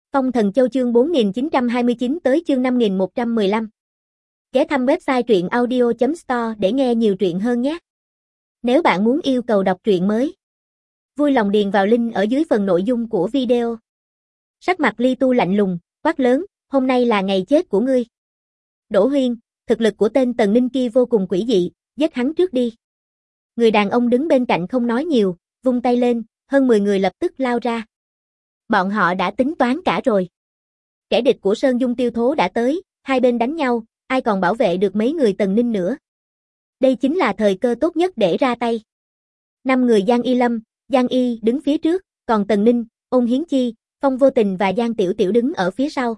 Phong Thần Châu chương 4929 tới chương 5115. Ghé thăm website truyệnaudio.store để nghe nhiều truyện hơn nhé. Nếu bạn muốn yêu cầu đọc truyện mới, vui lòng điền vào link ở dưới phần nội dung của video. Sắc mặt Ly Tu lạnh lùng, quát lớn, hôm nay là ngày chết của ngươi. Đỗ Huyên, thực lực của tên Tần Ninh kia vô cùng quỷ dị, giết hắn trước đi. Người đàn ông đứng bên cạnh không nói nhiều, vung tay lên, hơn 10 người lập tức lao ra. Bọn họ đã tính toán cả rồi. Kẻ địch của Sơn Dung Tiêu Thố đã tới, hai bên đánh nhau, ai còn bảo vệ được mấy người Tần Ninh nữa. Đây chính là thời cơ tốt nhất để ra tay. 5 người Giang Y Lâm, Giang Y đứng phía trước, còn Tần Ninh, Ôn Hiến Chi, Phong Vô Tình và Giang Tiểu Tiểu đứng ở phía sau.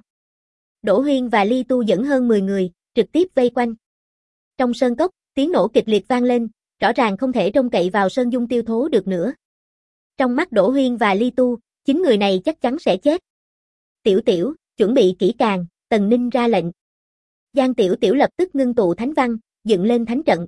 Đỗ Huyên và Ly Tu dẫn hơn 10 người, trực tiếp vây quanh. Trong sơn cốc, tiếng nổ kịch liệt vang lên, rõ ràng không thể trông cậy vào Sơn Dung Tiêu Thố được nữa. Trong mắt Đỗ Huyên và Ly Tu, 9 người này chắc chắn sẽ chết. Tiểu Tiểu, chuẩn bị kỹ càng, Tần Ninh ra lệnh. Giang Tiểu Tiểu lập tức ngưng tụ thánh văn, dựng lên thánh trận.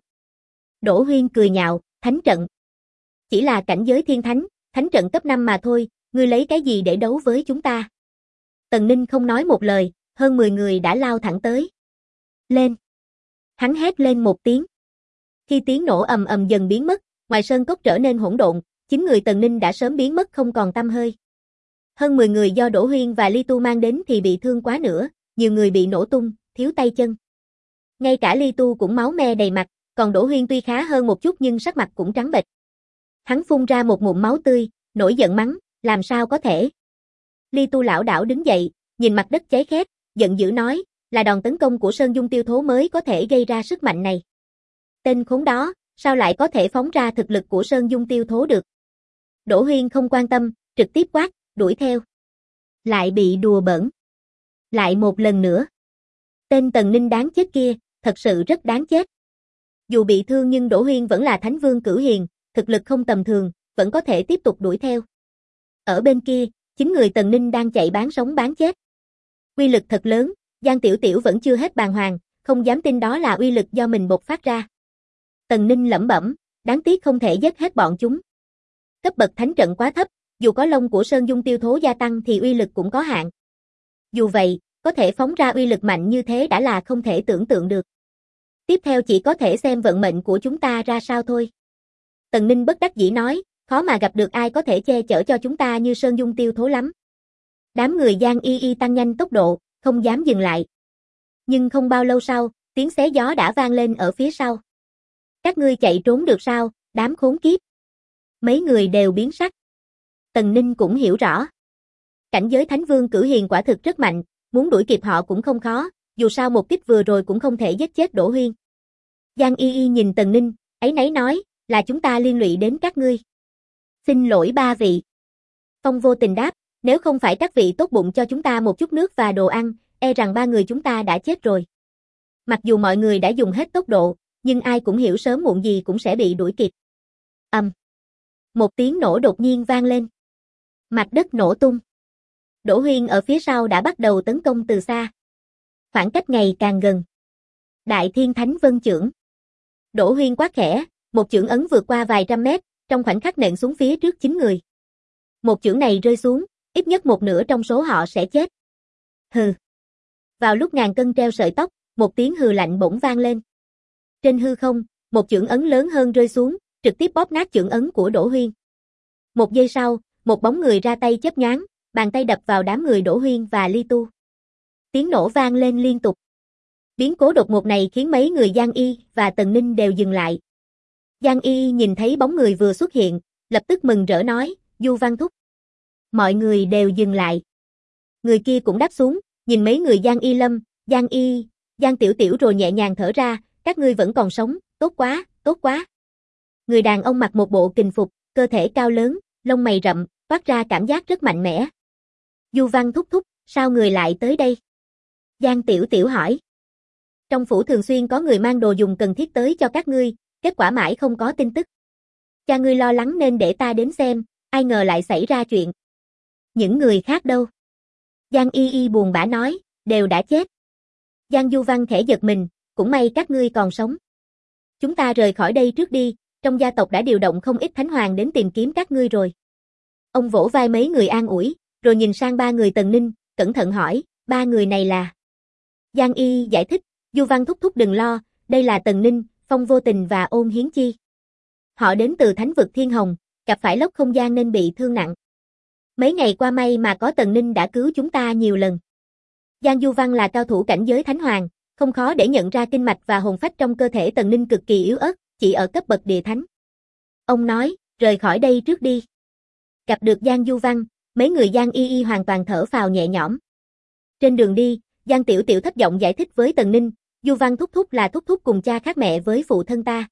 Đỗ Huyên cười nhạo, thánh trận. Chỉ là cảnh giới thiên thánh, thánh trận cấp 5 mà thôi, ngươi lấy cái gì để đấu với chúng ta? Tần Ninh không nói một lời, hơn 10 người đã lao thẳng tới. Lên! Hắn hét lên một tiếng. Khi tiếng nổ ầm ầm dần biến mất, ngoài sơn cốc trở nên hỗn độn, 9 người Tần Ninh đã sớm biến mất không còn tăm hơi. Hơn 10 người do Đỗ Huyên và Ly Tu mang đến thì bị thương quá nữa, nhiều người bị nổ tung, thiếu tay chân. Ngay cả Ly Tu cũng máu me đầy mặt, còn Đỗ Huyên tuy khá hơn một chút nhưng sắc mặt cũng trắng bệch. Hắn phun ra một ngụm máu tươi, nổi giận mắng, làm sao có thể. Ly Tu lảo đảo đứng dậy, nhìn mặt đất cháy khét, giận dữ nói, là đòn tấn công của Sơn Dung Tiêu Thố mới có thể gây ra sức mạnh này. Tên khốn đó, sao lại có thể phóng ra thực lực của Sơn Dung Tiêu Thố được? Đỗ Huyên không quan tâm, trực tiếp quát, đuổi theo. Lại bị đùa bỡn. Lại một lần nữa. Tên Tần Ninh đáng chết kia, thật sự rất đáng chết. Dù bị thương nhưng Đỗ Huyên vẫn là Thánh Vương Cửu Hiền, thực lực không tầm thường, vẫn có thể tiếp tục đuổi theo. Ở bên kia, 9 người Tần Ninh đang chạy bán sống bán chết. Uy lực thật lớn, Giang Tiểu Tiểu vẫn chưa hết bàng hoàng, không dám tin đó là uy lực do mình bộc phát ra. Tần Ninh lẩm bẩm, đáng tiếc không thể giết hết bọn chúng. Cấp bậc thánh trận quá thấp, dù có lông của Sơn Dung Tiêu Thố gia tăng thì uy lực cũng có hạn. Dù vậy, có thể phóng ra uy lực mạnh như thế đã là không thể tưởng tượng được. Tiếp theo chỉ có thể xem vận mệnh của chúng ta ra sao thôi. Tần Ninh bất đắc dĩ nói, khó mà gặp được ai có thể che chở cho chúng ta như Sơn Dung Tiêu Thố lắm. Đám người Giang Y tăng nhanh tốc độ, không dám dừng lại. Nhưng không bao lâu sau, tiếng xé gió đã vang lên ở phía sau. Các ngươi chạy trốn được sao, đám khốn kiếp. Mấy người đều biến sắc. Tần Ninh cũng hiểu rõ. Cảnh giới Thánh Vương Cửu Hiền quả thực rất mạnh, muốn đuổi kịp họ cũng không khó, dù sao một kích vừa rồi cũng không thể giết chết Đỗ Huyên. Giang Y nhìn Tần Ninh, áy náy nói, là chúng ta liên lụy đến các ngươi. Xin lỗi ba vị. Phong Vô Tình đáp, nếu không phải các vị tốt bụng cho chúng ta một chút nước và đồ ăn, e rằng ba người chúng ta đã chết rồi. Mặc dù mọi người đã dùng hết tốc độ, nhưng ai cũng hiểu sớm muộn gì cũng sẽ bị đuổi kịp. Một tiếng nổ đột nhiên vang lên. Mặt đất nổ tung. Đỗ Huyên ở phía sau đã bắt đầu tấn công từ xa. Khoảng cách ngày càng gần. Đại Thiên Thánh Vân Chưởng. Đỗ Huyên quát khẽ, một chưởng ấn vượt qua vài trăm mét, trong khoảnh khắc nện xuống phía trước 9 người. Một chưởng này rơi xuống, ít nhất một nửa trong số họ sẽ chết. Hừ. Vào lúc ngàn cân treo sợi tóc, một tiếng hừ lạnh bỗng vang lên. Trên hư không, một chưởng ấn lớn hơn rơi xuống, trực tiếp bóp nát chưởng ấn của Đỗ Huyên. Một giây sau, một bóng người ra tay chớp nhoáng, bàn tay đập vào đám người Đỗ Huyên và Ly Tu. Tiếng nổ vang lên liên tục. Biến cố đột ngột này khiến mấy người Giang Y và Tần Ninh đều dừng lại. Giang Y nhìn thấy bóng người vừa xuất hiện, lập tức mừng rỡ nói, Du Văn Thúc. Mọi người đều dừng lại. Người kia cũng đáp xuống, nhìn mấy người Giang Y Lâm, Giang Y, Giang Tiểu Tiểu rồi nhẹ nhàng thở ra, các ngươi vẫn còn sống, tốt quá, tốt quá. Người đàn ông mặc một bộ kình phục, cơ thể cao lớn, lông mày rậm, toát ra cảm giác rất mạnh mẽ. Du Văn Thúc thúc, sao người lại tới đây? Giang Tiểu Tiểu hỏi. Trong phủ thường xuyên có người mang đồ dùng cần thiết tới cho các ngươi, kết quả mãi không có tin tức. Cha ngươi lo lắng nên để ta đến xem, ai ngờ lại xảy ra chuyện. Những người khác đâu? Giang Y buồn bã nói, đều đã chết. Giang Du Văn khẽ giật mình, cũng may các ngươi còn sống. Chúng ta rời khỏi đây trước đi, trong gia tộc đã điều động không ít thánh hoàng đến tìm kiếm các ngươi rồi. Ông vỗ vai mấy người an ủi, rồi nhìn sang ba người Tần Ninh, cẩn thận hỏi, ba người này là... Giang Y giải thích, Du Văn thúc thúc đừng lo, đây là Tần Ninh, Phong Vô Tình và Ôn Hiến Chi. Họ đến từ thánh vực Thiên Hồng, gặp phải lốc không gian nên bị thương nặng. Mấy ngày qua may mà có Tần Ninh đã cứu chúng ta nhiều lần. Giang Du Văn là cao thủ cảnh giới Thánh Hoàng, không khó để nhận ra kinh mạch và hồn phách trong cơ thể Tần Ninh cực kỳ yếu ớt, chỉ ở cấp bậc địa thánh. Ông nói, rời khỏi đây trước đi. Gặp được Giang Du Văn, mấy người Giang Y hoàn toàn thở phào nhẹ nhõm. Trên đường đi, Giang Tiểu Tiểu thấp giọng giải thích với Tần Ninh, Du Văn thúc thúc là thúc thúc cùng cha khác mẹ với phụ thân ta.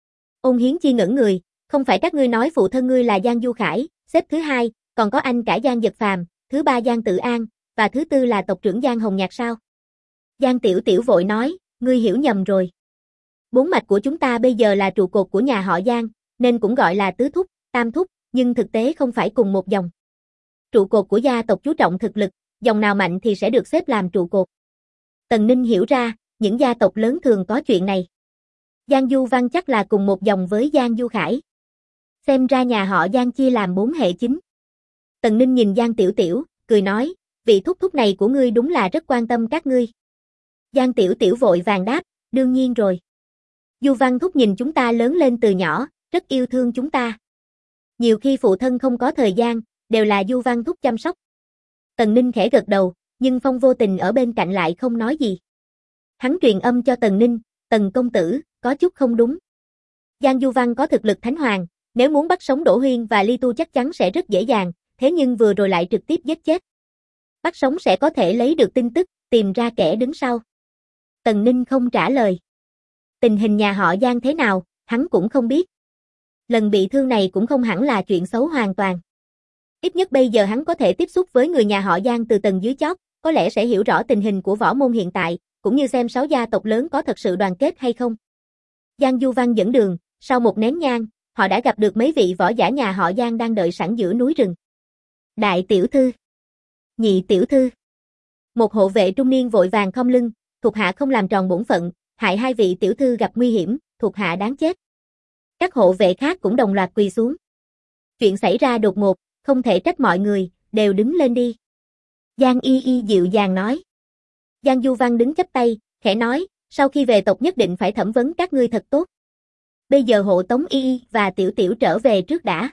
Ôn Hiến Chi ngẩn người, không phải các ngươi nói phụ thân ngươi là Giang Du Khải, xếp thứ hai, còn có anh cả Giang Dật Phàm, thứ ba Giang Tự An, và thứ tư là tộc trưởng Giang Hồng Nhạc sao? Giang Tiểu Tiểu vội nói, ngươi hiểu nhầm rồi. Bốn mạch của chúng ta bây giờ là trụ cột của nhà họ Giang, nên cũng gọi là tứ thúc, tam thúc, nhưng thực tế không phải cùng một dòng. Trụ cột của gia tộc chú trọng thực lực, dòng nào mạnh thì sẽ được xếp làm trụ cột. Tần Ninh hiểu ra, những gia tộc lớn thường có chuyện này. Giang Du Văn chắc là cùng một dòng với Giang Du Khải. Xem ra nhà họ Giang chia làm 4 hệ chính. Tần Ninh nhìn Giang Tiểu Tiểu, cười nói, vị thúc thúc này của ngươi đúng là rất quan tâm các ngươi. Giang Tiểu Tiểu vội vàng đáp, đương nhiên rồi. Du Văn thúc nhìn chúng ta lớn lên từ nhỏ, rất yêu thương chúng ta. Nhiều khi phụ thân không có thời gian, đều là Du Văn thúc chăm sóc. Tần Ninh khẽ gật đầu, nhưng Phong Vô Tình ở bên cạnh lại không nói gì. Hắn truyền âm cho Tần Ninh, Tần công tử, có chút không đúng. Giang Du Văn có thực lực Thánh Hoàng, nếu muốn bắt sống Đỗ Huyên và Ly Tu chắc chắn sẽ rất dễ dàng, thế nhưng vừa rồi lại trực tiếp giết chết. Bắt sống sẽ có thể lấy được tin tức, tìm ra kẻ đứng sau. Tần Ninh không trả lời. Tình hình nhà họ Giang thế nào, hắn cũng không biết. Lần bị thương này cũng không hẳn là chuyện xấu hoàn toàn. Ít nhất bây giờ hắn có thể tiếp xúc với người nhà họ Giang từ tầng dưới chót, có lẽ sẽ hiểu rõ tình hình của võ môn hiện tại, cũng như xem 6 gia tộc lớn có thật sự đoàn kết hay không. Giang Du Văn dẫn đường, sau một nén nhang, họ đã gặp được mấy vị võ giả nhà họ Giang đang đợi sẵn giữa núi rừng. Đại tiểu thư, nhị tiểu thư. Một hộ vệ trung niên vội vàng khom lưng, thuộc hạ không làm tròn bổn phận, hại hai vị tiểu thư gặp nguy hiểm, thuộc hạ đáng chết. Các hộ vệ khác cũng đồng loạt quỳ xuống. Chuyện xảy ra đột ngột, không thể trách mọi người, đều đứng lên đi. Giang Y dịu dàng nói. Giang Du Văn đứng chắp tay, khẽ nói, sau khi về tộc nhất định phải thẩm vấn các ngươi thật tốt. Bây giờ hộ tống Y và Tiểu Tiểu trở về trước đã.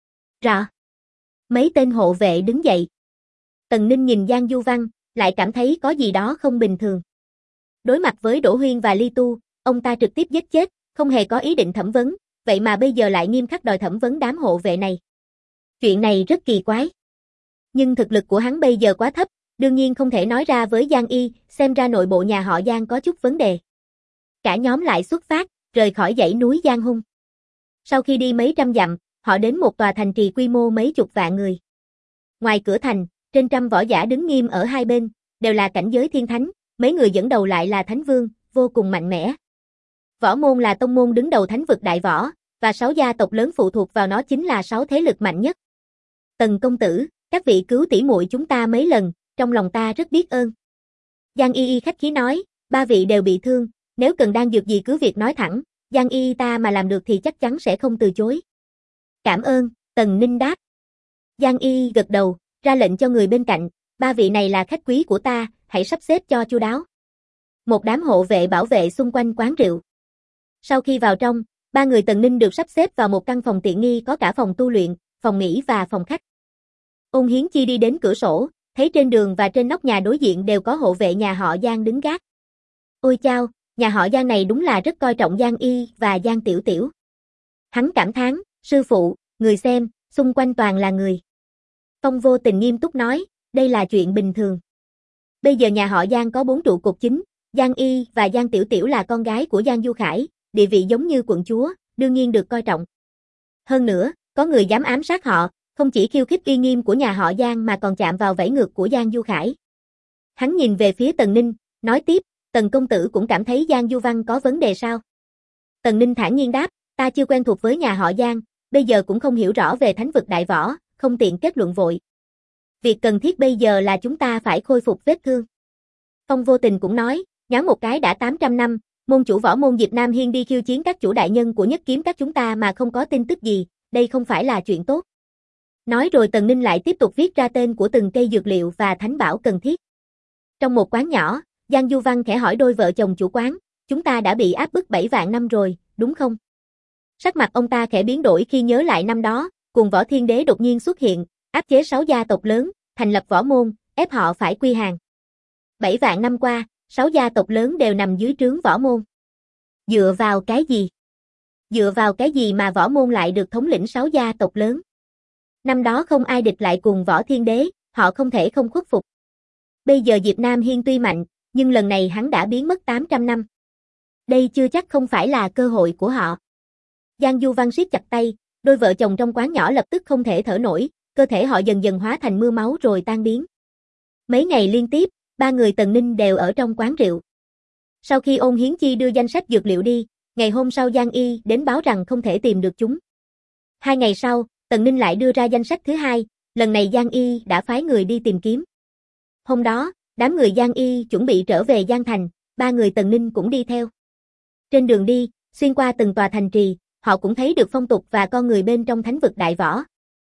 Rõ. Mấy tên hộ vệ đứng dậy. Tần Ninh nhìn Giang Du Văn, lại cảm thấy có gì đó không bình thường. Đối mặt với Đỗ Huyên và Ly Tu, ông ta trực tiếp giết chết, không hề có ý định thẩm vấn, vậy mà bây giờ lại nghiêm khắc đòi thẩm vấn đám hộ vệ này. Chuyện này rất kỳ quái. Nhưng thực lực của hắn bây giờ quá thấp, đương nhiên không thể nói ra với Giang Y, xem ra nội bộ nhà họ Giang có chút vấn đề. Cả nhóm lại xuất phát, rời khỏi dãy núi Giang Hung. Sau khi đi mấy trăm dặm, họ đến một tòa thành trì quy mô mấy chục vạn người. Ngoài cửa thành, trên trăm võ giả đứng nghiêm ở hai bên, đều là cảnh giới thiên thánh, mấy người dẫn đầu lại là thánh vương, vô cùng mạnh mẽ. Võ môn là tông môn đứng đầu thánh vực đại võ, và 6 gia tộc lớn phụ thuộc vào nó chính là 6 thế lực mạnh nhất. Tần công tử, các vị cứu tỷ muội chúng ta mấy lần, trong lòng ta rất biết ơn. Giang Y khách khí nói, 3 vị đều bị thương, nếu cần đan dược gì cứ việc nói thẳng, Giang Y ta mà làm được thì chắc chắn sẽ không từ chối. Cảm ơn, Tần Ninh đáp. Giang Y gật đầu, ra lệnh cho người bên cạnh, 3 vị này là khách quý của ta, hãy sắp xếp cho chu đáo. Một đám hộ vệ bảo vệ xung quanh quán rượu. Sau khi vào trong, 3 người Tần Ninh được sắp xếp vào một căn phòng tiện nghi có cả phòng tu luyện, phòng nghỉ và phòng khách. Ôn Hiến Chi đi đến cửa sổ, thấy trên đường và trên nóc nhà đối diện đều có hộ vệ nhà họ Giang đứng gác. Ôi chao, nhà họ Giang này đúng là rất coi trọng Giang Y và Giang Tiểu Tiểu. Hắn cảm thán, sư phụ, người xem, xung quanh toàn là người. Phong Vô Tình nghiêm túc nói, đây là chuyện bình thường. Bây giờ nhà họ Giang có 4 trụ cột chính, Giang Y và Giang Tiểu Tiểu là con gái của Giang Du Khải, địa vị giống như quận chúa, đương nhiên được coi trọng. Hơn nữa, có người dám ám sát họ, không chỉ khiêu khích uy nghiêm của nhà họ Giang mà còn chạm vào vảy ngược của Giang Du Khải. Hắn nhìn về phía Tần Ninh, nói tiếp, Tần công tử cũng cảm thấy Giang Du Văn có vấn đề sao? Tần Ninh thản nhiên đáp, ta chưa quen thuộc với nhà họ Giang, bây giờ cũng không hiểu rõ về thánh vực đại võ, không tiện kết luận vội. Việc cần thiết bây giờ là chúng ta phải khôi phục vết thương. Phong Vô Tình cũng nói, nhoáng một cái đã 800 năm, môn chủ võ môn Diệp Nam Hiên đi khiêu chiến các chủ đại nhân của Nhất Kiếm các chúng ta mà không có tin tức gì, đây không phải là chuyện tốt. Nói rồi Tần Ninh lại tiếp tục viết ra tên của từng cây dược liệu và thánh bảo cần thiết. Trong một quán nhỏ, Giang Du Văn khẽ hỏi đôi vợ chồng chủ quán, chúng ta đã bị áp bức 7 vạn năm rồi, đúng không? Sắc mặt ông ta khẽ biến đổi khi nhớ lại năm đó, cùng Võ Thiên Đế đột nhiên xuất hiện, áp chế 6 gia tộc lớn, thành lập võ môn, ép họ phải quy hàng. 7 vạn năm qua, 6 gia tộc lớn đều nằm dưới trướng võ môn. Dựa vào cái gì? Dựa vào cái gì mà võ môn lại được thống lĩnh 6 gia tộc lớn? Năm đó không ai địch lại cùng Võ Thiên Đế, họ không thể không khuất phục. Bây giờ Diệp Nam Hiên tuy mạnh, nhưng lần này hắn đã biến mất 800 năm. Đây chưa chắc không phải là cơ hội của họ. Giang Du Văn siết chặt tay, đôi vợ chồng trong quán nhỏ lập tức không thể thở nổi, cơ thể họ dần dần hóa thành mưa máu rồi tan biến. Mấy ngày liên tiếp, ba người Tần Ninh đều ở trong quán rượu. Sau khi Ôn Hiến Chi đưa danh sách dược liệu đi, ngày hôm sau Giang Y đến báo rằng không thể tìm được chúng. 2 ngày sau, Tần Ninh lại đưa ra danh sách thứ hai, lần này Giang Y đã phái người đi tìm kiếm. Hôm đó, đám người Giang Y chuẩn bị trở về Giang Thành, ba người Tần Ninh cũng đi theo. Trên đường đi, xuyên qua từng tòa thành trì, họ cũng thấy được phong tục và con người bên trong thánh vực đại võ.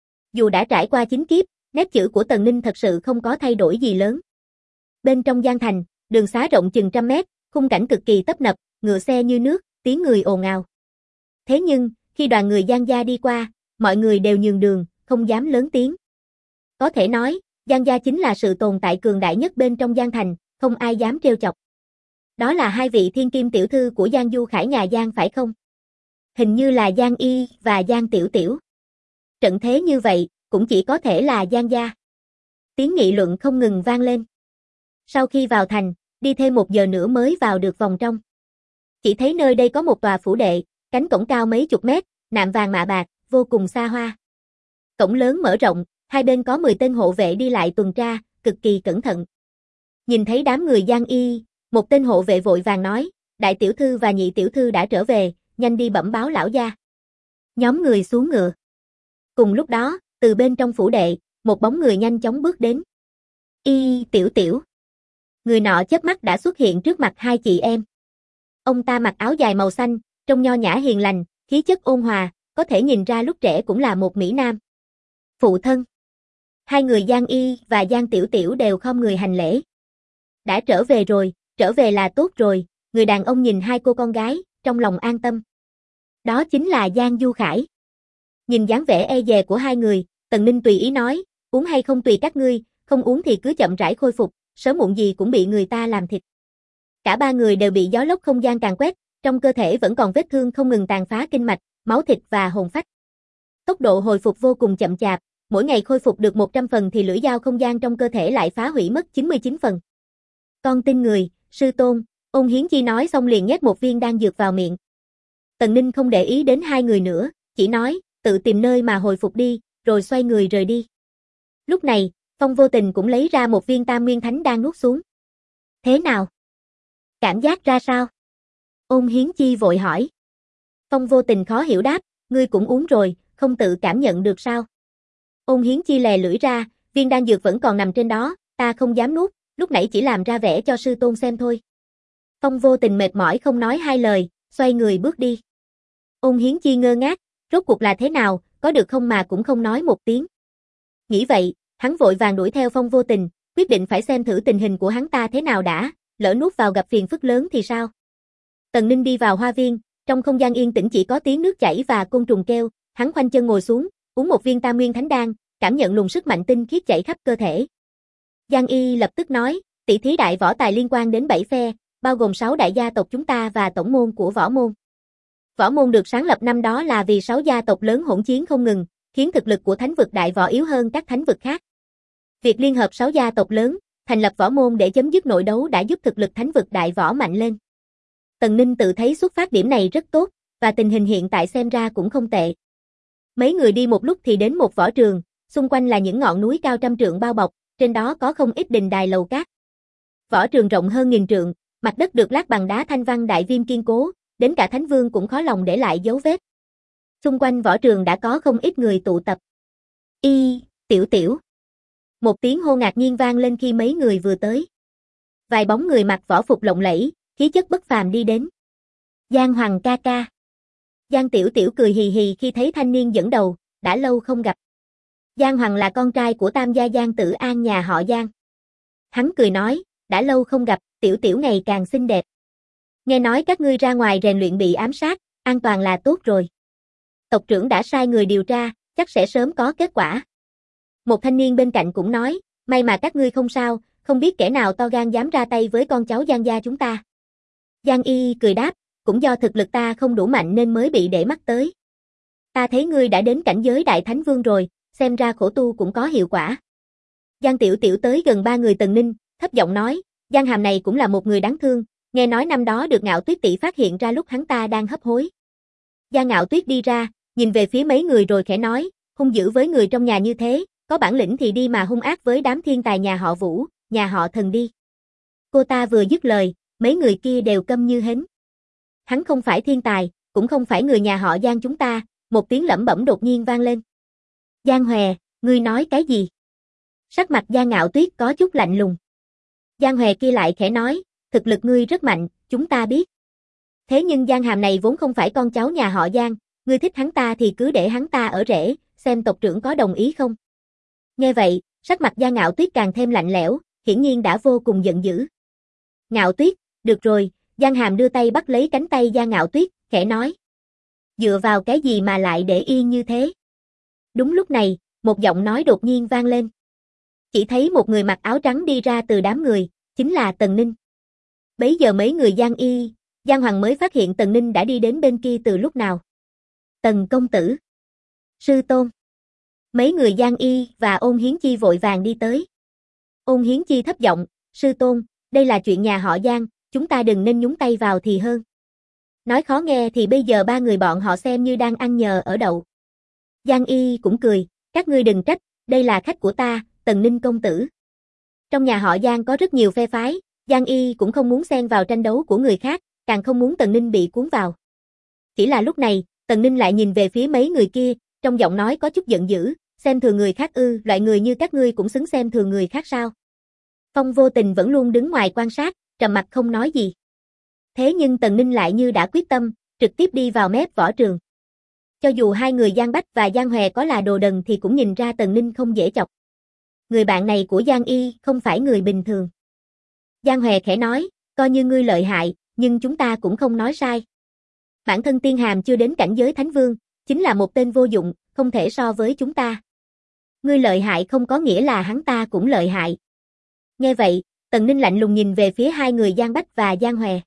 Dù đã trải qua 9 kiếp, nét chữ của Tần Ninh thật sự không có thay đổi gì lớn. Bên trong Giang Thành, đường xá rộng chừng 100 mét, khung cảnh cực kỳ tấp nập, ngựa xe như nước, tiếng người ồn ào. Thế nhưng, khi đoàn người Giang gia đi qua, mọi người đều nhường đường, không dám lớn tiếng. Có thể nói, Giang gia chính là sự tồn tại cường đại nhất bên trong Giang Thành, không ai dám trêu chọc. Đó là hai vị thiên kim tiểu thư của Giang Du Khải nhà Giang phải không? Hình như là Giang Y và Giang Tiểu Tiểu. Trận thế như vậy, cũng chỉ có thể là Giang gia. Tiếng nghị luận không ngừng vang lên. Sau khi vào thành, đi thêm 1 giờ nữa mới vào được vòng trong. Chỉ thấy nơi đây có một tòa phủ đệ, cánh cổng cao mấy chục mét, nạm vàng mạ bạc, vô cùng xa hoa. Cổng lớn mở rộng, hai bên có 10 tên hộ vệ đi lại tuần tra, cực kỳ cẩn thận. Nhìn thấy đám người Giang Y, một tên hộ vệ vội vàng nói, đại tiểu thư và nhị tiểu thư đã trở về, nhanh đi bẩm báo lão gia. Nhóm người xuống ngựa. Cùng lúc đó, từ bên trong phủ đệ, một bóng người nhanh chóng bước đến. Y tiểu tiểu. Người nọ chớp mắt đã xuất hiện trước mặt hai chị em. Ông ta mặc áo dài màu xanh, trông nho nhã hiền lành, khí chất ôn hòa, có thể nhìn ra lúc trẻ cũng là một mỹ nam. Phụ thân. Hai người Giang Y và Giang Tiểu Tiểu đều khom người hành lễ. Đã trở về rồi, trở về là tốt rồi, người đàn ông nhìn hai cô con gái, trong lòng an tâm. Đó chính là Giang Du Khải. Nhìn dáng vẻ e dè của hai người, Tần Ninh tùy ý nói, uống hay không tùy các ngươi, không uống thì cứ chậm rãi khôi phục, sớm muộn gì cũng bị người ta làm thịt. Cả ba người đều bị gió lốc không gian càn quét, trong cơ thể vẫn còn vết thương không ngừng tàn phá kinh mạch, máu thịt và hồn phách. Tốc độ hồi phục vô cùng chậm chạp, mỗi ngày khôi phục được 100 phần thì lưỡi dao không gian trong cơ thể lại phá hủy mất 99 phần. Con tin người, sư tôn, Ôn Hiến Chi nói xong liền nhét một viên đan dược vào miệng. Tần Ninh không để ý đến hai người nữa, chỉ nói, tự tìm nơi mà hồi phục đi, rồi xoay người rời đi. Lúc này, Phong Vô Tình cũng lấy ra một viên Tam Nguyên Thánh đan nuốt xuống. Thế nào? Cảm giác ra sao? Ôn Hiến Chi vội hỏi. Phong Vô Tình khó hiểu đáp, ngươi cũng uống rồi, không tự cảm nhận được sao? Ôn Hiến Chi lè lưỡi ra, viên đan dược vẫn còn nằm trên đó, ta không dám nuốt, lúc nãy chỉ làm ra vẻ cho sư tôn xem thôi. Phong Vô Tình mệt mỏi không nói hai lời, xoay người bước đi. Ôn Hiến Chi ngơ ngác, rốt cuộc là thế nào, có được không mà cũng không nói một tiếng. Nghĩ vậy, hắn vội vàng đuổi theo Phong Vô Tình, quyết định phải xem thử tình hình của hắn ta thế nào đã, lỡ nuốt vào gặp phiền phức lớn thì sao. Tần Ninh đi vào hoa viên, trong không gian yên tĩnh chỉ có tiếng nước chảy và côn trùng kêu, hắn khoanh chân ngồi xuống, uống một viên Tam Nguyên Thánh đan, cảm nhận luồng sức mạnh tinh khiết chảy khắp cơ thể. Giang Y lập tức nói, tỷ thí đại võ tài liên quan đến 7 phe, bao gồm 6 đại gia tộc chúng ta và tổng môn của võ môn. Võ môn được sáng lập năm đó là vì 6 gia tộc lớn hỗn chiến không ngừng, khiến thực lực của thánh vực đại võ yếu hơn các thánh vực khác. Việc liên hợp 6 gia tộc lớn, thành lập võ môn để chấm dứt nội đấu đã giúp thực lực thánh vực đại võ mạnh lên. Tần Ninh tự thấy xuất phát điểm này rất tốt, và tình hình hiện tại xem ra cũng không tệ. Mấy người đi một lúc thì đến một võ trường, xung quanh là những ngọn núi cao trăm trượng bao bọc, trên đó có không ít đình đài lầu cát. Võ trường rộng hơn 1000 trượng, mặt đất được lát bằng đá thanh văn đại viêm kiên cố, đến cả thánh vương cũng khó lòng để lại dấu vết. Xung quanh võ trường đã có không ít người tụ tập. Y, tiểu tiểu. Một tiếng hô ngạc nhiên vang lên khi mấy người vừa tới. Vài bóng người mặc võ phục lộng lẫy, khí chất bất phàm đi đến. Giang Hoàng ca ca. Giang Tiểu Tiểu cười hì hì khi thấy thanh niên dẫn đầu, đã lâu không gặp. Giang Hoằng là con trai của Tam gia Giang Tử An nhà họ Giang. Hắn cười nói, đã lâu không gặp, tiểu tiểu ngày càng xinh đẹp. Nghe nói các ngươi ra ngoài rèn luyện bị ám sát, an toàn là tốt rồi. Tộc trưởng đã sai người điều tra, chắc sẽ sớm có kết quả. Một thanh niên bên cạnh cũng nói, may mà các ngươi không sao, không biết kẻ nào to gan dám ra tay với con cháu Giang gia chúng ta. Giang Y cười đáp, cũng do thực lực ta không đủ mạnh nên mới bị để mắt tới. Ta thấy ngươi đã đến cảnh giới Đại Thánh Vương rồi, xem ra khổ tu cũng có hiệu quả. Giang Tiểu Tiểu tới gần ba người Tần Ninh, thấp giọng nói, Giang Hàm này cũng là một người đáng thương, nghe nói năm đó được Ngạo Tuyết tỷ phát hiện ra lúc hắn ta đang hấp hối. Giang Ngạo Tuyết đi ra, nhìn về phía mấy người rồi khẽ nói, hung dữ với người trong nhà như thế, có bản lĩnh thì đi mà hung ác với đám thiên tài nhà họ Vũ, nhà họ Thần đi. Cô ta vừa dứt lời, mấy người kia đều câm như hến. Hắn không phải thiên tài, cũng không phải người nhà họ Giang chúng ta, một tiếng lẩm bẩm đột nhiên vang lên. Giang Hòe, ngươi nói cái gì? Sắc mặt Giang Ngạo Tuyết có chút lạnh lùng. Giang Hòe kia lại khẽ nói, thực lực ngươi rất mạnh, chúng ta biết. Thế nhưng Giang Hàm này vốn không phải con cháu nhà họ Giang, ngươi thích hắn ta thì cứ để hắn ta ở rể, xem tộc trưởng có đồng ý không. Nghe vậy, sắc mặt Giang Ngạo Tuyết càng thêm lạnh lẽo, hiển nhiên đã vô cùng giận dữ. Ngạo Tuyết, được rồi, Giang Hàm đưa tay bắt lấy cánh tay Giang Ngạo Tuyết, khẽ nói. Dựa vào cái gì mà lại để yên như thế? Đúng lúc này, một giọng nói đột nhiên vang lên. Chỉ thấy một người mặc áo trắng đi ra từ đám người, chính là Tần Ninh. Bấy giờ mấy người Giang Y, Giang Hoằng mới phát hiện Tần Ninh đã đi đến bên kia từ lúc nào. Tần công tử. Sư tôn. Mấy người Giang Y và Ôn Hiến Chi vội vàng đi tới. Ôn Hiến Chi thấp giọng, sư tôn, đây là chuyện nhà họ Giang, chúng ta đừng nên nhúng tay vào thì hơn. Nói khó nghe thì bây giờ ba người bọn họ xem như đang ăn nhờ ở đậu. Giang Y cũng cười, các ngươi đừng trách, đây là khách của ta, Tần Ninh công tử. Trong nhà họ Giang có rất nhiều phe phái, Giang Y cũng không muốn xen vào tranh đấu của người khác, càng không muốn Tần Ninh bị cuốn vào. Chỉ là lúc này, Tần Ninh lại nhìn về phía mấy người kia, trong giọng nói có chút giận dữ, xem thường người khác ư, loại người như các ngươi cũng xứng xem thường người khác sao? Phong Vô Tình vẫn luôn đứng ngoài quan sát, trầm mặc không nói gì. Thế nhưng Tần Ninh lại như đã quyết tâm, trực tiếp đi vào mép võ trường. Cho dù hai người Giang Bách và Giang Hòe có là đồ đần thì cũng nhìn ra Tần Ninh không dễ chọc. Người bạn này của Giang Y không phải người bình thường. Giang Hòe khẽ nói, coi như ngươi lợi hại, nhưng chúng ta cũng không nói sai. Bản thân Tiên Hàm chưa đến cảnh giới Thánh Vương, chính là một tên vô dụng, không thể so với chúng ta. Ngươi lợi hại không có nghĩa là hắn ta cũng lợi hại. Nghe vậy, Tần Ninh lạnh lùng nhìn về phía hai người Giang Bách và Giang Hòe.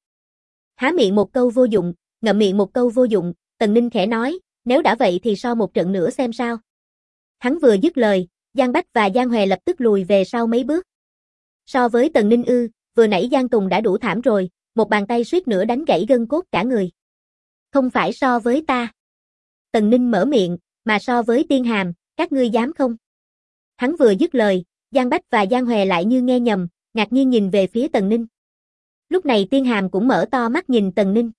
Há miệng một câu vô dụng, ngậm miệng một câu vô dụng, Tần Ninh khẽ nói, nếu đã vậy thì so một trận nữa xem sao. Hắn vừa dứt lời, Giang Bách và Giang Hòe lập tức lùi về sau mấy bước. So với Tần Ninh ư, vừa nãy Giang Tùng đã đủ thảm rồi, một bàn tay suýt nữa đánh gãy gân cốt cả người. Không phải so với ta. Tần Ninh mở miệng, mà so với Tiên Hàm, các ngươi dám không? Hắn vừa dứt lời, Giang Bách và Giang Hòe lại như nghe nhầm, ngạc nhiên nhìn về phía Tần Ninh. Lúc này Tiên Hàm cũng mở to mắt nhìn Tần Ninh.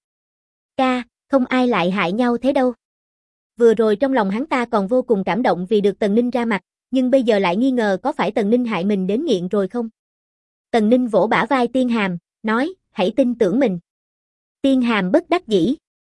Ca, không ai lại hại nhau thế đâu. Vừa rồi trong lòng hắn ta còn vô cùng cảm động vì được Tần Ninh ra mặt, nhưng bây giờ lại nghi ngờ có phải Tần Ninh hại mình đến nghiện rồi không? Tần Ninh vỗ bả vai Tiên Hàm, nói, hãy tin tưởng mình. Tiên Hàm bất đắc dĩ.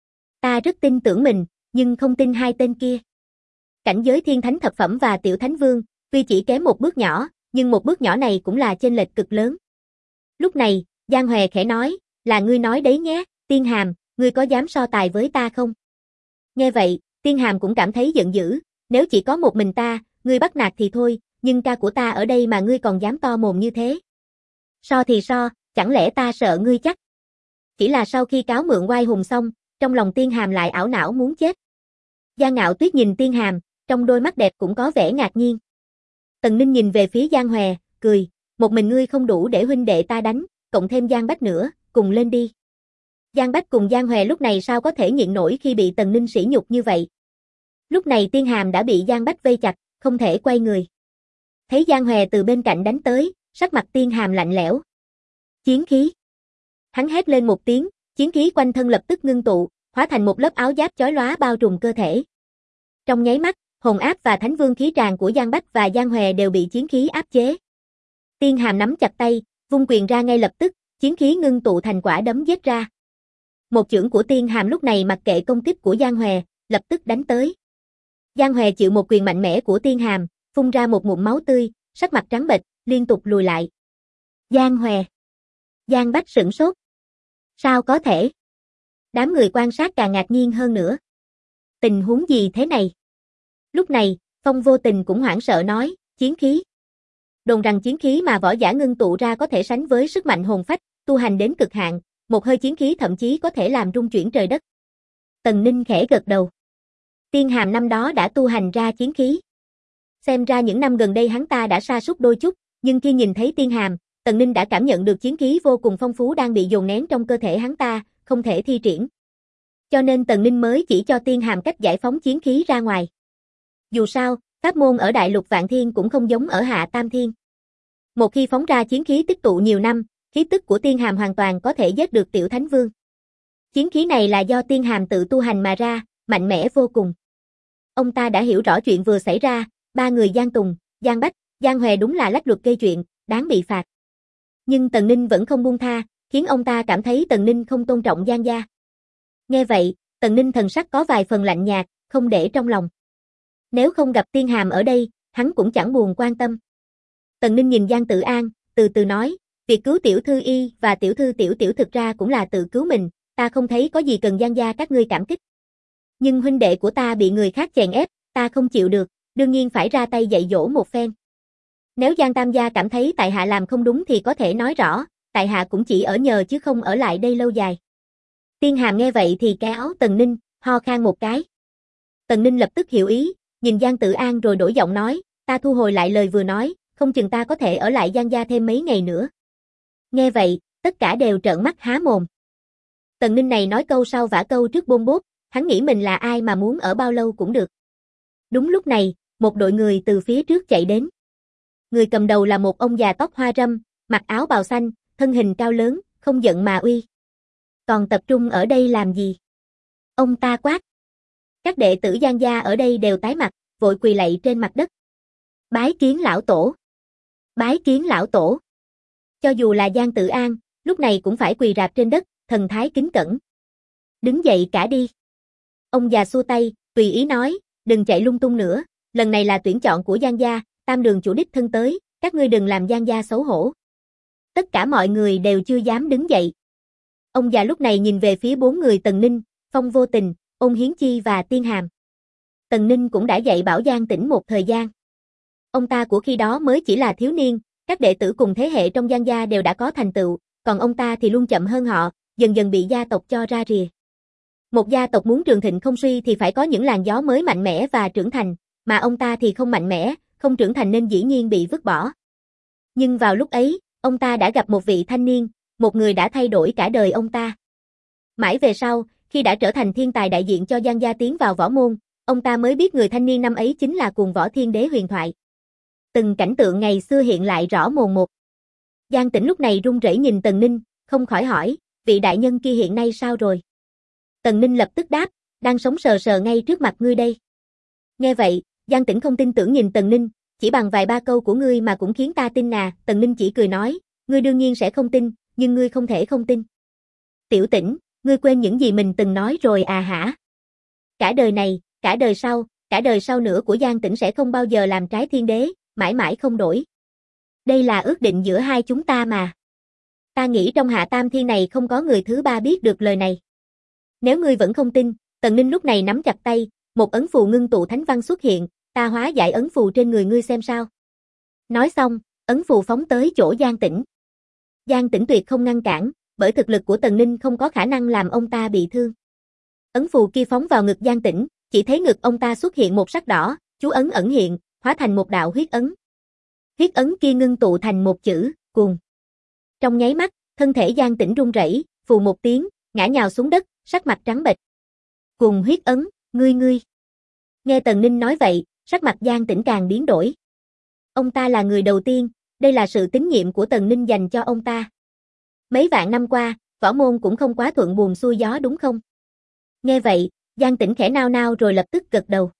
Ta rất tin tưởng mình, nhưng không tin hai tên kia. Cảnh giới Thiên Thánh Thập Phẩm và Tiểu Thánh Vương, tuy chỉ kém một bước nhỏ, nhưng một bước nhỏ này cũng là chênh lệch cực lớn. Lúc này, Giang Hòe khẽ nói, là ngươi nói đấy nhé, Tiên Hàm, ngươi có dám so tài với ta không? Nghe vậy, Tiên Hàm cũng cảm thấy giận dữ, nếu chỉ có một mình ta, ngươi bắt nạt thì thôi, nhưng ca của ta ở đây mà ngươi còn dám to mồm như thế. So thì so, chẳng lẽ ta sợ ngươi chắc? Chỉ là sau khi cáo mượn oai hùng xong, trong lòng Tiên Hàm lại ảo não muốn chết. Giang Ngạo Tuyết nhìn Tiên Hàm, trong đôi mắt đẹp cũng có vẻ ngạc nhiên. Tần Ninh nhìn về phía Giang Hòe, cười, một mình ngươi không đủ để huynh đệ ta đánh, cộng thêm Giang Bách nữa, cùng lên đi. Giang Bách cùng Giang Hòe lúc này sao có thể nhịn nổi khi bị Tần Ninh sỉ nhục như vậy. Lúc này Tiên Hàm đã bị Giang Bách vây chặt, không thể quay người. Thấy Giang Hòe từ bên cạnh đánh tới, sắc mặt Tiên Hàm lạnh lẽo. Chiến khí. Hắn hét lên một tiếng, chiến khí quanh thân lập tức ngưng tụ, hóa thành một lớp áo giáp chói lóa bao trùm cơ thể. Trong nháy mắt, hồn áp và thánh vương khí tràng của Giang Bách và Giang Hòe đều bị chiến khí áp chế. Tiên Hàm nắm chặt tay, vung quyền ra ngay lập tức, chiến khí ngưng tụ thành quả đấm giết ra. Một chưởng của Tiên Hàm lúc này mặc kệ công kích của Giang Hòe, lập tức đánh tới. Giang Hòe chịu một quyền mạnh mẽ của Tiên Hàm, phun ra một ngụm máu tươi, sắc mặt trắng bệch, liên tục lùi lại. Giang Hòe. Giang Bách sửng sốt. Sao có thể? Đám người quan sát càng ngạc nhiên hơn nữa. Tình huống gì thế này? Lúc này, Phong Vô Tình cũng hoảng sợ nói, chiến khí. Đồn rằng chiến khí mà võ giả ngưng tụ ra có thể sánh với sức mạnh hồn phách, tu hành đến cực hạn, một hơi chiến khí thậm chí có thể làm rung chuyển trời đất. Tần Ninh khẽ gật đầu. Tiên Hàm năm đó đã tu hành ra chiến khí. Xem ra những năm gần đây hắn ta đã sa sút đôi chút, nhưng khi nhìn thấy Tiên Hàm, Tần Ninh đã cảm nhận được chiến khí vô cùng phong phú đang bị dồn nén trong cơ thể hắn ta, không thể thi triển. Cho nên Tần Ninh mới chỉ cho Tiên Hàm cách giải phóng chiến khí ra ngoài. Dù sao, pháp môn ở Đại Lục Vạn Thiên cũng không giống ở Hạ Tam Thiên. Một khi phóng ra chiến khí tích tụ nhiều năm, khí tức của Tiên Hàm hoàn toàn có thể giết được Tiểu Thánh Vương. Chiến khí này là do Tiên Hàm tự tu hành mà ra, mạnh mẽ vô cùng. Ông ta đã hiểu rõ chuyện vừa xảy ra, ba người Giang Tùng, Giang Bách, Giang Hòe đúng là lách luật gây chuyện, đáng bị phạt. Nhưng Tần Ninh vẫn không buông tha, khiến ông ta cảm thấy Tần Ninh không tôn trọng Giang gia. Nghe vậy, Tần Ninh thần sắc có vài phần lạnh nhạt, không để trong lòng. Nếu không gặp Tiên Hàm ở đây, hắn cũng chẳng buồn quan tâm. Tần Ninh nhìn Giang Tử An, từ từ nói, việc cứu tiểu thư y và tiểu thư tiểu tiểu thực ra cũng là tự cứu mình, ta không thấy có gì cần Giang gia các ngươi cảm kích. Nhưng huynh đệ của ta bị người khác chèn ép, ta không chịu được, đương nhiên phải ra tay dạy dỗ một phen. Nếu Giang Tam gia cảm thấy tại hạ làm không đúng thì có thể nói rõ, tại hạ cũng chỉ ở nhờ chứ không ở lại đây lâu dài. Tiên Hàm nghe vậy thì kéo Tần Ninh, ho khan một cái. Tần Ninh lập tức hiểu ý, nhìn Giang Tử An rồi đổi giọng nói, ta thu hồi lại lời vừa nói, không chừng ta có thể ở lại Giang gia thêm mấy ngày nữa. Nghe vậy, tất cả đều trợn mắt há mồm. Tần Ninh này nói câu sau vả câu trước bôn bốt, hắn nghĩ mình là ai mà muốn ở bao lâu cũng được. Đúng lúc này, một đội người từ phía trước chạy đến. Người cầm đầu là một ông già tóc hoa râm, mặc áo bào xanh, thân hình cao lớn, không giận mà uy. Còn tập trung ở đây làm gì? Ông ta quát. Các đệ tử Giang gia ở đây đều tái mặt, vội quỳ lạy trên mặt đất. Bái kiến lão tổ. Bái kiến lão tổ. Cho dù là Giang Tử An, lúc này cũng phải quỳ rạp trên đất, thần thái kính cẩn. Đứng dậy cả đi. Ông già xua tay, tùy ý nói, đừng chạy lung tung nữa, lần này là tuyển chọn của Giang gia, Tam đường chủ đích thân tới, các ngươi đừng làm Giang gia xấu hổ. Tất cả mọi người đều chưa dám đứng dậy. Ông già lúc này nhìn về phía bốn người Tần Ninh, Phong Vô Tình, Ôn Hiến Chi và Tiên Hàm. Tần Ninh cũng đã dạy bảo Giang Tĩnh một thời gian. Ông ta của khi đó mới chỉ là thiếu niên, các đệ tử cùng thế hệ trong Giang gia đều đã có thành tựu, còn ông ta thì luôn chậm hơn họ, dần dần bị gia tộc cho ra rìa. Một gia tộc muốn trường thịnh không suy thì phải có những làn gió mới mạnh mẽ và trưởng thành, mà ông ta thì không mạnh mẽ, không trưởng thành nên dĩ nhiên bị vứt bỏ. Nhưng vào lúc ấy, ông ta đã gặp một vị thanh niên, một người đã thay đổi cả đời ông ta. Mãi về sau, khi đã trở thành thiên tài đại diện cho Giang gia tiến vào võ môn, ông ta mới biết người thanh niên năm ấy chính là Cuồng Võ Thiên Đế huyền thoại. Từng cảnh tượng ngày xưa hiện lại rõ mồn một. Giang Tĩnh lúc này run rẩy nhìn Tần Ninh, không khỏi hỏi, vị đại nhân kia hiện nay sao rồi? Tần Ninh lập tức đáp, đang sống sờ sờ ngay trước mặt ngươi đây. Nghe vậy, Giang Tĩnh không tin tưởng nhìn Tần Ninh, chỉ bằng vài ba câu của ngươi mà cũng khiến ta tin à, Tần Ninh chỉ cười nói, ngươi đương nhiên sẽ không tin, nhưng ngươi không thể không tin. Tiểu Tĩnh, ngươi quên những gì mình từng nói rồi à hả? Cả đời này, cả đời sau nữa của Giang Tĩnh sẽ không bao giờ làm trái thiên đế, mãi mãi không đổi. Đây là ước định giữa hai chúng ta mà. Ta nghĩ trong Hạ Tam Thiên này không có người thứ ba biết được lời này. Nếu ngươi vẫn không tin, Tần Ninh lúc này nắm chặt tay, một ấn phù ngưng tụ thánh văn xuất hiện, ta hóa giải ấn phù trên người ngươi xem sao. Nói xong, ấn phù phóng tới chỗ Giang Tĩnh. Giang Tĩnh tuyệt không ngăn cản, bởi thực lực của Tần Ninh không có khả năng làm ông ta bị thương. Ấn phù kia phóng vào ngực Giang Tĩnh, chỉ thấy ngực ông ta xuất hiện một sắc đỏ, chú ấn ẩn hiện, hóa thành một đạo huyết ấn. Huyết ấn kia ngưng tụ thành một chữ, cuồng. Trong nháy mắt, thân thể Giang Tĩnh run rẩy, phù một tiếng, ngã nhào xuống đất, sắc mặt trắng bệch. Cuồng huyết ấn, ngươi. Nghe Tần Ninh nói vậy, sắc mặt Giang Tĩnh càng biến đổi. Ông ta là người đầu tiên, đây là sự tín nhiệm của Tần Ninh dành cho ông ta. Mấy vạn năm qua, võ môn cũng không quá thuận buồm xuôi gió đúng không? Nghe vậy, Giang Tĩnh khẽ nao nao rồi lập tức gật đầu.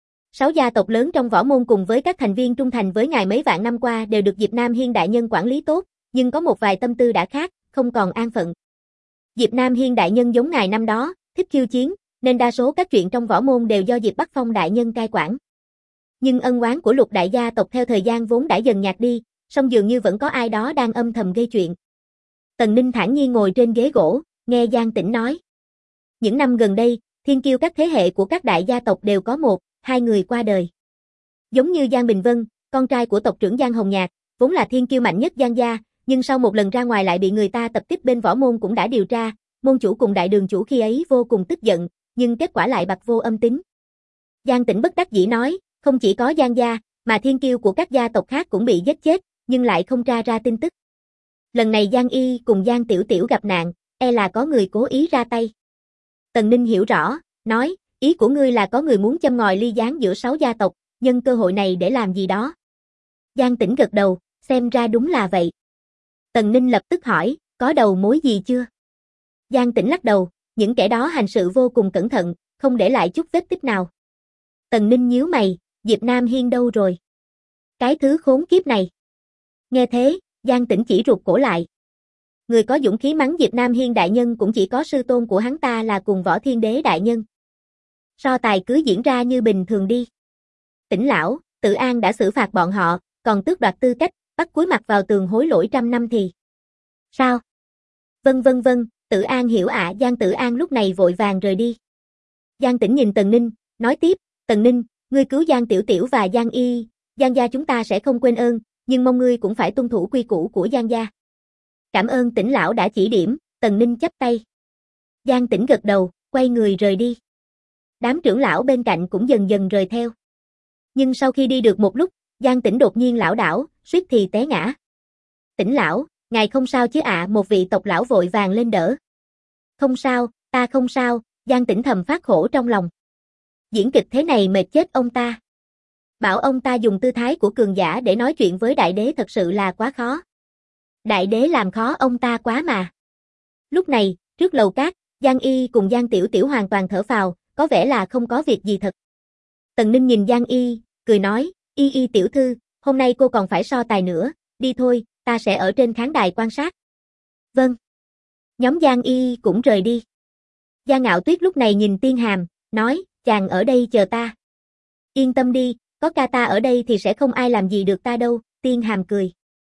6 gia tộc lớn trong võ môn cùng với các thành viên trung thành với ngài mấy vạn năm qua đều được Diệp Nam Hiên đại nhân quản lý tốt, nhưng có một vài tâm tư đã khác, không còn an phận. Diệp Nam Hiên đại nhân giống ngài năm đó, thích khiêu chiến, nên đa số các chuyện trong võ môn đều do Diệp Bắc Phong đại nhân cai quản. Nhưng ân oán của Lục đại gia tộc theo thời gian vốn đã dần nhạt đi, song dường như vẫn có ai đó đang âm thầm gây chuyện. Tần Ninh thản nhiên ngồi trên ghế gỗ, nghe Giang Tĩnh nói. Những năm gần đây, thiên kiêu các thế hệ của các đại gia tộc đều có một, hai người qua đời. Giống như Giang Bình Vân, con trai của tộc trưởng Giang Hồng Nhạc, vốn là thiên kiêu mạnh nhất Giang gia, nhưng sau một lần ra ngoài lại bị người ta tập kích bên võ môn cũng đã điều tra, môn chủ cùng đại đường chủ khi ấy vô cùng tức giận, nhưng kết quả lại bặt vô âm tín. Giang Tĩnh bất đắc dĩ nói, không chỉ có Giang gia, mà thiên kiêu của các gia tộc khác cũng bị giết chết, nhưng lại không tra ra tin tức. Lần này Giang Y cùng Giang Tiểu Tiểu gặp nạn, e là có người cố ý ra tay. Tần Ninh hiểu rõ, nói, ý của ngươi là có người muốn châm ngòi ly gián giữa 6 gia tộc, nhân cơ hội này để làm gì đó. Giang Tĩnh gật đầu, xem ra đúng là vậy. Tần Ninh lập tức hỏi, có đầu mối gì chưa? Giang Tĩnh lắc đầu, những kẻ đó hành sự vô cùng cẩn thận, không để lại chút vết tích nào. Tần Ninh nhíu mày, Diệp Nam Hiên đâu rồi? Cái thứ khốn kiếp này. Nghe thế, Giang Tĩnh chỉ rụt cổ lại. Người có dũng khí mắng Diệp Nam Hiên đại nhân cũng chỉ có sư tôn của hắn ta là cùng Võ Thiên Đế đại nhân. So tài cứ diễn ra như bình thường đi. Tĩnh lão, Tự An đã xử phạt bọn họ, còn tước đoạt tư cách, bắt cúi mặt vào tường hối lỗi 100 năm thì. Sao? Vâng, Tự An hiểu ạ. Giang Tự An lúc này vội vàng rời đi. Giang Tĩnh nhìn Tần Ninh, nói tiếp, Tần Ninh, ngươi cứu Giang Tiểu Tiểu và Giang Y, Giang gia chúng ta sẽ không quên ơn, nhưng mong ngươi cũng phải tuân thủ quy củ của Giang gia. Cảm ơn Tĩnh lão đã chỉ điểm, Tần Ninh chắp tay. Giang Tĩnh gật đầu, quay người rời đi. Đám trưởng lão bên cạnh cũng dần dần rời theo. Nhưng sau khi đi được một lúc, Giang Tĩnh đột nhiên lảo đảo, suýt thì té ngã. Tĩnh lão, ngài không sao chứ ạ? Một vị tộc lão vội vàng lên đỡ. Không sao, ta không sao, Giang Tĩnh thầm phát khổ trong lòng. Diễn kịch thế này mệt chết ông ta. Bảo ông ta dùng tư thái của cường giả để nói chuyện với đại đế thật sự là quá khó. Đại đế làm khó ông ta quá mà. Lúc này, trước lầu cát, Giang Y cùng Giang Tiểu Tiểu hoàn toàn thở phào, có vẻ là không có việc gì thật. Tần Ninh nhìn Giang Y, cười nói, Y tiểu thư, hôm nay cô còn phải so tài nữa, đi thôi, ta sẽ ở trên khán đài quan sát. Vâng. Nhóm Giang Y cũng rời đi. Giang Ngạo Tuyết lúc này nhìn Tiên Hàm, nói, chàng ở đây chờ ta. Yên tâm đi, có ca ta ở đây thì sẽ không ai làm gì được ta đâu, Tiên Hàm cười.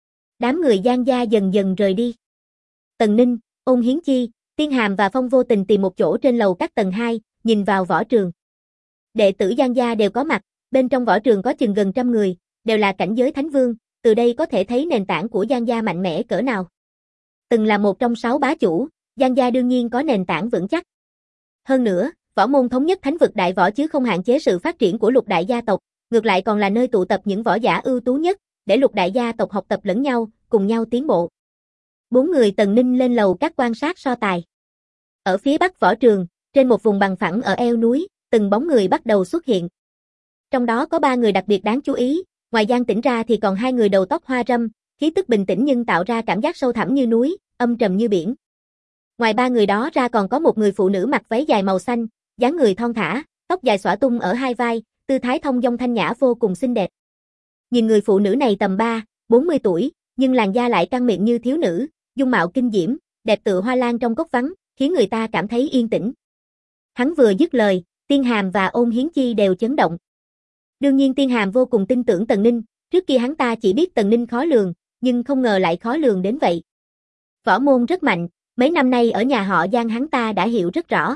Đám người Giang gia dần dần rời đi. Tần Ninh, Ôn Hiến Chi, Tiên Hàm và Phong Vô Tình tìm một chỗ trên lầu các tầng 2, nhìn vào võ trường. Đệ tử Giang gia đều có mặt, bên trong võ trường có chừng gần 100 người, đều là cảnh giới thánh vương, từ đây có thể thấy nền tảng của Giang gia mạnh mẽ cỡ nào. Từng là một trong 6 bá chủ, Giang gia đương nhiên có nền tảng vững chắc. Hơn nữa, võ môn thống nhất thánh vực đại võ chứ không hạn chế sự phát triển của Lục đại gia tộc, ngược lại còn là nơi tụ tập những võ giả ưu tú nhất, để Lục đại gia tộc học tập lẫn nhau, cùng nhau tiến bộ. 4 người Tần Ninh lên lầu các quan sát so tài. Ở phía bắc võ trường, trên một vùng bằng phẳng ở eo núi, từng bóng người bắt đầu xuất hiện. Trong đó có 3 người đặc biệt đáng chú ý, ngoài Giang Tĩnh ra thì còn 2 người đầu tóc hoa râm, khí tức bình tĩnh nhưng tạo ra cảm giác sâu thẳm như núi, âm trầm như biển. Ngoài 3 người đó ra còn có một người phụ nữ mặc váy dài màu xanh, dáng người thon thả, tóc dài xõa tung ở hai vai, tư thái thong dong thanh nhã vô cùng xinh đẹp. Nhìn người phụ nữ này tầm 40 tuổi, nhưng làn da lại căng miệng như thiếu nữ, dung mạo kinh diễm, đẹp tựa hoa lan trong cốc vắng, khiến người ta cảm thấy yên tĩnh. Hắn vừa dứt lời, Tiên Hàm và Ôn Hiến Chi đều chấn động. Đương nhiên Tiên Hàm vô cùng tin tưởng Tần Ninh, trước kia hắn ta chỉ biết Tần Ninh khó lường, nhưng không ngờ lại khó lường đến vậy. Võ môn rất mạnh, mấy năm nay ở nhà họ Giang hắn ta đã hiểu rất rõ.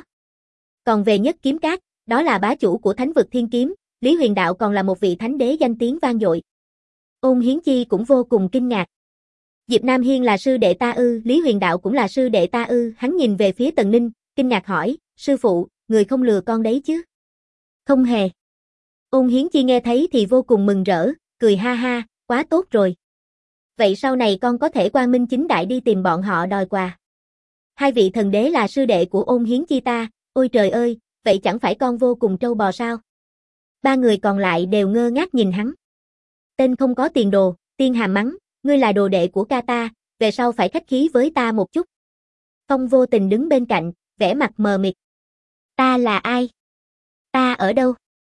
Còn về Nhất Kiếm Các, đó là bá chủ của thánh vực thiên kiếm, Lý Huyền Đạo còn là một vị thánh đế danh tiếng vang dội. Ôn Hiến Chi cũng vô cùng kinh ngạc. Diệp Nam Hiên là sư đệ ta ư? Lý Huyền Đạo cũng là sư đệ ta ư? Hắn nhìn về phía Tần Ninh, kinh ngạc hỏi, sư phụ, người không lừa con đấy chứ? Không hề. Ôn Hiến Chi nghe thấy thì vô cùng mừng rỡ, cười ha ha, quá tốt rồi. Vậy sau này con có thể quang minh chính đại đi tìm bọn họ đòi quà. 2 vị thần đế là sư đệ của Ôn Hiến Chi ta, ôi trời ơi, vậy chẳng phải con vô cùng trâu bò sao? 3 người còn lại đều ngơ ngác nhìn hắn. Tên không có tiền đồ, Tiên Hàm mắng, ngươi là đồ đệ của ca ta, về sau phải khách khí với ta một chút. Phong Vô Tình đứng bên cạnh, vẻ mặt mờ mịt. Ta là ai? Ta ở đâu?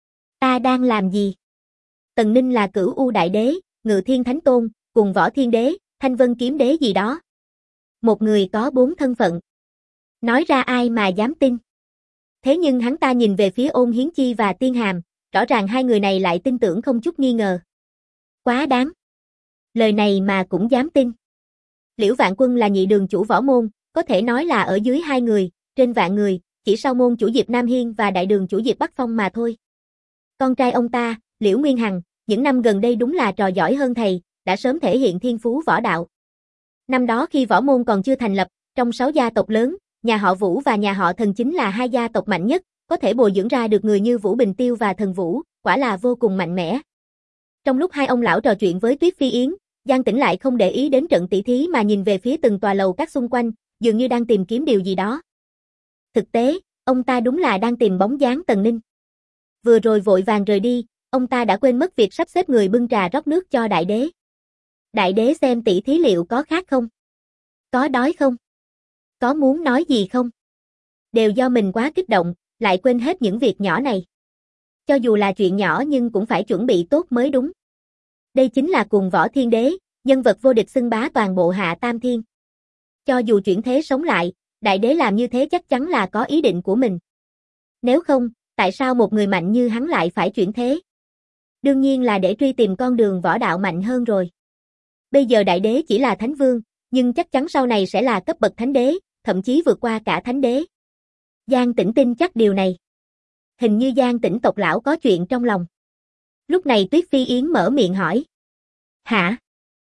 Ta đang làm gì? Tần Ninh là Cửu U Đại Đế, Ngự Thiên Thánh Tôn, cùng Võ Thiên Đế, Thanh Vân Kiếm Đế gì đó. Một người có 4 thân phận. Nói ra ai mà dám tin? Thế nhưng hắn ta nhìn về phía Ôn Hiến Chi và Tiên Hàm, rõ ràng hai người này lại tin tưởng không chút nghi ngờ. Quá đáng. Lời này mà cũng dám tin. Liễu Vạn Quân là nhị đường chủ võ môn, có thể nói là ở dưới hai người, trên vạn người, chỉ sau môn chủ Diệp Nam Hiên và đại đường chủ Diệp Bắc Phong mà thôi. Con trai ông ta, Liễu Nguyên Hằng, những năm gần đây đúng là trò giỏi hơn thầy, đã sớm thể hiện thiên phú võ đạo. Năm đó khi võ môn còn chưa thành lập, trong 6 gia tộc lớn, nhà họ Vũ và nhà họ Thần chính là hai gia tộc mạnh nhất, có thể bồi dưỡng ra được người như Vũ Bình Tiêu và Thần Vũ, quả là vô cùng mạnh mẽ. Trong lúc hai ông lão trò chuyện với Tuyết Phi Yến, Giang Tĩnh lại không để ý đến trận tỷ thí mà nhìn về phía từng tòa lầu các xung quanh, dường như đang tìm kiếm điều gì đó. Thực tế, ông ta đúng là đang tìm bóng dáng Tần Ninh. Vừa rồi vội vàng rời đi, ông ta đã quên mất việc sắp xếp người bưng trà rót nước cho đại đế. Đại đế xem tỷ thí liệu có khác không? Có đói không? Có muốn nói gì không? Đều do mình quá kích động, lại quên hết những việc nhỏ này. Cho dù là chuyện nhỏ nhưng cũng phải chuẩn bị tốt mới đúng. Đây chính là Cuồng Võ Thiên Đế, nhân vật vô địch xưng bá toàn bộ Hạ Tam Thiên. Cho dù chuyển thế sống lại, đại đế làm như thế chắc chắn là có ý định của mình. Nếu không, tại sao một người mạnh như hắn lại phải chuyển thế? Đương nhiên là để truy tìm con đường võ đạo mạnh hơn rồi. Bây giờ đại đế chỉ là thánh vương, nhưng chắc chắn sau này sẽ là cấp bậc thánh đế, thậm chí vượt qua cả thánh đế. Giang Tĩnh tin chắc điều này. Hình như Giang Tĩnh tộc lão có chuyện trong lòng. Lúc này Tuyết Phi Yến mở miệng hỏi. Hả?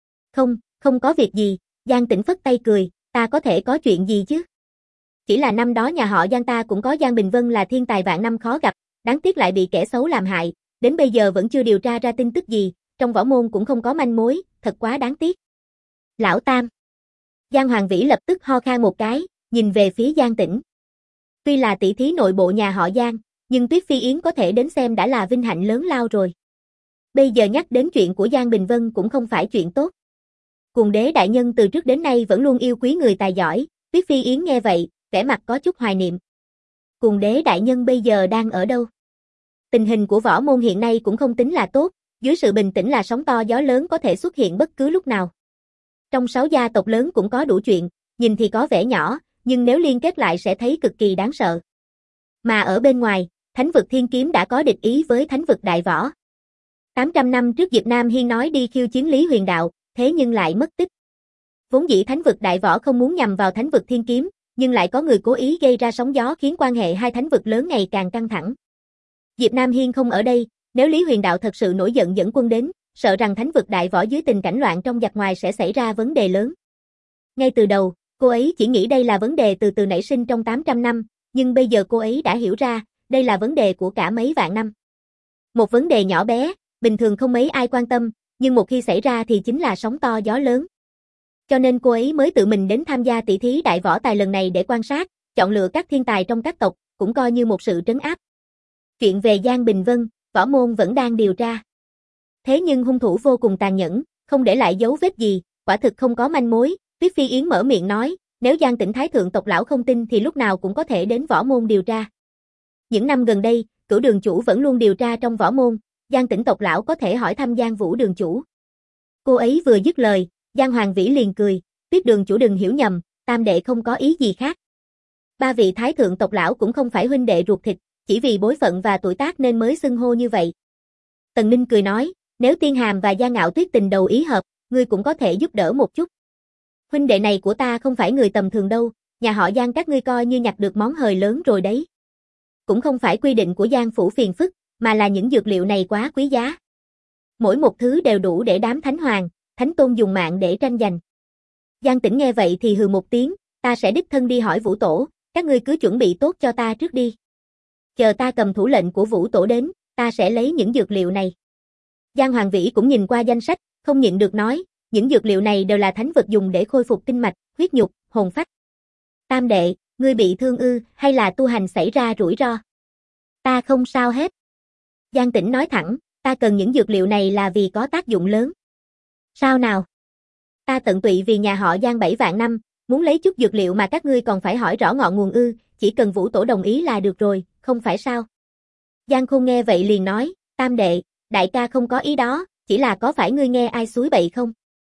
Không có việc gì, Giang Tĩnh phất tay cười, ta có thể có chuyện gì chứ? Chỉ là năm đó nhà họ Giang ta cũng có Giang Bình Vân là thiên tài vạn năm khó gặp, đáng tiếc lại bị kẻ xấu làm hại, đến bây giờ vẫn chưa điều tra ra tin tức gì, trong võ môn cũng không có manh mối, thật quá đáng tiếc. Lão Tam. Giang Hoàng Vĩ lập tức ho khan một cái, nhìn về phía Giang Tĩnh. Tuy là tỷ thí nội bộ nhà họ Giang, nhưng Tuyết Phi Yến có thể đến xem đã là vinh hạnh lớn lao rồi. Bây giờ nhắc đến chuyện của Giang Bình Vân cũng không phải chuyện tốt. Cuồng đế đại nhân từ trước đến nay vẫn luôn yêu quý người tài giỏi, Tuyết Phi Yến nghe vậy, vẻ mặt có chút hoài niệm. Cuồng đế đại nhân bây giờ đang ở đâu? Tình hình của võ môn hiện nay cũng không tính là tốt, dưới sự bình tĩnh là sóng to gió lớn có thể xuất hiện bất cứ lúc nào. Trong 6 gia tộc lớn cũng có đủ chuyện, nhìn thì có vẻ nhỏ, nhưng nếu liên kết lại sẽ thấy cực kỳ đáng sợ. Mà ở bên ngoài, Thánh vực Thiên Kiếm đã có địch ý với Thánh vực Đại Võ. 800 năm trước Diệp Nam Hiên nói đi khiêu chiến Lý Huyền Đạo, thế nhưng lại mất tích. Vốn dĩ Thánh vực Đại Võ không muốn nhằm vào Thánh vực Thiên Kiếm, nhưng lại có người cố ý gây ra sóng gió khiến quan hệ hai thánh vực lớn ngày càng căng thẳng. Diệp Nam Hiên không ở đây, nếu Lý Huyền Đạo thật sự nổi giận dẫn quân đến, sợ rằng Thánh vực Đại Võ dưới tình cảnh loạn trong giặc ngoài sẽ xảy ra vấn đề lớn. Ngay từ đầu, cô ấy chỉ nghĩ đây là vấn đề từ từ nảy sinh trong 800 năm, nhưng bây giờ cô ấy đã hiểu ra, đây là vấn đề của cả mấy vạn năm. Một vấn đề nhỏ bé, bình thường không mấy ai quan tâm, nhưng một khi xảy ra thì chính là sóng to gió lớn. Cho nên cô ấy mới tự mình đến tham gia tỷ thí đại võ tài lần này để quan sát, chọn lựa các thiên tài trong các tộc, cũng coi như một sự trấn áp. Chuyện về Giang Bình Vân, võ môn vẫn đang điều tra. Thế nhưng hung thủ vô cùng tàn nhẫn, không để lại dấu vết gì, quả thực không có manh mối. Tuyết Phi Yến mở miệng nói, nếu Giang Tĩnh Thái thượng tộc lão không tin thì lúc nào cũng có thể đến võ môn điều tra. Những năm gần đây, Cửu đường chủ vẫn luôn điều tra trong võ môn, Giang Tĩnh tộc lão có thể hỏi thăm Giang Vũ đường chủ. Cô ấy vừa dứt lời, Giang Hoàng Vĩ liền cười, Tuyết đường chủ đừng hiểu nhầm, tam đệ không có ý gì khác. Ba vị thái thượng tộc lão cũng không phải huynh đệ ruột thịt, chỉ vì bối phận và tuổi tác nên mới xưng hô như vậy. Tần Ninh cười nói, nếu Tiên Hàm và Giang Ngạo Tuyết tình đầu ý hợp, ngươi cũng có thể giúp đỡ một chút. Huynh đệ này của ta không phải người tầm thường đâu, nhà họ Giang các ngươi coi như nhặt được món hời lớn rồi đấy. Cũng không phải quy định của Giang phủ phiền phức, mà là những dược liệu này quá quý giá. Mỗi một thứ đều đủ để đám thánh hoàng, thánh tôn dùng mạng để tranh giành. Giang Tĩnh nghe vậy thì hừ một tiếng, ta sẽ đích thân đi hỏi Vũ Tổ, các ngươi cứ chuẩn bị tốt cho ta trước đi. Chờ ta cầm thủ lệnh của Vũ Tổ đến, ta sẽ lấy những dược liệu này. Giang Hoàng Vĩ cũng nhìn qua danh sách, không nhịn được nói, những dược liệu này đều là thánh vật dùng để khôi phục tinh mạch, huyết nhục, hồn phách. Tam đệ, ngươi bị thương ư, hay là tu hành xảy ra rủi ro? Ta không sao hết. Giang Tĩnh nói thẳng, ta cần những dược liệu này là vì có tác dụng lớn. Sao nào? Ta tận tụy vì nhà họ Giang 7 vạn năm, muốn lấy chút dược liệu mà các ngươi còn phải hỏi rõ ngọn nguồn ư, chỉ cần Vũ Tổ đồng ý là được rồi, không phải sao? Giang Khôn nghe vậy liền nói, tam đệ, đại ca không có ý đó, chỉ là có phải ngươi nghe ai xúi bậy không?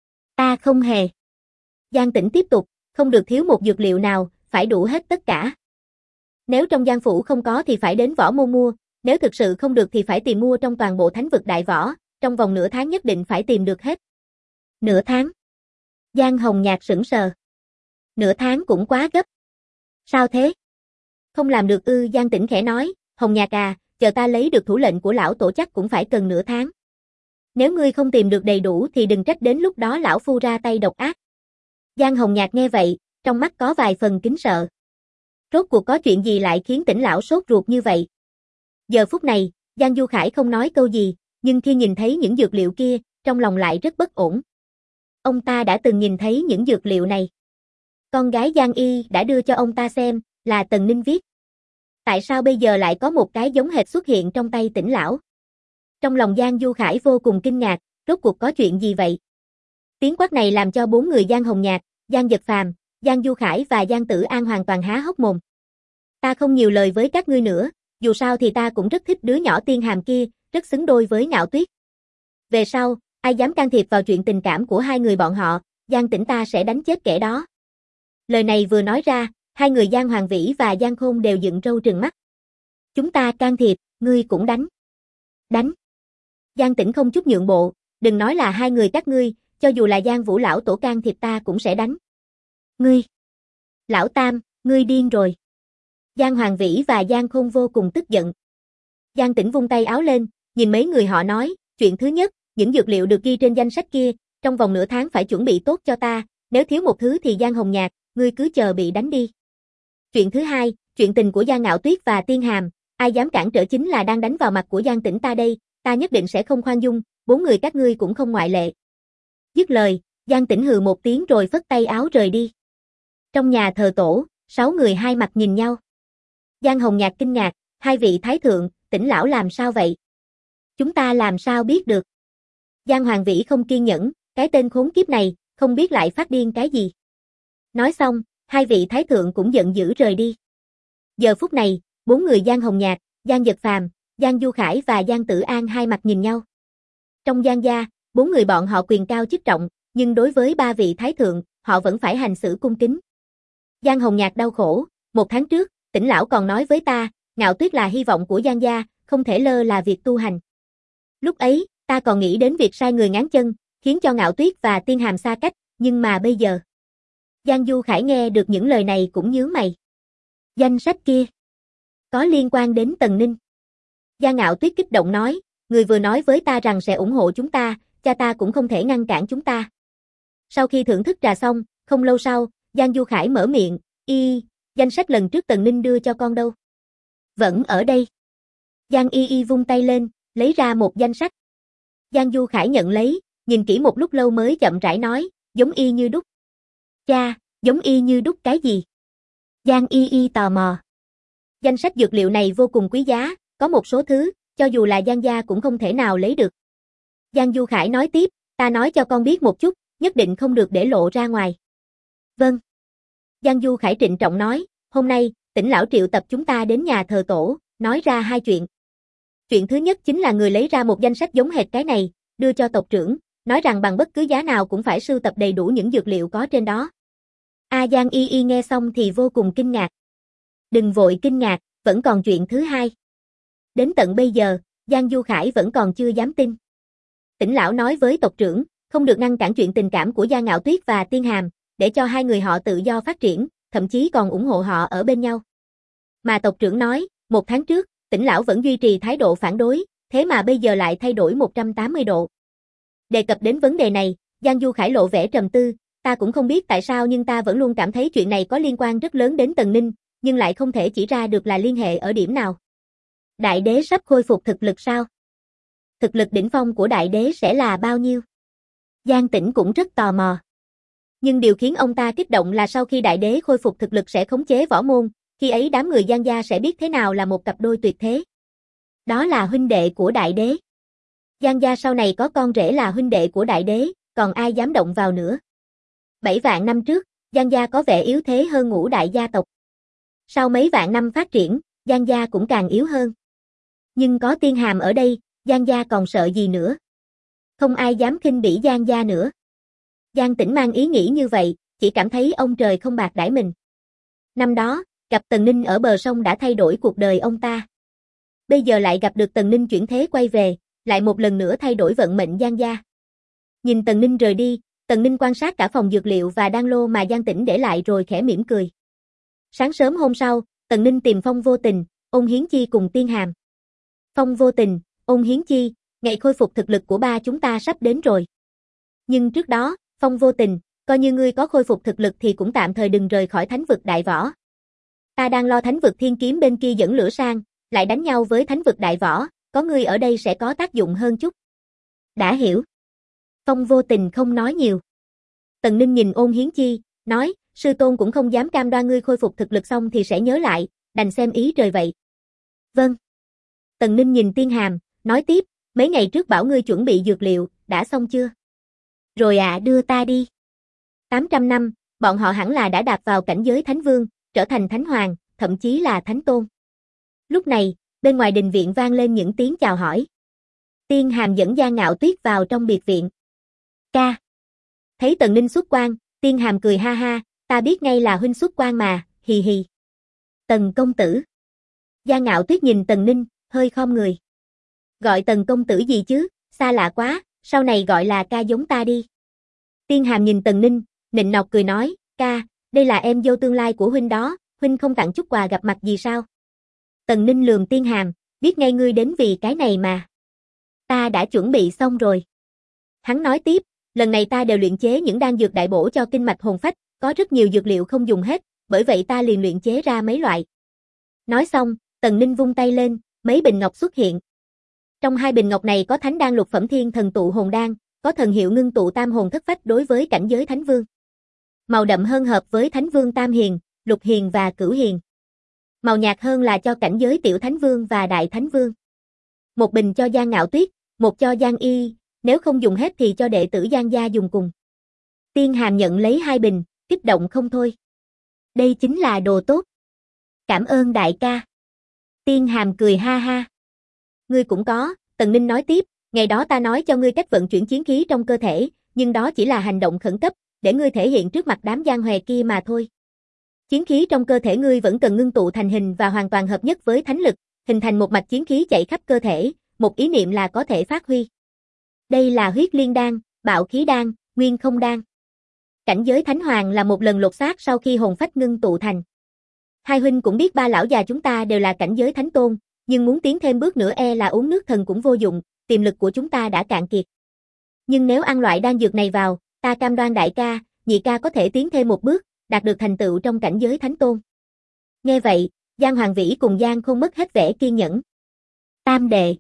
Ta không hề. Giang Tĩnh tiếp tục, không được thiếu một dược liệu nào, phải đủ hết tất cả. Nếu trong Giang phủ không có thì phải đến võ môn mua, Nếu thực sự không được thì phải tìm mua trong toàn bộ thánh vực đại võ, trong vòng nửa tháng nhất định phải tìm được hết. Nửa tháng? Giang Hồng Nhạc sững sờ. Nửa tháng cũng quá gấp. Sao thế? Không làm được ư? Giang Tĩnh khẽ nói, Hồng Nhạc à, chờ ta lấy được thủ lệnh của lão tổ chắc cũng phải cần nửa tháng. Nếu ngươi không tìm được đầy đủ thì đừng trách đến lúc đó lão phu ra tay độc ác. Giang Hồng Nhạc nghe vậy, trong mắt có vài phần kính sợ. Rốt cuộc có chuyện gì lại khiến Tĩnh lão sốt ruột như vậy? Giờ phút này, Giang Du Khải không nói câu gì, nhưng khi nhìn thấy những dược liệu kia, trong lòng lại rất bất ổn. Ông ta đã từng nhìn thấy những dược liệu này. Con gái Giang Y đã đưa cho ông ta xem, là Tần Ninh viết. Tại sao bây giờ lại có một cái giống hệt xuất hiện trong tay Tĩnh lão? Trong lòng Giang Du Khải vô cùng kinh ngạc, rốt cuộc có chuyện gì vậy? Tiếng quát này làm cho bốn người Giang Hồng Nhạc, Giang Dật Phàm, Giang Du Khải và Giang Tử An hoàn toàn há hốc mồm. Ta không nhiều lời với các ngươi nữa, dù sao thì ta cũng rất thích đứa nhỏ Tiên Hàm kia, rất xứng đôi với Ngạo Tuyết. Về sau, ai dám can thiệp vào chuyện tình cảm của hai người bọn họ, Giang Tĩnh ta sẽ đánh chết kẻ đó. Lời này vừa nói ra, hai người Giang Hoàng Vĩ và Giang Khôn đều dựng râu trừng mắt. Chúng ta can thiệp, ngươi cũng đánh. Đánh. Giang Tĩnh không chút nhượng bộ, đừng nói là hai người các ngươi, cho dù là Giang Vũ lão tổ can thiệp ta cũng sẽ đánh. Ngươi. Lão Tam, ngươi điên rồi. Giang Hoàng Vĩ và Giang Khôn vô cùng tức giận. Giang Tĩnh vung tay áo lên, nhìn mấy người họ nói, chuyện thứ nhất, những dược liệu được ghi trên danh sách kia, trong vòng nửa tháng phải chuẩn bị tốt cho ta, nếu thiếu một thứ thì Giang Hồng Nhạc, ngươi cứ chờ bị đánh đi. Chuyện thứ hai, chuyện tình của Giang Ngạo Tuyết và Tiên Hàm, ai dám cản trở chính là đang đánh vào mặt của Giang Tĩnh ta đây, ta nhất định sẽ không khoan dung, bốn người các ngươi cũng không ngoại lệ. Dứt lời, Giang Tĩnh hừ một tiếng rồi phất tay áo rời đi. Trong nhà thờ tổ, 6 người hai mặt nhìn nhau. Giang Hồng Nhạc kinh ngạc, hai vị thái thượng, Tĩnh lão làm sao vậy? Chúng ta làm sao biết được? Giang Hoàng Vĩ không kiên nhẫn, cái tên khốn kiếp này, không biết lại phát điên cái gì. Nói xong, hai vị thái thượng cũng giận dữ rời đi. Giờ phút này, bốn người Giang Hồng Nhạc, Giang Dật Phàm, Giang Du Khải và Giang Tử An hai mặt nhìn nhau. Trong Giang gia, bốn người bọn họ quyền cao chức trọng, nhưng đối với ba vị thái thượng, họ vẫn phải hành xử cung kính. Giang Hồng Nhạc đau khổ, 1 tháng trước, Tĩnh lão còn nói với ta, Ngạo Tuyết là hy vọng của Giang gia, không thể lơ là việc tu hành. Lúc ấy, ta còn nghĩ đến việc sai người ngáng chân, khiến cho Ngạo Tuyết và Tiên Hàm xa cách, nhưng mà bây giờ. Giang Du Khải nghe được những lời này cũng nhíu mày. Danh sách kia, có liên quan đến Tần Ninh. Giang Ngạo Tuyết kích động nói, người vừa nói với ta rằng sẽ ủng hộ chúng ta, cha ta cũng không thể ngăn cản chúng ta. Sau khi thưởng thức trà xong, không lâu sau, Giang Du Khải mở miệng, danh sách lần trước Tần Ninh đưa cho con đâu? Vẫn ở đây. Giang Y vung tay lên, lấy ra một danh sách. Giang Du Khải nhận lấy, nhìn kỹ một lúc lâu mới chậm rãi nói, giống y như đúc. Cha, giống y như đúc cái gì? Giang Y tò mò. Danh sách dược liệu này vô cùng quý giá, có một số thứ, cho dù là Giang gia cũng không thể nào lấy được. Giang Du Khải nói tiếp, ta nói cho con biết một chút, nhất định không được để lộ ra ngoài. Vâng. Giang Du Khải trịnh trọng nói, hôm nay, Tĩnh lão triệu tập chúng ta đến nhà thờ tổ, nói ra hai chuyện. Chuyện thứ nhất chính là người lấy ra một danh sách giống hệt cái này, đưa cho tộc trưởng, nói rằng bằng bất cứ giá nào cũng phải sưu tập đầy đủ những dược liệu có trên đó. Giang Y nghe xong thì vô cùng kinh ngạc. Đừng vội kinh ngạc, vẫn còn chuyện thứ hai. Đến tận bây giờ, Giang Du Khải vẫn còn chưa dám tin. Tĩnh lão nói với tộc trưởng, không được ngăn cản chuyện tình cảm của Giang Ngạo Tuyết và Tiên Hàm, để cho hai người họ tự do phát triển, thậm chí còn ủng hộ họ ở bên nhau. Mà tộc trưởng nói, 1 tháng trước, Tĩnh lão vẫn duy trì thái độ phản đối, thế mà bây giờ lại thay đổi 180 độ. Đề cập đến vấn đề này, Giang Du Khải lộ vẻ trầm tư, ta cũng không biết tại sao nhưng ta vẫn luôn cảm thấy chuyện này có liên quan rất lớn đến Tần Ninh, nhưng lại không thể chỉ ra được là liên hệ ở điểm nào. Đại đế sắp khôi phục thực lực sao? Thực lực đỉnh phong của đại đế sẽ là bao nhiêu? Giang Tĩnh cũng rất tò mò. Nhưng điều khiến ông ta kích động là sau khi đại đế khôi phục thực lực sẽ khống chế võ môn, khi ấy đám người Giang gia sẽ biết thế nào là một cặp đôi tuyệt thế. Đó là huynh đệ của đại đế. Giang gia sau này có con rể là huynh đệ của đại đế, còn ai dám động vào nữa. 7 vạn năm trước, Giang gia có vẻ yếu thế hơn ngũ đại gia tộc. Sau mấy vạn năm phát triển, Giang gia cũng càng yếu hơn. Nhưng có Tiên Hàm ở đây, Giang gia còn sợ gì nữa? Không ai dám khinh bỉ Giang gia nữa. Giang Tĩnh mang ý nghĩ như vậy, chỉ cảm thấy ông trời không bạc đãi mình. Năm đó, gặp Tần Ninh ở bờ sông đã thay đổi cuộc đời ông ta. bây giờ lại gặp được Tần Ninh chuyển thế quay về, lại một lần nữa thay đổi vận mệnh Giang gia. Nhìn Tần Ninh rời đi, Tần Ninh quan sát cả phòng dược liệu và đan lô mà Giang Tĩnh để lại rồi khẽ mỉm cười. Sáng sớm hôm sau, Tần Ninh tìm Phong Vô Tình, Ôn Hiến Chi cùng Tiên Hàm. Phong Vô Tình, Ôn Hiến Chi, ngày khôi phục thực lực của ba chúng ta sắp đến rồi. Nhưng trước đó, Phong Vô Tình, coi như ngươi có khôi phục thực lực thì cũng tạm thời đừng rời khỏi thánh vực đại võ. Ta đang lo thánh vực thiên kiếm bên kia dẫn lửa sang, lại đánh nhau với thánh vực đại võ, có ngươi ở đây sẽ có tác dụng hơn chút. Đã hiểu. Phong Vô Tình không nói nhiều. Tần Ninh nhìn Ôn Hiến Chi, nói, sư tôn cũng không dám cam đoan ngươi khôi phục thực lực xong thì sẽ nhớ lại, đành xem ý trời vậy. Vâng. Tần Ninh nhìn Tiên Hàm, nói tiếp, mấy ngày trước bảo ngươi chuẩn bị dược liệu, đã xong chưa? Rồi đưa ta đi. 800 năm, bọn họ hẳn là đã đạp vào cảnh giới thánh vương, trở thành thánh hoàng, thậm chí là thánh tôn. Lúc này, bên ngoài đình viện vang lên những tiếng chào hỏi. Tiên Hàm dẫn Giang Ngạo Tuyết vào trong biệt viện. Ca. Thấy Tần Ninh xuất quan, Tiên Hàm cười ha ha, ta biết ngay là huynh xuất quan mà, hì hì. Tần công tử. Giang Ngạo Tuyết nhìn Tần Ninh, hơi khom người. Gọi Tần công tử gì chứ, xa lạ quá, sau này gọi là ca giống ta đi. Tiên Hàm nhìn Tần Ninh, nịnh nọt cười nói, ca, đây là em dâu tương lai của huynh đó, huynh không tặng chút quà gặp mặt gì sao? Tần Ninh lườm Tiên Hàm, biết ngay ngươi đến vì cái này mà. Ta đã chuẩn bị xong rồi. Hắn nói tiếp, lần này ta đều luyện chế những đan dược đại bổ cho kinh mạch hồn phách, có rất nhiều dược liệu không dùng hết, bởi vậy ta liền luyện chế ra mấy loại. Nói xong, Tần Ninh vung tay lên, mấy bình ngọc xuất hiện. Trong hai bình ngọc này có thánh đan lục phẩm thiên thần tụ hồn đan, có thần hiệu ngưng tụ tam hồn thất phách đối với cảnh giới thánh vương. Màu đậm hơn hợp với thánh vương tam hiền, lục hiền và cửu hiền. Màu nhạt hơn là cho cảnh giới tiểu thánh vương và đại thánh vương. Một bình cho Giang Ngạo Tuyết, một cho Giang Y, nếu không dùng hết thì cho đệ tử Giang gia dùng cùng. Tiên Hàm nhận lấy hai bình, kích động không thôi. Đây chính là đồ tốt. Cảm ơn đại ca. Tiên Hàm cười ha ha. Ngươi cũng có, Tần Ninh nói tiếp, ngày đó ta nói cho ngươi cách vận chuyển chiến khí trong cơ thể, nhưng đó chỉ là hành động khẩn cấp, để ngươi thể hiện trước mặt đám giang hòe kia mà thôi. Chiến khí trong cơ thể ngươi vẫn cần ngưng tụ thành hình và hoàn toàn hợp nhất với thánh lực, hình thành một mạch chiến khí chạy khắp cơ thể, một ý niệm là có thể phát huy. Đây là huyết liên đan, bạo khí đan, nguyên không đan. Cảnh giới thánh hoàng là một lần lột xác sau khi hồn phách ngưng tụ thành. Hai huynh cũng biết ba lão già chúng ta đều là cảnh giới thánh tôn, nhưng muốn tiến thêm bước nữa là uống nước thần cũng vô dụng, tiềm lực của chúng ta đã cạn kiệt. Nhưng nếu ăn loại đan dược này vào, ta cam đoan đại ca, nhị ca có thể tiến thêm một bước, đạt được thành tựu trong cảnh giới thánh tôn. Nghe vậy, Giang Hoàng Vĩ cùng Giang Khôn mất hết vẻ kiên nhẫn. Tam đệ.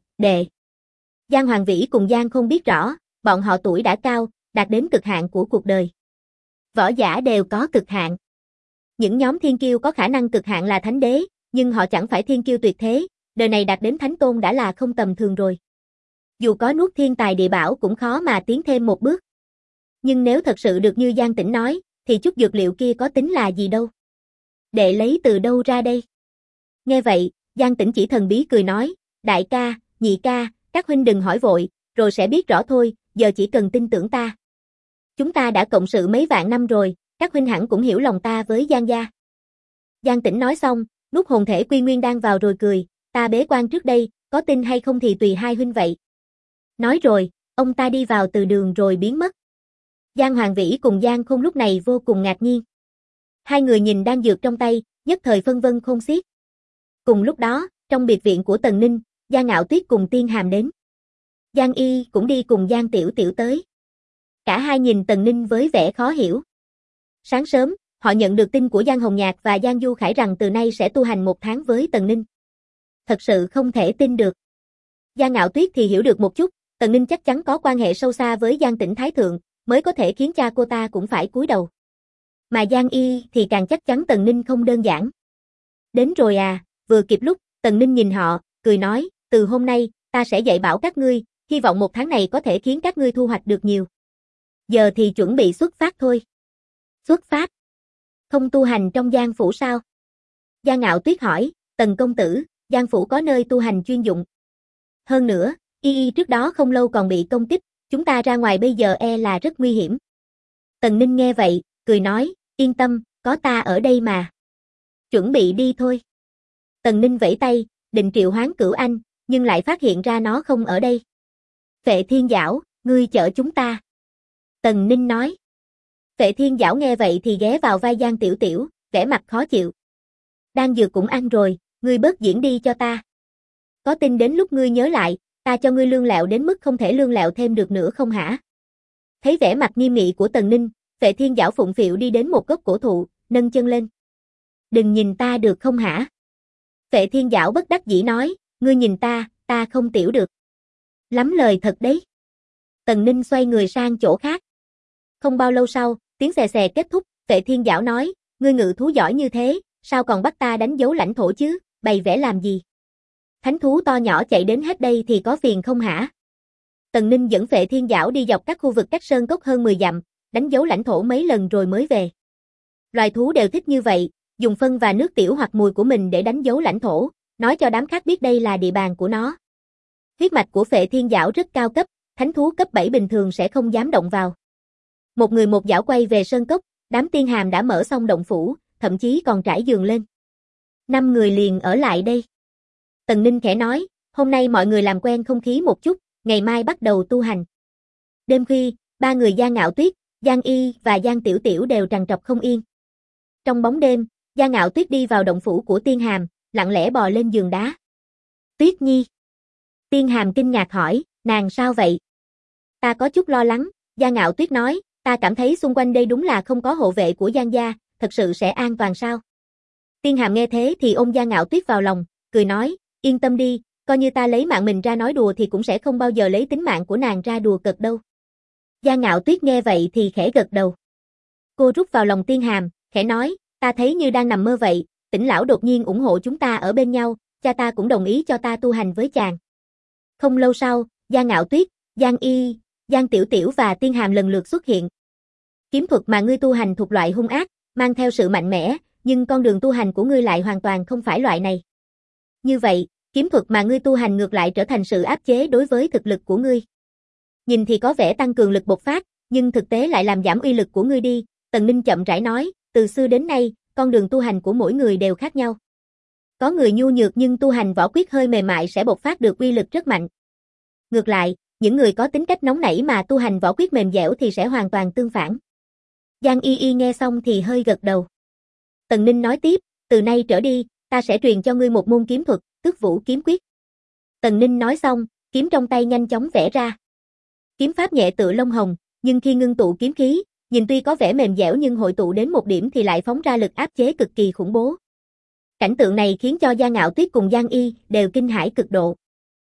Giang Hoàng Vĩ cùng Giang Khôn biết rõ, bọn họ tuổi đã cao, đạt đến cực hạn của cuộc đời. Võ giả đều có cực hạn. Những nhóm thiên kiêu có khả năng cực hạn là thánh đế, nhưng họ chẳng phải thiên kiêu tuyệt thế, đời này đạt đến thánh tôn đã là không tầm thường rồi. Dù có nuốt thiên tài địa bảo cũng khó mà tiến thêm một bước. Nhưng nếu thật sự được như Giang Tĩnh nói, thì chút dược liệu kia có tính là gì đâu. Đệ lấy từ đâu ra đây? Nghe vậy, Giang Tĩnh chỉ thần bí cười nói, đại ca, nhị ca, các huynh đừng hỏi vội, rồi sẽ biết rõ thôi, giờ chỉ cần tin tưởng ta. Chúng ta đã cộng sự mấy vạn năm rồi, các huynh hẳn cũng hiểu lòng ta với Giang gia. Giang Tĩnh nói xong, nuốt hồn thể quy nguyên đan vào rồi cười, ta bế quan trước đây, có tin hay không thì tùy hai huynh vậy. Nói rồi, ông ta đi vào từ đường rồi biến mất. Giang Hoàng Vĩ cùng Giang Khôn lúc này vô cùng ngạc nhiên. Hai người nhìn đan dược trong tay, nhất thời phân vân khôn xiết. Cùng lúc đó, trong biệt viện của Tần Ninh, Giang Ngạo Tuyết cùng Tiên Hàm đến. Giang Y cũng đi cùng Giang Tiểu Tiểu tới. Cả hai nhìn Tần Ninh với vẻ khó hiểu. Sáng sớm, họ nhận được tin của Giang Hồng Nhạc và Giang Du Khải rằng từ nay sẽ tu hành 1 tháng với Tần Ninh. Thật sự không thể tin được. Giang Ngạo Tuyết thì hiểu được một chút, Tần Ninh chắc chắn có quan hệ sâu xa với Giang Tĩnh Thái Thượng, mới có thể khiến cha cô ta cũng phải cúi đầu. Mà Giang Y thì càng chắc chắn Tần Ninh không đơn giản. Đến rồi vừa kịp lúc, Tần Ninh nhìn họ, cười nói, từ hôm nay, ta sẽ dạy bảo các ngươi, hy vọng 1 tháng này có thể khiến các ngươi thu hoạch được nhiều. Giờ thì chuẩn bị xuất phát thôi. Xuất phát? Không tu hành trong Giang phủ sao? Giang Ngạo Tuyết hỏi, Tần công tử, Giang phủ có nơi tu hành chuyên dụng. Hơn nữa, Y trước đó không lâu còn bị công kích, chúng ta ra ngoài bây giờ là rất nguy hiểm. Tần Ninh nghe vậy, cười nói, yên tâm, có ta ở đây mà. Chuẩn bị đi thôi. Tần Ninh vẫy tay, định triệu hoán Cửu Anh, nhưng lại phát hiện ra nó không ở đây. Phệ Thiên Giảo, ngươi chở chúng ta. Tần Ninh nói. Phệ Thiên Giảo nghe vậy thì ghé vào vai Giang Tiểu Tiểu, vẻ mặt khó chịu. Đan dược cũng ăn rồi, ngươi bớt diễn đi cho ta. Có tin đến lúc ngươi nhớ lại, ta cho ngươi lương lẹo đến mức không thể lương lẹo thêm được nữa không hả? Thấy vẻ mặt nghiêm nghị của Tần Ninh, Phệ Thiên Giảo phụng phịu đi đến một gốc cổ thụ, nâng chân lên. Đừng nhìn ta được không hả? Phệ Thiên Giảo bất đắc dĩ nói, ngươi nhìn ta không tiểu được. Lắm lời thật đấy. Tần Ninh xoay người sang chỗ khác. Không bao lâu sau, tiếng xè xè kết thúc, Phệ Thiên Giảo nói, ngươi ngự thú giỏi như thế, sao còn bắt ta đánh dấu lãnh thổ chứ, bày vẽ làm gì? Thánh thú to nhỏ chạy đến hết đây thì có phiền không hả? Tần Ninh dẫn Phệ Thiên Giảo đi dọc các khu vực cách sơn cốc hơn 10 dặm, đánh dấu lãnh thổ mấy lần rồi mới về. Loài thú đều thích như vậy, dùng phân và nước tiểu hoặc mùi của mình để đánh dấu lãnh thổ, nói cho đám khác biết đây là địa bàn của nó. Huyết mạch của Phệ Thiên Giảo rất cao cấp, thánh thú cấp 7 bình thường sẽ không dám động vào. Một người một giảo quay về sơn cốc, đám tiên hàm đã mở xong động phủ, thậm chí còn trải giường lên. 5 người liền ở lại đây. Tần Ninh khẽ nói, hôm nay mọi người làm quen không khí một chút, ngày mai bắt đầu tu hành. Đêm khuya, 3 người Giang Ngạo Tuyết, Giang Y và Giang Tiểu Tiểu đều trằn trọc không yên. Trong bóng đêm, Giang Ngạo Tuyết đi vào động phủ của tiên hàm, lặng lẽ bò lên giường đá. Tuyết Nhi. Tiên hàm kinh ngạc hỏi, nàng sao vậy? Ta có chút lo lắng, Giang Ngạo Tuyết nói, ta cảm thấy xung quanh đây đúng là không có hộ vệ của Giang gia, thật sự sẽ an toàn sao? Tiên hàm nghe thế thì ôm Giang Ngạo Tuyết vào lòng, cười nói, yên tâm đi, coi như ta lấy mạng mình ra nói đùa thì cũng sẽ không bao giờ lấy tính mạng của nàng ra đùa cợt đâu. Giang Ngạo Tuyết nghe vậy thì khẽ gật đầu. Cô rút vào lòng tiên hàm, khẽ nói, ta thấy như đang nằm mơ vậy, Tỉnh lão đột nhiên ủng hộ chúng ta ở bên nhau, cha ta cũng đồng ý cho ta tu hành với chàng. Không lâu sau, Giang Ngạo Tuyết, Giang Y, Giang Tiểu Tiểu và Tiên Hàm lần lượt xuất hiện. Kiếm thuật mà ngươi tu hành thuộc loại hung ác, mang theo sự mạnh mẽ, nhưng con đường tu hành của ngươi lại hoàn toàn không phải loại này. Như vậy, kiếm thuật mà ngươi tu hành ngược lại trở thành sự áp chế đối với thực lực của ngươi. Nhìn thì có vẻ tăng cường lực bộc phát, nhưng thực tế lại làm giảm uy lực của ngươi đi, Tần Ninh chậm rãi nói, từ xưa đến nay, con đường tu hành của mỗi người đều khác nhau. Có người nhu nhược nhưng tu hành võ quyết hơi mềm mại sẽ bộc phát được uy lực rất mạnh. Ngược lại, những người có tính cách nóng nảy mà tu hành võ quyết mềm dẻo thì sẽ hoàn toàn tương phản. Giang Y Y nghe xong thì hơi gật đầu. Tần Ninh nói tiếp, từ nay trở đi, ta sẽ truyền cho ngươi một môn kiếm thuật, Tước Vũ Kiếm Quyết. Tần Ninh nói xong, kiếm trong tay nhanh chóng vẽ ra. Kiếm pháp nhẹ tựa lông hồng, nhưng khi ngưng tụ kiếm khí, nhìn tuy có vẻ mềm dẻo nhưng hội tụ đến một điểm thì lại phóng ra lực áp chế cực kỳ khủng bố. Cảnh tượng này khiến cho Giang Ngạo Tuyết cùng Giang Y đều kinh hãi cực độ.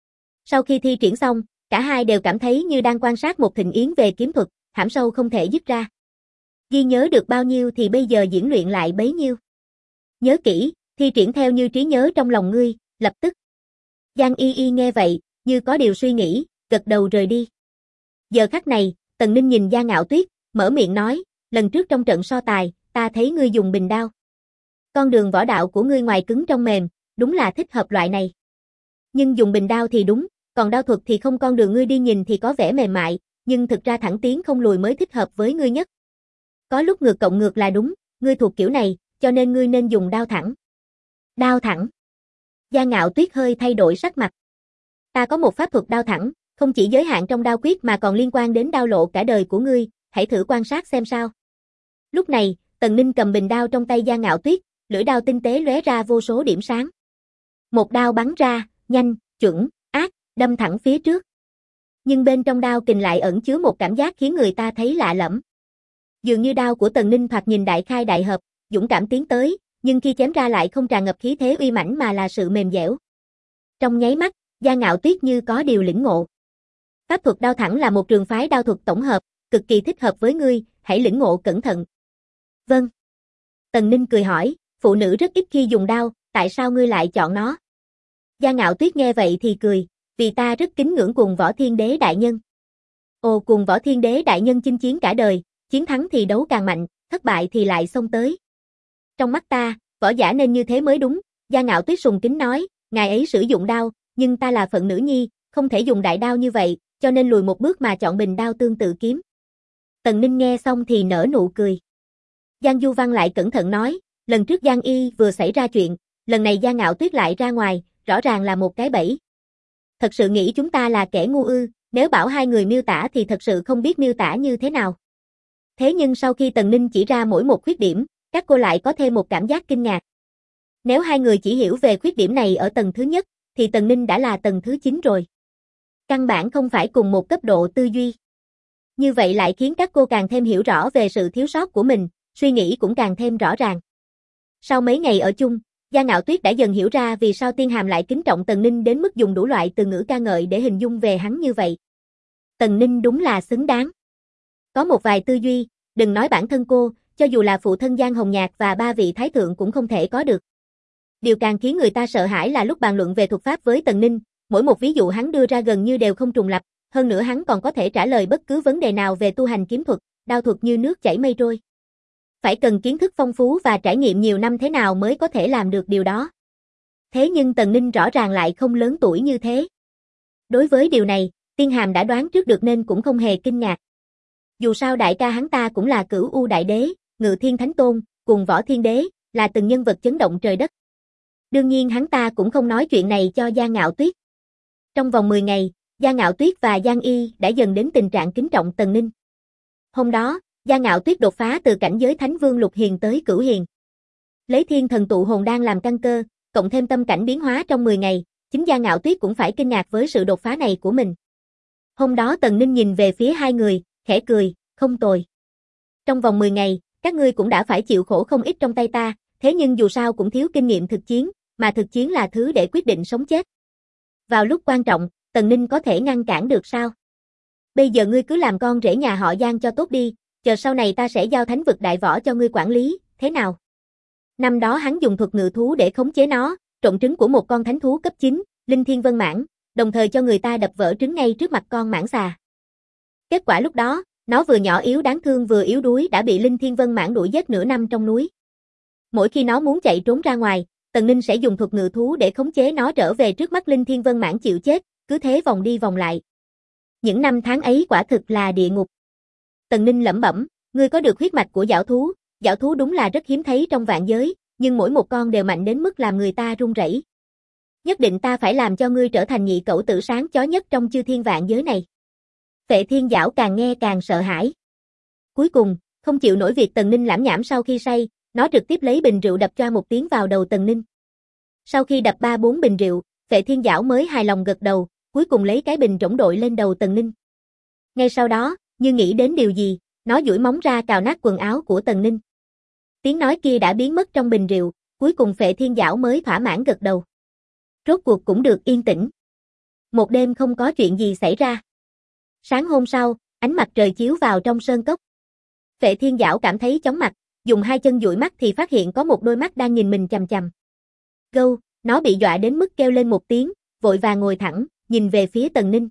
Sau khi thi triển xong, cả hai đều cảm thấy như đang quan sát một thịnh yến về kiếm thuật, hãm sâu không thể dứt ra. Ghi nhớ được bao nhiêu thì bây giờ diễn luyện lại bấy nhiêu. Nhớ kỹ, thi triển theo như trí nhớ trong lòng ngươi, lập tức. Giang Y Y nghe vậy, như có điều suy nghĩ, gật đầu rời đi. Giờ khắc này, Tần Ninh nhìn Giang Ngạo Tuyết, mở miệng nói, lần trước trong trận so tài, ta thấy ngươi dùng bình đao. Con đường võ đạo của ngươi ngoài cứng trong mềm, đúng là thích hợp loại này. Nhưng dùng bình đao thì đúng, còn đao thuật thì không, con đường ngươi đi nhìn thì có vẻ mềm mại, nhưng thực ra thẳng tiến không lùi mới thích hợp với ngươi nhất. Có lúc ngược cộng ngược là đúng, ngươi thuộc kiểu này, cho nên ngươi nên dùng đao thẳng. Đao thẳng. Giang Ngạo Tuyết hơi thay đổi sắc mặt. Ta có một pháp thuật đao thẳng, không chỉ giới hạn trong đao quyết mà còn liên quan đến đao lộ cả đời của ngươi, hãy thử quan sát xem sao. Lúc này, Tần Ninh cầm bình đao trong tay Giang Ngạo Tuyết, lưỡi đao tinh tế lóe ra vô số điểm sáng. Một đao bắn ra, nhanh, chuẩn, ác, đâm thẳng phía trước. Nhưng bên trong đao kình lại ẩn chứa một cảm giác khiến người ta thấy lạ lẫm. Dường như đao của Tần Ninh thoạt nhìn đại khai đại hợp, dũng cảm tiến tới, nhưng khi chém ra lại không tràn ngập khí thế uy mãnh mà là sự mềm dẻo. Trong nháy mắt, Giang Ngạo Tuyết như có điều lĩnh ngộ. Pháp thuật đao thẳng là một trường phái đao thuật tổng hợp, cực kỳ thích hợp với ngươi, hãy lĩnh ngộ cẩn thận. Vâng. Tần Ninh cười hỏi, phụ nữ rất ít khi dùng đao, tại sao ngươi lại chọn nó? Giang Ngạo Tuyết nghe vậy thì cười, vì ta rất kính ngưỡng Cùng Võ Thiên Đế đại nhân. Ồ, Cùng Võ Thiên Đế đại nhân chinh chiến cả đời, chiến thắng thì đấu càng mạnh, thất bại thì lại xông tới. Trong mắt ta, võ giả nên như thế mới đúng, Giang Ngạo Tuyết sùng kính nói, ngài ấy sử dụng đao, nhưng ta là phận nữ nhi, không thể dùng đại đao như vậy, cho nên lùi một bước mà chọn bình đao tương tự kiếm. Tần Ninh nghe xong thì nở nụ cười. Giang Du Văn lại cẩn thận nói, lần trước Giang Y vừa xảy ra chuyện, lần này Giang Ngạo Tuyết lại ra ngoài, rõ ràng là một cái bẫy. Thật sự nghĩ chúng ta là kẻ ngu ư, nếu bảo hai người miêu tả thì thật sự không biết miêu tả như thế nào. Thế nhưng sau khi Tần Ninh chỉ ra mỗi một khuyết điểm, các cô lại có thêm một cảm giác kinh ngạc. Nếu hai người chỉ hiểu về khuyết điểm này ở tầng thứ nhất, thì Tần Ninh đã là tầng thứ 9 rồi. Căn bản không phải cùng một cấp độ tư duy. Như vậy lại khiến các cô càng thêm hiểu rõ về sự thiếu sót của mình, suy nghĩ cũng càng thêm rõ ràng. Sau mấy ngày ở chung, Gia Ngạo Tuyết đã dần hiểu ra vì sao Tiên Hàm lại kính trọng Tần Ninh đến mức dùng đủ loại từ ngữ ca ngợi để hình dung về hắn như vậy. Tần Ninh đúng là xứng đáng. Có một vài tư duy, đừng nói bản thân cô, cho dù là phụ thân Giang Hồng Nhạc và ba vị thái thượng cũng không thể có được. Điều càng khiến người ta sợ hãi là lúc bàn luận về thuật pháp với Tần Ninh, mỗi một ví dụ hắn đưa ra gần như đều không trùng lặp, hơn nữa hắn còn có thể trả lời bất cứ vấn đề nào về tu hành kiếm thuật, đao thuật như nước chảy mây trôi. Phải cần kiến thức phong phú và trải nghiệm nhiều năm thế nào mới có thể làm được điều đó. Thế nhưng Tần Ninh rõ ràng lại không lớn tuổi như thế. Đối với điều này, Tiên Hàm đã đoán trước được nên cũng không hề kinh ngạc. Dù sao đại ca hắn ta cũng là Cửu U Đại Đế, Ngự Thiên Thánh Tôn, cùng Võ Thiên Đế, là từng nhân vật chấn động trời đất. Đương nhiên hắn ta cũng không nói chuyện này cho Gia Ngạo Tuyết. Trong vòng 10 ngày, Gia Ngạo Tuyết và Giang Y đã dần đến tình trạng kính trọng Tần Ninh. Hôm đó, Gia Ngạo Tuyết đột phá từ cảnh giới Thánh Vương Lục Hiền tới Cửu Hiền. Lấy Thiên Thần Tụ Hồn Đan làm căn cơ, cộng thêm tâm cảnh biến hóa trong 10 ngày, chính Gia Ngạo Tuyết cũng phải kinh ngạc với sự đột phá này của mình. Hôm đó Tần Ninh nhìn về phía hai người, khẽ cười, không tồi. Trong vòng 10 ngày, các ngươi cũng đã phải chịu khổ không ít trong tay ta, thế nhưng dù sao cũng thiếu kinh nghiệm thực chiến, mà thực chiến là thứ để quyết định sống chết. Vào lúc quan trọng, Tần Ninh có thể ngăn cản được sao? Bây giờ ngươi cứ làm con rể nhà họ Giang cho tốt đi, chờ sau này ta sẽ giao Thánh Vực Đại Võ cho ngươi quản lý, thế nào? Năm đó hắn dùng thuật ngự thú để khống chế nó, trộn trứng của một con thánh thú cấp 9, Linh Thiên Vân Mãng, đồng thời cho người ta đập vỡ trứng ngay trước mặt con mãng xà. Kết quả lúc đó, nó vừa nhỏ yếu đáng thương vừa yếu đuối đã bị Linh Thiên Vân Mãng đuổi giết nửa năm trong núi. Mỗi khi nó muốn chạy trốn ra ngoài, Tần Ninh sẽ dùng thuật ngự thú để khống chế nó trở về trước mắt Linh Thiên Vân Mãng chịu chết, cứ thế vòng đi vòng lại. Những năm tháng ấy quả thực là địa ngục. Tần Ninh lẩm bẩm, ngươi có được huyết mạch của giảo thú đúng là rất hiếm thấy trong vạn giới, nhưng mỗi một con đều mạnh đến mức làm người ta run rẩy. Nhất định ta phải làm cho ngươi trở thành nhị cẩu tử sáng chói nhất trong chư thiên vạn giới này. Phệ Thiên Giảo càng nghe càng sợ hãi. Cuối cùng, không chịu nổi việc Tần Ninh lảm nhảm sau khi say, nó trực tiếp lấy bình rượu đập cho một tiếng vào đầu Tần Ninh. Sau khi đập 3-4 bình rượu, Phệ Thiên Giảo mới hài lòng gật đầu, cuối cùng lấy cái bình rỗng đội lên đầu Tần Ninh. Ngay sau đó, như nghĩ đến điều gì, nó duỗi móng ra cào nát quần áo của Tần Ninh. Tiếng nói kia đã biến mất trong bình rượu, cuối cùng Phệ Thiên Giảo mới thỏa mãn gật đầu. Rốt cuộc cũng được yên tĩnh. Một đêm không có chuyện gì xảy ra. Sáng hôm sau, ánh mặt trời chiếu vào trong sơn cốc. Phệ Thiên Giảo cảm thấy chóng mặt, dùng hai chân dụi mắt thì phát hiện có một đôi mắt đang nhìn mình chằm chằm. Gâu, nó bị dọa đến mức kêu lên một tiếng, vội vàng ngồi thẳng, nhìn về phía Tần Ninh.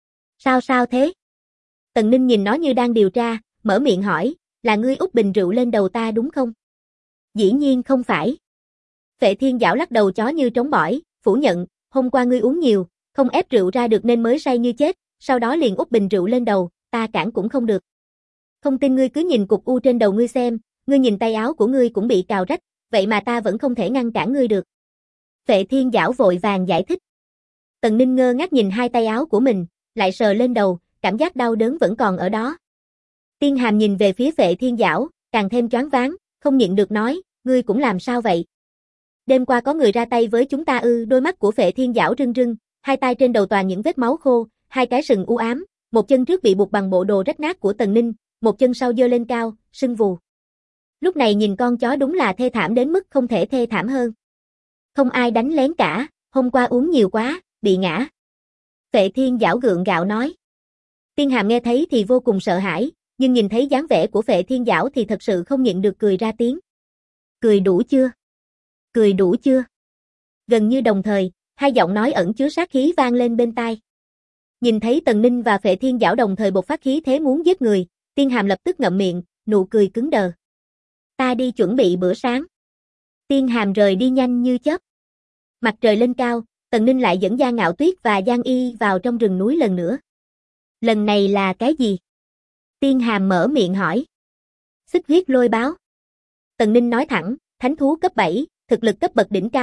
Sao thế? Tần Ninh nhìn nó như đang điều tra, mở miệng hỏi, là ngươi úp bình rượu lên đầu ta đúng không? Dĩ nhiên không phải. Phệ Thiên Giảo lắc đầu chó như trống bỏi, phủ nhận, hôm qua ngươi uống nhiều, không ép rượu ra được nên mới say như chết, sau đó liền úp bình rượu lên đầu, ta cản cũng không được. Không tin ngươi cứ nhìn cục u trên đầu ngươi xem, ngươi nhìn tay áo của ngươi cũng bị cào rách, vậy mà ta vẫn không thể ngăn cản ngươi được. Phệ Thiên Giảo vội vàng giải thích. Tần Ninh ngơ ngác nhìn hai tay áo của mình, lại sờ lên đầu, cảm giác đau đớn vẫn còn ở đó. Tiên Hàm nhìn về phía Phệ Thiên Giảo, càng thêm choáng váng, không nhịn được nói, ngươi cũng làm sao vậy? Đêm qua có người ra tay với chúng ta ư? Đôi mắt của Phệ Thiên Giảo rưng rưng, hai tay trên đầu toàn những vết máu khô, hai cái sừng u ám, một chân trước bị buộc bằng bộ đồ rách nát của Tần Ninh, một chân sau giơ lên cao, sưng vù. Lúc này nhìn con chó đúng là thê thảm đến mức không thể thê thảm hơn. Không ai đánh lén cả, hôm qua uống nhiều quá, bị ngã. Phệ Thiên Giảo gượng gạo nói. Tiên Hàm nghe thấy thì vô cùng sợ hãi, nhưng nhìn thấy dáng vẻ của Phệ Thiên Giảo thì thật sự không nhịn được cười ra tiếng. Cười đủ chưa? Cười đủ chưa? Gần như đồng thời, hai giọng nói ẩn chứa sát khí vang lên bên tai. Nhìn thấy Tần Ninh và Phệ Thiên Giảo đồng thời bộc phát khí thế muốn giết người, Tiên Hàm lập tức ngậm miệng, nụ cười cứng đờ. Ta đi chuẩn bị bữa sáng. Tiên Hàm rời đi nhanh như chớp. Mặt trời lên cao, Tần Ninh lại dẫn Gia Ngạo Tuyết và Giang Y vào trong rừng núi lần nữa. Lần này là cái gì? Tiên Hàm mở miệng hỏi. Xích huyết lôi báo. Tần Ninh nói thẳng, thánh thú cấp 7, thực lực cấp bậc đỉnh cao,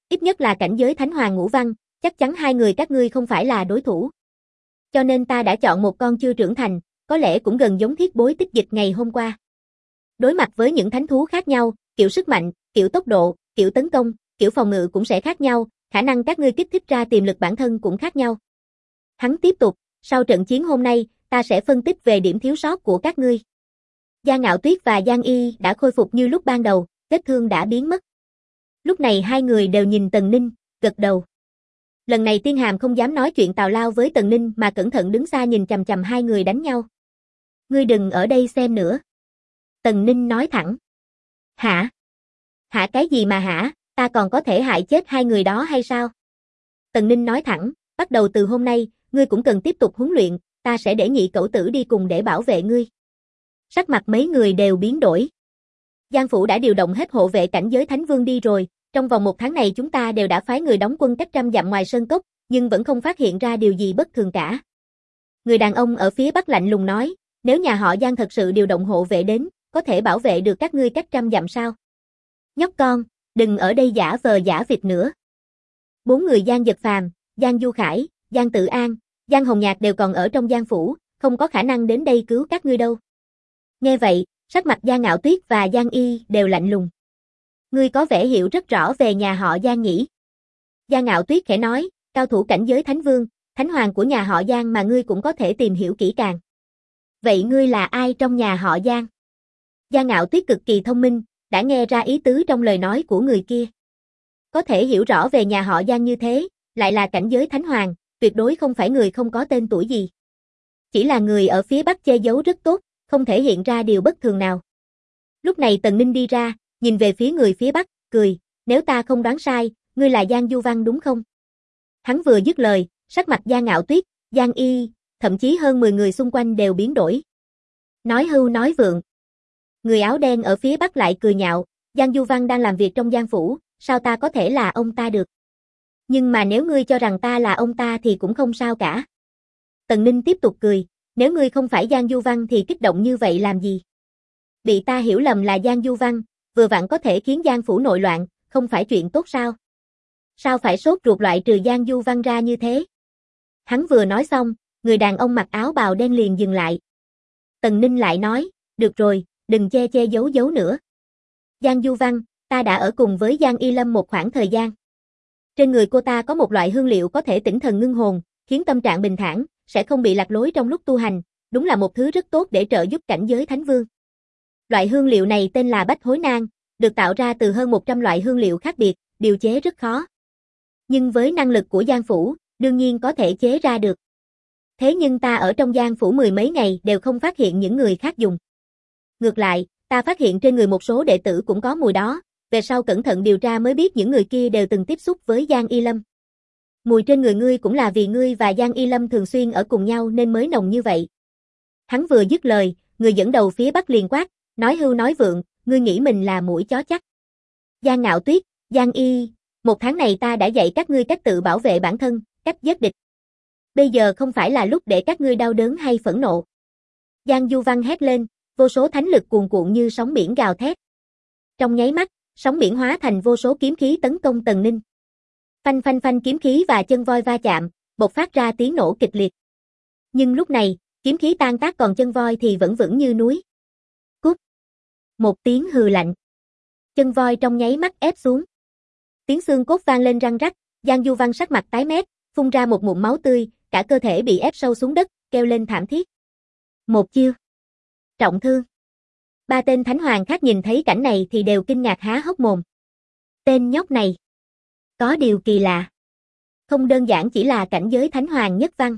Ít nhất là cảnh giới Thánh Hoàng Ngũ Văn, chắc chắn hai người các ngươi không phải là đối thủ. Cho nên ta đã chọn một con chưa trưởng thành, có lẽ cũng gần giống thiết bối tích dịch ngày hôm qua. Đối mặt với những thánh thú khác nhau, kiểu sức mạnh, kiểu tốc độ, kiểu tấn công, kiểu phòng ngự cũng sẽ khác nhau, khả năng các ngươi kích thích ra tiềm lực bản thân cũng khác nhau. Hắn tiếp tục, sau trận chiến hôm nay, ta sẽ phân tích về điểm thiếu sót của các ngươi. Giang Ngạo Tuyết và Giang Y đã khôi phục như lúc ban đầu, vết thương đã biến mất. Lúc này hai người đều nhìn Tần Ninh, gật đầu. Lần này Tiên Hàm không dám nói chuyện tào lao với Tần Ninh mà cẩn thận đứng xa nhìn chằm chằm hai người đánh nhau. Ngươi đừng ở đây xem nữa. Tần Ninh nói thẳng. Hả? Hả cái gì mà hả, ta còn có thể hại chết hai người đó hay sao? Tần Ninh nói thẳng, bắt đầu từ hôm nay, ngươi cũng cần tiếp tục huấn luyện, ta sẽ để nhị cẩu tử đi cùng để bảo vệ ngươi. Sắc mặt mấy người đều biến đổi. Giang Phủ đã điều động hết hộ vệ cảnh giới Thánh Vương đi rồi, trong vòng 1 tháng này chúng ta đều đã phái người đóng quân cách 100 dặm ngoài sơn cốc, nhưng vẫn không phát hiện ra điều gì bất thường cả. Người đàn ông ở phía bắc lạnh lùng nói, nếu nhà họ Giang thật sự điều động hộ vệ đến, có thể bảo vệ được các ngươi cách 100 dặm sao? Nhóc con, đừng ở đây giả vờ giả vịt nữa. 4 người Giang Dật Phàm, Giang Du Khải, Giang Tự An, Giang Hồng Nhạc đều còn ở trong Giang Phủ, không có khả năng đến đây cứu các ngươi đâu. Nghe vậy, sắc mặt Giang Ngạo Tuyết và Giang Y đều lạnh lùng. Ngươi có vẻ hiểu rất rõ về nhà họ Giang nhỉ? Giang Ngạo Tuyết khẽ nói, cao thủ cảnh giới Thánh Vương, Thánh Hoàng của nhà họ Giang mà ngươi cũng có thể tìm hiểu kỹ càng. Vậy ngươi là ai trong nhà họ Giang? Giang Ngạo Tuyết cực kỳ thông minh, đã nghe ra ý tứ trong lời nói của người kia. Có thể hiểu rõ về nhà họ Giang như thế, lại là cảnh giới Thánh Hoàng, tuyệt đối không phải người không có tên tuổi gì. Chỉ là người ở phía Bắc che giấu rất tốt, không thể hiện ra điều bất thường nào. Lúc này Tần Ninh đi ra, nhìn về phía người phía Bắc, cười, nếu ta không đoán sai, ngươi là Giang Du Văn đúng không? Hắn vừa dứt lời, sắc mặt Giang Ngạo Tuyết, Giang Y, thậm chí hơn 10 người xung quanh đều biến đổi. Nói hưu nói vượng. Người áo đen ở phía Bắc lại cười nhạo, Giang Du Văn đang làm việc trong Giang Phủ, sao ta có thể là ông ta được? Nhưng mà nếu ngươi cho rằng ta là ông ta thì cũng không sao cả. Tần Ninh tiếp tục cười, nếu ngươi không phải Giang Du Văn thì kích động như vậy làm gì? Bị ta hiểu lầm là Giang Du Văn, vừa vặn có thể khiến Giang Phủ nội loạn, không phải chuyện tốt sao? Sao phải sốt ruột loại trừ Giang Du Văn ra như thế? Hắn vừa nói xong, người đàn ông mặc áo bào đen liền dừng lại. Tần Ninh lại nói, được rồi, đừng che che giấu giấu nữa. Giang Du Văn, ta đã ở cùng với Giang Y Lâm một khoảng thời gian. Trên người cô ta có một loại hương liệu có thể tĩnh thần ngưng hồn, khiến tâm trạng bình thản, sẽ không bị lạc lối trong lúc tu hành, đúng là một thứ rất tốt để trợ giúp cảnh giới Thánh Vương. Loại hương liệu này tên là Bách Hối Nang, được tạo ra từ hơn 100 loại hương liệu khác biệt, điều chế rất khó. Nhưng với năng lực của Giang Phủ, đương nhiên có thể chế ra được. Thế nhưng ta ở trong Giang Phủ 10 mấy ngày đều không phát hiện những người khác dùng. Ngược lại, ta phát hiện trên người một số đệ tử cũng có mùi đó, về sau cẩn thận điều tra mới biết những người kia đều từng tiếp xúc với Giang Y Lâm. Mùi trên người ngươi cũng là vì ngươi và Giang Y Lâm thường xuyên ở cùng nhau nên mới nồng như vậy. Hắn vừa dứt lời, người dẫn đầu phía Bắc liền quát, nói hưu nói vượng, ngươi nghĩ mình là mũi chó chắc. Giang Ngạo Tuyết, Giang Y, 1 tháng này ta đã dạy các ngươi cách tự bảo vệ bản thân, cách giết địch. Bây giờ không phải là lúc để các ngươi đau đớn hay phẫn nộ. Giang Du Văn hét lên, vô số thánh lực cuồn cuộn như sóng biển gào thét. Trong nháy mắt, sóng biển hóa thành vô số kiếm khí tấn công Tần Ninh. Phanh phanh phanh kiếm khí và chân voi va chạm, bộc phát ra tiếng nổ kịch liệt. Nhưng lúc này, kiếm khí tan tác còn chân voi thì vẫn vững như núi. Cút. Một tiếng hừ lạnh. Chân voi trong nháy mắt ép xuống. Tiếng xương cốt vang lên răng rắc, Giang Du Văn sắc mặt tái mét, phun ra một ngụm máu tươi, cả cơ thể bị ép sâu xuống đất, kêu lên thảm thiết. Một chiêu. Trọng thương. 3 tên thánh hoàng khác nhìn thấy cảnh này thì đều kinh ngạc há hốc mồm. Tên nhóc này. Có điều kỳ lạ. Không đơn giản chỉ là cảnh giới thánh hoàng nhất văn.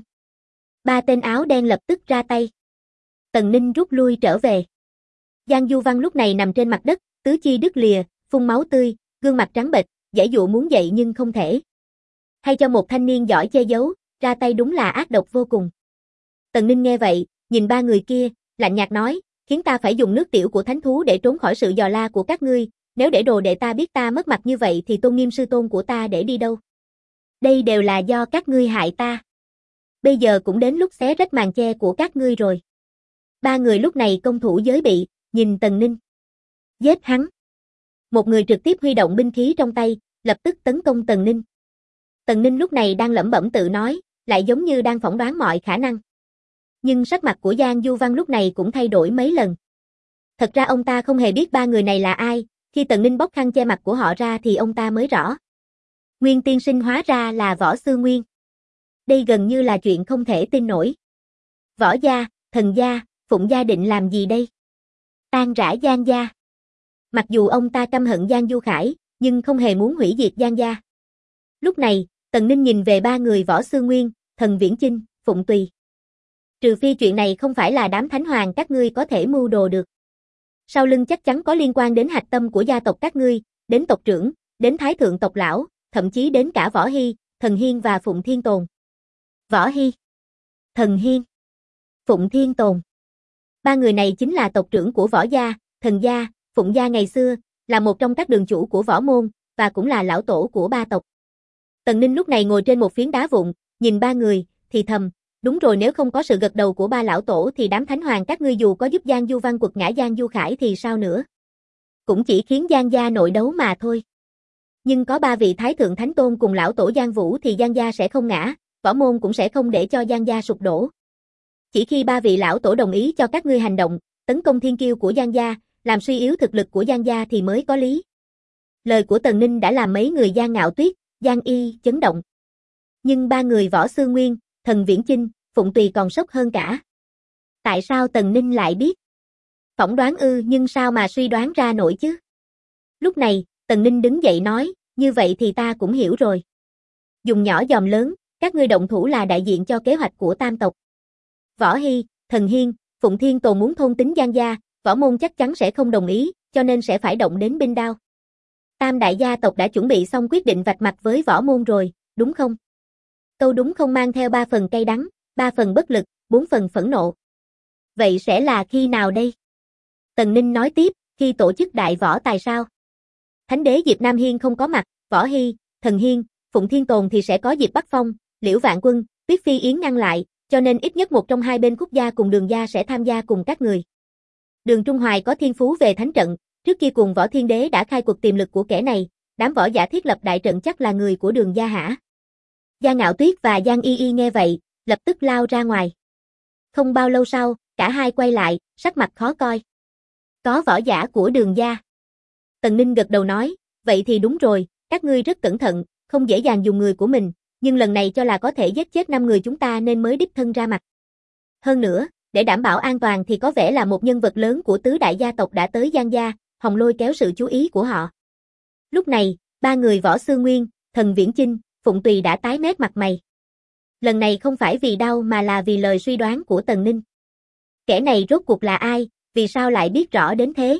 3 tên áo đen lập tức ra tay. Tần Ninh rút lui trở về. Giang Du Văn lúc này nằm trên mặt đất, tứ chi đứt lìa, phun máu tươi, gương mặt trắng bệch, giãy giụa muốn dậy nhưng không thể. Hay cho một thanh niên giỏi che giấu, ra tay đúng là ác độc vô cùng. Tần Ninh nghe vậy, nhìn 3 người kia, lạnh nhạt nói, khiến ta phải dùng nước tiểu của thánh thú để trốn khỏi sự dò la của các ngươi, nếu để đồ đệ ta biết ta mất mặt như vậy thì tôn nghiêm sư tôn của ta để đi đâu? Đây đều là do các ngươi hại ta. Bây giờ cũng đến lúc xé rách màn che của các ngươi rồi. 3 người lúc này công thủ giới bị, nhìn Tần Ninh. Giết hắn. Một người trực tiếp huy động binh khí trong tay, lập tức tấn công Tần Ninh. Tần Ninh lúc này đang lẩm bẩm tự nói, lại giống như đang phỏng đoán mọi khả năng. Nhưng sắc mặt của Giang Du Văn lúc này cũng thay đổi mấy lần. Thật ra ông ta không hề biết ba người này là ai, khi Tần Ninh bóc khăn che mặt của họ ra thì ông ta mới rõ. Nguyên tiên sinh hóa ra là Võ Sư Nguyên. Đây gần như là chuyện không thể tin nổi. Võ gia, Thần gia, Phụng gia định làm gì đây? Tan rã Giang gia. Mặc dù ông ta căm hận Giang Du Khải, nhưng không hề muốn hủy diệt Giang gia. Lúc này, Tần Ninh nhìn về ba người Võ Sư Nguyên, Thần Viễn Chinh, Phụng Tùy. Trừ phi chuyện này không phải là đám thánh hoàng các ngươi có thể mưu đồ được. Sau lưng chắc chắn có liên quan đến hạch tâm của gia tộc các ngươi, đến tộc trưởng, đến thái thượng tộc lão, thậm chí đến cả Võ Hy, Thần Hiên và Phụng Thiên Tồn. Võ Hy, Thần Hiên, Phụng Thiên Tồn. Ba người này chính là tộc trưởng của Võ gia, Thần gia, Phụng gia ngày xưa, là một trong các đường chủ của Võ môn, và cũng là lão tổ của ba tộc. Tần Ninh lúc này ngồi trên một phiến đá vụn, nhìn ba người, thì thầm, đúng rồi, nếu không có sự gật đầu của ba lão tổ thì đám thánh hoàng các ngươi dù có giúp Giang Du Văn quật ngã Giang Du Khải thì sao nữa? Cũng chỉ khiến Giang gia nội đấu mà thôi. Nhưng có ba vị thái thượng thánh tôn cùng lão tổ Giang Vũ thì Giang gia sẽ không ngã, Võ môn cũng sẽ không để cho Giang gia sụp đổ. Chỉ khi ba vị lão tổ đồng ý cho các ngươi hành động, tấn công thiên kiêu của Giang gia, làm suy yếu thực lực của Giang gia thì mới có lý. Lời của Tần Ninh đã làm mấy người Giang Ngạo Tuyết, Giang Y chấn động. Nhưng ba người Võ Sư Nguyên, Thần Viễn Chinh, Phụng Tùy còn sốc hơn cả. Tại sao Tần Ninh lại biết? Phỏng đoán ư, nhưng sao mà suy đoán ra nổi chứ? Lúc này, Tần Ninh đứng dậy nói, như vậy thì ta cũng hiểu rồi. Dùng nhỏ dòm lớn, các ngươi động thủ là đại diện cho kế hoạch của tam tộc. Võ Hy, Thần Hiên, Phụng Thiên Tồn muốn thôn tính Giang gia, Võ môn chắc chắn sẽ không đồng ý, cho nên sẽ phải động đến binh đao. Tam đại gia tộc đã chuẩn bị xong quyết định vạch mặt với Võ môn rồi, đúng không? Câu đúng không mang theo 3 phần cay đắng, 3 phần bất lực, 4 phần phẫn nộ. Vậy sẽ là khi nào đây? Tần Ninh nói tiếp, khi tổ chức đại võ tài sao? Thánh đế Diệp Nam Hiên không có mặt, Võ Hy, Thần Hiên, Phụng Thiên Tồn thì sẽ có Diệp Bắc Phong, Liễu Vạn Quân, Tuyết Phi Yến ngăn lại, cho nên ít nhất một trong hai bên Khúc gia cùng Đường gia sẽ tham gia cùng các người. Đường Trung Hoài có thiên phú về thánh trận, trước kia cùng Võ Thiên Đế đã khai quật tiềm lực của kẻ này, đám võ giả thiết lập đại trận chắc là người của Đường gia hả? Giang Ngạo Tuyết và Giang Y Y nghe vậy, lập tức lao ra ngoài. Không bao lâu sau, cả hai quay lại, sắc mặt khó coi. Có võ giả của Đường gia. Tần Ninh gật đầu nói, vậy thì đúng rồi, các ngươi rất cẩn thận, không dễ dàng dùng người của mình, nhưng lần này cho là có thể giết chết 5 người chúng ta nên mới đích thân ra mặt. Hơn nữa, để đảm bảo an toàn thì có vẻ là một nhân vật lớn của tứ đại gia tộc đã tới Giang gia, hòng lôi kéo sự chú ý của họ. Lúc này, ba người Võ Sư Nguyên, Thần Viễn Chinh, Phụng Tùy đã tái mét mặt mày. Lần này không phải vì đau mà là vì lời suy đoán của Tần Ninh. Kẻ này rốt cuộc là ai, vì sao lại biết rõ đến thế?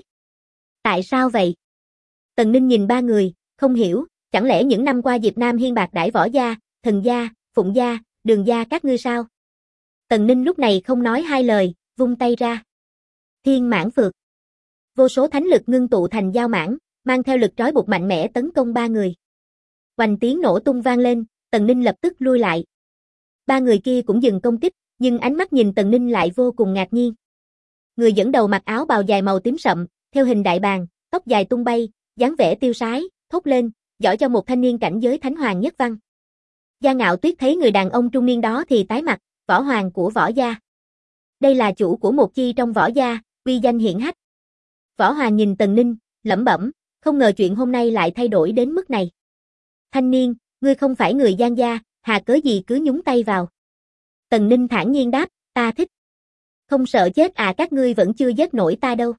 Tại sao vậy? Tần Ninh nhìn ba người, không hiểu, chẳng lẽ những năm qua Diệp Nam Hiên bạc đãi Võ gia, Thần gia, Phụng gia, Đường gia các ngươi sao? Tần Ninh lúc này không nói hai lời, vung tay ra. Thiên mãn phược. Vô số thánh lực ngưng tụ thành dao mãng, mang theo lực trói buộc mạnh mẽ tấn công ba người. Oanh tiếng nổ tung vang lên, Tần Ninh lập tức lui lại. Ba người kia cũng dừng công kích, nhưng ánh mắt nhìn Tần Ninh lại vô cùng ngạc nhiên. Người dẫn đầu mặc áo bào dài màu tím sậm, theo hình đại bàng, tóc dài tung bay, dáng vẻ tiêu sái, thốt lên, giỏi cho một thanh niên cảnh giới thánh hoàng nhất văn. Giang Ngạo Tuyết thấy người đàn ông trung niên đó thì tái mặt, Võ Hoàng của Võ gia. Đây là chủ của một chi trong Võ gia, uy danh hiển hách. Võ Hoàng nhìn Tần Ninh, lẩm bẩm, không ngờ chuyện hôm nay lại thay đổi đến mức này. Thanh niên, ngươi không phải người Giang gia, hà cớ gì cứ nhúng tay vào. Tần Ninh thản nhiên đáp, ta thích. Không sợ chết à, các ngươi vẫn chưa giết nổi ta đâu.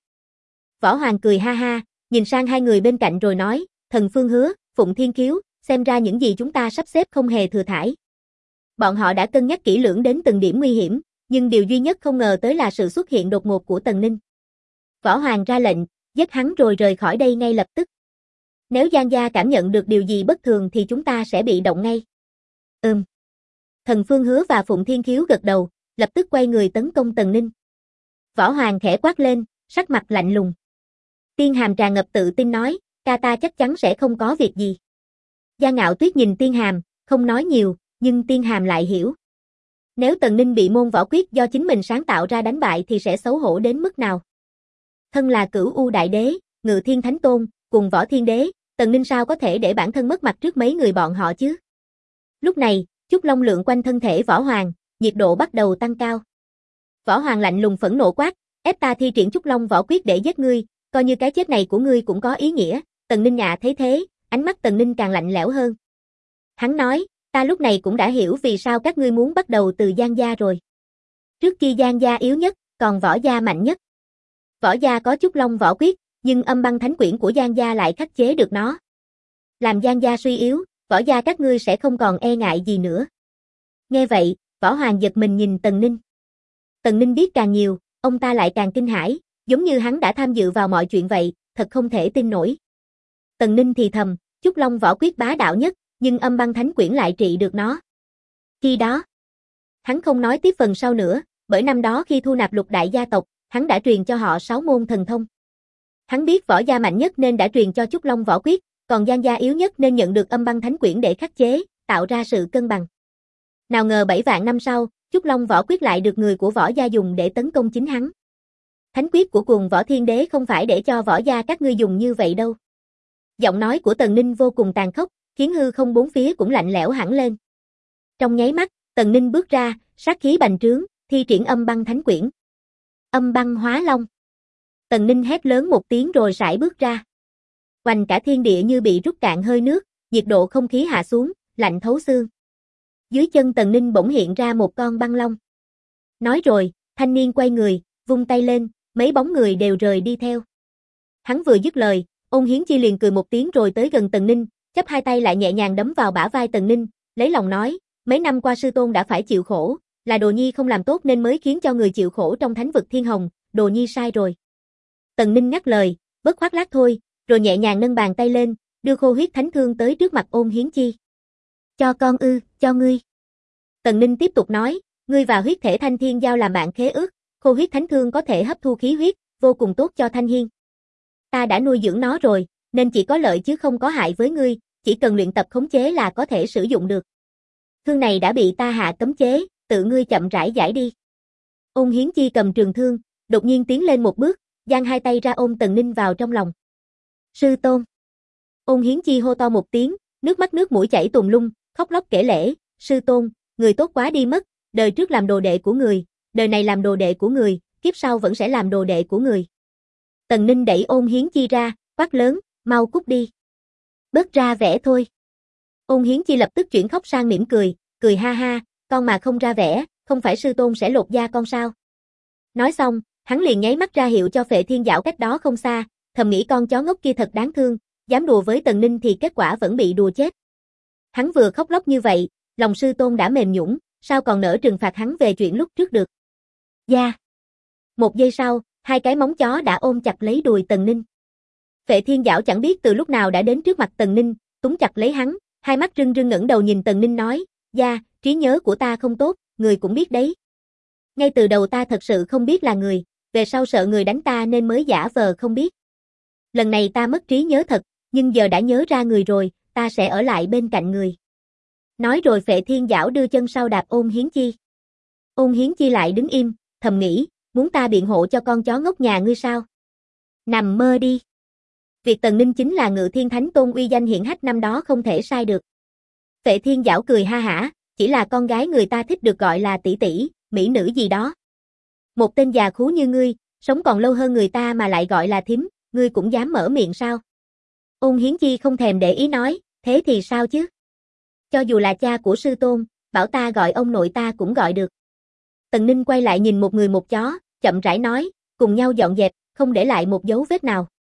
Võ Hoàng cười ha ha, nhìn sang hai người bên cạnh rồi nói, Thần Phương Hứa, Phụng Thiên Kiếu, xem ra những gì chúng ta sắp xếp không hề thừa thãi. Bọn họ đã cân nhắc kỹ lưỡng đến từng điểm nguy hiểm, nhưng điều duy nhất không ngờ tới là sự xuất hiện đột ngột của Tần Ninh. Võ Hoàng ra lệnh, giết hắn rồi rời khỏi đây ngay lập tức. Nếu Giang gia cảm nhận được điều gì bất thường thì chúng ta sẽ bị động ngay. Thần Phương Hứa và Phụng Thiên Khiếu gật đầu, lập tức quay người tấn công Tần Ninh. Võ Hoàng khẽ quát lên, sắc mặt lạnh lùng. Tiên Hàm tràn ngập tự tin nói, ca ta chắc chắn sẽ không có việc gì. Giang Ngạo Tuyết nhìn Tiên Hàm, không nói nhiều, nhưng Tiên Hàm lại hiểu. Nếu Tần Ninh bị môn võ quyết do chính mình sáng tạo ra đánh bại thì sẽ xấu hổ đến mức nào. Thân là Cửu U Đại Đế, Ngự Thiên Thánh Tôn, cùng Võ Thiên Đế, Tần Ninh sao có thể để bản thân mất mặt trước mấy người bọn họ chứ? Lúc này, Chúc Long lượn quanh thân thể Võ Hoàng, nhiệt độ bắt đầu tăng cao. Võ Hoàng lạnh lùng phẫn nộ quát, ép ta thi triển Chúc Long võ quyết để giết ngươi, coi như cái chết này của ngươi cũng có ý nghĩa. Tần Ninh Nhạ thấy thế, ánh mắt Tần Ninh càng lạnh lẽo hơn. Hắn nói, ta lúc này cũng đã hiểu vì sao các ngươi muốn bắt đầu từ Giang gia rồi. Trước kia Giang gia yếu nhất, còn Võ gia mạnh nhất. Võ gia có Chúc Long võ quyết, nhưng âm băng thánh quyển của Giang gia lại khắc chế được nó. Làm Giang gia suy yếu, Võ gia các ngươi sẽ không còn e ngại gì nữa. Nghe vậy, Võ Hoàng giật mình nhìn Tần Ninh. Tần Ninh biết càng nhiều, ông ta lại càng kinh hãi, giống như hắn đã tham dự vào mọi chuyện vậy, thật không thể tin nổi. Tần Ninh thì thầm, Chúc Long võ quyết bá đạo nhất, nhưng âm băng thánh quyển lại trị được nó. Khi đó, hắn không nói tiếp phần sau nữa, bởi năm đó khi thu nạp lục đại gia tộc, hắn đã truyền cho họ 6 môn thần thông. Hắn biết Võ gia mạnh nhất nên đã truyền cho Chúc Long võ quyết, còn Giang gia yếu nhất nên nhận được âm băng thánh quyển để khắc chế, tạo ra sự cân bằng. Nào ngờ 7 vạn năm sau, Chúc Long võ quyết lại được người của Võ gia dùng để tấn công chính hắn. Thánh quyết của Cuồng Võ Thiên Đế không phải để cho Võ gia các ngươi dùng như vậy đâu. Giọng nói của Tần Ninh vô cùng tàn khốc, khiến hư không bốn phía cũng lạnh lẽo hẳn lên. Trong nháy mắt, Tần Ninh bước ra, sát khí bành trướng, thi triển âm băng thánh quyển. Âm băng hóa long. Tần Ninh hét lớn một tiếng rồi sải bước ra. Oanh, cả thiên địa như bị rút cạn hơi nước, nhiệt độ không khí hạ xuống, lạnh thấu xương. Dưới chân Tần Ninh bỗng hiện ra một con băng long. Nói rồi, thanh niên quay người, vung tay lên, mấy bóng người đều rời đi theo. Hắn vừa dứt lời, Ôn Hiến Chi liền cười một tiếng rồi tới gần Tần Ninh, chắp hai tay lại nhẹ nhàng đấm vào bả vai Tần Ninh, lấy lòng nói, mấy năm qua sư tôn đã phải chịu khổ, là Đồ Nhi không làm tốt nên mới khiến cho người chịu khổ trong thánh vực Thiên Hồng, Đồ Nhi sai rồi. Tần Ninh ngắt lời, bớt khoác lác thôi, rồi nhẹ nhàng nâng bàn tay lên, đưa khô huyết thánh thương tới trước mặt Ôn Hiến Chi. Cho con ư, cho ngươi. Tần Ninh tiếp tục nói, ngươi và huyết thể Thanh Thiên giao làm bạn khế ước, khô huyết thánh thương có thể hấp thu khí huyết, vô cùng tốt cho Thanh Hiên. Ta đã nuôi dưỡng nó rồi, nên chỉ có lợi chứ không có hại với ngươi, chỉ cần luyện tập khống chế là có thể sử dụng được. Thương này đã bị ta hạ cấm chế, tự ngươi chậm rãi giải đi. Ôn Hiến Chi cầm trường thương, đột nhiên tiến lên một bước, giang hai tay ra ôm Tần Ninh vào trong lòng. Sư tôn. Ôn Hiến Chi hô to một tiếng, nước mắt nước mũi chảy tùm lum, khóc lóc kể lể, sư tôn, người tốt quá đi mất, đời trước làm đồ đệ của người, đời này làm đồ đệ của người, kiếp sau vẫn sẽ làm đồ đệ của người. Tần Ninh đẩy Ôn Hiến Chi ra, quát lớn, mau cút đi. Bớt ra vẻ thôi. Ôn Hiến Chi lập tức chuyển khóc sang mỉm cười, cười ha ha, con mà không ra vẻ, không phải sư tôn sẽ lột da con sao. Nói xong, hắn liền nháy mắt ra hiệu cho Phệ Thiên Giảo cách đó không xa, thầm nghĩ con chó ngốc kia thật đáng thương, dám đùa với Tần Ninh thì kết quả vẫn bị đùa chết. Hắn vừa khóc lóc như vậy, lòng sư tôn đã mềm nhũn, sao còn nỡ trừng phạt hắn về chuyện lúc trước được. Da. Một giây sau, hai cái móng chó đã ôm chặt lấy đùi Tần Ninh. Phệ Thiên Giảo chẳng biết từ lúc nào đã đến trước mặt Tần Ninh, túm chặt lấy hắn, hai mắt rưng rưng ngẩng đầu nhìn Tần Ninh nói, da, trí nhớ của ta không tốt, người cũng biết đấy. Ngay từ đầu ta thật sự không biết là người, về sau sợ người đánh ta nên mới giả vờ không biết. Lần này ta mất trí nhớ thật, nhưng giờ đã nhớ ra người rồi, ta sẽ ở lại bên cạnh người. Nói rồi Phệ Thiên Giảo đưa chân sau đạp Ôn Hiến Chi. Ôn Hiến Chi lại đứng im, thầm nghĩ, muốn ta biện hộ cho con chó ngốc nhà ngươi sao? Nằm mơ đi. Việc Tần Ninh chính là Ngự Thiên Thánh Tôn uy danh hiển hách năm đó không thể sai được. Phệ Thiên Giảo cười ha hả, chỉ là con gái người ta thích được gọi là tỷ tỷ, mỹ nữ gì đó. Một tên già khú như ngươi, sống còn lâu hơn người ta mà lại gọi là thím, ngươi cũng dám mở miệng sao? Ôn Hiến Chi không thèm để ý nói, thế thì sao chứ? Cho dù là cha của sư tôn, bảo ta gọi ông nội ta cũng gọi được. Tần Ninh quay lại nhìn một người một chó, chậm rãi nói, cùng nhau dọn dẹp, không để lại một dấu vết nào.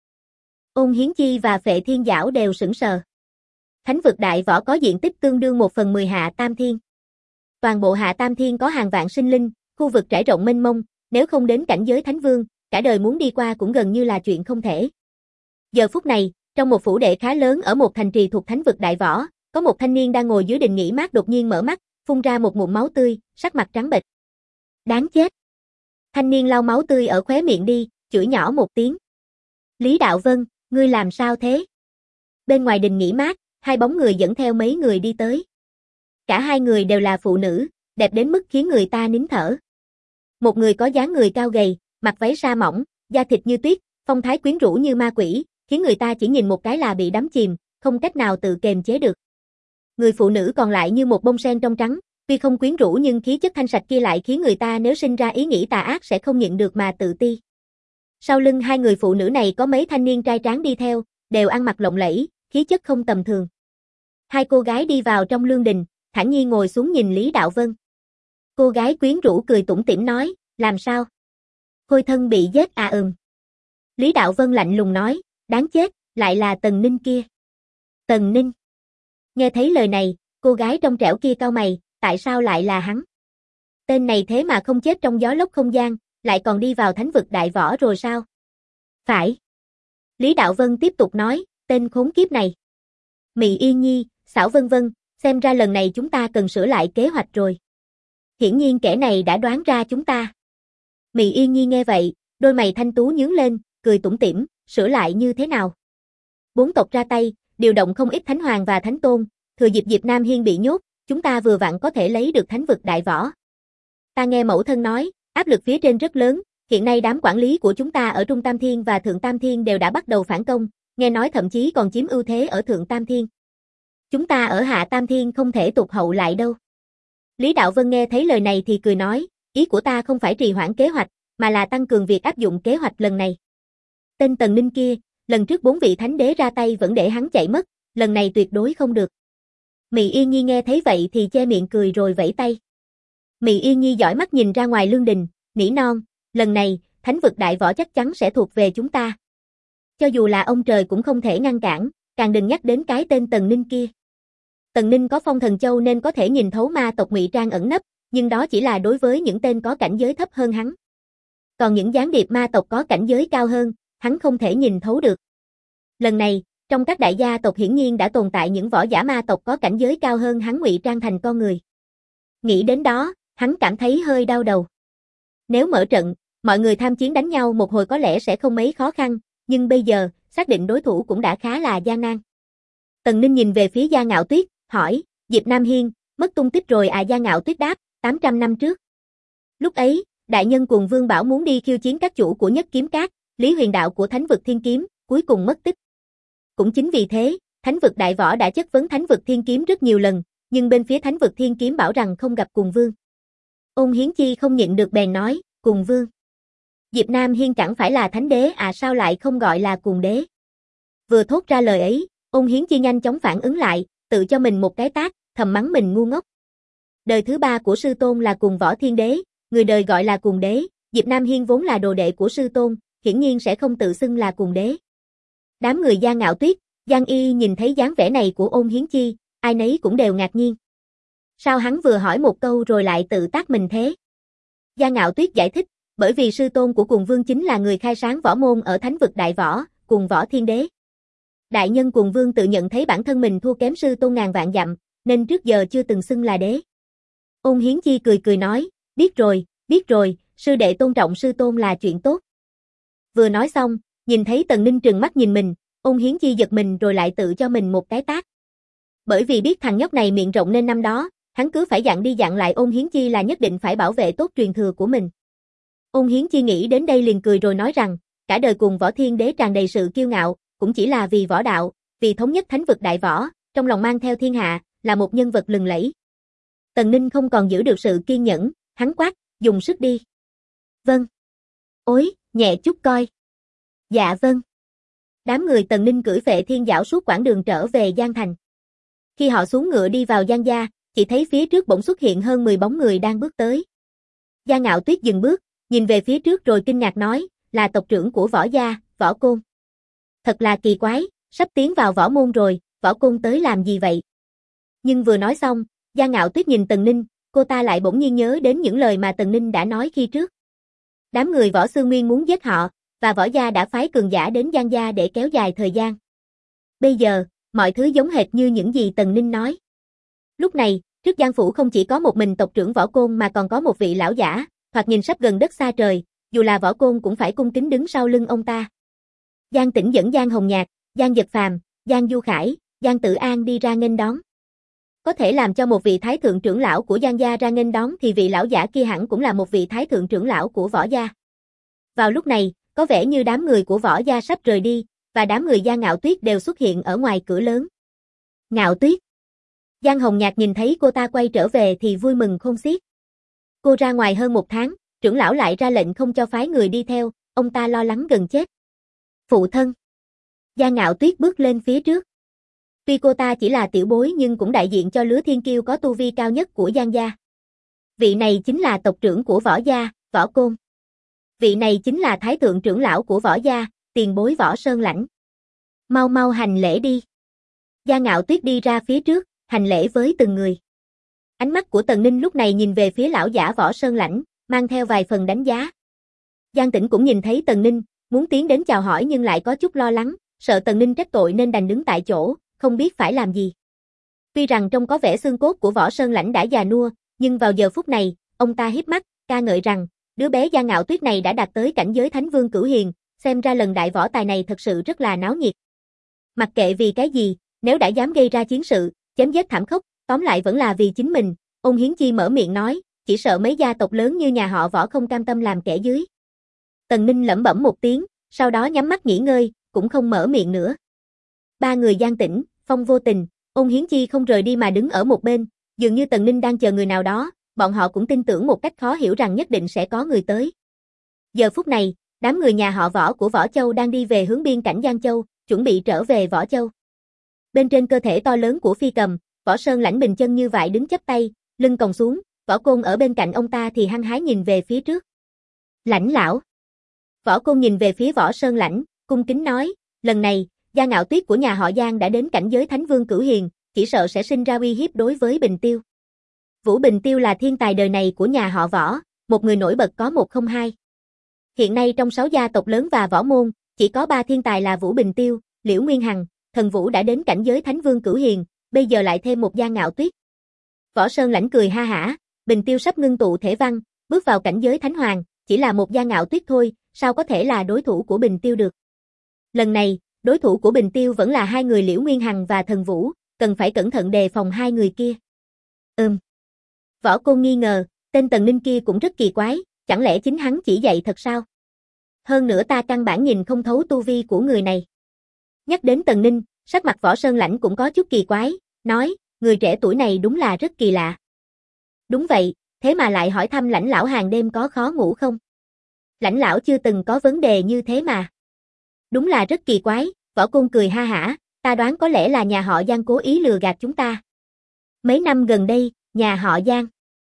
Ôn Hiến Chi và Phệ Thiên Giảo đều sững sờ. Thánh vực đại võ có diện tích tương đương 1/10 Hạ Tam Thiên. Toàn bộ Hạ Tam Thiên có hàng vạn sinh linh, khu vực trải rộng mênh mông, nếu không đến cảnh giới Thánh Vương, cả đời muốn đi qua cũng gần như là chuyện không thể. Giờ phút này, trong một phủ đệ khá lớn ở một thành trì thuộc Thánh vực đại võ, có một thanh niên đang ngồi dưới đình nghỉ mát đột nhiên mở mắt, phun ra một ngụm máu tươi, sắc mặt trắng bệch. Đáng chết. Thanh niên lau máu tươi ở khóe miệng đi, chửi nhỏ một tiếng. Lý Đạo Vân, ngươi làm sao thế? Bên ngoài đình nghỉ mát, hai bóng người dẫn theo mấy người đi tới. Cả hai người đều là phụ nữ, đẹp đến mức khiến người ta nín thở. Một người có dáng người cao gầy, mặc váy sa mỏng, da thịt như tuyết, phong thái quyến rũ như ma quỷ, khiến người ta chỉ nhìn một cái là bị đắm chìm, không cách nào tự kiềm chế được. Người phụ nữ còn lại như một bông sen trong trắng, tuy không quyến rũ nhưng khí chất thanh sạch kia lại khiến người ta nếu sinh ra ý nghĩ tà ác sẽ không nhịn được mà tự ti. Sau lưng hai người phụ nữ này có mấy thanh niên trai tráng đi theo, đều ăn mặc lộng lẫy, khí chất không tầm thường. Hai cô gái đi vào trong lương đình, thản nhiên ngồi xuống nhìn Lý Đạo Vân. Cô gái quyến rũ cười tủm tỉm nói, làm sao? Khôi thân bị giết à Lý Đạo Vân lạnh lùng nói, đáng chết, lại là Tần Ninh kia. Tần Ninh. Nghe thấy lời này, cô gái trong trẻo kia cau mày, tại sao lại là hắn? Tên này thế mà không chết trong gió lốc không gian, lại còn đi vào thánh vực đại võ rồi sao? Phải. Lý Đạo Vân tiếp tục nói, tên khốn kiếp này. Mị Yên Nhi, xảo vân vân, xem ra lần này chúng ta cần sửa lại kế hoạch rồi. Hiển nhiên kẻ này đã đoán ra chúng ta. Mị Yên Nhi nghe vậy, đôi mày thanh tú nhướng lên, cười tủm tỉm, sửa lại như thế nào? Bốn tộc ra tay, điều động không ít thánh hoàng và thánh tôn, thừa dịp Diệp Nam Hiên bị nhốt, chúng ta vừa vặn có thể lấy được thánh vực đại võ. Ta nghe mẫu thân nói, áp lực phía trên rất lớn, hiện nay đám quản lý của chúng ta ở Trung Tam Thiên và Thượng Tam Thiên đều đã bắt đầu phản công, nghe nói thậm chí còn chiếm ưu thế ở Thượng Tam Thiên. Chúng ta ở Hạ Tam Thiên không thể tụt hậu lại đâu. Lý Đạo Vân nghe thấy lời này thì cười nói, ý của ta không phải trì hoãn kế hoạch, mà là tăng cường việc áp dụng kế hoạch lần này. Tên Tần Ninh kia, lần trước 4 vị thánh đế ra tay vẫn để hắn chạy mất, lần này tuyệt đối không được. Mị Yên Nhi nghe thấy vậy thì che miệng cười rồi vẫy tay. Mị Yên Nhi dõi mắt nhìn ra ngoài lương đình, nỉ non, lần này, thánh vực đại võ chắc chắn sẽ thuộc về chúng ta. Cho dù là ông trời cũng không thể ngăn cản, càng đừng nhắc đến cái tên Tần Ninh kia. Tần Ninh có Phong Thần Châu nên có thể nhìn thấu ma tộc ngụy trang ẩn nấp, nhưng đó chỉ là đối với những tên có cảnh giới thấp hơn hắn. Còn những gián điệp ma tộc có cảnh giới cao hơn, hắn không thể nhìn thấu được. Lần này, trong các đại gia tộc hiển nhiên đã tồn tại những võ giả ma tộc có cảnh giới cao hơn hắn ngụy trang thành con người. Nghĩ đến đó, hắn cảm thấy hơi đau đầu. Nếu mở trận, mọi người tham chiến đánh nhau một hồi có lẽ sẽ không mấy khó khăn, nhưng bây giờ, xác định đối thủ cũng đã khá là gian nan. Tần Ninh nhìn về phía Gia Ngạo Tuyết, hỏi, Diệp Nam Hiên, mất tung tích rồi à? Gia Ngạo Tuyết đáp, 800 năm trước. Lúc ấy, đại nhân cùng Vương Bảo muốn đi khiêu chiến các chủ của Nhất Kiếm Các, Lý Huyền Đạo của Thánh vực Thiên Kiếm, cuối cùng mất tích. Cũng chính vì thế, Thánh vực Đại Võ đã chất vấn Thánh vực Thiên Kiếm rất nhiều lần, nhưng bên phía Thánh vực Thiên Kiếm bảo rằng không gặp Cùng Vương. Ôn Hiến Chi không nhịn được bèn nói, Cùng Vương. Diệp Nam Hiên chẳng phải là thánh đế à, sao lại không gọi là Cùng đế? Vừa thốt ra lời ấy, Ôn Hiến Chi nhanh chóng phản ứng lại, tự cho mình một cái tát, thầm mắng mình ngu ngốc. Đời thứ 3 của sư tôn là Cùng Võ Thiên Đế, người đời gọi là Cùng đế, Diệp Nam Hiên vốn là đồ đệ của sư tôn, hiển nhiên sẽ không tự xưng là Cùng đế. Đám người Gia Ngạo Tuyết, Giang Y nhìn thấy dáng vẻ này của Ôn Hiến Chi, ai nấy cũng đều ngạc nhiên. Sao hắn vừa hỏi một câu rồi lại tự tát mình thế? Gia Ngạo Tuyết giải thích, bởi vì sư tôn của Cùng Vương chính là người khai sáng võ môn ở Thánh vực Đại Võ, Cùng Võ Thiên Đế. Đại nhân Cùng Vương tự nhận thấy bản thân mình thua kém sư tôn ngàn vạn dặm, nên trước giờ chưa từng xưng là đế. Ôn Hiến Chi cười cười nói, biết rồi, sư đệ tôn trọng sư tôn là chuyện tốt. Vừa nói xong, nhìn thấy Tần Ninh trừng mắt nhìn mình, Ôn Hiến Chi giật mình rồi lại tự cho mình một cái tát. Bởi vì biết thằng nhóc này miệng rộng nên năm đó, hắn cứ phải dặn đi dặn lại Ôn Hiến Chi là nhất định phải bảo vệ tốt truyền thừa của mình. Ôn Hiến Chi nghĩ đến đây liền cười rồi nói rằng, cả đời cùng Võ Thiên Đế tràn đầy sự kiêu ngạo, cũng chỉ là vì võ đạo, vì thống nhất Thánh vực Đại Võ, trong lòng mang theo thiên hạ, là một nhân vật lừng lẫy. Tần Ninh không còn giữ được sự kiên nhẫn, hắn quát, dùng sức đi. Vâng. Ối, nhẹ chút coi. Dạ vâng. Đám người Tần Ninh cưỡi Phệ Thiên Giảo suốt quãng đường trở về Giang Thành. Khi họ xuống ngựa đi vào Giang gia, chỉ thấy phía trước bỗng xuất hiện hơn 10 bóng người đang bước tới. Gia Ngạo Tuyết dừng bước, nhìn về phía trước rồi kinh ngạc nói, là tộc trưởng của Võ gia, Võ Côn. Thật là kỳ quái, sắp tiến vào võ môn rồi, Võ Côn tới làm gì vậy? Nhưng vừa nói xong, Gia Ngạo Tuyết nhìn Tần Ninh, cô ta lại bỗng nhiên nhớ đến những lời mà Tần Ninh đã nói khi trước. Đám người Võ Xương Nguyên muốn giết họ, và Võ gia đã phái cường giả đến Giang gia để kéo dài thời gian. Bây giờ, mọi thứ giống hệt như những gì Tần Ninh nói. Lúc này, trước Giang phủ không chỉ có một mình tộc trưởng Võ Côn mà còn có một vị lão giả, thoạt nhìn sắp gần đất xa trời, dù là Võ Côn cũng phải cung kính đứng sau lưng ông ta. Giang Tĩnh dẫn Giang Hồng Nhạc, Giang Dật Phàm, Giang Du Khải, Giang Tử An đi ra nghênh đón. Có thể làm cho một vị thái thượng trưởng lão của Giang gia ra nghênh đón thì vị lão giả kia hẳn cũng là một vị thái thượng trưởng lão của Võ gia. Vào lúc này, có vẻ như đám người của Võ gia sắp rời đi, và đám người Gia Ngạo Tuyết đều xuất hiện ở ngoài cửa lớn. Ngạo Tuyết. Giang Hồng Nhạc nhìn thấy cô ta quay trở về thì vui mừng khôn xiết. Cô ra ngoài hơn 1 tháng, trưởng lão lại ra lệnh không cho phái người đi theo, ông ta lo lắng gần chết. Phụ thân. Gia Ngạo Tuyết bước lên phía trước. Tuy cô ta chỉ là tiểu bối nhưng cũng đại diện cho lứa thiên kiêu có tu vi cao nhất của Giang gia. Vị này chính là tộc trưởng của Võ gia, Võ Côn. Vị này chính là thái thượng trưởng lão của Võ gia, tiền bối Võ Sơn Lãnh. Mau mau hành lễ đi. Gia Ngạo Tuyết đi ra phía trước, hành lễ với từng người. Ánh mắt của Tần Ninh lúc này nhìn về phía lão giả Võ Sơn Lãnh, mang theo vài phần đánh giá. Giang Tĩnh cũng nhìn thấy Tần Ninh, muốn tiến đến chào hỏi nhưng lại có chút lo lắng, sợ Tần Ninh trách tội nên đành đứng tại chỗ, không biết phải làm gì. Tuy rằng trông có vẻ xương cốt của Võ Sơn Lãnh đã già nua, nhưng vào giờ phút này, ông ta híp mắt, ca ngợi rằng, đứa bé Gia Ngạo Tuyết này đã đạt tới cảnh giới Thánh Vương Cửu Hiền, xem ra lần đại võ tài này thật sự rất là náo nhiệt. Mặc kệ vì cái gì, nếu đã dám gây ra chiến sự, chém giết thảm khốc, tóm lại vẫn là vì chính mình, Ôn Hiến Chi mở miệng nói, chỉ sợ mấy gia tộc lớn như nhà họ Võ không cam tâm làm kẻ dưới. Tần Ninh lẩm bẩm một tiếng, sau đó nhắm mắt nghỉ ngơi, cũng không mở miệng nữa. Ba người Giang Tĩnh, Phong Vô Tình, Ôn Hiến Chi không rời đi mà đứng ở một bên, dường như Tần Ninh đang chờ người nào đó, bọn họ cũng tin tưởng một cách khó hiểu rằng nhất định sẽ có người tới. Giờ phút này, đám người nhà họ Võ của Võ Châu đang đi về hướng biên cảnh Giang Châu, chuẩn bị trở về Võ Châu. Bên trên cơ thể to lớn của Phi Cầm, Võ Sơn Lãnh bình chân như vậy đứng chắp tay, lưng còng xuống, Võ Côn ở bên cạnh ông ta thì hăng hái nhìn về phía trước. Lãnh lão. Võ Côn nhìn về phía Võ Sơn Lãnh, cung kính nói, lần này, Gia Ngạo Tuyết của nhà họ Giang đã đến cảnh giới Thánh Vương Cửu Hiền, chỉ sợ sẽ sinh ra uy hiếp đối với Bình Tiêu. Vũ Bình Tiêu là thiên tài đời này của nhà họ Võ, một người nổi bật có một không hai. Hiện nay trong 6 gia tộc lớn và võ môn, chỉ có 3 thiên tài là Vũ Bình Tiêu, Liễu Nguyên Hằng, Thần Vũ đã đến cảnh giới Thánh Vương Cửu Hiền, bây giờ lại thêm một Gia Ngạo Tuyết. Võ Sơn Lãnh cười ha hả, Bình Tiêu sắp ngưng tụ thể văn, bước vào cảnh giới Thánh Hoàng, chỉ là một Gia Ngạo Tuyết thôi, sao có thể là đối thủ của Bình Tiêu được. Lần này, đối thủ của Bình Tiêu vẫn là hai người Liễu Nguyên Hằng và Thần Vũ, cần phải cẩn thận đề phòng hai người kia. Võ Côn nghi ngờ, tên Tần Ninh kia cũng rất kỳ quái, chẳng lẽ chính hắn chỉ dạy thật sao? Hơn nữa ta căn bản nhìn không thấu tu vi của người này. Nhắc đến Tần Ninh, sắc mặt Võ Sơn Lãnh cũng có chút kỳ quái, nói, người trẻ tuổi này đúng là rất kỳ lạ. Đúng vậy, thế mà lại hỏi thăm Lãnh lão hàng đêm có khó ngủ không? Lãnh lão chưa từng có vấn đề như thế mà. Đúng là rất kỳ quái, Võ Côn cười ha hả, ta đoán có lẽ là nhà họ Giang cố ý lừa gạt chúng ta. Mấy năm gần đây, nhà họ Giang.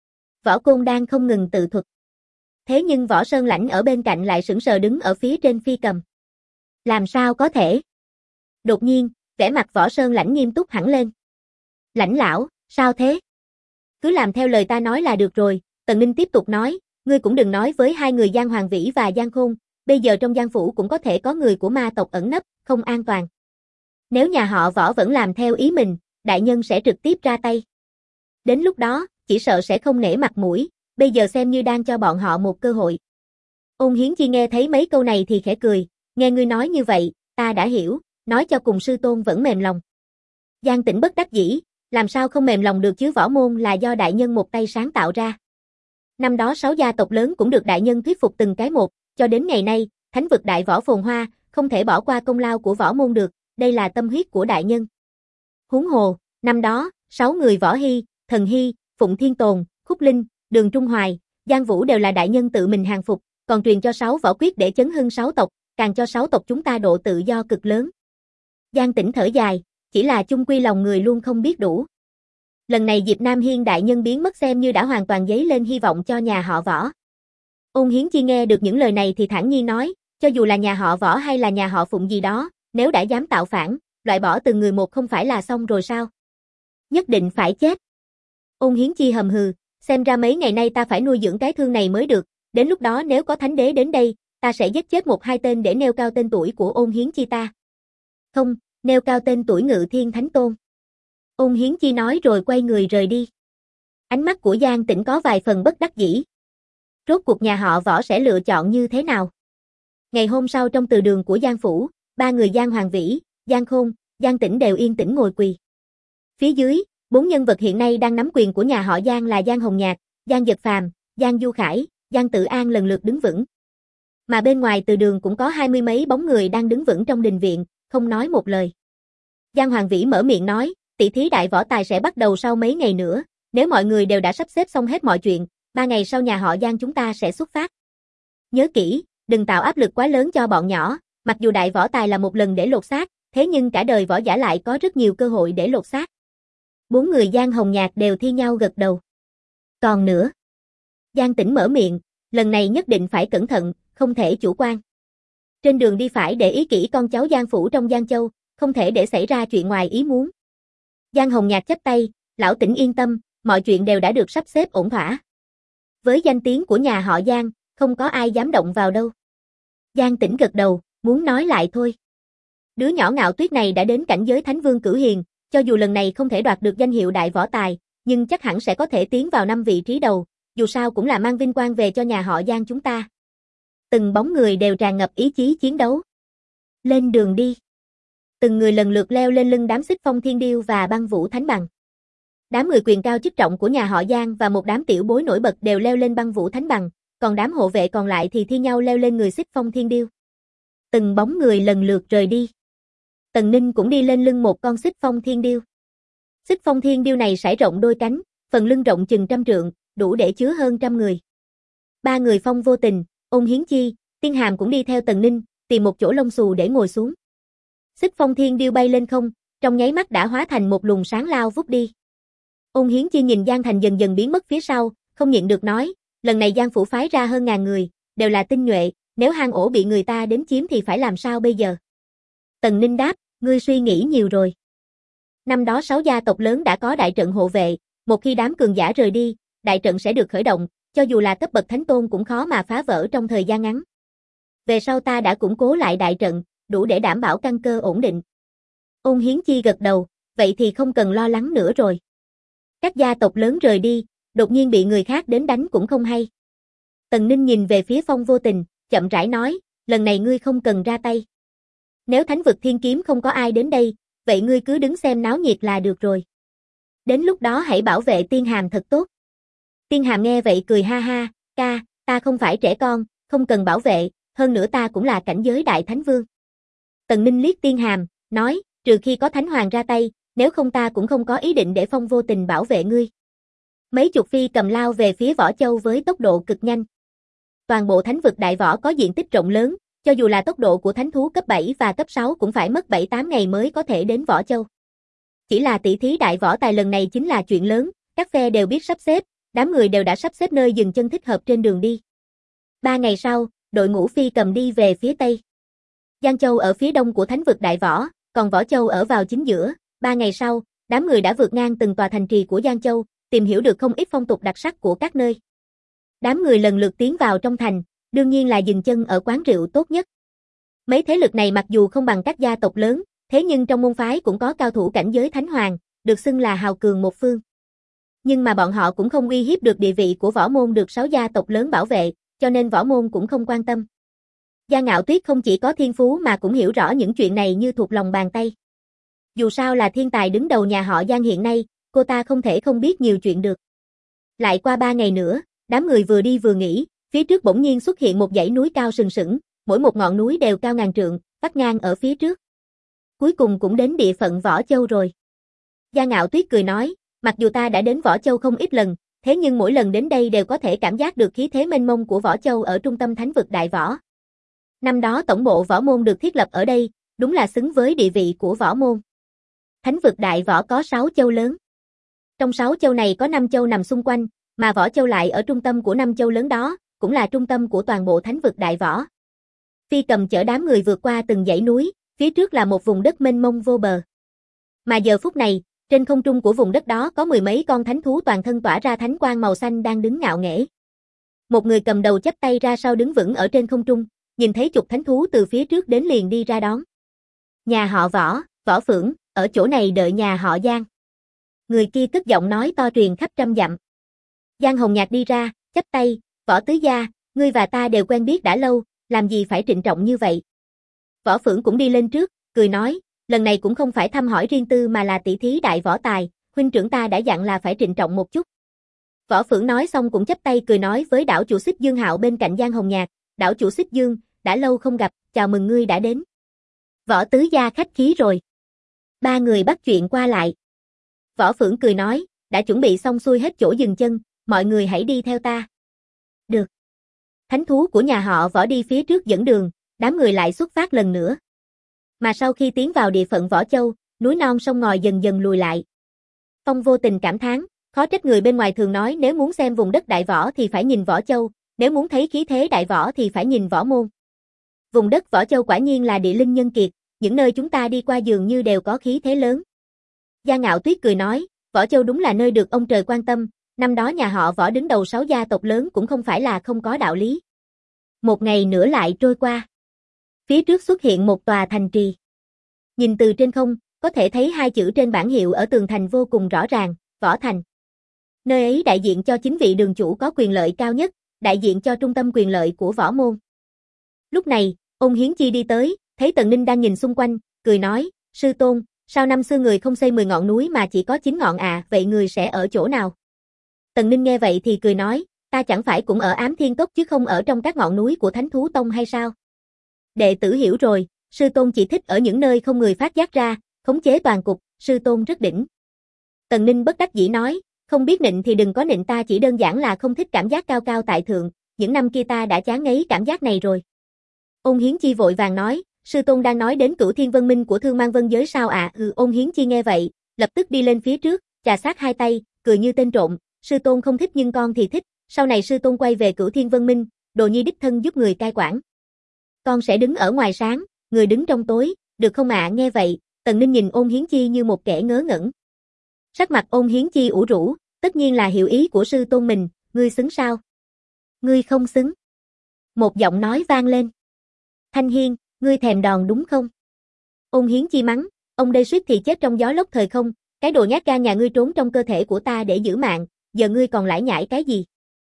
Võ Côn đang không ngừng tự thuật. Thế nhưng Võ Sơn Lãnh ở bên cạnh lại sững sờ đứng ở phía trên Phi Cầm. Làm sao có thể? Đột nhiên, vẻ mặt Võ Sơn Lãnh nghiêm túc hẳn lên. Lãnh lão, sao thế? Cứ làm theo lời ta nói là được rồi, Tần Ninh tiếp tục nói, ngươi cũng đừng nói với hai người Giang Hoàng Vĩ và Giang Khôn, bây giờ trong Giang phủ cũng có thể có người của ma tộc ẩn nấp, không an toàn. Nếu nhà họ Võ vẫn làm theo ý mình, đại nhân sẽ trực tiếp ra tay. Đến lúc đó, chỉ sợ sẽ không nể mặt mũi, bây giờ xem như đang cho bọn họ một cơ hội. Ôn Hiến Chi nghe thấy mấy câu này thì khẽ cười, nghe ngươi nói như vậy, ta đã hiểu, nói cho cùng sư tôn vẫn mềm lòng. Giang Tĩnh bất đắc dĩ, làm sao không mềm lòng được chứ, võ môn là do đại nhân một tay sáng tạo ra. Năm đó 6 gia tộc lớn cũng được đại nhân thuyết phục từng cái một, cho đến ngày nay, thánh vực đại võ phồn hoa, không thể bỏ qua công lao của võ môn được, đây là tâm huyết của đại nhân. Huống hồ, năm đó, 6 người Võ Hy, Thần Hy, Phụng Thiên Tồn, Khúc Linh, Đường Trung Hoài, Giang Vũ đều là đại nhân tự mình hàng phục, còn truyền cho 6 võ quyết để chấn hưng 6 tộc, càng cho 6 tộc chúng ta độ tự do cực lớn. Giang Tĩnh thở dài, chỉ là chung quy lòng người luôn không biết đủ. Lần này Diệp Nam Hiên đại nhân biến mất xem như đã hoàn toàn dấy lên hy vọng cho nhà họ Võ. Ôn Hiến Chi nghe được những lời này thì thản nhiên nói, cho dù là nhà họ Võ hay là nhà họ Phụng gì đó, nếu đã dám tạo phản, loại bỏ từng người một không phải là xong rồi sao? Nhất định phải chết. Ôn Hiến Chi hầm hừ, xem ra mấy ngày nay ta phải nuôi dưỡng cái thương này mới được, đến lúc đó nếu có thánh đế đến đây, ta sẽ giết chết 1-2 tên để nêu cao tên tuổi của Ôn Hiến Chi ta. Không, nêu cao tên tuổi Ngự Thiên Thánh Tôn. Ôn Hiến Chi nói rồi quay người rời đi. Ánh mắt của Giang Tĩnh có vài phần bất đắc dĩ. Rốt cuộc nhà họ Võ sẽ lựa chọn như thế nào? Ngày hôm sau trong từ đường của Giang phủ, 3 người Giang Hoàng Vĩ, Giang Khôn, Giang Tĩnh đều yên tĩnh ngồi quỳ. Phía dưới, 4 nhân vật hiện nay đang nắm quyền của nhà họ Giang là Giang Hồng Nhạc, Giang Dật Phàm, Giang Du Khải, Giang Tự An lần lượt đứng vững. Mà bên ngoài từ đường cũng có 20 mấy bóng người đang đứng vững trong đình viện, không nói một lời. Giang Hoàng Vĩ mở miệng nói, tỷ thí đại võ tài sẽ bắt đầu sau mấy ngày nữa, nếu mọi người đều đã sắp xếp xong hết mọi chuyện, 3 ngày sau nhà họ Giang chúng ta sẽ xuất phát. Nhớ kỹ, đừng tạo áp lực quá lớn cho bọn nhỏ, mặc dù đại võ tài là một lần để lột xác, thế nhưng cả đời võ giả lại có rất nhiều cơ hội để lột xác. 4 người Giang Hồng Nhạc đều thi nhau gật đầu. Còn nữa. Giang Tĩnh mở miệng, lần này nhất định phải cẩn thận, không thể chủ quan. Trên đường đi phải để ý kỹ con cháu Giang Phủ trong Giang Châu, không thể để xảy ra chuyện ngoài ý muốn. Giang Hồng Nhạc chắp tay, lão Tĩnh yên tâm, mọi chuyện đều đã được sắp xếp ổn thỏa. Với danh tiếng của nhà họ Giang, không có ai dám động vào đâu. Giang Tĩnh gật đầu, muốn nói lại thôi. Đứa nhỏ Ngạo Tuyết này đã đến cảnh giới Thánh Vương Cửu Hiền, cho dù lần này không thể đoạt được danh hiệu đại võ tài, nhưng chắc hẳn sẽ có thể tiến vào 5 vị trí đầu, dù sao cũng là mang vinh quang về cho nhà họ Giang chúng ta. Từng bóng người đều tràn ngập ý chí chiến đấu. Lên đường đi. Từng người lần lượt leo lên lưng đám Xích Phong Thiên Điêu và Băng Vũ Thánh Bằng. Đám người quyền cao chức trọng của nhà họ Giang và một đám tiểu bối nổi bật đều leo lên Băng Vũ Thánh Bằng, còn đám hộ vệ còn lại thì thi nhau leo lên người Xích Phong Thiên Điêu. Từng bóng người lần lượt rời đi. Tần Ninh cũng đi lên lưng một con Xích Phong Thiên Điêu. Xích Phong Thiên Điêu này sải rộng đôi cánh, phần lưng rộng chừng 100 trượng, đủ để chứa hơn 100 người. 3 người Phong Vô Tình, Ôn Hiến Chi, Tiên Hàm cũng đi theo Tần Ninh, tìm một chỗ lông xù để ngồi xuống. Xích Phong Thiên Điêu bay lên không, trong nháy mắt đã hóa thành một luồng sáng lao vút đi. Ôn Hiến Chi nhìn Giang Thành dần dần biến mất phía sau, không nhịn được nói, lần này Giang Phủ phái ra hơn 1000 người, đều là tinh nhuệ, nếu hang ổ bị người ta đến chiếm thì phải làm sao bây giờ? Tần Ninh đáp, ngươi suy nghĩ nhiều rồi. Năm đó 6 gia tộc lớn đã có đại trận hộ vệ, một khi đám cường giả rời đi, đại trận sẽ được khởi động, cho dù là cấp bậc thánh tôn cũng khó mà phá vỡ trong thời gian ngắn. Về sau ta đã củng cố lại đại trận, đủ để đảm bảo căn cơ ổn định. Ôn Hiến Chi gật đầu, vậy thì không cần lo lắng nữa rồi. Các gia tộc lớn rời đi, đột nhiên bị người khác đến đánh cũng không hay. Tần Ninh nhìn về phía Phong Vô Tình, chậm rãi nói, lần này ngươi không cần ra tay. Nếu Thánh vực Thiên Kiếm không có ai đến đây, vậy ngươi cứ đứng xem náo nhiệt là được rồi. Đến lúc đó hãy bảo vệ Tiên Hàm thật tốt. Tiên Hàm nghe vậy cười ha ha, ca, ta không phải trẻ con, không cần bảo vệ, hơn nữa ta cũng là cảnh giới Đại Thánh Vương. Tần Ninh liếc Tiên Hàm, nói, trừ khi có Thánh Hoàng ra tay, nếu không ta cũng không có ý định để Phong Vô Tình bảo vệ ngươi. Mấy chục phi cầm lao về phía Võ Châu với tốc độ cực nhanh. Toàn bộ thánh vực đại võ có diện tích rộng lớn, cho dù là tốc độ của thánh thú cấp 7 và cấp 6 cũng phải mất 7-8 ngày mới có thể đến Võ Châu. Chỉ là tỷ thí đại võ tài lần này chính là chuyện lớn, các phe đều biết sắp xếp, đám người đều đã sắp xếp nơi dừng chân thích hợp trên đường đi. 3 ngày sau, đội ngũ phi cầm đi về phía Tây. Giang Châu ở phía đông của thánh vực đại võ, còn Võ Châu ở vào chính giữa. 3 ngày sau, đám người đã vượt ngang từng tòa thành trì của Giang Châu, tìm hiểu được không ít phong tục đặc sắc của các nơi. Đám người lần lượt tiến vào trong thành, đương nhiên là dừng chân ở quán rượu tốt nhất. Mấy thế lực này mặc dù không bằng các gia tộc lớn, thế nhưng trong môn phái cũng có cao thủ cảnh giới thánh hoàng, được xưng là hào cường một phương. Nhưng mà bọn họ cũng không uy hiếp được địa vị của võ môn được 6 gia tộc lớn bảo vệ, cho nên võ môn cũng không quan tâm. Gia Ngạo Tuyết không chỉ có thiên phú mà cũng hiểu rõ những chuyện này như thuộc lòng bàn tay. Dù sao là thiên tài đứng đầu nhà họ Giang hiện nay, cô ta không thể không biết nhiều chuyện được. Lại qua 3 ngày nữa, đám người vừa đi vừa nghỉ, phía trước bỗng nhiên xuất hiện một dãy núi cao sừng sững, mỗi một ngọn núi đều cao ngàn trượng, vắt ngang ở phía trước. Cuối cùng cũng đến địa phận Võ Châu rồi. Gia Ngạo Tuyết cười nói, mặc dù ta đã đến Võ Châu không ít lần, thế nhưng mỗi lần đến đây đều có thể cảm giác được khí thế mênh mông của Võ Châu ở trung tâm thánh vực đại võ. Năm đó tổng bộ võ môn được thiết lập ở đây, đúng là xứng với địa vị của võ môn. Thánh vực đại võ có 6 châu lớn. Trong 6 châu này có 5 châu nằm xung quanh, mà Võ Châu lại ở trung tâm của 5 châu lớn đó, cũng là trung tâm của toàn bộ thánh vực đại võ. Phi cầm chở đám người vượt qua từng dãy núi, phía trước là một vùng đất mênh mông vô bờ. Mà giờ phút này, trên không trung của vùng đất đó có 10 mấy con thánh thú toàn thân tỏa ra thánh quang màu xanh đang đứng ngạo nghễ. Một người cầm đầu chắp tay ra sau đứng vững ở trên không trung, nhìn thấy chục thánh thú từ phía trước đến liền đi ra đón. Nhà họ Võ, Võ Phưởng, ở chỗ này đợi nhà họ Giang. Người kia cất giọng nói to truyền khắp trăm dặm. Giang Hồng Nhạc đi ra, chắp tay, Võ tứ gia, ngươi và ta đều quen biết đã lâu, làm gì phải trịnh trọng như vậy. Võ Phưởng cũng đi lên trước, cười nói, lần này cũng không phải thăm hỏi riêng tư mà là tỷ thí đại võ tài, huynh trưởng ta đã dặn là phải trịnh trọng một chút. Võ Phưởng nói xong cũng chắp tay cười nói với đảo chủ Xích Dương Hạo bên cạnh Giang Hồng Nhạc, đảo chủ Xích Dương, đã lâu không gặp, chào mừng ngươi đã đến. Võ tứ gia khách khí rồi. Ba người bắt chuyện qua lại. Võ Phưởng cười nói, đã chuẩn bị xong xuôi hết chỗ dừng chân, mọi người hãy đi theo ta. Được. Thánh thú của nhà họ Võ đi phía trước dẫn đường, đám người lại xuất phát lần nữa. Mà sau khi tiến vào địa phận Võ Châu, núi non sông ngòi dần dần lùi lại. Phong vô tình cảm thán, khó trách người bên ngoài thường nói nếu muốn xem vùng đất Đại Võ thì phải nhìn Võ Châu, nếu muốn thấy khí thế Đại Võ thì phải nhìn Võ Môn. Vùng đất Võ Châu quả nhiên là địa linh nhân kiệt, những nơi chúng ta đi qua dường như đều có khí thế lớn. Gia Ngạo Tuyết cười nói, Võ Châu đúng là nơi được ông trời quan tâm, năm đó nhà họ Võ đứng đầu 6 gia tộc lớn cũng không phải là không có đạo lý. Một ngày nữa lại trôi qua. Phía trước xuất hiện một tòa thành trì. Nhìn từ trên không, có thể thấy hai chữ trên bảng hiệu ở tường thành vô cùng rõ ràng, Võ Thành. Nơi ấy đại diện cho chính vị đường chủ có quyền lợi cao nhất, đại diện cho trung tâm quyền lợi của Võ Môn. Lúc này, Ôn Hiến Chi đi tới, thấy Tần Ninh đang nhìn xung quanh, cười nói, sư tôn, sao năm xưa người không xây 10 ngọn núi mà chỉ có 9 ngọn à, vậy người sẽ ở chỗ nào? Tần Ninh nghe vậy thì cười nói, ta chẳng phải cũng ở Ám Thiên Cốc chứ không ở trong các ngọn núi của Thánh Thú Tông hay sao? Đệ tử hiểu rồi, sư tôn chỉ thích ở những nơi không người phát giác ra, khống chế toàn cục, sư tôn rất đỉnh. Tần Ninh bất đắc dĩ nói, không biết nịnh thì đừng có nịnh, ta chỉ đơn giản là không thích cảm giác cao cao tại thượng, những năm kia ta đã chán ngấy cảm giác này rồi. Ôn Hiến Chi vội vàng nói, sư tôn đang nói đến Cửu Thiên Vân Minh của Thương Mang Vân Giới sao ạ? Ôn Hiến Chi nghe vậy, lập tức đi lên phía trước, chà sát hai tay, cười như tên trộm, sư tôn không thích nhưng con thì thích, sau này sư tôn quay về Cửu Thiên Vân Minh, đồ nhi đích thân giúp người cai quản. Con sẽ đứng ở ngoài sáng, người đứng trong tối, được không ạ? Nghe vậy, Tần Ninh nhìn Ôn Hiến Chi như một kẻ ngớ ngẩn. Sắc mặt Ôn Hiến Chi ủ rũ, tất nhiên là hiểu ý của sư tôn mình, ngươi xứng sao? Ngươi không xứng. Một giọng nói vang lên. Thanh Hiên, ngươi thèm đòn đúng không? Ôn Hiến Chi mắng, ông đây suýt thì chết trong gió lốc thời không, cái đồ nhát gan nhà ngươi trốn trong cơ thể của ta để giữ mạng, giờ ngươi còn lải nhải cái gì?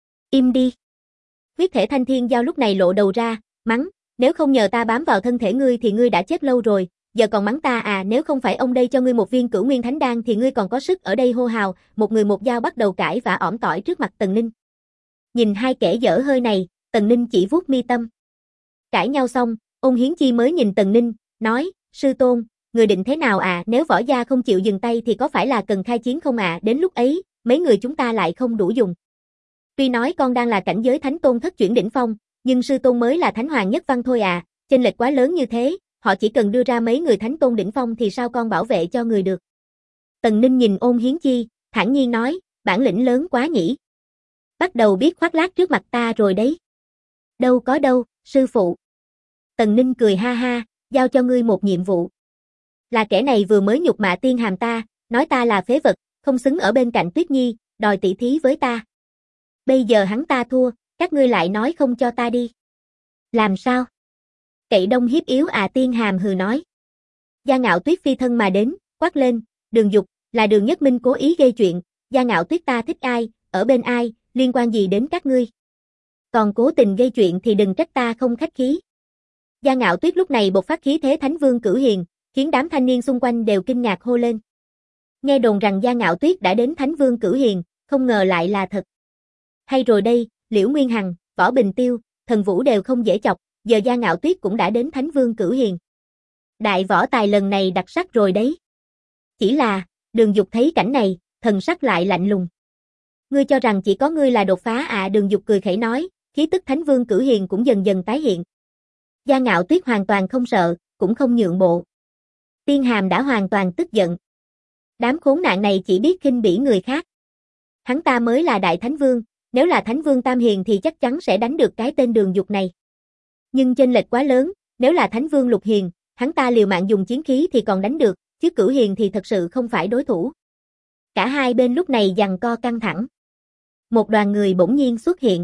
Im đi. Huyết thể Thanh Thiên Giao lúc này lộ đầu ra, mắng, nếu không nhờ ta bám vào thân thể ngươi thì ngươi đã chết lâu rồi, giờ còn mắng ta à? Nếu không phải ông đây cho ngươi một viên Cửu Nguyên Thánh Đan thì ngươi còn có sức ở đây hô hào, một người một dao bắt đầu cãi vã ỏm tỏi trước mặt Tần Ninh. Nhìn hai kẻ dở hơi này, Tần Ninh chỉ vuốt mi tâm. Cãi nhau xong, Ôn Hiến Chi mới nhìn Tần Ninh, nói, sư tôn, người định thế nào à? Nếu Võ gia không chịu dừng tay thì có phải là cần khai chiến không à? Đến lúc ấy, mấy người chúng ta lại không đủ dùng. Tuy nói con đang là cảnh giới thánh tôn thất chuyển đỉnh phong, nhưng sư tôn mới là thánh hoàng nhất văn thôi à, chênh lệch quá lớn như thế, họ chỉ cần đưa ra mấy người thánh tôn đỉnh phong thì sao con bảo vệ cho người được. Tần Ninh nhìn Ôn Hiến Chi, thản nhiên nói, bản lĩnh lớn quá nhỉ. Bắt đầu biết khoác lác trước mặt ta rồi đấy. Đâu có đâu, sư phụ. Tần Ninh cười ha ha, giao cho ngươi một nhiệm vụ. Là kẻ này vừa mới nhục mạ Tiên Hàm ta, nói ta là phế vật, không xứng ở bên cạnh Tuyết Nhi, đòi tỷ thí với ta. Bây giờ hắn ta thua, các ngươi lại nói không cho ta đi. Làm sao? Cậy đông hiếp yếu à? Tiên Hàm hừ nói. Gia Ngạo Tuyết phi thân mà đến, quát lên, Đường Dục, là Đường Nhất Minh cố ý gây chuyện, Gia Ngạo Tuyết ta thích ai, ở bên ai, liên quan gì đến các ngươi? Còn cố tình gây chuyện thì đừng trách ta không khách khí. Gia Ngạo Tuyết lúc này bộc phát khí thế Thánh Vương Cửu Hiền, khiến đám thanh niên xung quanh đều kinh ngạc hô lên. Nghe đồn rằng Gia Ngạo Tuyết đã đến Thánh Vương Cửu Hiền, không ngờ lại là thật. Hay rồi đây, Liễu Nguyên Hằng, Võ Bình Tiêu, Thần Vũ đều không dễ chọc, giờ Gia Ngạo Tuyết cũng đã đến Thánh Vương Cửu Hiền. Đại võ tài lần này đặc sắc rồi đấy. Chỉ là, Đường Dục thấy cảnh này, thần sắc lại lạnh lùng. Ngươi cho rằng chỉ có ngươi là đột phá à? Đường Dục cười khẩy nói, khí tức Thánh Vương Cửu Hiền cũng dần dần tái hiện. Gia Ngạo Tuyết hoàn toàn không sợ, cũng không nhượng bộ. Tiên Hàm đã hoàn toàn tức giận. Đám khốn nạn này chỉ biết khinh bỉ người khác. Hắn ta mới là Đại Thánh Vương, nếu là Thánh Vương Tam Hiền thì chắc chắn sẽ đánh được cái tên Đường Dục này. Nhưng chênh lệch quá lớn, nếu là Thánh Vương Lục Hiền, hắn ta liều mạng dùng chiến khí thì còn đánh được, chứ Cửu Hiền thì thật sự không phải đối thủ. Cả hai bên lúc này giằng co căng thẳng. Một đoàn người bỗng nhiên xuất hiện.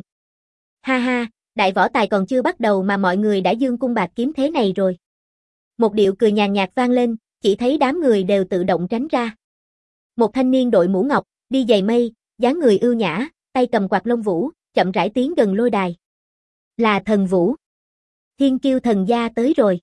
Ha ha, đại võ tài còn chưa bắt đầu mà mọi người đã dương cung bạt kiếm thế này rồi. Một điệu cười nhàn nhạt vang lên, chỉ thấy đám người đều tự động tránh ra. Một thanh niên đội mũ ngọc, đi giày mây, dáng người ưu nhã, tay cầm quạt lông vũ, chậm rãi tiến gần lôi đài. Là Thần Vũ. Thiên Kiêu thần gia tới rồi.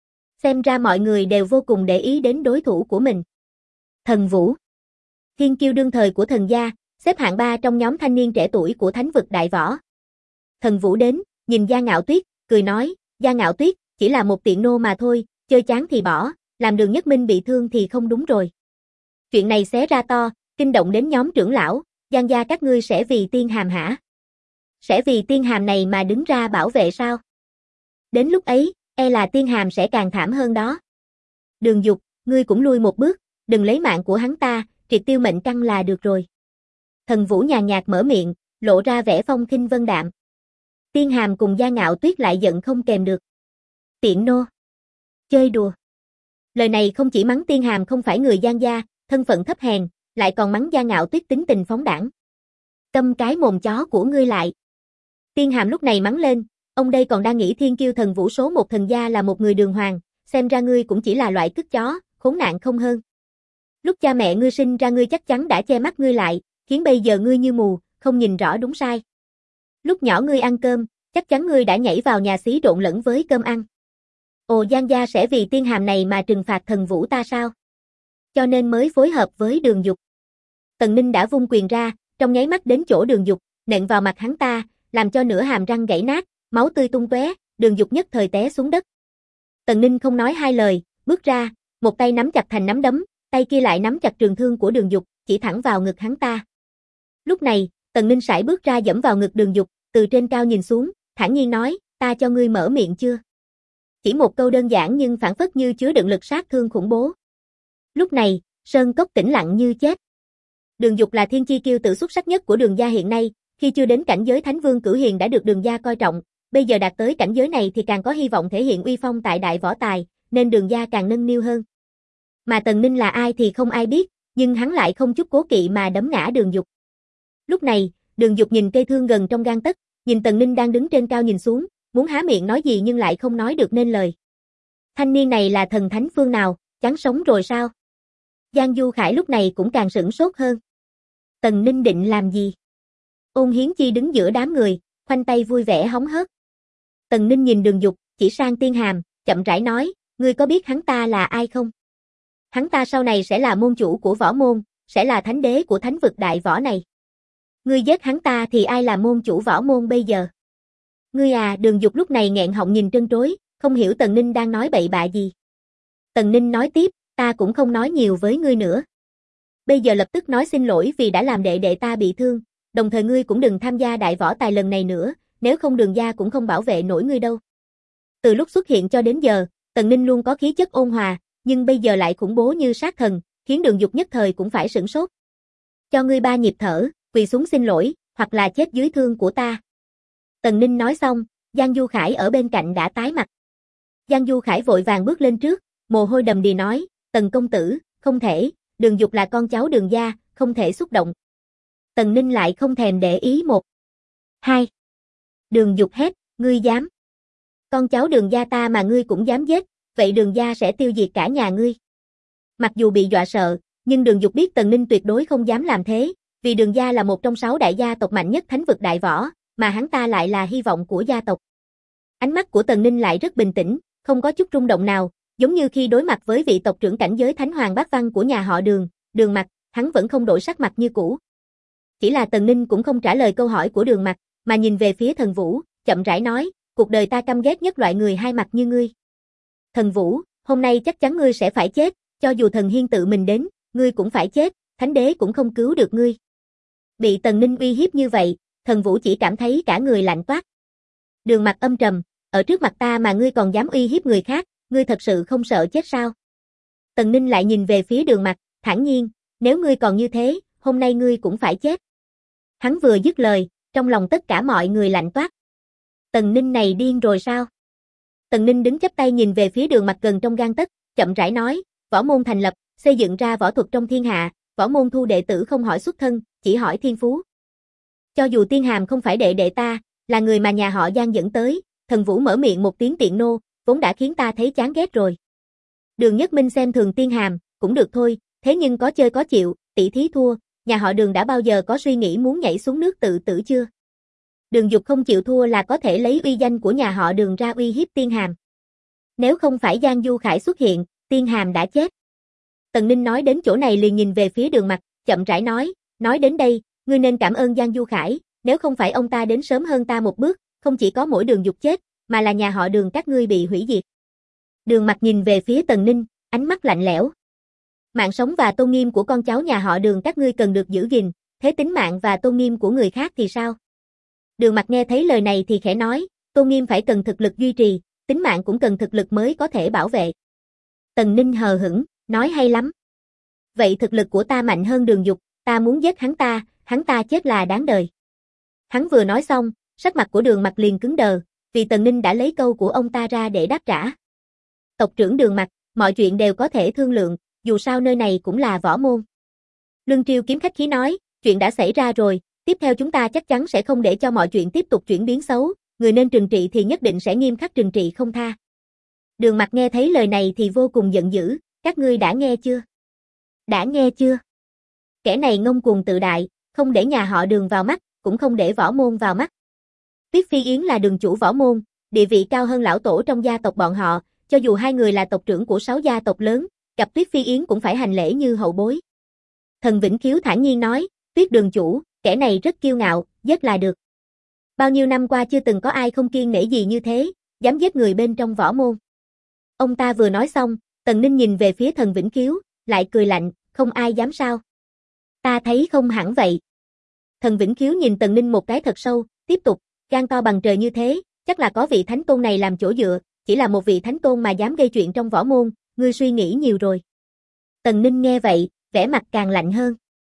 Xem ra mọi người đều vô cùng để ý đến đối thủ của mình. Thần Vũ. Thiên Kiêu đương thời của thần gia, xếp hạng 3 trong nhóm thanh niên trẻ tuổi của Thánh vực đại võ. Thần Vũ đến, nhìn Gia Ngạo Tuyết, cười nói, Gia Ngạo Tuyết, chỉ là một tiện nô mà thôi, chơi chán thì bỏ, làm Đường Nhất Minh bị thương thì không đúng rồi. Chuyện này xé ra to, kinh động đến nhóm trưởng lão, Giang gia các ngươi sẽ vì Tiên Hàm hả? Sẽ vì Tiên Hàm này mà đứng ra bảo vệ sao? Đến lúc ấy, e là Tiên Hàm sẽ càng thảm hơn đó. Đường Dục, ngươi cũng lui một bước, đừng lấy mạng của hắn ta, triệt tiêu mệnh căn là được rồi. Thần Vũ nhàn nhạt mở miệng, lộ ra vẻ phong khinh vân đạm. Tiên Hàm cùng Gia Ngạo Tuyết lại giận không kèm được. Tiện nô. Chơi đùa. Lời này không chỉ mắng Tiên Hàm không phải người Giang gia, thân phận thấp hèn, lại còn mắng Gia Ngạo Tuyết tính tình phóng đãng. Câm cái mồm chó của ngươi lại. Tiên Hàm lúc này mắng lên, ông đây còn đang nghĩ thiên kiêu Thần Vũ số một thần gia là một người đường hoàng, xem ra ngươi cũng chỉ là loại cứt chó, khốn nạn không hơn. Lúc cha mẹ ngươi sinh ra ngươi chắc chắn đã che mắt ngươi lại, khiến bây giờ ngươi như mù, không nhìn rõ đúng sai. Lúc nhỏ ngươi ăn cơm, chắc chắn ngươi đã nhảy vào nhà xí trộn lẫn với cơm ăn. Ồ, Giang gia sẽ vì Tiên Hàm này mà trừng phạt Thần Vũ ta sao? Cho nên mới phối hợp với Đường Dục. Tần Ninh đã vung quyền ra, trong nháy mắt đến chỗ Đường Dục, nện vào mặt hắn ta, làm cho nửa hàm răng gãy nát, máu tươi tung tóe, Đường Dục nhất thời té xuống đất. Tần Ninh không nói hai lời, bước ra, một tay nắm chặt thành nắm đấm, tay kia lại nắm chặt trường thương của Đường Dục, chỉ thẳng vào ngực hắn ta. Lúc này, Tần Ninh sải bước ra giẫm vào ngực Đường Dục, từ trên cao nhìn xuống, thản nhiên nói, ta cho ngươi mở miệng chưa? Chỉ một câu đơn giản nhưng phảng phất như chứa đựng lực sát thương khủng bố. Lúc này, Sơn Cốc tĩnh lặng như chết. Đường Dục là thiên chi kiêu tử xuất sắc nhất của Đường gia hiện nay, khi chưa đến cảnh giới Thánh Vương Cửu Hiền đã được Đường gia coi trọng, bây giờ đạt tới cảnh giới này thì càng có hy vọng thể hiện uy phong tại đại võ tài, nên Đường gia càng nâng niu hơn. Mà Tần Ninh là ai thì không ai biết, nhưng hắn lại không chút cố kỵ mà đấm ngã Đường Dục. Lúc này, Đường Dục nhìn cây thương gần trong gang tấc, nhìn Tần Ninh đang đứng trên cao nhìn xuống, muốn há miệng nói gì nhưng lại không nói được nên lời. Thanh niên này là thần thánh phương nào, chán sống rồi sao? Giang Du Khải lúc này cũng càng sửng sốt hơn. Tần Ninh định làm gì? Ôn Hiến Chi đứng giữa đám người, khoanh tay vui vẻ hóng hớt. Tần Ninh nhìn Đường Dục, chỉ sang Tiên Hàm, chậm rãi nói, ngươi có biết hắn ta là ai không? Hắn ta sau này sẽ là môn chủ của võ môn, sẽ là thánh đế của thánh vực đại võ này. Ngươi giết hắn ta thì ai là môn chủ võ môn bây giờ? Ngươi à, Đường Dục lúc này nghẹn họng nhìn trân trối, không hiểu Tần Ninh đang nói bậy bạ gì. Tần Ninh nói tiếp, ta cũng không nói nhiều với ngươi nữa. Bây giờ lập tức nói xin lỗi vì đã làm đệ đệ ta bị thương, đồng thời ngươi cũng đừng tham gia đại võ tài lần này nữa, nếu không Đường gia cũng không bảo vệ nổi ngươi đâu. Từ lúc xuất hiện cho đến giờ, Tần Ninh luôn có khí chất ôn hòa, nhưng bây giờ lại khủng bố như sát thần, khiến Đường Dục nhất thời cũng phải sửng sốt. Cho ngươi 3 nhịp thở, quỳ xuống xin lỗi, hoặc là chết dưới thương của ta. Tần Ninh nói xong, Giang Du Khải ở bên cạnh đã tái mặt. Giang Du Khải vội vàng bước lên trước, mồ hôi đầm đìa nói, Tần công tử, không thể, Đường Dục là con cháu Đường gia, không thể xúc động. Tần Ninh lại không thèm để ý 1, 2. Đường Dục hét, ngươi dám. Con cháu Đường gia ta mà ngươi cũng dám giết, vậy Đường gia sẽ tiêu diệt cả nhà ngươi. Mặc dù bị dọa sợ, nhưng Đường Dục biết Tần Ninh tuyệt đối không dám làm thế, vì Đường gia là một trong 6 đại gia tộc mạnh nhất thánh vực đại võ, mà hắn ta lại là hy vọng của gia tộc. Ánh mắt của Tần Ninh lại rất bình tĩnh, không có chút rung động nào, giống như khi đối mặt với vị tộc trưởng cảnh giới Thánh Hoàng Bát Văn của nhà họ Đường, Đường Mặc, hắn vẫn không đổi sắc mặt như cũ. Chỉ là Tần Ninh cũng không trả lời câu hỏi của Đường Mặc, mà nhìn về phía Thần Vũ, chậm rãi nói, cuộc đời ta căm ghét nhất loại người hai mặt như ngươi. Thần Vũ, hôm nay chắc chắn ngươi sẽ phải chết, cho dù Thần Hiên tự mình đến, ngươi cũng phải chết, Thánh đế cũng không cứu được ngươi. Bị Tần Ninh uy hiếp như vậy, Thần Vũ chỉ cảm thấy cả người lạnh toát. Đường Mặc âm trầm, ở trước mặt ta mà ngươi còn dám uy hiếp người khác, ngươi thật sự không sợ chết sao? Tần Ninh lại nhìn về phía Đường Mặc, thản nhiên, nếu ngươi còn như thế, hôm nay ngươi cũng phải chết. Hắn vừa dứt lời, trong lòng tất cả mọi người lạnh toát. Tần Ninh này điên rồi sao? Tần Ninh đứng chắp tay nhìn về phía Đường Mặc gần trong gang tấc, chậm rãi nói, võ môn thành lập, xây dựng ra võ thuật trong thiên hạ, võ môn thu đệ tử không hỏi xuất thân, chỉ hỏi thiên phú. Cho dù Tiên Hàm không phải đệ đệ ta, là người mà nhà họ Giang dẫn tới, Thần Vũ mở miệng một tiếng tiện nô, vốn đã khiến ta thấy chán ghét rồi. Đường Nhất Minh xem thường Tiên Hàm, cũng được thôi, thế nhưng có chơi có chịu, tỷ thí thua, nhà họ Đường đã bao giờ có suy nghĩ muốn nhảy xuống nước tự tử chưa? Đường Dục không chịu thua là có thể lấy uy danh của nhà họ Đường ra uy hiếp Tiên Hàm. Nếu không phải Giang Du Khải xuất hiện, Tiên Hàm đã chết. Tần Ninh nói đến chỗ này liền nhìn về phía Đường Mặc, chậm rãi nói đến đây, ngươi nên cảm ơn Giang Du Khải, nếu không phải ông ta đến sớm hơn ta một bước, không chỉ có mỗi Đường Dục chết, mà là nhà họ Đường các ngươi bị hủy diệt. Đường Mặc nhìn về phía Tần Ninh, ánh mắt lạnh lẽo. Mạng sống và tôn nghiêm của con cháu nhà họ Đường các ngươi cần được giữ gìn, thế tính mạng và tôn nghiêm của người khác thì sao? Đường Mặc nghe thấy lời này thì khẽ nói, tôn nghiêm phải cần thực lực duy trì, tính mạng cũng cần thực lực mới có thể bảo vệ. Tần Ninh hờ hững, nói hay lắm. Vậy thực lực của ta mạnh hơn Đường Dục, ta muốn giết hắn ta chết là đáng đời. Hắn vừa nói xong, sắc mặt của Đường Mặc liền cứng đờ, vì Tần Ninh đã lấy câu của ông ta ra để đáp trả. Tộc trưởng Đường Mặc, mọi chuyện đều có thể thương lượng, dù sao nơi này cũng là võ môn. Luân Triêu Kiếm khách khí nói, chuyện đã xảy ra rồi, tiếp theo chúng ta chắc chắn sẽ không để cho mọi chuyện tiếp tục chuyển biến xấu, người nên trừng trị thì nhất định sẽ nghiêm khắc trừng trị không tha. Đường Mặc nghe thấy lời này thì vô cùng giận dữ, các ngươi đã nghe chưa? Đã nghe chưa? Kẻ này ngông cuồng tự đại, không để nhà họ Đường vào mắt, cũng không để võ môn vào mắt. Tuyết Phi Yến là đường chủ võ môn, địa vị cao hơn lão tổ trong gia tộc bọn họ, cho dù hai người là tộc trưởng của 6 gia tộc lớn, gặp Tuyết Phi Yến cũng phải hành lễ như hậu bối. Thần Vĩnh Khiếu thản nhiên nói, Tuyết đường chủ, kẻ này rất kiêu ngạo, giết là được. Bao nhiêu năm qua chưa từng có ai không kiêng nể gì như thế, dám giết người bên trong võ môn. Ông ta vừa nói xong, Tần Ninh nhìn về phía Thần Vĩnh Khiếu, lại cười lạnh, không ai dám sao? Ta thấy không hẳn vậy. Thần Vĩnh Khiếu nhìn Tần Ninh một cái thật sâu, tiếp tục, gan to bằng trời như thế, chắc là có vị thánh tôn này làm chỗ dựa, chỉ là một vị thánh tôn mà dám gây chuyện trong võ môn, ngươi suy nghĩ nhiều rồi. Tần Ninh nghe vậy, vẻ mặt càng lạnh hơn.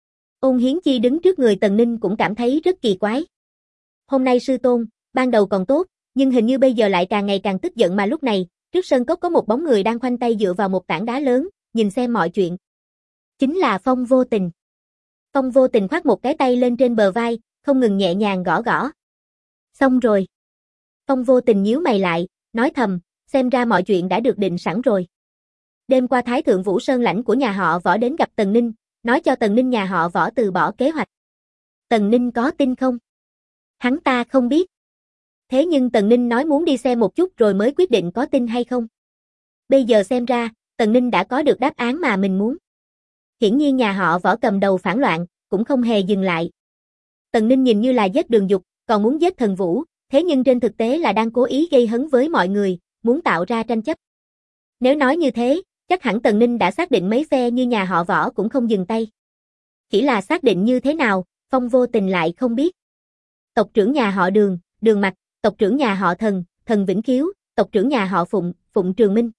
Ôn Hiến Chi đứng trước người Tần Ninh cũng cảm thấy rất kỳ quái. Hôm nay sư tôn, ban đầu còn tốt, nhưng hình như bây giờ lại càng ngày càng tức giận mà lúc này, trước sân cốc có một bóng người đang khoanh tay dựa vào một tảng đá lớn, nhìn xem mọi chuyện. Chính là Phong Vô Tình. Phong Vô Tình khoác một cái tay lên trên bờ vai, không ngừng nhẹ nhàng gõ gõ. Xong rồi. Phong Vô Tình nhíu mày lại, nói thầm, xem ra mọi chuyện đã được định sẵn rồi. Đêm qua Thái Thượng Vũ Sơn lãnh của nhà họ Võ đến gặp Tần Ninh, nói cho Tần Ninh nhà họ Võ từ bỏ kế hoạch. Tần Ninh có tin không? Hắn ta không biết. Thế nhưng Tần Ninh nói muốn đi xem một chút rồi mới quyết định có tin hay không. Bây giờ xem ra, Tần Ninh đã có được đáp án mà mình muốn. Hiển nhiên nhà họ Võ cầm đầu phản loạn, cũng không hề dừng lại. Tần Ninh nhìn như là giết Đường Dục, còn muốn giết Thần Vũ, thế nhưng trên thực tế là đang cố ý gây hấn với mọi người, muốn tạo ra tranh chấp. Nếu nói như thế, chắc hẳn Tần Ninh đã xác định mấy phe như nhà họ Võ cũng không dừng tay. Chỉ là xác định như thế nào, Phong Vô Tình lại không biết. Tộc trưởng nhà họ Đường, Đường Mặc, tộc trưởng nhà họ Thần, Thần Vĩnh Khiếu, tộc trưởng nhà họ Phụng, Phụng Trường Minh.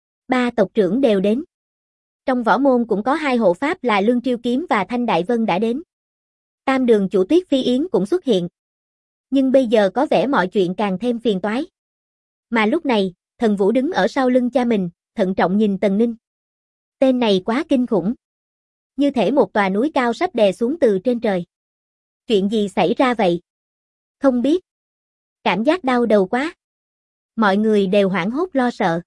3 tộc trưởng đều đến. Trong võ môn cũng có 2 hộ pháp là Luân Triêu Kiếm và Thanh Đại Vân đã đến. Tam đường chủ Tuyết Phi Yến cũng xuất hiện. Nhưng bây giờ có vẻ mọi chuyện càng thêm phiền toái. Mà lúc này, Thần Vũ đứng ở sau lưng cha mình, thận trọng nhìn Tần Ninh. Tên này quá kinh khủng. Như thể một tòa núi cao sắp đè xuống từ trên trời. Chuyện gì xảy ra vậy? Không biết. Cảm giác đau đầu quá. Mọi người đều hoảng hốt lo sợ.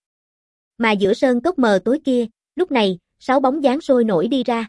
Mà giữa sơn cốc mờ tối kia, lúc này, 6 bóng dáng sôi nổi đi ra.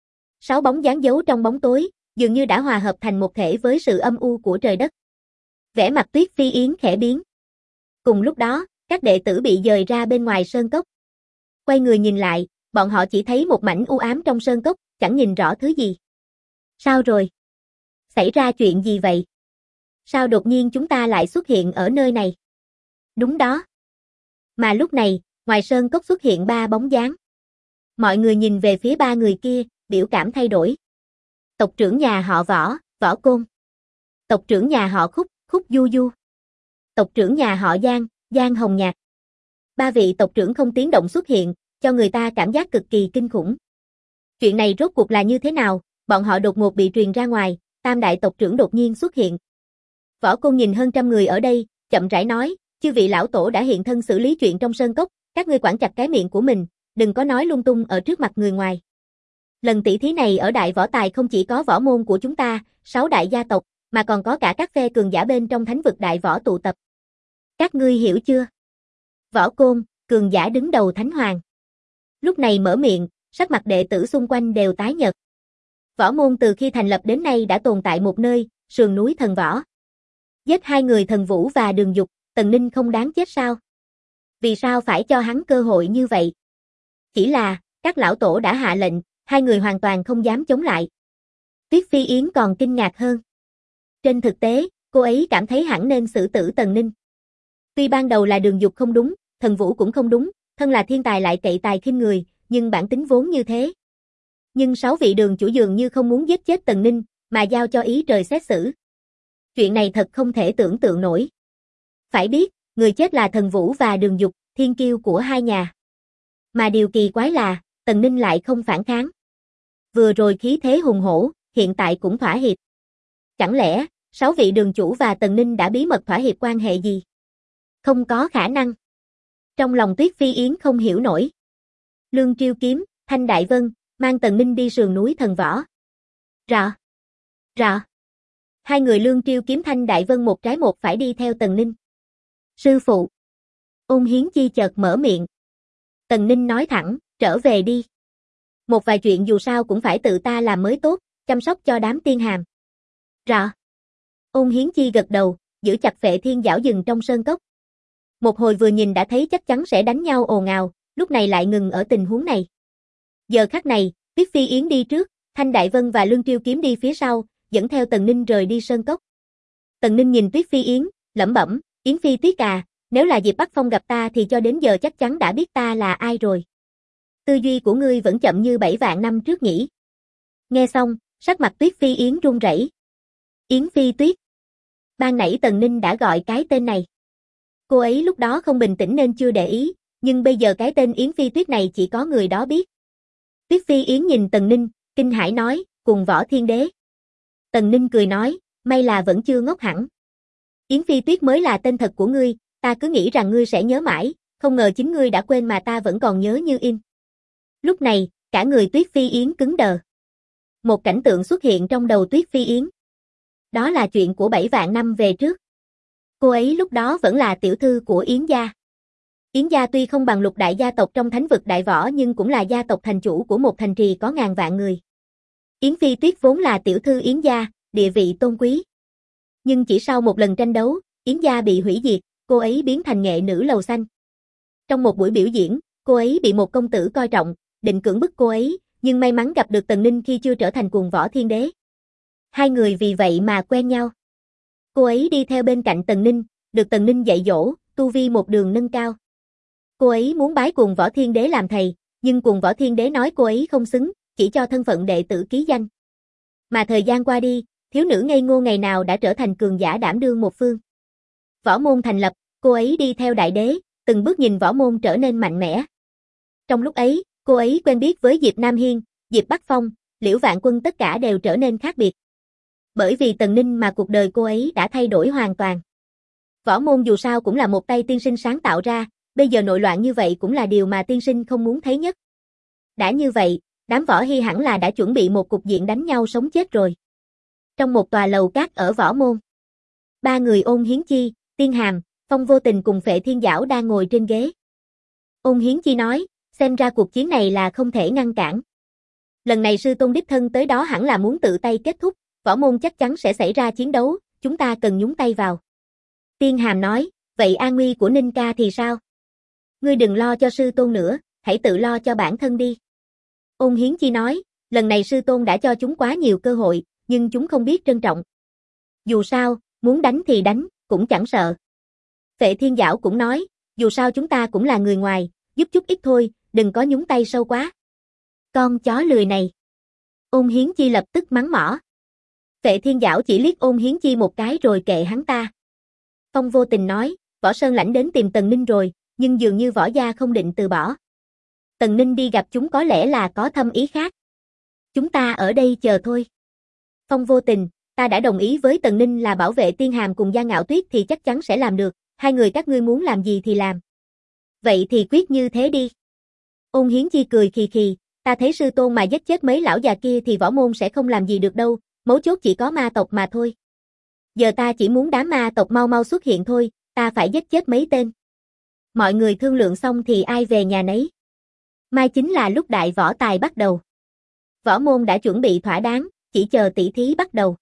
6 bóng dáng giấu trong bóng tối, dường như đã hòa hợp thành một thể với sự âm u của trời đất. Vẻ mặt Tuyết Phi Yến khẽ biến. Cùng lúc đó, các đệ tử bị dời ra bên ngoài sơn cốc. Quay người nhìn lại, bọn họ chỉ thấy một mảnh u ám trong sơn cốc, chẳng nhìn rõ thứ gì. Sao rồi? Xảy ra chuyện gì vậy? Sao đột nhiên chúng ta lại xuất hiện ở nơi này? Đúng đó. Mà lúc này, ngoài sơn cốc xuất hiện 3 bóng dáng. Mọi người nhìn về phía 3 người kia, biểu cảm thay đổi. Tộc trưởng nhà họ Võ, Võ Côn. Tộc trưởng nhà họ Khúc, Khúc Du Du. Tộc trưởng nhà họ Giang, Giang Hồng Nhạc. 3 vị tộc trưởng không tiếng động xuất hiện, cho người ta cảm giác cực kỳ kinh khủng. Chuyện này rốt cuộc là như thế nào? Bọn họ đột ngột bị truyền ra ngoài, Tam đại tộc trưởng đột nhiên xuất hiện. Võ Côn nhìn hơn trăm người ở đây, chậm rãi nói, chư vị lão tổ đã hiện thân xử lý chuyện trong sơn cốc, các ngươi quản chặt cái miệng của mình, đừng có nói lung tung ở trước mặt người ngoài. Lần tỷ thí này ở Đại Võ Tài không chỉ có võ môn của chúng ta, 6 đại gia tộc, mà còn có cả các phe cường giả bên trong thánh vực đại võ tụ tập. Các ngươi hiểu chưa? Võ Côn, cường giả đứng đầu Thánh Hoàng. Lúc này mở miệng, sắc mặt đệ tử xung quanh đều tái nhợt. Võ môn từ khi thành lập đến nay đã tồn tại một nơi, sườn núi Thần Võ. Giết 2 người Thần Vũ và Đường Dục, Tần Ninh không đáng chết sao? Vì sao phải cho hắn cơ hội như vậy? Chỉ là, các lão tổ đã hạ lệnh, 2 người hoàn toàn không dám chống lại. Tuyết Phi Yến còn kinh ngạc hơn. Trên thực tế, cô ấy cảm thấy hẳn nên xử tử Tần Ninh. Tuy ban đầu là Đường Dục không đúng, thần vũ cũng không đúng, thân là thiên tài lại cậy tài khinh người, nhưng bản tính vốn như thế. Nhưng 6 vị đường chủ dường như không muốn giết chết Tần Ninh, mà giao cho ý trời xét xử. Chuyện này thật không thể tưởng tượng nổi. Phải biết, người chết là thần vũ và Đường Dục, thiên kiêu của hai nhà. Mà điều kỳ quái là, Tần Ninh lại không phản kháng. Vừa rồi khí thế hùng hổ, hiện tại cũng thỏa hiệp. Chẳng lẽ, 6 vị đường chủ và Tần Ninh đã bí mật thỏa hiệp quan hệ gì? Không có khả năng. Trong lòng Tuyết Phi Yến không hiểu nổi. Lương Triêu Kiếm, Thanh Đại Vân, mang Tần Ninh đi sườn núi Thần Võ. Rọ. Rọ. Hai người Lương Triêu Kiếm Thanh Đại Vân một trái một phải đi theo Tần Ninh. Sư phụ. Ôn Hiến Chi chợt mở miệng. Tần Ninh nói thẳng, trở về đi. Một vài chuyện dù sao cũng phải tự ta làm mới tốt, chăm sóc cho đám tiên hàm. Rõ. Ôn Hiến Chi gật đầu, giữ chặt Phệ Thiên Giảo dừng trong sơn cốc. Một hồi vừa nhìn đã thấy chắc chắn sẽ đánh nhau ồn ào, lúc này lại ngừng ở tình huống này. Giờ khắc này, Tuyết Phi Yến đi trước, Thanh Đại Vân và Lương Triêu Kiếm đi phía sau, dẫn theo Tần Ninh rời đi sơn cốc. Tần Ninh nhìn Tuyết Phi Yến, lẩm bẩm, Yến Phi Tuyết à, nếu là Diệp Bắc Phong gặp ta thì cho đến giờ chắc chắn đã biết ta là ai rồi. Tư duy của ngươi vẫn chậm như 7 vạn năm trước nhỉ. Nghe xong, sắc mặt Tuyết Phi Yến run rẩy. Yến Phi Tuyết. Ban nãy Tần Ninh đã gọi cái tên này. Cô ấy lúc đó không bình tĩnh nên chưa để ý, nhưng bây giờ cái tên Yến Phi Tuyết này chỉ có người đó biết. Tuyết Phi Yến nhìn Tần Ninh, kinh hãi nói, cùng Võ Thiên Đế. Tần Ninh cười nói, may là vẫn chưa ngốc hẳn. Yến Phi Tuyết mới là tên thật của ngươi, ta cứ nghĩ rằng ngươi sẽ nhớ mãi, không ngờ chính ngươi đã quên mà ta vẫn còn nhớ như in. Lúc này, cả người Tuyết Phi Yến cứng đờ. Một cảnh tượng xuất hiện trong đầu Tuyết Phi Yến. Đó là chuyện của 7 vạn năm về trước. Cô ấy lúc đó vẫn là tiểu thư của Yến gia. Yến gia tuy không bằng lục đại gia tộc trong thánh vực đại võ nhưng cũng là gia tộc thành chủ của một thành trì có ngàn vạn người. Yến Phi Tuyết vốn là tiểu thư Yến gia, địa vị tôn quý. Nhưng chỉ sau một lần tranh đấu, Yến gia bị hủy diệt, cô ấy biến thành nghệ nữ lầu xanh. Trong một buổi biểu diễn, cô ấy bị một công tử coi trọng, định cưỡng bức cô ấy, nhưng may mắn gặp được Tần Ninh khi chưa trở thành Cuồng Võ Thiên Đế. Hai người vì vậy mà quen nhau. Cô ấy đi theo bên cạnh Tần Ninh, được Tần Ninh dạy dỗ, tu vi một đường nâng cao. Cô ấy muốn bái Cuồng Võ Thiên Đế làm thầy, nhưng Cuồng Võ Thiên Đế nói cô ấy không xứng, chỉ cho thân phận đệ tử ký danh. Mà thời gian qua đi, thiếu nữ ngây ngô ngày nào đã trở thành cường giả đảm đương một phương. Võ môn thành lập, cô ấy đi theo đại đế, từng bước nhìn võ môn trở nên mạnh mẽ. Trong lúc ấy, cô ấy quen biết với Diệp Nam Hiên, Diệp Bắc Phong, Liễu Vạn Quân tất cả đều trở nên khác biệt. Bởi vì Tần Ninh mà cuộc đời cô ấy đã thay đổi hoàn toàn. Võ môn dù sao cũng là một tay tiên sinh sáng tạo ra, bây giờ nội loạn như vậy cũng là điều mà tiên sinh không muốn thấy nhất. Đã như vậy, đám Võ Hy hẳn là đã chuẩn bị một cục diện đánh nhau sống chết rồi. Trong một tòa lầu cát ở Võ môn, ba người Ôn Hiến Chi, Tiên Hàm, Phong Vô Tình cùng Phệ Thiên Giảo đang ngồi trên ghế. Ôn Hiến Chi nói, xem ra cuộc chiến này là không thể ngăn cản. Lần này sư tôn đích thân tới đó hẳn là muốn tự tay kết thúc, võ môn chắc chắn sẽ xảy ra chiến đấu, chúng ta cần nhúng tay vào. Tiên Hàm nói, vậy an nguy của Ninh ca thì sao? Ngươi đừng lo cho sư tôn nữa, hãy tự lo cho bản thân đi. Ôn Hiến Chi nói, lần này sư tôn đã cho chúng quá nhiều cơ hội, nhưng chúng không biết trân trọng. Dù sao, muốn đánh thì đánh, cũng chẳng sợ. Phệ Thiên Giảo cũng nói, dù sao chúng ta cũng là người ngoài, giúp chút ít thôi, đừng có nhúng tay sâu quá. Con chó lười này. Ôn Hiến Chi lập tức mắng mỏ. Phệ Thiên Giảo chỉ liếc Ôn Hiến Chi một cái rồi kệ hắn ta. Phong Vô Tình nói, Võ Sơn Lãnh đến tìm Tần Ninh rồi, nhưng dường như Võ gia không định từ bỏ. Tần Ninh đi gặp chúng có lẽ là có thâm ý khác. Chúng ta ở đây chờ thôi. Phong Vô Tình, ta đã đồng ý với Tần Ninh là bảo vệ Tiên Hàm cùng Gia Ngạo Tuyết thì chắc chắn sẽ làm được, hai người các ngươi muốn làm gì thì làm. Vậy thì quyết như thế đi. Ôn Hiến Chi cười khì khì, ta thấy sư tôn mà giết chết mấy lão già kia thì võ môn sẽ không làm gì được đâu, mấu chốt chỉ có ma tộc mà thôi. Giờ ta chỉ muốn đám ma tộc mau mau xuất hiện thôi, ta phải giết chết mấy tên. Mọi người thương lượng xong thì ai về nhà nấy. Mai chính là lúc đại võ tài bắt đầu. Võ môn đã chuẩn bị thỏa đáng, chỉ chờ tỷ thí bắt đầu.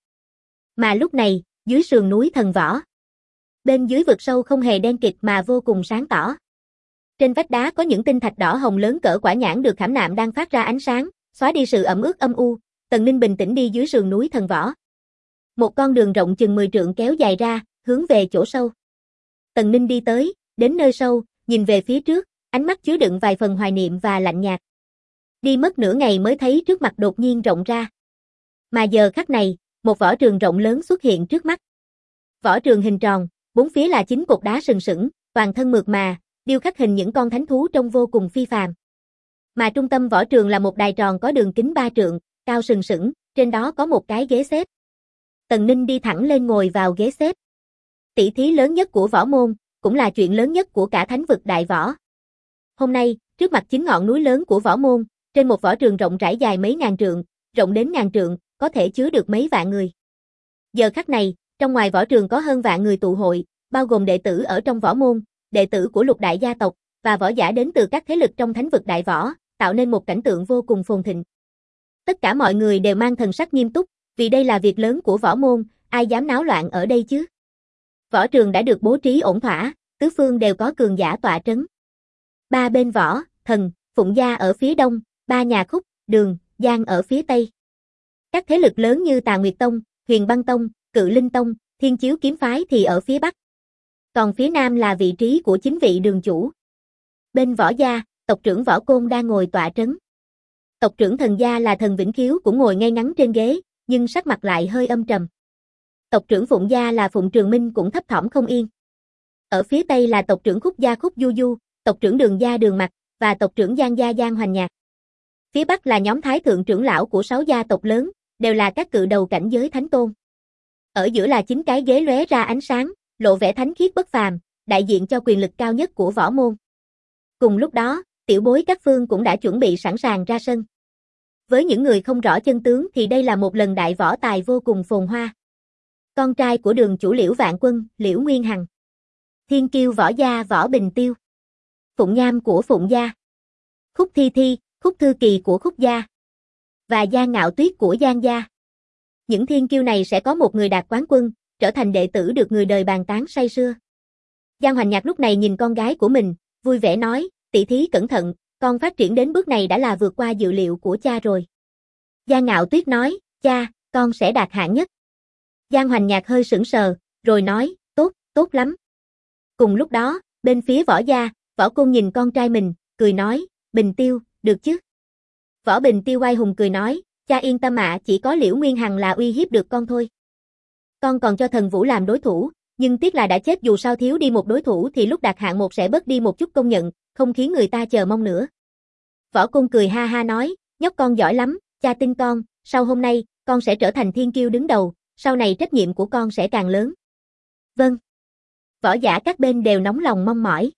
Mà lúc này, dưới sườn núi Thần Võ, bên dưới vực sâu không hề đen kịt mà vô cùng sáng tỏ. Trên vách đá có những tinh thạch đỏ hồng lớn cỡ quả nhãn được khảm nạm đang phát ra ánh sáng, xóa đi sự ẩm ướt âm u. Tần Ninh bình tĩnh đi dưới sườn núi Thần Võ. Một con đường rộng chừng 10 trượng kéo dài ra, hướng về chỗ sâu. Tần Ninh đi tới, đến nơi sâu, nhìn về phía trước, ánh mắt chứa đựng vài phần hoài niệm và lạnh nhạt. Đi mất nửa ngày mới thấy trước mặt đột nhiên rộng ra. Mà giờ khắc này, một võ trường rộng lớn xuất hiện trước mắt. Võ trường hình tròn, bốn phía là 9 cột đá sừng sững, toàn thân mượt mà, điêu khắc hình những con thánh thú trông vô cùng phi phàm. Mà trung tâm võ trường là một đài tròn có đường kính 3 trượng, cao sừng sững, trên đó có một cái ghế xếp. Tần Ninh đi thẳng lên ngồi vào ghế xếp. Tỷ thí lớn nhất của võ môn, cũng là chuyện lớn nhất của cả thánh vực đại võ. Hôm nay, trước mặt 9 ngọn núi lớn của võ môn, trên một võ trường rộng rãi dài mấy ngàn trượng, rộng đến ngàn trượng, có thể chứa được mấy vạn người. Giờ khắc này, trong ngoài võ trường có hơn vạn người tụ hội, bao gồm đệ tử ở trong võ môn, đệ tử của lục đại gia tộc, và võ giả đến từ các thế lực trong thánh vực đại võ, tạo nên một cảnh tượng vô cùng phồn thịnh. Tất cả mọi người đều mang thần sắc nghiêm túc, vì đây là việc lớn của võ môn, ai dám náo loạn ở đây chứ? Võ trường đã được bố trí ổn thỏa, tứ phương đều có cường giả tọa trấn. Ba bên võ, thần, Phụng gia ở phía đông, ba nhà Khúc, Đường, Giang ở phía tây. Các thế lực lớn như Tà Nguyệt Tông, Huyền Băng Tông, Cự Linh Tông, Thiên Chiếu Kiếm Phái thì ở phía bắc. Còn phía nam là vị trí của 9 vị đường chủ. Bên võ gia, tộc trưởng Võ Côn đang ngồi tọa trấn. Tộc trưởng Thần gia là Thần Vĩnh Khiếu cũng ngồi ngay ngắn trên ghế, nhưng sắc mặt lại hơi âm trầm. Tộc trưởng Phụng gia là Phụng Trường Minh cũng thấp thỏm không yên. Ở phía tây là tộc trưởng Khúc gia Khúc Du Du, tộc trưởng Đường gia Đường Mặc, và tộc trưởng Giang gia Giang Hoành Nhạc. Phía bắc là nhóm thái thượng trưởng lão của 6 gia tộc lớn, đều là các cự đầu cảnh giới thánh tôn. Ở giữa là 9 cái ghế lóe ra ánh sáng, lộ vẻ thánh khiết bất phàm, đại diện cho quyền lực cao nhất của võ môn. Cùng lúc đó, tiểu bối các phương cũng đã chuẩn bị sẵn sàng ra sân. Với những người không rõ chân tướng thì đây là một lần đại võ tài vô cùng phồn hoa. Con trai của đường chủ Liễu Vạn Quân, Liễu Nguyên Hằng. Thiên kiêu võ gia Võ Bình Tiêu. Phụng Nham của Phụng gia. Khúc Thi Thi, Khúc Thư Kỳ của Khúc gia. Và Giang Ngạo Tuyết của Giang gia. Những thiên kiêu này sẽ có một người đạt quán quân, trở thành đệ tử được người đời bàn tán say sưa. Giang Hoành Nhạc lúc này nhìn con gái của mình, vui vẻ nói, tỷ thí cẩn thận, con phát triển đến bước này đã là vượt qua dự liệu của cha rồi. Giang Ngạo Tuyết nói, cha, con sẽ đạt hạng nhất. Giang Hoành Nhạc hơi sững sờ, rồi nói, tốt, tốt lắm. Cùng lúc đó, bên phía võ gia, Võ Côn nhìn con trai mình, cười nói, Bình Tiêu, được chứ? Võ Bình Tiêu oai hùng cười nói, cha yên tâm ạ, chỉ có Liễu Nguyên Hằng là uy hiếp được con thôi. Con còn cho Thần Vũ làm đối thủ, nhưng tiếc là đã chết, dù sao thiếu đi một đối thủ thì lúc đạt hạng 1 sẽ bớt đi một chút công nhận, không khiến người ta chờ mong nữa. Võ Côn cười ha ha nói, nhóc con giỏi lắm, cha tin con, sau hôm nay, con sẽ trở thành thiên kiêu đứng đầu, sau này trách nhiệm của con sẽ càng lớn. Vâng. Võ giả các bên đều nóng lòng mong mỏi.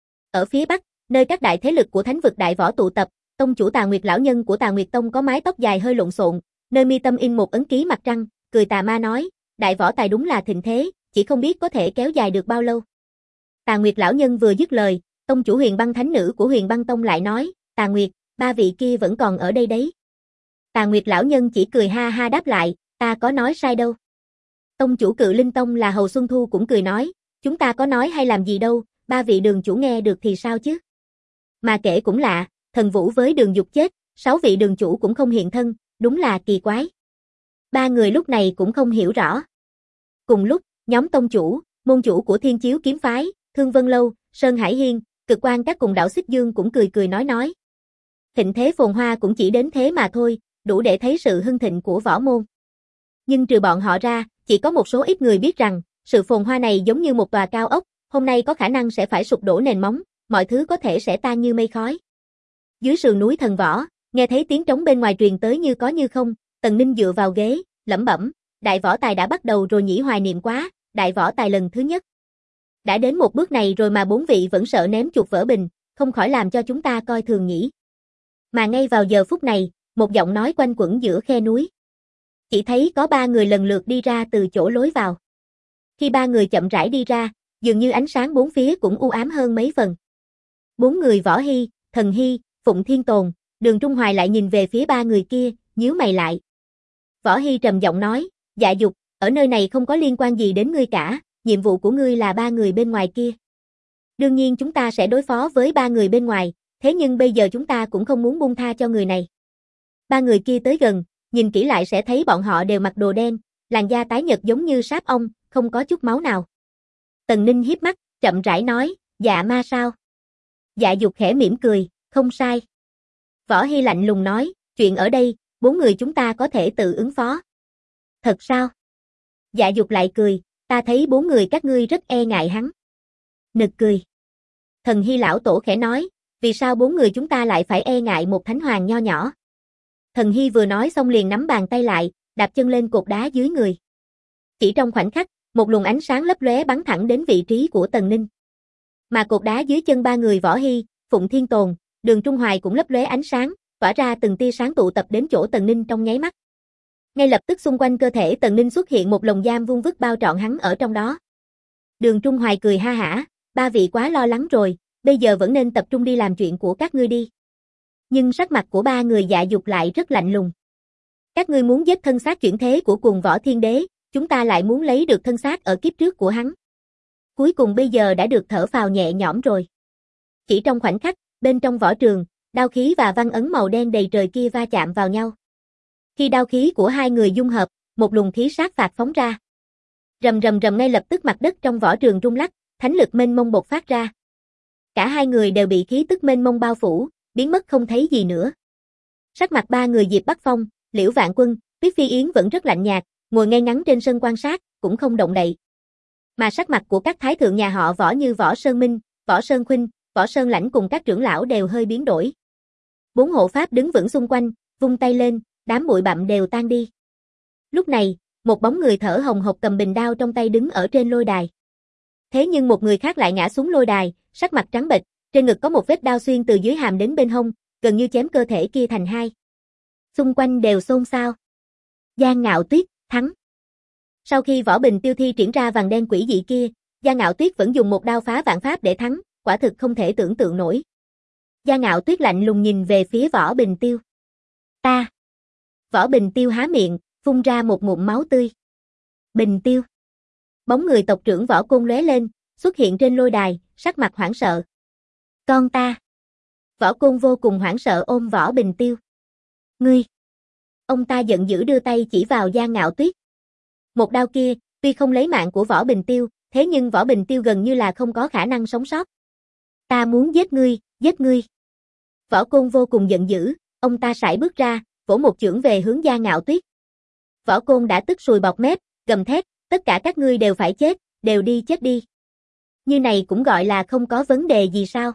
Ở phía bắc, nơi các đại thế lực của thánh vực đại võ tụ tập, tông chủ Tà Nguyệt lão nhân của Tà Nguyệt Tông có mái tóc dài hơi lộn xộn, nơi mi tâm in một ấn ký mặt trăng, cười tà ma nói, đại võ tài đúng là thịnh thế, chỉ không biết có thể kéo dài được bao lâu. Tà Nguyệt lão nhân vừa dứt lời, tông chủ Huyền Băng thánh nữ của Huyền Băng Tông lại nói, Tà Nguyệt, ba vị kia vẫn còn ở đây đấy. Tà Nguyệt lão nhân chỉ cười ha ha đáp lại, ta có nói sai đâu. Tông chủ Cự Linh Tông là Hầu Xuân Thu cũng cười nói, chúng ta có nói hay làm gì đâu, ba vị đường chủ nghe được thì sao chứ. Mà kể cũng lạ, Thần Vũ với Đường Dục chết, 6 vị đường chủ cũng không hiện thân, đúng là kỳ quái. Ba người lúc này cũng không hiểu rõ. Cùng lúc, nhóm tông chủ, môn chủ của Thiên Chiếu Kiếm Phái, Thương Vân Lâu, Sơn Hải Hiên, Cực Quan các cùng đảo Xích Dương cũng cười cười nói. Thịnh thế phồn hoa cũng chỉ đến thế mà thôi, đủ để thấy sự hưng thịnh của võ môn. Nhưng trừ bọn họ ra, chỉ có một số ít người biết rằng, sự phồn hoa này giống như một tòa cao ốc, hôm nay có khả năng sẽ phải sụp đổ nền móng, mọi thứ có thể sẽ tan như mây khói. Dưới sườn núi Thần Võ, nghe thấy tiếng trống bên ngoài truyền tới như có như không, Tần Ninh dựa vào ghế, lẩm bẩm, đại võ tài đã bắt đầu rồi nhỉ, hoài niệm quá, đại võ tài lần thứ nhất. Đã đến một bước này rồi mà 4 vị vẫn sợ ném chuột vỡ bình, không khỏi làm cho chúng ta coi thường nhỉ. Mà ngay vào giờ phút này, một giọng nói quanh quẩn giữa khe núi. Chỉ thấy có 3 người lần lượt đi ra từ chỗ lối vào. Khi 3 người chậm rãi đi ra, dường như ánh sáng bốn phía cũng u ám hơn mấy phần. 4 người Võ Hy, Thần Hy, Phụng Thiên Tồn, Đường Trung Hoài lại nhìn về phía 3 người kia, nhíu mày lại. Võ Hy trầm giọng nói, Dạ Dục, ở nơi này không có liên quan gì đến ngươi cả, nhiệm vụ của ngươi là 3 người bên ngoài kia. Đương nhiên chúng ta sẽ đối phó với 3 người bên ngoài, thế nhưng bây giờ chúng ta cũng không muốn buông tha cho người này. 3 người kia tới gần, nhìn kỹ lại sẽ thấy bọn họ đều mặc đồ đen, làn da tái nhợt giống như sáp ong, không có chút máu nào. Tần Ninh hiếp mắt, chậm rãi nói, Dạ Ma sao? Dạ Dục khẽ mỉm cười, không sai. Võ Hy lạnh lùng nói, chuyện ở đây, 4 người chúng ta có thể tự ứng phó. Thật sao? Dạ Dục lại cười, ta thấy 4 người các ngươi rất e ngại hắn. Nực cười. Thần Hy lão tổ khẽ nói, vì sao 4 người chúng ta lại phải e ngại một thánh hoàng nho nhỏ? Thần Hy vừa nói xong liền nắm bàn tay lại, đạp chân lên cột đá dưới người. Chỉ trong khoảnh khắc, một luồng ánh sáng lấp lóe bắn thẳng đến vị trí của Tần Ninh. Mà cột đá dưới chân 3 người Võ Hy, Phụng Thiên Tồn, Đường Trung Hoài cũng lấp lóe ánh sáng, tỏa ra từng tia sáng tụ tập đến chỗ Tần Ninh trong nháy mắt. Ngay lập tức xung quanh cơ thể Tần Ninh xuất hiện một lồng giam vuông vức bao trọn hắn ở trong đó. Đường Trung Hoài cười ha hả, 3 vị quá lo lắng rồi, bây giờ vẫn nên tập trung đi làm chuyện của các ngươi đi. Nhưng sắc mặt của 3 người Dạ Dục lại rất lạnh lùng. Các ngươi muốn giết thân xác chuyển thế của Cuồng Võ Thiên Đế, chúng ta lại muốn lấy được thân xác ở kiếp trước của hắn. Cuối cùng bây giờ đã được thở phào nhẹ nhõm rồi. Chỉ trong khoảnh khắc, bên trong võ trường, đao khí và văn ấn màu đen đầy trời kia va chạm vào nhau. Khi đao khí của hai người dung hợp, một luồng khí sát phạt phóng ra. Rầm rầm rầm, ngay lập tức mặt đất trong võ trường rung lắc, thánh lực mênh mông bộc phát ra. Cả hai người đều bị khí tức mênh mông bao phủ, biến mất không thấy gì nữa. Sắc mặt 3 người Diệp Bắc Phong, Liễu Vạn Quân, Tuyết Phi Yến vẫn rất lạnh nhạt, ngồi ngay ngắn trên sân quan sát, cũng không động đậy. Mà sắc mặt của các thái thượng nhà họ Võ như Võ Sơn Minh, Võ Sơn Khuynh, Võ Sơn Lãnh cùng các trưởng lão đều hơi biến đổi. 4 hộ pháp đứng vững xung quanh, vung tay lên, đám bụi bặm đều tan đi. Lúc này, một bóng người thở hồng hộc cầm bình đao trong tay đứng ở trên lôi đài. Thế nhưng một người khác lại ngã xuống lôi đài, sắc mặt trắng bệch, trên ngực có một vết đao xuyên từ dưới hàm đến bên hông, gần như chém cơ thể kia thành hai. Xung quanh đều xôn xao. Giang Ngạo Tuyết, thắng. Sau khi Võ Bình Tiêu thi triển ra vằn đen quỷ dị kia, Giang Ngạo Tuyết vẫn dùng một đao phá vạn pháp để thắng, quả thực không thể tưởng tượng nổi. Giang Ngạo Tuyết lạnh lùng nhìn về phía Võ Bình Tiêu. Ta. Võ Bình Tiêu há miệng, phun ra một ngụm máu tươi. Bình Tiêu. Bóng người tộc trưởng Võ Côn lóe lên, xuất hiện trên lôi đài, sắc mặt hoảng sợ. Con ta. Võ Côn vô cùng hoảng sợ ôm Võ Bình Tiêu. Ngươi. Ông ta giận dữ đưa tay chỉ vào Giang Ngạo Tuyết. Một đao kia, tuy không lấy mạng của Võ Bình Tiêu, thế nhưng Võ Bình Tiêu gần như là không có khả năng sống sót. Ta muốn giết ngươi, giết ngươi. Võ Côn vô cùng giận dữ, ông ta sải bước ra, vỗ một chưởng về hướng Giang Ngạo Tuyết. Võ Côn đã tức sùi bọt mép, gầm thét, tất cả các ngươi đều phải chết, đều đi chết đi. Như này cũng gọi là không có vấn đề gì sao?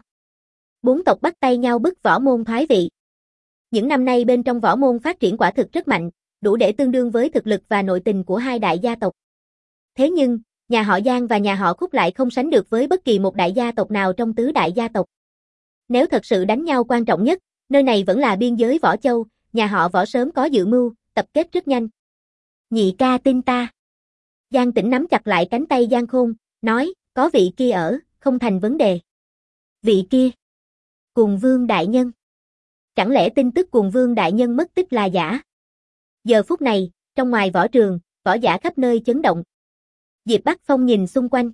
4 tộc bắt tay nhau bức võ môn thoái vị. Những năm nay bên trong võ môn phát triển quả thực rất mạnh, đủ để tương đương với thực lực và nội tình của hai đại gia tộc. Thế nhưng, nhà họ Giang và nhà họ Khúc lại không sánh được với bất kỳ một đại gia tộc nào trong tứ đại gia tộc. Nếu thật sự đánh nhau quan trọng nhất, nơi này vẫn là biên giới Võ Châu, nhà họ Võ sớm có dự mưu, tập kết rất nhanh. Nhị ca tin ta. Giang Tĩnh nắm chặt lại cánh tay Giang Khôn, nói, có vị kia ở, không thành vấn đề. Vị kia? Cuồng Vương đại nhân. Chẳng lẽ tin tức Cuồng Vương đại nhân mất tích là giả? Giờ phút này, trong ngoài võ trường, võ giả khắp nơi chấn động. Diệp Bắc Phong nhìn xung quanh.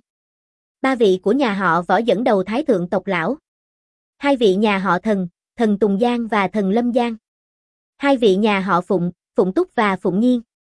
3 vị của nhà họ Võ dẫn đầu thái thượng tộc lão. 2 vị nhà họ Thần, Thần Tùng Giang và Thần Lâm Giang. 2 vị nhà họ Phụng, Phụng Túc và Phụng Nhiên.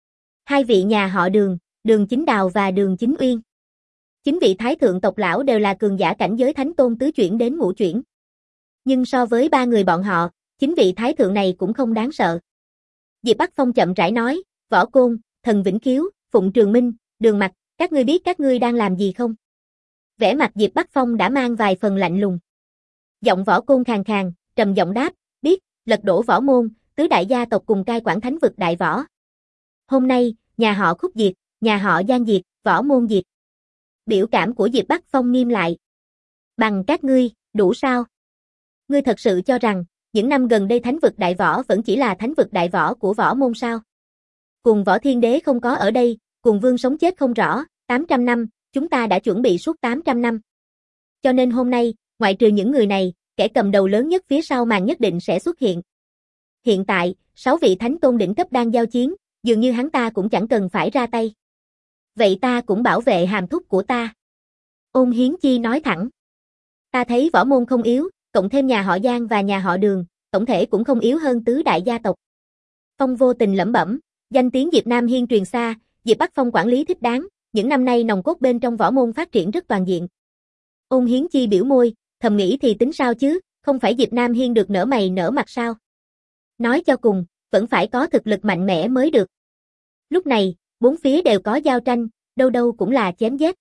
2 vị nhà họ Đường, Đường Chính Đào và Đường Chính Uyên. 9 vị thái thượng tộc lão đều là cường giả cảnh giới thánh tôn tứ chuyển đến ngũ chuyển. Nhưng so với 3 người bọn họ, 9 vị thái thượng này cũng không đáng sợ. Diệp Bắc Phong chậm rãi nói, Võ Côn, Thần Vĩnh Khiếu, Phụng Trường Minh, Đường Mặc, các ngươi biết các ngươi đang làm gì không? Vẻ mặt Diệp Bắc Phong đã mang vài phần lạnh lùng. Giọng Võ Côn khàn khàn, trầm giọng đáp, biết, lật đổ võ môn, tứ đại gia tộc cùng cai quản thánh vực đại võ. Hôm nay, nhà họ Khúc diệt, nhà họ Giang diệt, võ môn diệt. Biểu cảm của Diệp Bắc Phong nghiêm lại. Bằng các ngươi, đủ sao? Ngươi thật sự cho rằng, những năm gần đây thánh vực đại võ vẫn chỉ là thánh vực đại võ của võ môn sao? Cuồng Võ Thiên Đế không có ở đây, Cuồng Vương sống chết không rõ, 800 năm, chúng ta đã chuẩn bị suốt 800 năm. Cho nên hôm nay, ngoại trừ những người này, kẻ cầm đầu lớn nhất phía sau màn nhất định sẽ xuất hiện. Hiện tại, 6 vị thánh tôn đỉnh cấp đang giao chiến, dường như hắn ta cũng chẳng cần phải ra tay. Vậy ta cũng bảo vệ hàm thúc của ta. Ôn Hiến Chi nói thẳng. Ta thấy võ môn không yếu, cộng thêm nhà họ Giang và nhà họ Đường, tổng thể cũng không yếu hơn tứ đại gia tộc. Phong vô tình lẩm bẩm, danh tiếng Diệp Nam Hiên truyền xa, Diệp Bắc Phong quản lý thích đáng, những năm nay nòng cốt bên trong võ môn phát triển rất toàn diện. Ôn Hiến Chi biểu môi, thầm nghĩ thì tính sao chứ, không phải Diệp Nam Hiên được nở mày nở mặt sao? Nói cho cùng, vẫn phải có thực lực mạnh mẽ mới được. Lúc này, bốn phía đều có giao tranh, đâu đâu cũng là chém giết.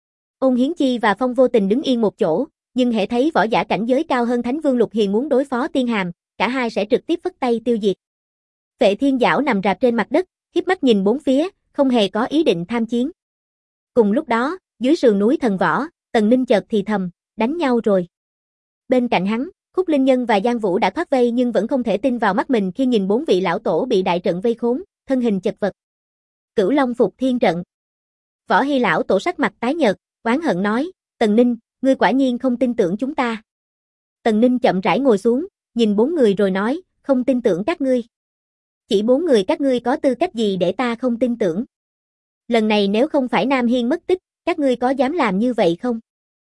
Ôn Hiến Chi và Phong Vô Tình đứng yên một chỗ, nhưng hễ thấy võ giả cảnh giới cao hơn Thánh Vương Lục Hiền muốn đối phó Tiên Hàm, cả hai sẽ trực tiếp phất tay tiêu diệt. Vệ Thiên Giảo nằm rạp trên mặt đất, híp mắt nhìn bốn phía, không hề có ý định tham chiến. Cùng lúc đó, dưới sườn núi Thần Võ, Tần Ninh chợt thì thầm, đánh nhau rồi. Bên cạnh hắn, Khúc Linh Nhân và Giang Vũ đã thoát vây nhưng vẫn không thể tin vào mắt mình khi nhìn bốn vị lão tổ bị đại trận vây khốn, thân hình chật vật. Cửu Long Phục Thiên trận. Võ Hy lão tổ sắc mặt tái nhợt, oán hận nói, Tần Ninh, ngươi quả nhiên không tin tưởng chúng ta. Tần Ninh chậm rãi ngồi xuống, nhìn bốn người rồi nói, không tin tưởng các ngươi. Chỉ bốn người các ngươi có tư cách gì để ta không tin tưởng? Lần này nếu không phải Nam Hiên mất tích, các ngươi có dám làm như vậy không?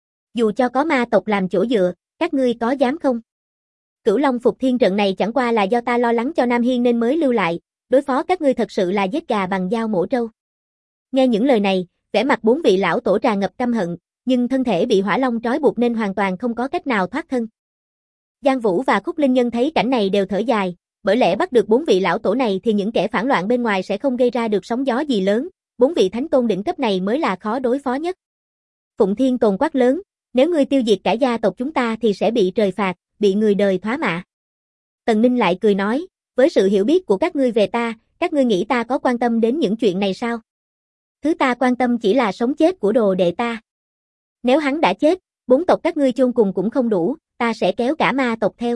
Dù cho có ma tộc làm chỗ dựa, các ngươi có dám không? Cửu Long Phục Thiên trận này chẳng qua là do ta lo lắng cho Nam Hiên nên mới lưu lại, đối phó các ngươi thật sự là giết gà bằng dao mổ trâu. Nghe những lời này, vẻ mặt bốn vị lão tổ tràn ngập căm hận, nhưng thân thể bị hỏa long trói buộc nên hoàn toàn không có cách nào thoát thân. Giang Vũ và Khúc Linh Nhân thấy cảnh này đều thở dài, bởi lẽ bắt được bốn vị lão tổ này thì những kẻ phản loạn bên ngoài sẽ không gây ra được sóng gió gì lớn, bốn vị thánh tôn đỉnh cấp này mới là khó đối phó nhất. Phụng Thiên Tồn quát lớn, nếu ngươi tiêu diệt cả gia tộc chúng ta thì sẽ bị trời phạt, bị người đời thoá mạ. Tần Ninh lại cười nói, với sự hiểu biết của các ngươi về ta, các ngươi nghĩ ta có quan tâm đến những chuyện này sao? Thứ ta quan tâm chỉ là sống chết của đồ đệ ta. Nếu hắn đã chết, bốn tộc các ngươi chôn cùng cũng không đủ, ta sẽ kéo cả ma tộc theo.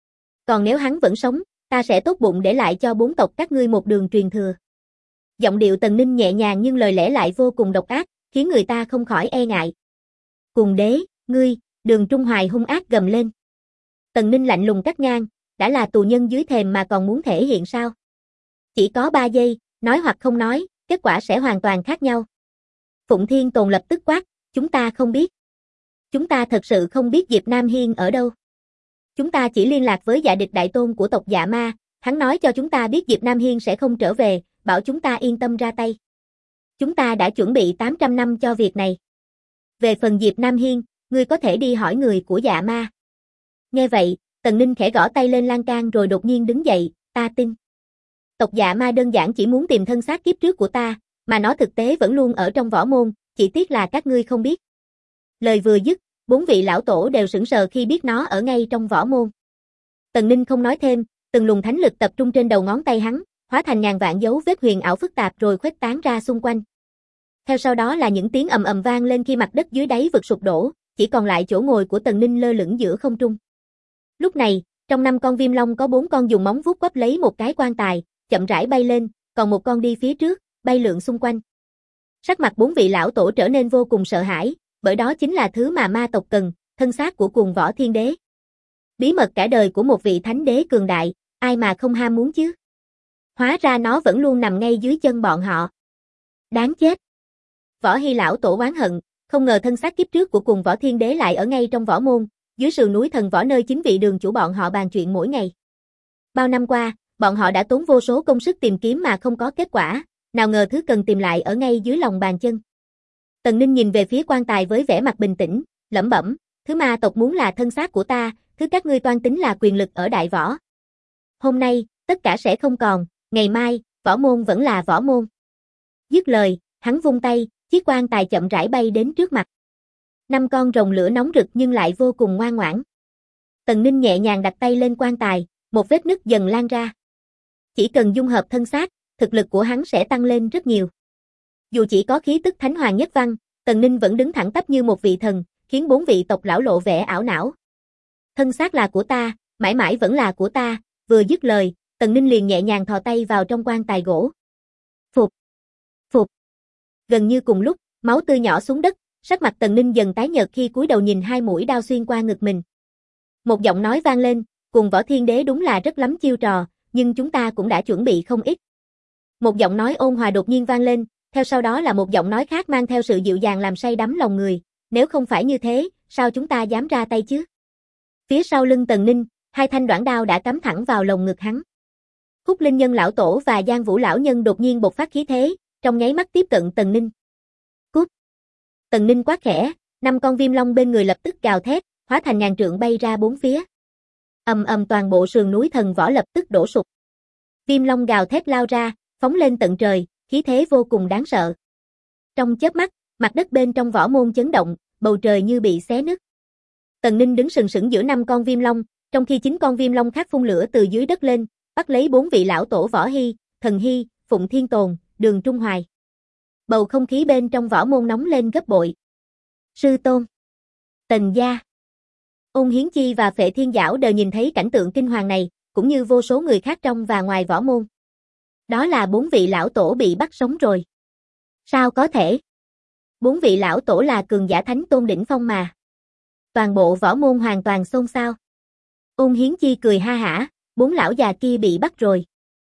Còn nếu hắn vẫn sống, ta sẽ tốt bụng để lại cho bốn tộc các ngươi một đường truyền thừa. Giọng điệu Tần Ninh nhẹ nhàng nhưng lời lẽ lại vô cùng độc ác, khiến người ta không khỏi e ngại. Cùng đế, ngươi, Đường Trung Hoài hung ác gầm lên. Tần Ninh lạnh lùng cắt ngang, đã là tù nhân dưới thềm mà còn muốn thể hiện sao? Chỉ có 3 giây, nói hoặc không nói, kết quả sẽ hoàn toàn khác nhau. Phụng Thiên Tồn lập tức quát, chúng ta không biết. Chúng ta thật sự không biết Diệp Nam Hiên ở đâu. Chúng ta chỉ liên lạc với Dạ Địch đại tôn của tộc Dạ Ma, hắn nói cho chúng ta biết Diệp Nam Hiên sẽ không trở về, bảo chúng ta yên tâm ra tay. Chúng ta đã chuẩn bị 800 năm cho việc này. Về phần Diệp Nam Hiên, ngươi có thể đi hỏi người của Dạ Ma. Nghe vậy, Tần Ninh khẽ gõ tay lên lan can rồi đột nhiên đứng dậy, ta tin. Tộc Dạ Ma đơn giản chỉ muốn tìm thân xác kiếp trước của ta, mà nó thực tế vẫn luôn ở trong võ môn, chỉ tiếc là các ngươi không biết. Lời vừa dứt, bốn vị lão tổ đều sững sờ khi biết nó ở ngay trong võ môn. Tần Ninh không nói thêm, từng luồng thánh lực tập trung trên đầu ngón tay hắn, hóa thành ngàn vạn dấu vết huyền ảo phức tạp rồi khuếch tán ra xung quanh. Theo sau đó là những tiếng ầm ầm vang lên khi mặt đất dưới đáy vực sụp đổ, chỉ còn lại chỗ ngồi của Tần Ninh lơ lửng giữa không trung. Lúc này, trong 5 con viêm long có 4 con dùng móng vuốt quắp lấy một cái quan tài, chậm rãi bay lên, còn một con đi phía trước, bay lượn xung quanh. Sắc mặt bốn vị lão tổ trở nên vô cùng sợ hãi, bởi đó chính là thứ mà ma tộc cần, thân xác của Cuồng Võ Thiên Đế. Bí mật cả đời của một vị thánh đế cường đại, ai mà không ham muốn chứ? Hóa ra nó vẫn luôn nằm ngay dưới chân bọn họ. Đáng chết. Võ Hy lão tổ oán hận, không ngờ thân xác kiếp trước của Cuồng Võ Thiên Đế lại ở ngay trong võ môn, dưới sườn núi Thần Võ nơi chính vị đường chủ bọn họ bàn chuyện mỗi ngày. Bao năm qua, bọn họ đã tốn vô số công sức tìm kiếm mà không có kết quả, nào ngờ thứ cần tìm lại ở ngay dưới lòng bàn chân. Tần Ninh nhìn về phía quan tài với vẻ mặt bình tĩnh, lẩm bẩm, thứ ma tộc muốn là thân xác của ta, thứ các ngươi toan tính là quyền lực ở đại võ. Hôm nay, tất cả sẽ không còn, ngày mai, võ môn vẫn là võ môn. Dứt lời, hắn vung tay, chiếc quan tài chậm rãi bay đến trước mặt. 5 con rồng lửa nóng rực nhưng lại vô cùng ngoan ngoãn. Tần Ninh nhẹ nhàng đặt tay lên quan tài, một vết nứt dần lan ra. Chỉ cần dung hợp thân xác, thực lực của hắn sẽ tăng lên rất nhiều. Dù chỉ có khí tức thánh hoàng nhất văn, Tần Ninh vẫn đứng thẳng tắp như một vị thần, khiến 4 vị tộc lão lộ vẻ ảo não. Thân xác là của ta, mãi mãi vẫn là của ta, vừa dứt lời, Tần Ninh liền nhẹ nhàng thò tay vào trong quan tài gỗ. Phụt, phụt. Gần như cùng lúc, máu tươi nhỏ xuống đất, sắc mặt Tần Ninh dần tái nhợt khi cúi đầu nhìn 2 mũi đao xuyên qua ngực mình. Một giọng nói vang lên, Cuồng Võ Thiên Đế đúng là rất lắm chiêu trò, nhưng chúng ta cũng đã chuẩn bị không ít. Một giọng nói ôn hòa đột nhiên vang lên, theo sau đó là một giọng nói khác mang theo sự dịu dàng làm say đắm lòng người, nếu không phải như thế, sao chúng ta dám ra tay chứ? Phía sau lưng Tần Ninh, 2 thanh đoản đao đã cắm thẳng vào lồng ngực hắn. Khúc Linh Nhân lão tổ và Giang Vũ lão nhân đột nhiên bộc phát khí thế, trong nháy mắt tiếp cận Tần Ninh. Cút! Tần Ninh quát khẽ, 5 con viêm long bên người lập tức gào thét, hóa thành ngàn trượng bay ra bốn phía. Ầm ầm, toàn bộ sườn núi Thần Võ lập tức đổ sụp. Viêm Long gào thét lao ra, phóng lên tận trời, khí thế vô cùng đáng sợ. Trong chớp mắt, mặt đất bên trong võ môn chấn động, bầu trời như bị xé nứt. Tần Ninh đứng sừng sững giữa 5 con viêm long, trong khi 9 con viêm long khác phun lửa từ dưới đất lên, bắt lấy 4 vị lão tổ Võ Hy, Thần Hy, Phụng Thiên Tồn, Đường Trung Hoài. Bầu không khí bên trong võ môn nóng lên gấp bội. Sư tôn, Tần gia, Ôn Hiến Chi và Phệ Thiên Giảo đều nhìn thấy cảnh tượng kinh hoàng này, cũng như vô số người khác trong và ngoài võ môn. Đó là 4 vị lão tổ bị bắt sống rồi. Sao có thể? 4 vị lão tổ là cường giả thánh tôn đỉnh phong mà. Toàn bộ võ môn hoàn toàn xôn xao. Ôn Hiến Chi cười ha hả, 4 lão già kia bị bắt rồi.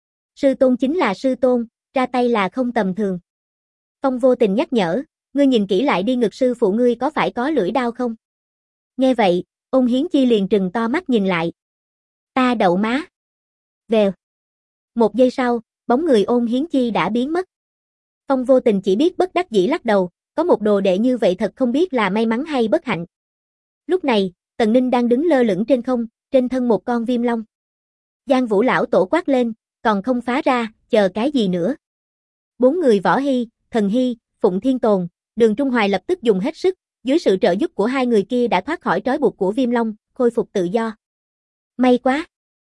Sư tôn chính là sư tôn, ra tay là không tầm thường. Phong vô tình nhắc nhở, ngươi nhìn kỹ lại đi, ngực sư phụ ngươi có phải có lưỡi đao không? Nghe vậy, Ôn Hiến Chi liền trừng to mắt nhìn lại. Ta đậu má. Vèo. Một giây sau, bóng người Ôn Hiến Chi đã biến mất. Phong vô tình chỉ biết bất đắc dĩ lắc đầu, có một đồ đệ như vậy thật không biết là may mắn hay bất hạnh. Lúc này, Tần Ninh đang đứng lơ lửng trên không, trên thân một con viêm long. Giang Vũ lão tổ quát lên, còn không phá ra, chờ cái gì nữa? 4 người Võ Hy, Thần Hy, Phụng Thiên Tồn, Đường Trung Hoài lập tức dùng hết sức, dưới sự trợ giúp của hai người kia đã thoát khỏi trói buộc của viêm long, khôi phục tự do. May quá!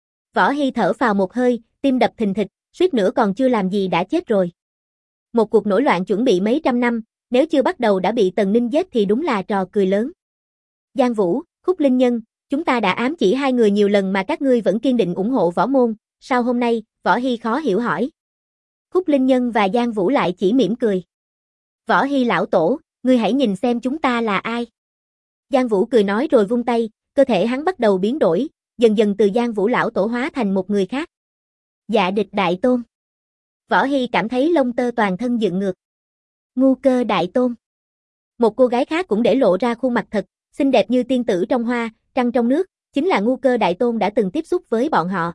Võ Hy thở phào một hơi, tim đập thình thịch, suýt nữa còn chưa làm gì đã chết rồi. Một cuộc nổi loạn chuẩn bị mấy trăm năm, nếu chưa bắt đầu đã bị Tần Ninh giết thì đúng là trò cười lớn. Giang Vũ, Khúc Linh Nhân, chúng ta đã ám chỉ hai người nhiều lần mà các ngươi vẫn kiên định ủng hộ võ môn, sao hôm nay? Võ Hy khó hiểu hỏi. Khúc Linh Nhân và Giang Vũ lại chỉ mỉm cười. Võ Hy lão tổ, ngươi hãy nhìn xem chúng ta là ai. Giang Vũ cười nói rồi vung tay, cơ thể hắn bắt đầu biến đổi, dần dần từ Giang Vũ lão tổ hóa thành một người khác. Dạ Địch Đại Tôn. Võ Hy cảm thấy lông tơ toàn thân dựng ngược. Ngu Cơ Đại Tôn. Một cô gái khác cũng để lộ ra khuôn mặt thật, xinh đẹp như tiên tử trong hoa, trăng trong nước, chính là Ngu Cơ Đại Tôn đã từng tiếp xúc với bọn họ.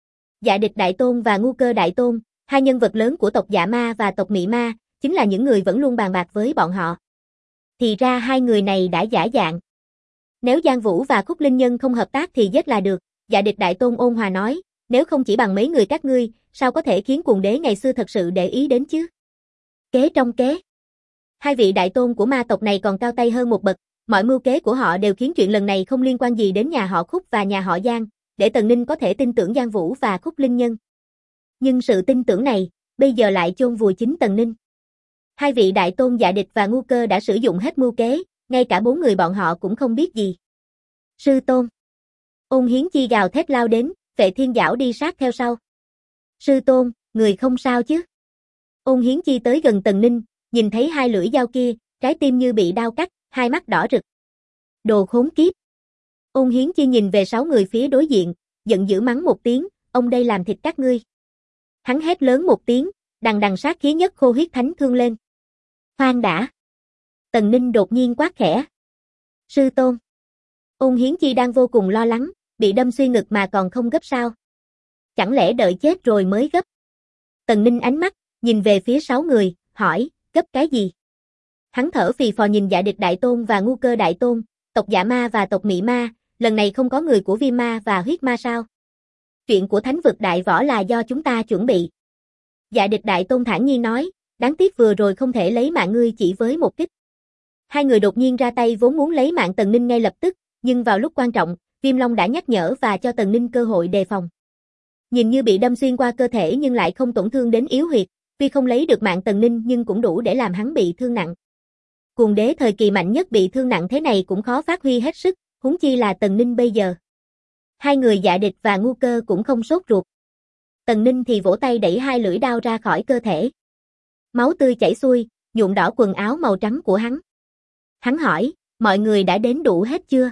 Dạ Địch Đại Tôn và Ngu Cơ Đại Tôn, hai nhân vật lớn của tộc Dạ Ma và tộc Mị Ma, chính là những người vẫn luôn bàn bạc với bọn họ. Thì ra hai người này đã giả dạng. Nếu Giang Vũ và Khúc Linh Nhân không hợp tác thì giết là được, Dạ Địch Đại Tôn ôn hòa nói, nếu không chỉ bằng mấy người các ngươi, sao có thể khiến Cuồng Đế ngày xưa thật sự để ý đến chứ? Kế trong kế. Hai vị đại tôn của ma tộc này còn cao tay hơn một bậc, mọi mưu kế của họ đều khiến chuyện lần này không liên quan gì đến nhà họ Khúc và nhà họ Giang, để Tần Ninh có thể tin tưởng Giang Vũ và Khúc Linh Nhân. Nhưng sự tin tưởng này, bây giờ lại chôn vùi chính Tần Ninh. Hai vị đại tôn Dạ Địch và Ngu Cơ đã sử dụng hết mưu kế, ngay cả 4 người bọn họ cũng không biết gì. Sư tôn. Ôn Hiến Chi gào thét lao đến, Phệ Thiên Giảo đi sát theo sau. Sư tôn, người không sao chứ? Ôn Hiến Chi tới gần Tần Ninh, nhìn thấy hai lưỡi dao kia, trái tim như bị đao cắt, hai mắt đỏ rực. Đồ khốn kiếp. Ôn Hiến Chi nhìn về 6 người phía đối diện, giận dữ mắng một tiếng, ông đây làm thịt các ngươi. Hắn hét lớn một tiếng, đằng đằng sát khí nhất khô huyết thánh thương lên. Khoan đã. Tần Ninh đột nhiên quát khẽ. Sư tôn. Ôn Hiến Chi đang vô cùng lo lắng, bị đâm xuyên ngực mà còn không gấp sao? Chẳng lẽ đợi chết rồi mới gấp? Tần Ninh ánh mắt, nhìn về phía 6 người, hỏi, gấp cái gì? Hắn thở phì phò nhìn Dạ Địch Đại Tôn và Ngu Cơ Đại Tôn, tộc Dạ Ma và tộc Mị Ma, lần này không có người của Viêm Ma và Huyết Ma sao? Chuyện của Thánh vực Đại Võ là do chúng ta chuẩn bị. Dạ Địch Đại Tôn thản nhiên nói, đáng tiếc vừa rồi không thể lấy mạng ngươi chỉ với một kích. Hai người đột nhiên ra tay vốn muốn lấy mạng Tần Ninh ngay lập tức, nhưng vào lúc quan trọng, Viêm Long đã nhắc nhở và cho Tần Ninh cơ hội đề phòng. Nhìn như bị đâm xuyên qua cơ thể nhưng lại không tổn thương đến yếu huyệt, tuy không lấy được mạng Tần Ninh nhưng cũng đủ để làm hắn bị thương nặng. Cuồng Đế thời kỳ mạnh nhất bị thương nặng thế này cũng khó phát huy hết sức, huống chi là Tần Ninh bây giờ. Hai người Dạ Địch và Ngu Cơ cũng không sốt ruột. Tần Ninh thì vỗ tay đẩy hai lưỡi đao ra khỏi cơ thể. Máu tươi chảy xuôi, nhuộm đỏ quần áo màu trắng của hắn. Hắn hỏi, mọi người đã đến đủ hết chưa?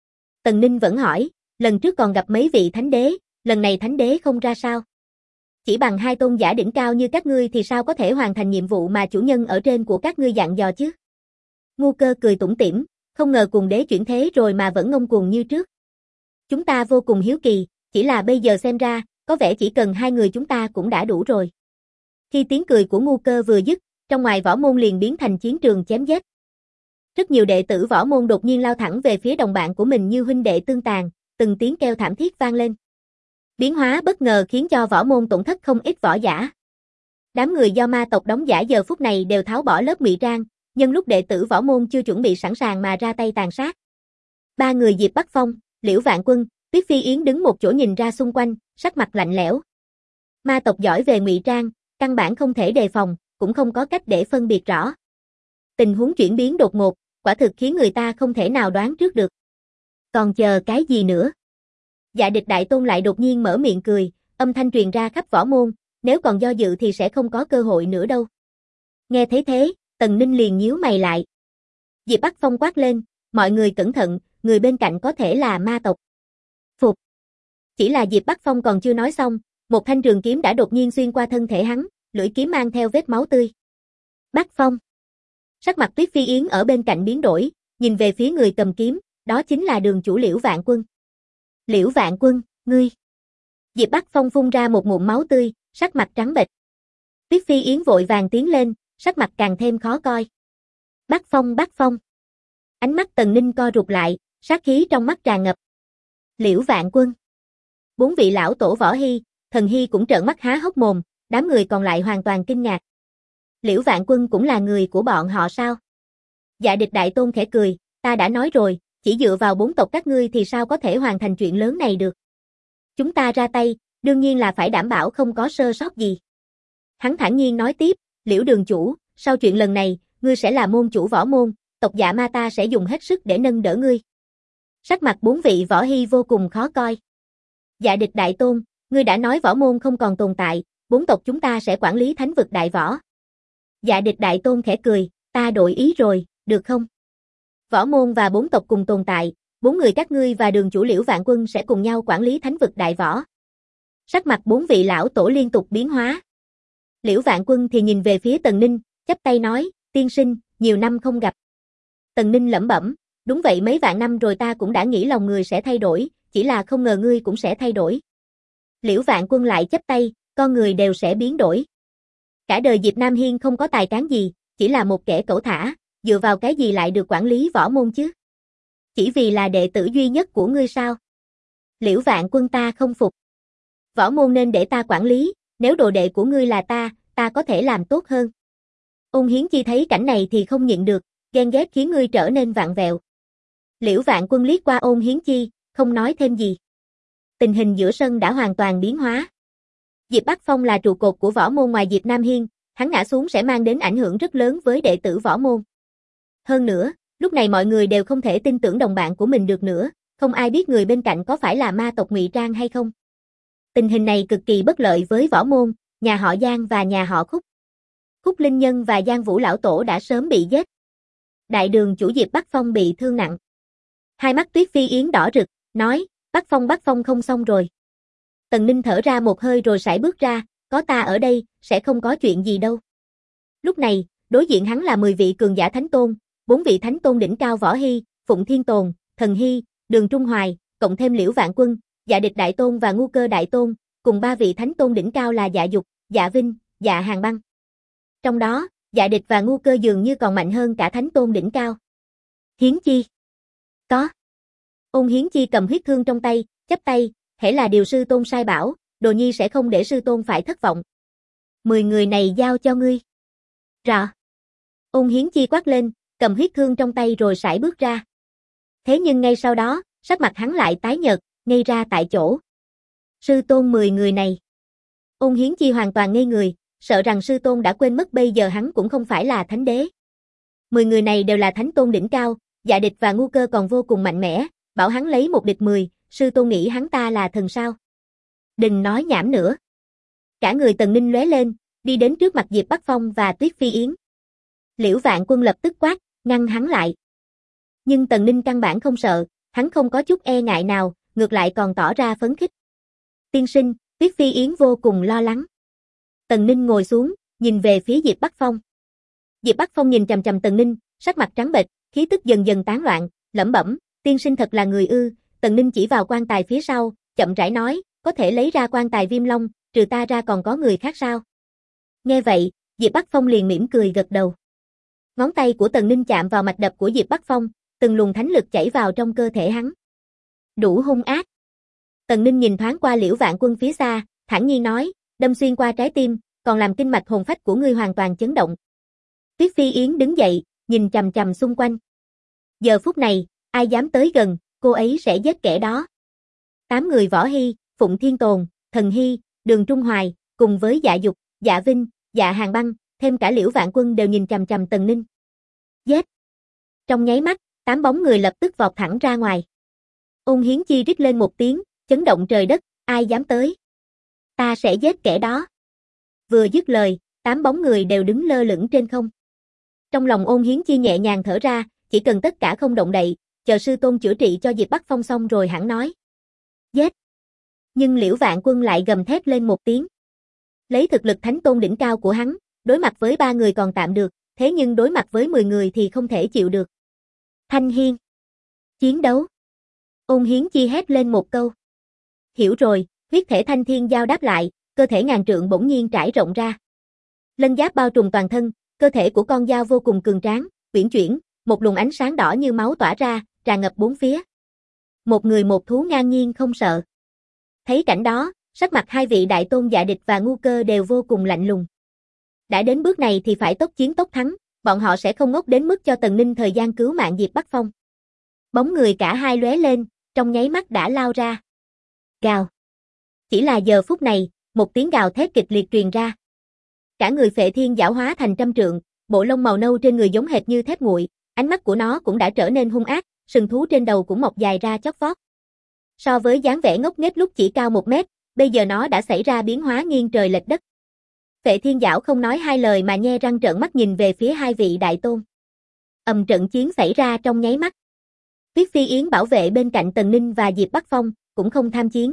Tần Ninh vẫn hỏi, lần trước còn gặp mấy vị thánh đế, lần này thánh đế không ra sao? Chỉ bằng hai tôn giả đỉnh cao như các ngươi thì sao có thể hoàn thành nhiệm vụ mà chủ nhân ở trên của các ngươi dặn dò chứ? Ngu Cơ cười tủm tỉm, không ngờ Cuồng Đế chuyển thế rồi mà vẫn ngông cuồng như trước. Chúng ta vô cùng hiếu kỳ, chỉ là bây giờ xem ra, có vẻ chỉ cần hai người chúng ta cũng đã đủ rồi. Khi tiếng cười của Ngu Cơ vừa dứt, trong ngoài võ môn liền biến thành chiến trường chém giết. Rất nhiều đệ tử võ môn đột nhiên lao thẳng về phía đồng bạn của mình như huynh đệ tương tàn, từng tiếng kêu thảm thiết vang lên. Biến hóa bất ngờ khiến cho võ môn tổn thất không ít võ giả. Đám người do ma tộc đóng giả giờ phút này đều tháo bỏ lớp ngụy trang, nhân lúc đệ tử võ môn chưa chuẩn bị sẵn sàng mà ra tay tàn sát. Ba người Diệp Bắc Phong, Liễu Vạn Quân, Tuyết Phi Yến đứng một chỗ nhìn ra xung quanh, sắc mặt lạnh lẽo. Ma tộc giỏi về ngụy trang, căn bản không thể đề phòng, cũng không có cách để phân biệt rõ. Tình huống chuyển biến đột ngột, quả thực khiến người ta không thể nào đoán trước được. Còn chờ cái gì nữa? Dạ Địch Đại Tôn lại đột nhiên mở miệng cười, âm thanh truyền ra khắp võ môn, nếu còn do dự thì sẽ không có cơ hội nữa đâu. Nghe thấy thế, Tần Ninh liền nhíu mày lại. Diệp Bắc Phong quát lên, mọi người cẩn thận, người bên cạnh có thể là ma tộc. Phục. Chỉ là Diệp Bắc Phong còn chưa nói xong, một thanh trường kiếm đã đột nhiên xuyên qua thân thể hắn, lưỡi kiếm mang theo vết máu tươi. Bắc Phong. Sắc mặt Tuyết Phi Yến ở bên cạnh biến đổi, nhìn về phía người cầm kiếm, đó chính là đường chủ Liễu Vạn Quân. Liễu Vạn Quân, ngươi. Diệp Bắc Phong phun ra một ngụm máu tươi, sắc mặt trắng bệch. Tuyết Phi Yến vội vàng tiến lên, sắc mặt càng thêm khó coi. Bắc Phong, Bắc Phong. Ánh mắt Tần Ninh co rụt lại, sát khí trong mắt tràn ngập. Liễu Vạn Quân. Bốn vị lão tổ Võ Hy, Thần Hy cũng trợn mắt há hốc mồm, đám người còn lại hoàn toàn kinh ngạc. Liễu Vạn Quân cũng là người của bọn họ sao? Dạ Địch Đại Tôn khẽ cười, ta đã nói rồi, chỉ dựa vào bốn tộc các ngươi thì sao có thể hoàn thành chuyện lớn này được. Chúng ta ra tay, đương nhiên là phải đảm bảo không có sơ sót gì. Hắn thản nhiên nói tiếp, Liễu đường chủ, sau chuyện lần này, ngươi sẽ là môn chủ võ môn, tộc Dạ Ma ta sẽ dùng hết sức để nâng đỡ ngươi. Sắc mặt bốn vị Võ Hy vô cùng khó coi. Dạ Địch Đại Tôn, ngươi đã nói võ môn không còn tồn tại, bốn tộc chúng ta sẽ quản lý thánh vực đại võ. Dạ Địch Đại Tôn khẽ cười, ta đổi ý rồi, được không? Võ môn và bốn tộc cùng tồn tại, bốn người các ngươi và đường chủ Liễu Vạn Quân sẽ cùng nhau quản lý thánh vực đại võ. Sắc mặt bốn vị lão tổ liên tục biến hóa. Liễu Vạn Quân thì nhìn về phía Tần Ninh, chắp tay nói, tiên sinh, nhiều năm không gặp. Tần Ninh lẩm bẩm, đúng vậy mấy vạn năm rồi ta cũng đã nghĩ lòng người sẽ thay đổi, chỉ là không ngờ ngươi cũng sẽ thay đổi. Liễu Vạn Quân lại chắp tay, con người đều sẽ biến đổi. Cả đời Diệp Nam Hiên không có tài cán gì, chỉ là một kẻ cẩu thả, dựa vào cái gì lại được quản lý võ môn chứ? Chỉ vì là đệ tử duy nhất của ngươi sao? Liễu Vạn Quân ta không phục. Võ môn nên để ta quản lý, nếu đồ đệ của ngươi là ta có thể làm tốt hơn. Ôn Hiến Chi thấy cảnh này thì không nhịn được, ghen ghét khiến ngươi trở nên vặn vẹo. Liễu Vạn Quân liếc qua Ôn Hiến Chi, không nói thêm gì. Tình hình giữa sân đã hoàn toàn biến hóa. Diệp Bắc Phong là trụ cột của võ môn ngoài Diệp Nam Hiên, hắn ngã xuống sẽ mang đến ảnh hưởng rất lớn với đệ tử võ môn. Hơn nữa, lúc này mọi người đều không thể tin tưởng đồng bạn của mình được nữa, không ai biết người bên cạnh có phải là ma tộc ngụy trang hay không. Tình hình này cực kỳ bất lợi với võ môn, nhà họ Giang và nhà họ Khúc. Khúc Linh Nhân và Giang Vũ Lão Tổ đã sớm bị giết. Đại đường chủ Diệp Bắc Phong bị thương nặng. Hai mắt Tuyết Phi Yến đỏ rực, nói, Bắc Phong không xong rồi. Tần Ninh thở ra một hơi rồi sải bước ra, có ta ở đây, sẽ không có chuyện gì đâu. Lúc này, đối diện hắn là 10 vị cường giả thánh tôn, 4 vị thánh tôn đỉnh cao Võ Hy, Phụng Thiên Tồn, Thần Hy, Đường Trung Hoài, cộng thêm Liễu Vạn Quân, Dạ Địch Đại Tôn và Ngu Cơ Đại Tôn, cùng 3 vị thánh tôn đỉnh cao là Dạ Dục, Dạ Vinh, Dạ Hàng Băng. Trong đó, Dạ Địch và Ngu Cơ dường như còn mạnh hơn cả thánh tôn đỉnh cao. Hiến Chi. Có. Ôn Hiến Chi cầm huyết thương trong tay, chắp tay, hễ là điều sư tôn sai bảo, đồ nhi sẽ không để sư tôn phải thất vọng. 10 người này giao cho ngươi. Rõ. Ôn Hiến Chi quát lên, cầm huyết thương trong tay rồi sải bước ra. Thế nhưng ngay sau đó, sắc mặt hắn lại tái nhợt, ngây ra tại chỗ. Sư tôn 10 người này. Ôn Hiến Chi hoàn toàn ngây người, sợ rằng sư tôn đã quên mất bây giờ hắn cũng không phải là thánh đế. 10 người này đều là thánh tôn đỉnh cao, Dạ Địch và Ngu Cơ còn vô cùng mạnh mẽ, bảo hắn lấy một địch 10, sư tôn nghĩ hắn ta là thần sao? Đừng nói nhảm nữa. Cả người Tần Ninh lóe lên, đi đến trước mặt Diệp Bắc Phong và Tuyết Phi Yến. Liễu Vạn Quân lập tức quát, ngăn hắn lại. Nhưng Tần Ninh căn bản không sợ, hắn không có chút e ngại nào, ngược lại còn tỏ ra phấn khích. Tiên sinh, Tuyết Phi Yến vô cùng lo lắng. Tần Ninh ngồi xuống, nhìn về phía Diệp Bắc Phong. Diệp Bắc Phong nhìn chằm chằm Tần Ninh, sắc mặt trắng bệch, khí tức dần dần tán loạn, lẩm bẩm, tiên sinh thật là người ư? Tần Ninh chỉ vào quan tài phía sau, chậm rãi nói, có thể lấy ra quan tài Viêm Long, trừ ta ra còn có người khác sao? Nghe vậy, Diệp Bắc Phong liền mỉm cười gật đầu. Ngón tay của Tần Ninh chạm vào mạch đập của Diệp Bắc Phong, từng luồng thánh lực chảy vào trong cơ thể hắn. Đủ hung ác. Tần Ninh nhìn thoáng qua Liễu Vạn Quân phía xa, thản nhiên nói, đâm xuyên qua trái tim, còn làm kinh mạch hồn phách của ngươi hoàn toàn chấn động. Tuyết Phi Yến đứng dậy, nhìn chằm chằm xung quanh. Giờ phút này, ai dám tới gần, cô ấy sẽ giết kẻ đó. 8 người Võ Hy, Phụng Thiên Tồn, Thần Hy, Đường Trung Hoài, cùng với Dạ Dục, Dạ Vinh, Dạ Hàng Băng, thêm cả Liễu Vạn Quân đều nhìn chằm chằm Tần Ninh. Giết! Trong nháy mắt, 8 bóng người lập tức vọt thẳng ra ngoài. Ôn Hiến Chi rít lên một tiếng, chấn động trời đất, ai dám tới? Ta sẽ giết kẻ đó. Vừa dứt lời, 8 bóng người đều đứng lơ lửng trên không. Trong lòng Ôn Hiến Chi nhẹ nhàng thở ra, chỉ cần tất cả không động đậy, chờ sư tôn chữa trị cho Diệp Bắc Phong xong rồi hẳn nói. Giết! Nhưng Liễu Vạn Quân lại gầm thét lên một tiếng. Lấy thực lực thánh tôn đỉnh cao của hắn, đối mặt với 3 người còn tạm được, thế nhưng đối mặt với 10 người thì không thể chịu được. Thanh Hiên! Chiến đấu! Ôn Hiến Chi hét lên một câu. Hiểu rồi, huyết thể Thanh Thiên giao đáp lại, cơ thể ngàn trượng bỗng nhiên trải rộng ra. Lân giáp bao trùm toàn thân, cơ thể của con dao vô cùng cường tráng, uyển chuyển, một luồng ánh sáng đỏ như máu tỏa ra, tràn ngập bốn phía. Một người một thú ngang nhiên không sợ. Thấy cảnh đó, sắc mặt hai vị đại tôn Dạ Địch và Ngu Cơ đều vô cùng lạnh lùng. Đã đến bước này thì phải tốc chiến tốc thắng, bọn họ sẽ không ngốc đến mức cho Tần Ninh thời gian cứu mạng Diệp Bắc Phong. Bóng người cả hai lóe lên, trong nháy mắt đã lao ra. Gào. Chỉ là giờ phút này, một tiếng gào thét kịch liệt truyền ra. Cả người Phệ Thiên Giảo hóa thành trăm trượng, bộ lông màu nâu trên người giống hệt như thép nguội, ánh mắt của nó cũng đã trở nên hung ác, sừng thú trên đầu cũng mọc dài ra chót vót. So với dáng vẻ ngốc nghếch lúc chỉ cao 1 mét, bây giờ nó đã xảy ra biến hóa nghiêng trời lệch đất. Phệ Thiên Giảo không nói hai lời mà nhe răng trợn mắt nhìn về phía hai vị đại tôn. Trận chiến xảy ra trong nháy mắt. Tuyết Phi Yến bảo vệ bên cạnh Tần Ninh và Diệp Bắc Phong, cũng không tham chiến.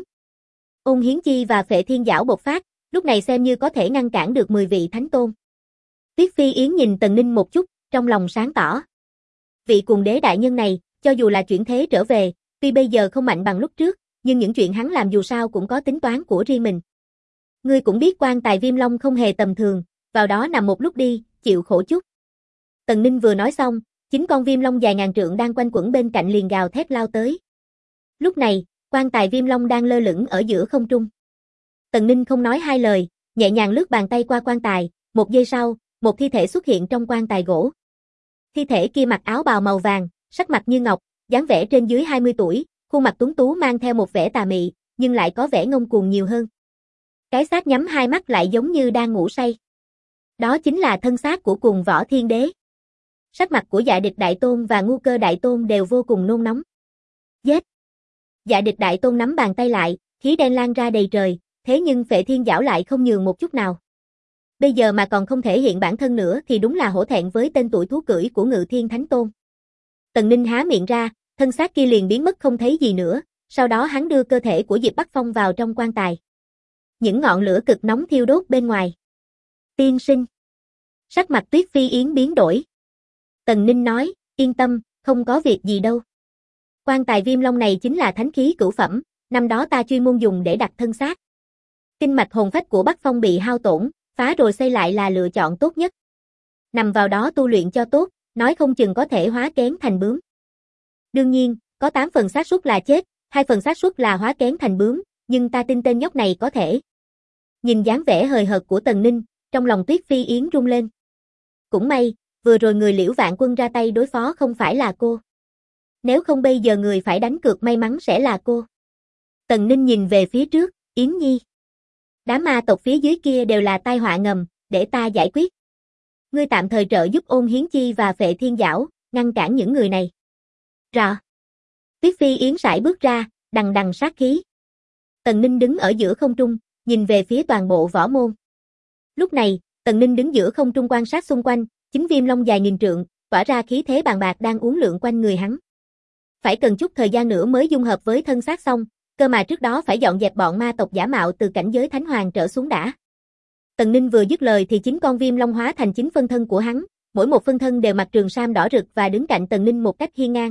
Ôn Hiến Chi và Phệ Thiên Giảo bộc phát, lúc này xem như có thể ngăn cản được 10 vị thánh tôn. Tuyết Phi Yến nhìn Tần Ninh một chút, trong lòng sáng tỏ. Vị cùng đế đại nhân này, cho dù là chuyển thế trở về, tuy bây giờ không mạnh bằng lúc trước, nhưng những chuyện hắn làm dù sao cũng có tính toán của riêng mình. Ngươi cũng biết quan tài Viêm Long không hề tầm thường, vào đó nằm một lúc đi, chịu khổ chút. Tần Ninh vừa nói xong, 9 con Viêm Long dài ngàn trượng đang quanh quẩn bên cạnh liền gào thét lao tới. Lúc này, quan tài Viêm Long đang lơ lửng ở giữa không trung. Tần Ninh không nói hai lời, nhẹ nhàng lướt bàn tay qua quan tài, 1 giây sau, một thi thể xuất hiện trong quan tài gỗ. Thi thể kia mặc áo bào màu vàng, sắc mặt như ngọc, dáng vẻ trên dưới 20 tuổi, khuôn mặt tuấn tú mang theo một vẻ tà mị, nhưng lại có vẻ ngông cuồng nhiều hơn. Cái xác nhắm hai mắt lại giống như đang ngủ say. Đó chính là thân xác của Cuồng Võ Thiên Đế. Sắc mặt của Dạ Địch Đại Tôn và Ngu Cơ Đại Tôn đều vô cùng nôn nóng. Giết! Dạ Địch Đại Tôn nắm bàn tay lại, khí đen lan ra đầy trời, thế nhưng Phệ Thiên Giảo lại không nhường một chút nào. Bây giờ mà còn không thể hiện bản thân nữa thì đúng là hổ thẹn với tên tuổi thú cưỡi của Ngự Thiên Thánh Tôn. Tần Ninh há miệng ra, thân xác kia liền biến mất không thấy gì nữa, sau đó hắn đưa cơ thể của Diệp Bắc Phong vào trong quan tài. Những ngọn lửa cực nóng thiêu đốt bên ngoài. Tiên sinh. Sắc mặt Tuyết Phi Yến biến đổi. Tần Ninh nói, yên tâm, không có việc gì đâu. Quan tài Viêm Long này chính là thánh khí cửu phẩm, năm đó ta chuyên môn dùng để đặt thân xác. Kinh mạch hồn phách của Bắc Phong bị hao tổn, phá rồi xây lại là lựa chọn tốt nhất. Nằm vào đó tu luyện cho tốt, nói không chừng có thể hóa kén thành bướm. Đương nhiên, có 8 phần xác suất là chết, 2 phần xác suất là hóa kén thành bướm, nhưng ta tin tên nhóc này có thể. Nhìn dáng vẻ hời hợt của Tần Ninh, trong lòng Tuyết Phi Yến rung lên. Cũng may, vừa rồi người Liễu Vạn Quân ra tay đối phó không phải là cô. Nếu không bây giờ người phải đánh cược may mắn sẽ là cô. Tần Ninh nhìn về phía trước, Yến Nhi. Đám ma tộc phía dưới kia đều là tai họa ngầm, để ta giải quyết. Ngươi tạm thời trợ giúp Ôn Hiến Chi và Phệ Thiên Giảo, ngăn cản những người này. Rõ. Tuyết Phi Yến sải bước ra, đằng đằng sát khí. Tần Ninh đứng ở giữa không trung, nhìn về phía toàn bộ võ môn. Lúc này, Tần Ninh đứng giữa không trung quan sát xung quanh, 9 Viêm Long dài nghìn trượng, tỏa ra khí thế bàn bạc đang uốn lượn quanh người hắn. Phải cần chút thời gian nữa mới dung hợp với thân xác xong, cơ mà trước đó phải dọn dẹp bọn ma tộc giả mạo từ cảnh giới thánh hoàng trở xuống đã. Tần Ninh vừa dứt lời thì 9 con Viêm Long hóa thành 9 phân thân của hắn, mỗi một phân thân đều mặc trường sam đỏ rực và đứng cạnh Tần Ninh một cách hiên ngang.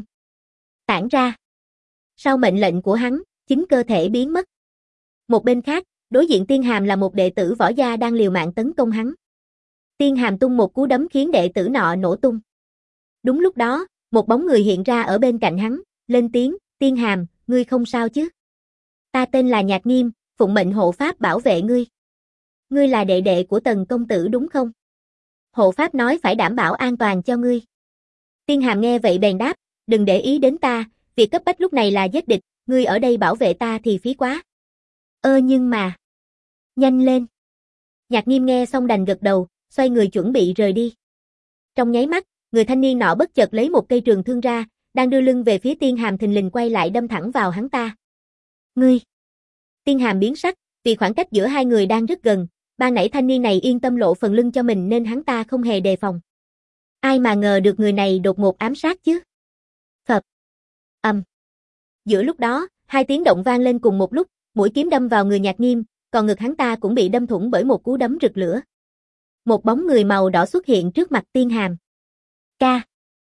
Tản ra. Sau mệnh lệnh của hắn, 9 cơ thể biến mất. Một bên khác, đối diện Tiên Hàm là một đệ tử võ gia đang liều mạng tấn công hắn. Tiên Hàm tung một cú đấm khiến đệ tử nọ nổ tung. Đúng lúc đó, một bóng người hiện ra ở bên cạnh hắn, lên tiếng, Tiên Hàm, ngươi không sao chứ? Ta tên là Nhạc Nghiêm, phụng mệnh hộ pháp bảo vệ ngươi. Ngươi là đệ đệ của Tần công tử đúng không? Hộ pháp nói phải đảm bảo an toàn cho ngươi. Tiên Hàm nghe vậy bèn đáp, đừng để ý đến ta, việc cấp bách lúc này là giết địch, ngươi ở đây bảo vệ ta thì phí quá. Nhưng mà... Nhanh lên. Nhạc Nghiêm nghe xong đành gật đầu, xoay người chuẩn bị rời đi. Trong nháy mắt, người thanh niên nọ bất chợt lấy một cây trường thương ra, đang đưa lưng về phía Tiên Hàm thình lình quay lại đâm thẳng vào hắn ta. Ngươi! Tiên Hàm biến sắc, vì khoảng cách giữa hai người đang rất gần, ban nãy thanh niên này yên tâm lộ phần lưng cho mình nên hắn ta không hề đề phòng. Ai mà ngờ được người này đột ngột ám sát chứ? Phập! Giữa lúc đó, hai tiếng động vang lên cùng một lúc, mũi kiếm đâm vào người Nhạc Nghiêm, còn ngực hắn ta cũng bị đâm thủng bởi một cú đấm rực lửa. Một bóng người màu đỏ xuất hiện trước mặt Tiên Hàm. Ca!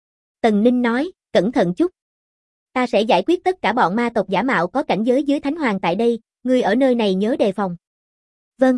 Tần Ninh nói, cẩn thận chút. Ta sẽ giải quyết tất cả bọn ma tộc giả mạo có cảnh giới dưới Thánh Hoàng tại đây, ngươi ở nơi này nhớ đề phòng. Vâng.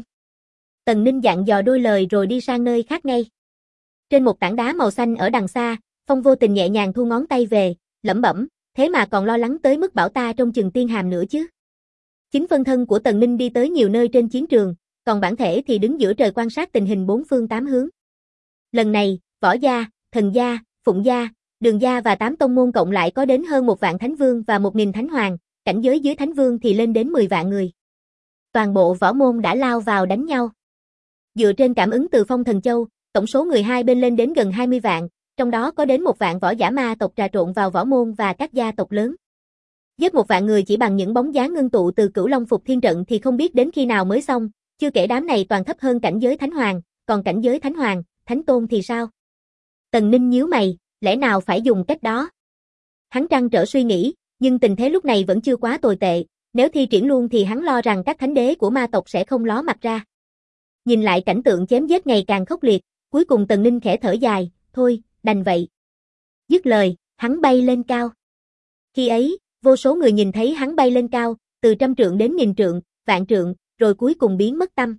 Tần Ninh dặn dò đôi lời rồi đi sang nơi khác ngay. Trên một tảng đá màu xanh ở đằng xa, Phong vô tình nhẹ nhàng thu ngón tay về, lẩm bẩm, thế mà còn lo lắng tới mức bảo ta trông chừng Tiên Hàm nữa chứ. Chính phân thân của Tần Ninh đi tới nhiều nơi trên chiến trường, còn bản thể thì đứng giữa trời quan sát tình hình bốn phương tám hướng. Lần này, Võ gia, Thần gia, Phụng gia, Đường gia và 8 tông môn cộng lại có đến hơn 1 vạn thánh vương và 1000 thánh hoàng, cảnh giới dưới thánh vương thì lên đến 10 vạn người. Toàn bộ võ môn đã lao vào đánh nhau. Dựa trên cảm ứng từ Phong Thần Châu, tổng số người hai bên lên đến gần 20 vạn, trong đó có đến 1 vạn võ giả ma tộc trà trộn vào võ môn và các gia tộc lớn. Giết 1 vạn người chỉ bằng những bóng dáng ngưng tụ từ Cửu Long Phục Thiên trận thì không biết đến khi nào mới xong, chưa kể đám này toàn thấp hơn cảnh giới thánh hoàng, còn cảnh giới thánh hoàng, thánh tôn thì sao? Tần Ninh nhíu mày, lẽ nào phải dùng cách đó? Hắn trăn trở suy nghĩ, nhưng tình thế lúc này vẫn chưa quá tồi tệ, nếu thi triển luôn thì hắn lo rằng các thánh đế của ma tộc sẽ không ló mặt ra. Nhìn lại cảnh tượng chém giết ngày càng khốc liệt, cuối cùng Tần Ninh khẽ thở dài, thôi, đành vậy. Dứt lời, hắn bay lên cao. Khi ấy, vô số người nhìn thấy hắn bay lên cao, từ 100 trượng đến 1000 trượng, vạn trượng, rồi cuối cùng biến mất tăm.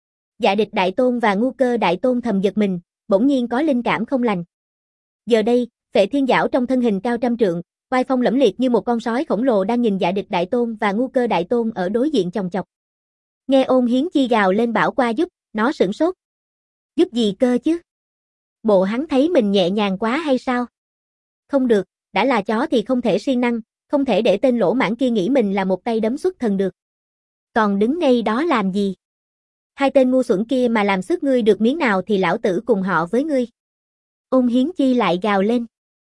Dạ Địch Đại Tôn và Ngu Cơ Đại Tôn thầm giật mình, bỗng nhiên có linh cảm không lành. Giờ đây, Phệ Thiên Giảo trong thân hình cao 100 trượng, oai phong lẫm liệt như một con sói khổng lồ đang nhìn Dạ Địch Đại Tôn và Ngu Cơ Đại Tôn ở đối diện chòng chọc. Nghe Ôn Hiến Chi gào lên bảo qua giúp, nó sửng sốt. Giúp gì cơ chứ? Bộ hắn thấy mình nhẹ nhàng quá hay sao? Không được, đã là chó thì không thể siêng năng, không thể để tên lỗ mãng kia nghĩ mình là một tay đấm xuất thần được. Còn đứng ngay đó làm gì? Hai tên ngu xuẩn kia mà làm sức ngươi được miếng nào thì lão tử cùng họ với ngươi. Ôn Hiến Chi lại gào lên.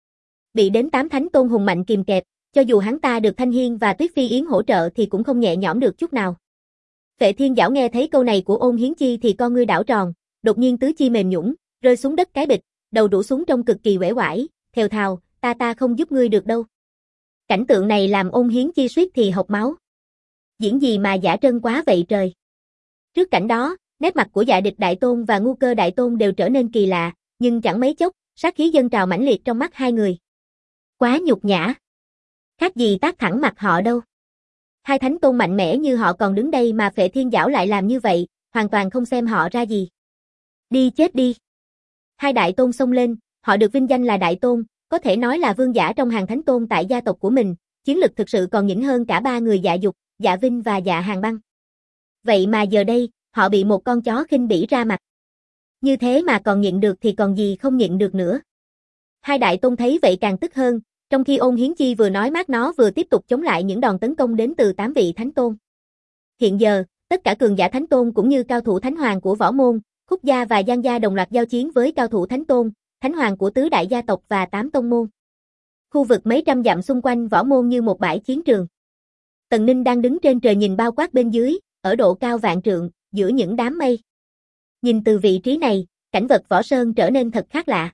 Bị đến 8 thánh tôn hùng mạnh kìm kẹp, cho dù hắn ta được Thanh Hiên và Tuyết Phi Yến hỗ trợ thì cũng không nhẹ nhõm được chút nào. Phệ Thiên Giảo nghe thấy câu này của Ôn Hiến Chi thì con ngươi đảo tròn, đột nhiên tứ chi mềm nhũn, rơi xuống đất cái bịch, đầu rũ xuống trông cực kỳ uể oải, thều thào, ta không giúp ngươi được đâu. Cảnh tượng này làm Ôn Hiến Chi suýt thì hộc máu. Diễn gì mà giả trân quá vậy trời. Trước cảnh đó, nét mặt của Dạ Địch Đại Tôn và Ngu Cơ Đại Tôn đều trở nên kỳ lạ, nhưng chẳng mấy chốc, sát khí dâng trào mãnh liệt trong mắt hai người. Quá nhục nhã. Khác gì tát thẳng mặt họ đâu. Hai thánh tôn mạnh mẽ như họ còn đứng đây mà Phệ Thiên Giảo lại làm như vậy, hoàn toàn không xem họ ra gì. Đi chết đi. Hai đại tôn xông lên, họ được vinh danh là đại tôn, có thể nói là vương giả trong hàng thánh tôn tại gia tộc của mình, chiến lực thực sự còn nhỉnh hơn cả 3 người Dạ Dục, Dạ Vinh và Dạ Hàng Băng. Vậy mà giờ đây, họ bị một con chó khinh bỉ ra mặt. Như thế mà còn nhịn được thì còn gì không nhịn được nữa. Hai đại tôn thấy vậy càng tức hơn, trong khi Ôn Hiến Chi vừa nói mát nó vừa tiếp tục chống lại những đòn tấn công đến từ 8 vị thánh tôn. Hiện giờ, tất cả cường giả thánh tôn cũng như cao thủ thánh hoàng của võ môn, Khúc gia và Giang gia đồng loạt giao chiến với cao thủ thánh tôn, thánh hoàng của tứ đại gia tộc và 8 tông môn. Khu vực mấy trăm dặm xung quanh võ môn như một bãi chiến trường. Tần Ninh đang đứng trên trời nhìn bao quát bên dưới, ở độ cao vạn trượng, giữa những đám mây. Nhìn từ vị trí này, cảnh vật Võ Sơn trở nên thật khác lạ.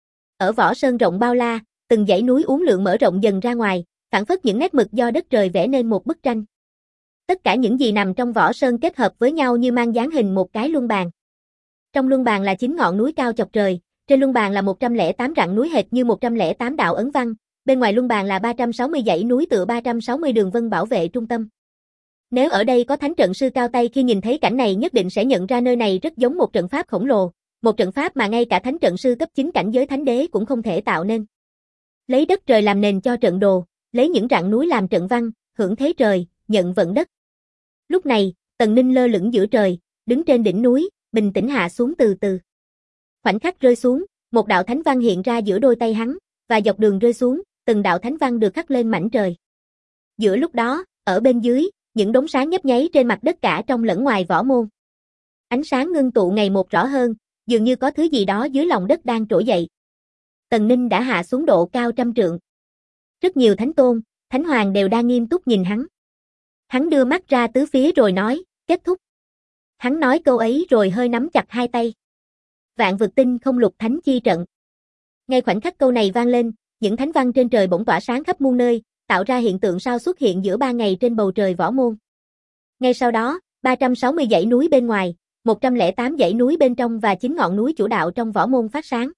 Ở Võ Sơn rộng bao la, từng dãy núi uốn lượn mở rộng dần ra ngoài, phảng phất những nét mực do đất trời vẽ nên một bức tranh. Tất cả những gì nằm trong Võ Sơn kết hợp với nhau như mang dáng hình một cái luân bàn. Trong luân bàn là 9 ngọn núi cao chọc trời, trên luân bàn là 108 rặng núi hệt như 108 đạo ấn văn, bên ngoài luân bàn là 360 dãy núi tựa 360 đường vân bảo vệ trung tâm. Nếu ở đây có thánh trận sư cao tay khi nhìn thấy cảnh này nhất định sẽ nhận ra nơi này rất giống một trận pháp khổng lồ, một trận pháp mà ngay cả thánh trận sư cấp 9 cảnh giới thánh đế cũng không thể tạo nên. Lấy đất trời làm nền cho trận đồ, lấy những rặng núi làm trận văn, hưởng thế trời, nhận vận đất. Lúc này, Tần Ninh lơ lửng giữa trời, đứng trên đỉnh núi, bình tĩnh hạ xuống từ từ. Khoảnh khắc rơi xuống, một đạo thánh văn hiện ra giữa đôi tay hắn, và dọc đường rơi xuống, từng đạo thánh văn được khắc lên mảnh trời. Giữa lúc đó, ở bên dưới, những đốm sáng nhấp nháy trên mặt đất cả trong lẫn ngoài võ môn. Ánh sáng ngưng tụ ngày một rõ hơn, dường như có thứ gì đó dưới lòng đất đang trỗi dậy. Tần Ninh đã hạ xuống độ cao 100 trượng. Rất nhiều thánh tôn, thánh hoàng đều đang nghiêm túc nhìn hắn. Hắn đưa mắt ra tứ phía rồi nói, kết thúc. Hắn nói câu ấy rồi hơi nắm chặt hai tay. Vạn vực tinh không lục thánh chi trận. Ngay khoảnh khắc câu này vang lên, những thánh văn trên trời bỗng tỏa sáng khắp muôn nơi, tạo ra hiện tượng sao xuất hiện giữa ban ngày trên bầu trời võ môn. Ngay sau đó, 360 dãy núi bên ngoài, 108 dãy núi bên trong và 9 ngọn núi chủ đạo trong võ môn phát sáng.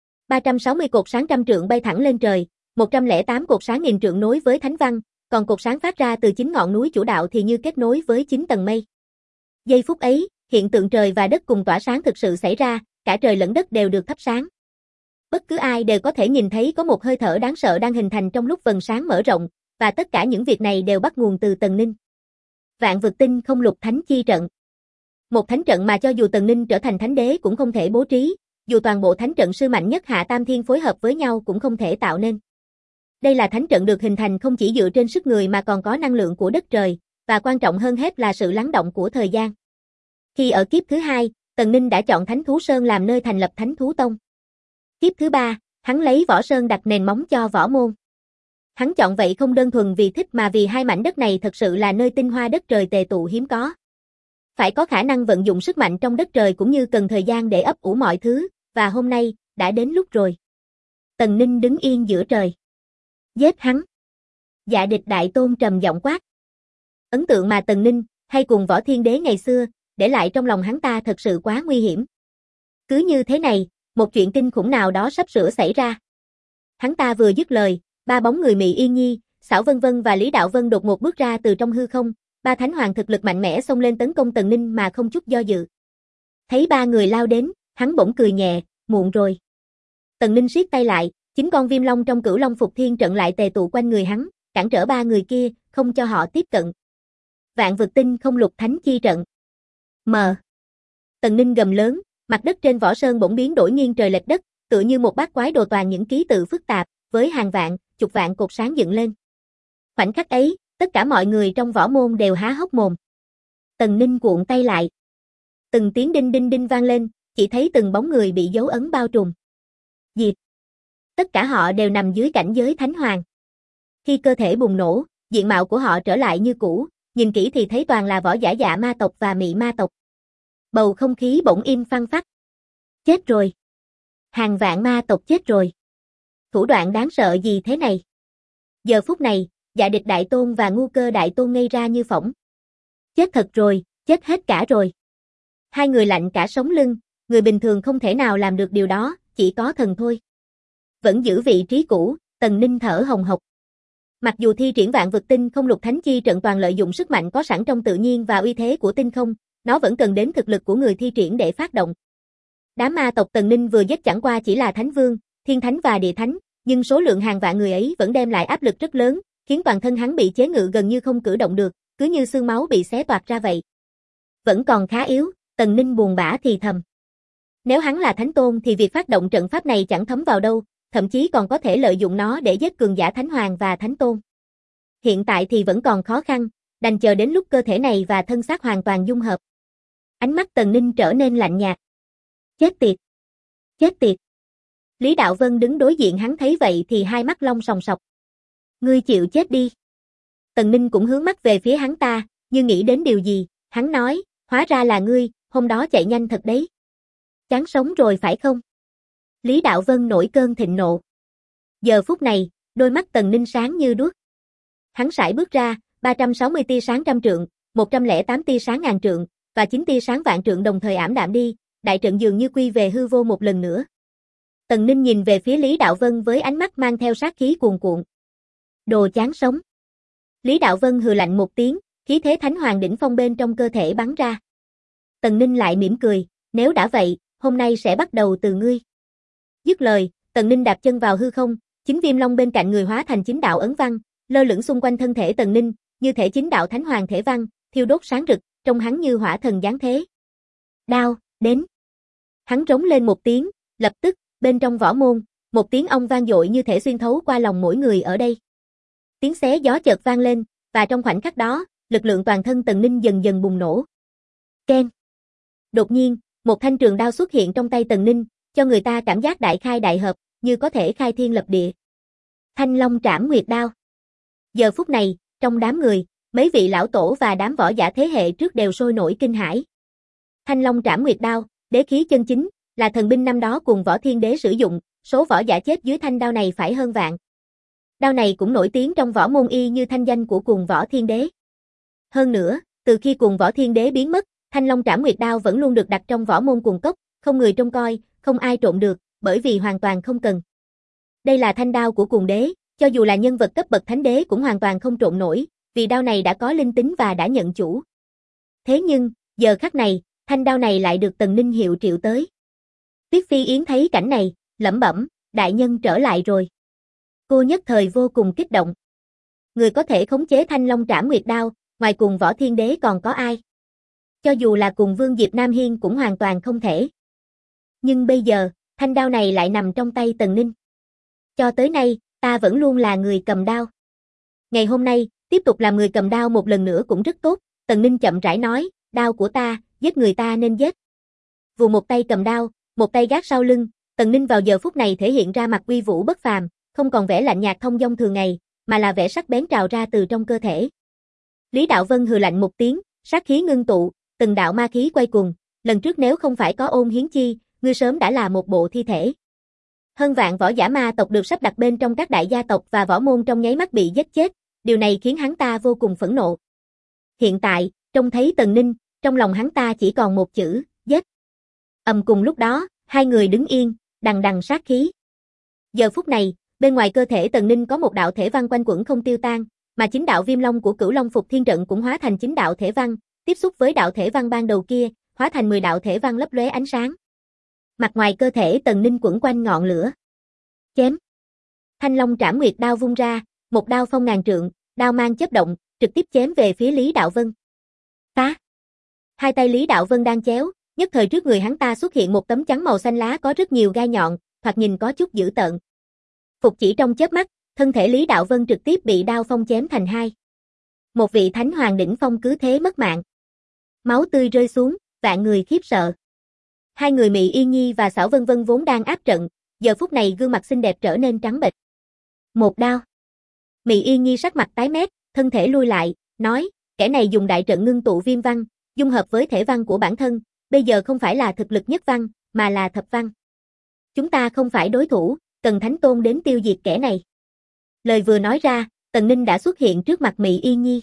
360 cột sáng trăm trượng bay thẳng lên trời, 108 cột sáng nghìn trượng nối với thánh văn, còn cột sáng phát ra từ 9 ngọn núi chủ đạo thì như kết nối với 9 tầng mây. Giây phút ấy, hiện tượng trời và đất cùng tỏa sáng thực sự xảy ra, cả trời lẫn đất đều được thắp sáng. Bất cứ ai đều có thể nhìn thấy có một hơi thở đáng sợ đang hình thành trong lúc vầng sáng mở rộng, và tất cả những việc này đều bắt nguồn từ Tần Ninh. Vạn vực tinh không lục thánh chi trận. Một thánh trận mà cho dù Tần Ninh trở thành thánh đế cũng không thể bố trí, dù toàn bộ thánh trận sư mạnh nhất Hạ Tam Thiên phối hợp với nhau cũng không thể tạo nên. Đây là thánh trận được hình thành không chỉ dựa trên sức người mà còn có năng lượng của đất trời, và quan trọng hơn hết là sự lắng động của thời gian. Khi ở kiếp thứ hai, Tần Ninh đã chọn Thánh Thú Sơn làm nơi thành lập Thánh Thú Tông. Kiếp thứ ba, hắn lấy Võ Sơn đặt nền móng cho võ môn. Hắn chọn vậy không đơn thuần vì thích mà vì hai mảnh đất này thật sự là nơi tinh hoa đất trời tề tụ hiếm có. Phải có khả năng vận dụng sức mạnh trong đất trời cũng như cần thời gian để ấp ủ mọi thứ, và hôm nay, đã đến lúc rồi. Tần Ninh đứng yên giữa trời. Giết hắn. Dạ Địch Đại Tôn trầm giọng quát. Ấn tượng mà Tần Ninh, hay cùng Võ Thiên Đế ngày xưa, để lại trong lòng hắn ta thật sự quá nguy hiểm. Cứ như thế này, một chuyện kinh khủng nào đó sắp sửa xảy ra. Hắn ta vừa dứt lời, ba bóng người Mị Yên Nhi, Xảo Vân Vân và Lý Đạo Vân đột ngột bước ra từ trong hư không, ba thánh hoàng thực lực mạnh mẽ xông lên tấn công Tần Ninh mà không chút do dự. Thấy ba người lao đến, hắn bỗng cười nhẹ, muộn rồi. Tần Ninh siết tay lại, 9 con viêm long trong Cửu Long Phục Thiên trận lại tề tụ quanh người hắn, cản trở ba người kia, không cho họ tiếp cận. Vạn vực tinh không lục thánh chi trận. Mờ. Tần Ninh gầm lớn, mặt đất trên Võ Sơn bỗng biến đổi nghiêng trời lệch đất, tựa như một bát quái đồ toàn những ký tự phức tạp, với hàng vạn, chục vạn cột sáng dựng lên. Khoảnh khắc ấy, tất cả mọi người trong võ môn đều há hốc mồm. Tần Ninh cuộn tay lại. Từng tiếng đinh đinh đinh vang lên, chỉ thấy từng bóng người bị dấu ấn bao trùm. Diệt. Tất cả họ đều nằm dưới cảnh giới thánh hoàng. Khi cơ thể bùng nổ, diện mạo của họ trở lại như cũ, nhìn kỹ thì thấy toàn là võ giả dạ ma tộc và mị ma tộc. Bầu không khí bỗng im phăng phắc. Chết rồi. Hàng vạn ma tộc chết rồi. Thủ đoạn đáng sợ gì thế này? Giờ phút này, Dạ Địch Đại Tôn và Ngu Cơ Đại Tôn ngây ra như phỏng. Chết thật rồi, chết hết cả rồi. Hai người lạnh cả sống lưng, người bình thường không thể nào làm được điều đó, chỉ có thần thôi. Vẫn giữ vị trí cũ, Tần Ninh thở hồng hộc. Mặc dù thi triển vạn vực tinh không lục thánh chi trận toàn lợi dụng sức mạnh có sẵn trong tự nhiên và uy thế của tinh không, nó vẫn cần đến thực lực của người thi triển để phát động. Đám ma tộc Tần Ninh vừa giết chẳng qua chỉ là Thánh Vương, Thiên Thánh và Địa Thánh, nhưng số lượng hàng vạn người ấy vẫn đem lại áp lực rất lớn, khiến toàn thân hắn bị chế ngự gần như không cử động được, cứ như xương máu bị xé toạc ra vậy. Vẫn còn khá yếu, Tần Ninh buồn bã thì thầm. Nếu hắn là Thánh Tôn thì việc phát động trận pháp này chẳng thấm vào đâu, thậm chí còn có thể lợi dụng nó để giết cường giả Thánh Hoàng và Thánh Tôn. Hiện tại thì vẫn còn khó khăn, đành chờ đến lúc cơ thể này và thân xác hoàn toàn dung hợp. Ánh mắt Tần Ninh trở nên lạnh nhạt. Chết tiệt! Chết tiệt! Lý Đạo Vân đứng đối diện hắn thấy vậy thì hai mắt long sòng sọc. Ngươi chịu chết đi! Tần Ninh cũng hướng mắt về phía hắn ta, như nghĩ đến điều gì, hắn nói, hóa ra là ngươi, hôm đó chạy nhanh thật đấy. Chán sống rồi phải không? Lý Đạo Vân nổi cơn thịnh nộ. Giờ phút này, đôi mắt Tần Ninh sáng như đuốc. Hắn sải bước ra, 360 tia sáng trăm trượng, 108 tia sáng ngàn trượng, và 9 tia sáng vạn trượng đồng thời ảm đạm đi, đại trận dường như quy về hư vô một lần nữa. Tần Ninh nhìn về phía Lý Đạo Vân với ánh mắt mang theo sát khí cuồn cuộn. Đồ chán sống. Lý Đạo Vân hừ lạnh một tiếng, khí thế thánh hoàng đỉnh phong bên trong cơ thể bắn ra. Tần Ninh lại mỉm cười, nếu đã vậy, hôm nay sẽ bắt đầu từ ngươi. Dứt lời, Tần Ninh đạp chân vào hư không, chính viêm long bên cạnh người hóa thành chính đạo ấn văn, lơ lửng xung quanh thân thể Tần Ninh, như thể chính đạo thánh hoàng thể văn, thiêu đốt sáng rực, trông hắn như hỏa thần giáng thế. Đao, đến. Hắn rống lên một tiếng, lập tức, bên trong võ môn, một tiếng ong vang dội như thể xuyên thấu qua lòng mỗi người ở đây. Tiếng xé gió chợt vang lên, và trong khoảnh khắc đó, lực lượng toàn thân Tần Ninh dần dần bùng nổ. Keng. Đột nhiên, một thanh trường đao xuất hiện trong tay Tần Ninh, cho người ta cảm giác đại khai đại hợp, như có thể khai thiên lập địa. Thanh Long Trảm Nguyệt Đao. Giờ phút này, trong đám người, mấy vị lão tổ và đám võ giả thế hệ trước đều sôi nổi kinh hãi. Thanh Long Trảm Nguyệt Đao, đế khí chân chính, là thần binh năm đó cùng Võ Thiên Đế sử dụng, số võ giả chết dưới thanh đao này phải hơn vạn. Đao này cũng nổi tiếng trong võ môn y như thanh danh của Cùng Võ Thiên Đế. Hơn nữa, từ khi Cùng Võ Thiên Đế biến mất, Thanh Long Trảm Nguyệt Đao vẫn luôn được đặt trong võ môn Cuồng Cốc, không người trông coi, không ai trộm được, bởi vì hoàn toàn không cần. Đây là thanh đao của Cuồng Đế, cho dù là nhân vật cấp bậc thánh đế cũng hoàn toàn không trộn nổi, vì đao này đã có linh tính và đã nhận chủ. Thế nhưng, giờ khắc này, thanh đao này lại được Tần Ninh hiệu triệu tới. Tuyết Phi Yến thấy cảnh này, lẩm bẩm, đại nhân trở lại rồi. Cô nhất thời vô cùng kích động. Người có thể khống chế Thanh Long Trảm Nguyệt Đao, ngoài Cùng Võ Thiên Đế còn có ai? Cho dù là cùng Vương Diệp Nam Hiên cũng hoàn toàn không thể. Nhưng bây giờ, thanh đao này lại nằm trong tay Tần Ninh. Cho tới nay, ta vẫn luôn là người cầm đao. Ngày hôm nay, tiếp tục làm người cầm đao một lần nữa cũng rất tốt, Tần Ninh chậm rãi nói, đao của ta, giết người ta nên giết. Vù một tay cầm đao, một tay gác sau lưng, Tần Ninh vào giờ phút này thể hiện ra mặt uy vũ bất phàm, không còn vẻ lạnh nhạt thông dong thường ngày, mà là vẻ sắc bén trào ra từ trong cơ thể. Lý Đạo Vân hừ lạnh một tiếng, sát khí ngưng tụ, từng đạo ma khí quay cuồng, lần trước nếu không phải có Ôn Hiến Chi, ngươi sớm đã là một bộ thi thể. Hơn vạn võ giả ma tộc được sắp đặt bên trong các đại gia tộc và võ môn trong nháy mắt bị giết chết, điều này khiến hắn ta vô cùng phẫn nộ. Hiện tại, trông thấy Tần Ninh, trong lòng hắn ta chỉ còn một chữ, giết. Cùng lúc đó, hai người đứng yên, đằng đằng sát khí. Giờ phút này, bên ngoài cơ thể Tần Ninh có một đạo thể văn quanh quẩn không tiêu tan, mà chính đạo Viêm Long của Cửu Long Phục Thiên Trận cũng hóa thành chính đạo thể văn, tiếp xúc với đạo thể văn ban đầu kia, hóa thành 10 đạo thể văn lấp lóe ánh sáng. Mặt ngoài cơ thể Tần Ninh quẩn quanh ngọn lửa. Chém. Thanh Long Trảm Nguyệt Đao vung ra, một đao phong ngàn trượng, đao mang chớp động, trực tiếp chém về phía Lý Đạo Vân. Phá. Hai tay Lý Đạo Vân đang chéo, nhất thời trước người hắn ta xuất hiện một tấm chắn màu xanh lá có rất nhiều gai nhọn, thoạt nhìn có chút dữ tợn. Phục chỉ trong chớp mắt, thân thể Lý Đạo Vân trực tiếp bị đao phong chém thành hai. Một vị thánh hoàng đỉnh phong cứ thế mất mạng. Máu tươi rơi xuống, vạn người khiếp sợ. Hai người Mị Yên Nhi và Xảo Vân Vân vốn đang áp trận, giờ phút này gương mặt xinh đẹp trở nên trắng bệch. Một đao. Mị Yên Nhi sắc mặt tái mét, thân thể lui lại, nói, kẻ này dùng đại trận ngưng tụ viêm văn, dung hợp với thể văn của bản thân, bây giờ không phải là thực lực nhất văn, mà là thập văn. Chúng ta không phải đối thủ, cần Thánh Tôn đến tiêu diệt kẻ này. Lời vừa nói ra, Tần Ninh đã xuất hiện trước mặt Mị Yên Nhi.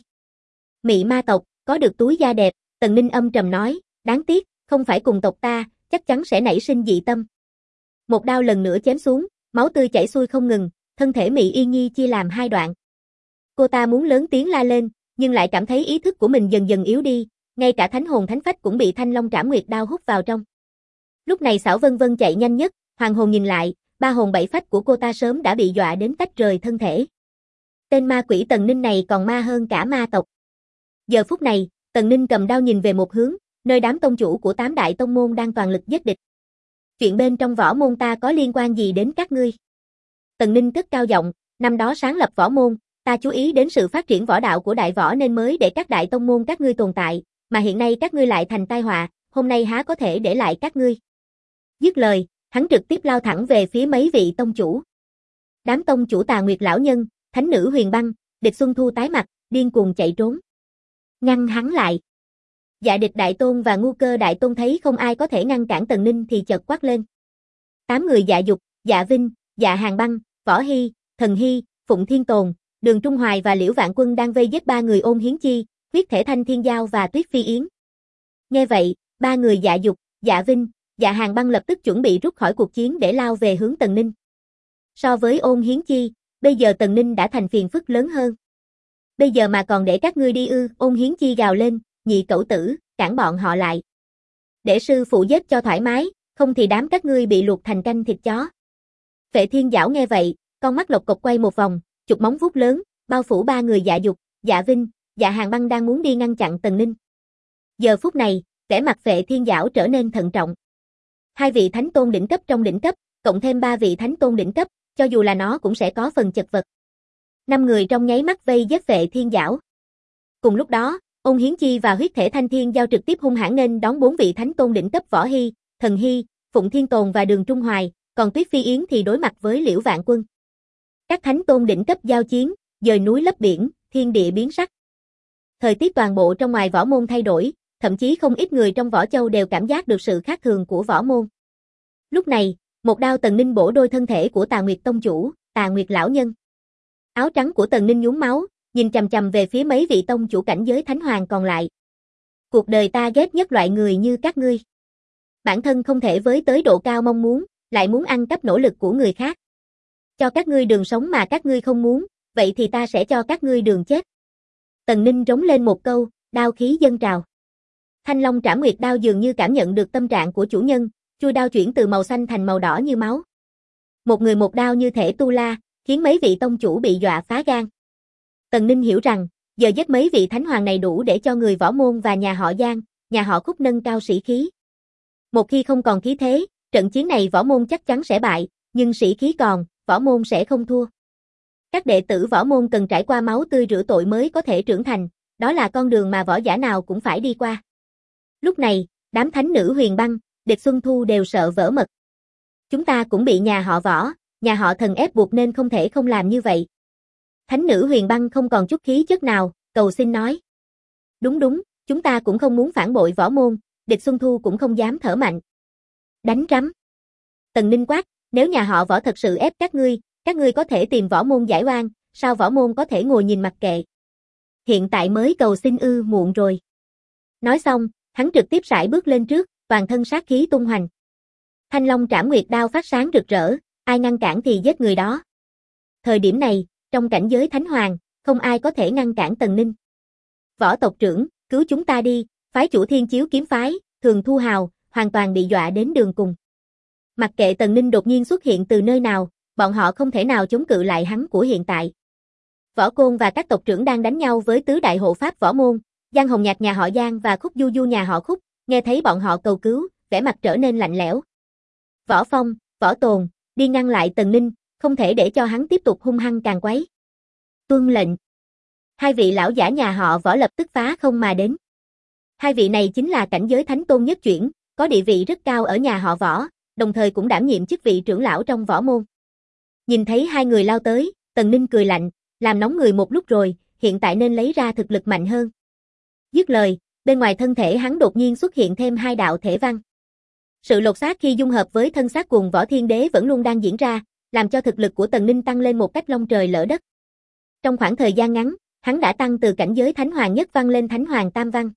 Mị ma tộc, có được túi da đẹp, Tần Ninh âm trầm nói, đáng tiếc, không phải cùng tộc ta, chắc chắn sẽ nảy sinh dị tâm. Một đao lần nữa chém xuống, máu tươi chảy xuôi không ngừng, thân thể Mị Yên Nhi chia làm hai đoạn. Cô ta muốn lớn tiếng la lên, nhưng lại cảm thấy ý thức của mình dần dần yếu đi, ngay cả thánh hồn thánh phách cũng bị Thanh Long Trảm Nguyệt Đao hút vào trong. Lúc này Xảo Vân Vân chạy nhanh nhất, hoàng hồn nhìn lại, ba hồn bảy phách của cô ta sớm đã bị dọa đến tách rời thân thể. Tên ma quỷ Tần Ninh này còn ma hơn cả ma tộc. Giờ phút này, Tần Ninh cầm đao nhìn về một hướng, nơi đám tông chủ của 8 đại tông môn đang toàn lực giết địch. Chuyện bên trong võ môn ta có liên quan gì đến các ngươi? Tần Ninh cất cao giọng, năm đó sáng lập võ môn, ta chú ý đến sự phát triển võ đạo của đại võ nên mới để các đại tông môn các ngươi tồn tại, mà hiện nay các ngươi lại thành tai họa, hôm nay há có thể để lại các ngươi. Dứt lời, hắn trực tiếp lao thẳng về phía mấy vị tông chủ. Đám tông chủ Tà Nguyệt lão nhân, thánh nữ Huyền Băng, Địch Xuân Thu tái mặt, điên cuồng chạy trốn. Ngăn hắn lại. Dạ Địch Đại Tôn và Ngu Cơ Đại Tôn thấy không ai có thể ngăn cản Tần Ninh thì chợt quát lên. 8 người Dạ Dục, Dạ Vinh, Dạ Hàng Băng, Võ Hy, Thần Hy, Phụng Thiên Tồn, Đường Trung Hoài và Liễu Vạn Quân đang vây giết 3 người Ôn Hiến Chi, Huyết Thể Thanh Thiên Giao và Tuyết Phi Yến. Nghe vậy, 3 người Dạ Dục, Dạ Vinh, Dạ Hàng Băng lập tức chuẩn bị rút khỏi cuộc chiến để lao về hướng Tần Ninh. So với Ôn Hiến Chi, bây giờ Tần Ninh đã thành phiền phức lớn hơn. Bây giờ mà còn để các ngươi đi ư? Ôn Hiến Chi gào lên, nhị cẩu tử, cản bọn họ lại. Để sư phụ giết cho thoải mái, Không thì đám các ngươi bị luộc thành canh thịt chó. Vệ Thiên Giảo nghe vậy, con mắt lộc cộc quay một vòng, chụp móng vuốt lớn, bao phủ ba người Dạ Dục, Dạ Vinh, Dạ Hàng Băng đang muốn đi ngăn chặn Tần Ninh. Giờ phút này, vẻ mặt Vệ Thiên Giảo trở nên thận trọng. Hai vị thánh tôn đỉnh cấp trong đỉnh cấp, cộng thêm ba vị thánh tôn đỉnh cấp, cho dù là nó cũng sẽ có phần chật vật. 5 người trong nháy mắt vây giết Vệ Thiên Giảo. Cùng lúc đó, Ôn Hiến Chi và huyết thể thanh thiên giao trực tiếp hung hãn nên đón 4 vị thánh tôn đỉnh cấp Võ Hy, Thần Hy, Phụng Thiên Tồn và Đường Trung Hoài, còn Tuyết Phi Yến thì đối mặt với Liễu Vạn Quân. Các thánh tôn đỉnh cấp giao chiến, dời núi lấp biển, thiên địa biến sắc. Thời tiết toàn bộ trong ngoài võ môn thay đổi, thậm chí không ít người trong Võ Châu đều cảm giác được sự khác thường của võ môn. Lúc này, một đao Tần Ninh bổ đôi thân thể của Tà Nguyệt tông chủ, Tà Nguyệt lão nhân. Áo trắng của Tần Ninh nhuốm máu, nhìn chằm chằm về phía mấy vị tông chủ cảnh giới thánh hoàng còn lại. Cuộc đời ta ghét nhất loại người như các ngươi. Bản thân không thể với tới độ cao mong muốn, lại muốn ăn cắp nỗ lực của người khác. Cho các ngươi đường sống mà các ngươi không muốn, vậy thì ta sẽ cho các ngươi đường chết. Tần Ninh rống lên một câu, đao khí dâng trào. Thanh Long Trảm Nguyệt đao dường như cảm nhận được tâm trạng của chủ nhân, chui đao chuyển từ màu xanh thành màu đỏ như máu. Một người một đao như thể tu la, khiến mấy vị tông chủ bị dọa phá gan. Tần Ninh hiểu rằng, giờ giết mấy vị thánh hoàng này đủ để cho người võ môn và nhà họ Giang, nhà họ Khúc nâng cao sĩ khí. Một khi không còn khí thế, trận chiến này võ môn chắc chắn sẽ bại, nhưng sĩ khí còn, võ môn sẽ không thua. Các đệ tử võ môn cần trải qua máu tươi rửa tội mới có thể trưởng thành, đó là con đường mà võ giả nào cũng phải đi qua. Lúc này, đám thánh nữ Huyền Băng, Địch Xuân Thu đều sợ vỡ mật. Chúng ta cũng bị nhà họ Võ, nhà họ Thần ép buộc nên không thể không làm như vậy. Thánh nữ Huyền Băng không còn chút khí chất nào, cầu xin nói. Đúng, chúng ta cũng không muốn phản bội võ môn, Địch Xuân Thu cũng không dám thở mạnh. Đánh rắm. Tần Ninh quát, nếu nhà họ Võ thật sự ép các ngươi có thể tìm võ môn giải oan, sao võ môn có thể ngồi nhìn mặc kệ. Hiện tại mới cầu xin muộn rồi. Nói xong, hắn trực tiếp sải bước lên trước, toàn thân sát khí tung hoành. Thanh Long Trảm Nguyệt đao phát sáng rực rỡ, ai ngăn cản thì giết người đó. Thời điểm này, trong cảnh giới thánh hoàng, không ai có thể ngăn cản Tần Ninh. Võ tộc trưởng, cứu chúng ta đi, phái chủ Thiên Chiếu kiếm phái, Thường Thu Hào, hoàn toàn bị dọa đến đường cùng. Mặc kệ Tần Ninh đột nhiên xuất hiện từ nơi nào, bọn họ không thể nào chống cự lại hắn của hiện tại. Võ Côn và các tộc trưởng đang đánh nhau với tứ đại hộ pháp võ môn, Giang Hồng Nhạc nhà họ Giang và Khúc Du Du nhà họ Khúc, nghe thấy bọn họ cầu cứu, vẻ mặt trở nên lạnh lẽo. Võ Phong, Võ Tồn, đi ngăn lại Tần Ninh, không thể để cho hắn tiếp tục hung hăng càn quấy. Tuân lệnh. Hai vị lão giả nhà họ Võ lập tức phá không mà đến. Hai vị này chính là cảnh giới thánh tôn nhất chuyển, có địa vị rất cao ở nhà họ Võ, đồng thời cũng đảm nhiệm chức vị trưởng lão trong võ môn. Nhìn thấy hai người lao tới, Tần Ninh cười lạnh, làm nóng người một lúc rồi, hiện tại nên lấy ra thực lực mạnh hơn. Dứt lời, bên ngoài thân thể hắn đột nhiên xuất hiện thêm hai đạo thể văn. Sự lột xác khi dung hợp với thân xác cùng Võ Thiên Đế vẫn luôn đang diễn ra, làm cho thực lực của Tần Ninh tăng lên một cách long trời lỡ đất. Trong khoảng thời gian ngắn, hắn đã tăng từ cảnh giới Thánh Hoàng nhất văn lên Thánh Hoàng tam văn.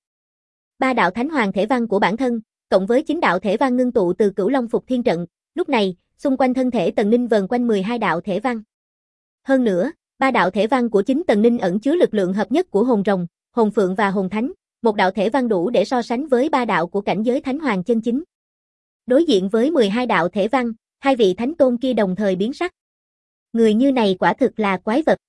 3 đạo Thánh Hoàng thể văn của bản thân, cộng với 9 đạo thể văn ngưng tụ từ Cửu Long Phục Thiên Trận, lúc này, xung quanh thân thể Tần Ninh vần quanh 12 đạo thể văn. Hơn nữa, 3 đạo thể văn của chính Tần Ninh ẩn chứa lực lượng hợp nhất của hồn rồng, hồn phượng và hồn thánh, một đạo thể văn đủ để so sánh với 3 đạo của cảnh giới Thánh Hoàng chân chính. Đối diện với 12 đạo thể văn, hai vị thánh tôn kia đồng thời biến sắc. Người như này quả thực là quái vật.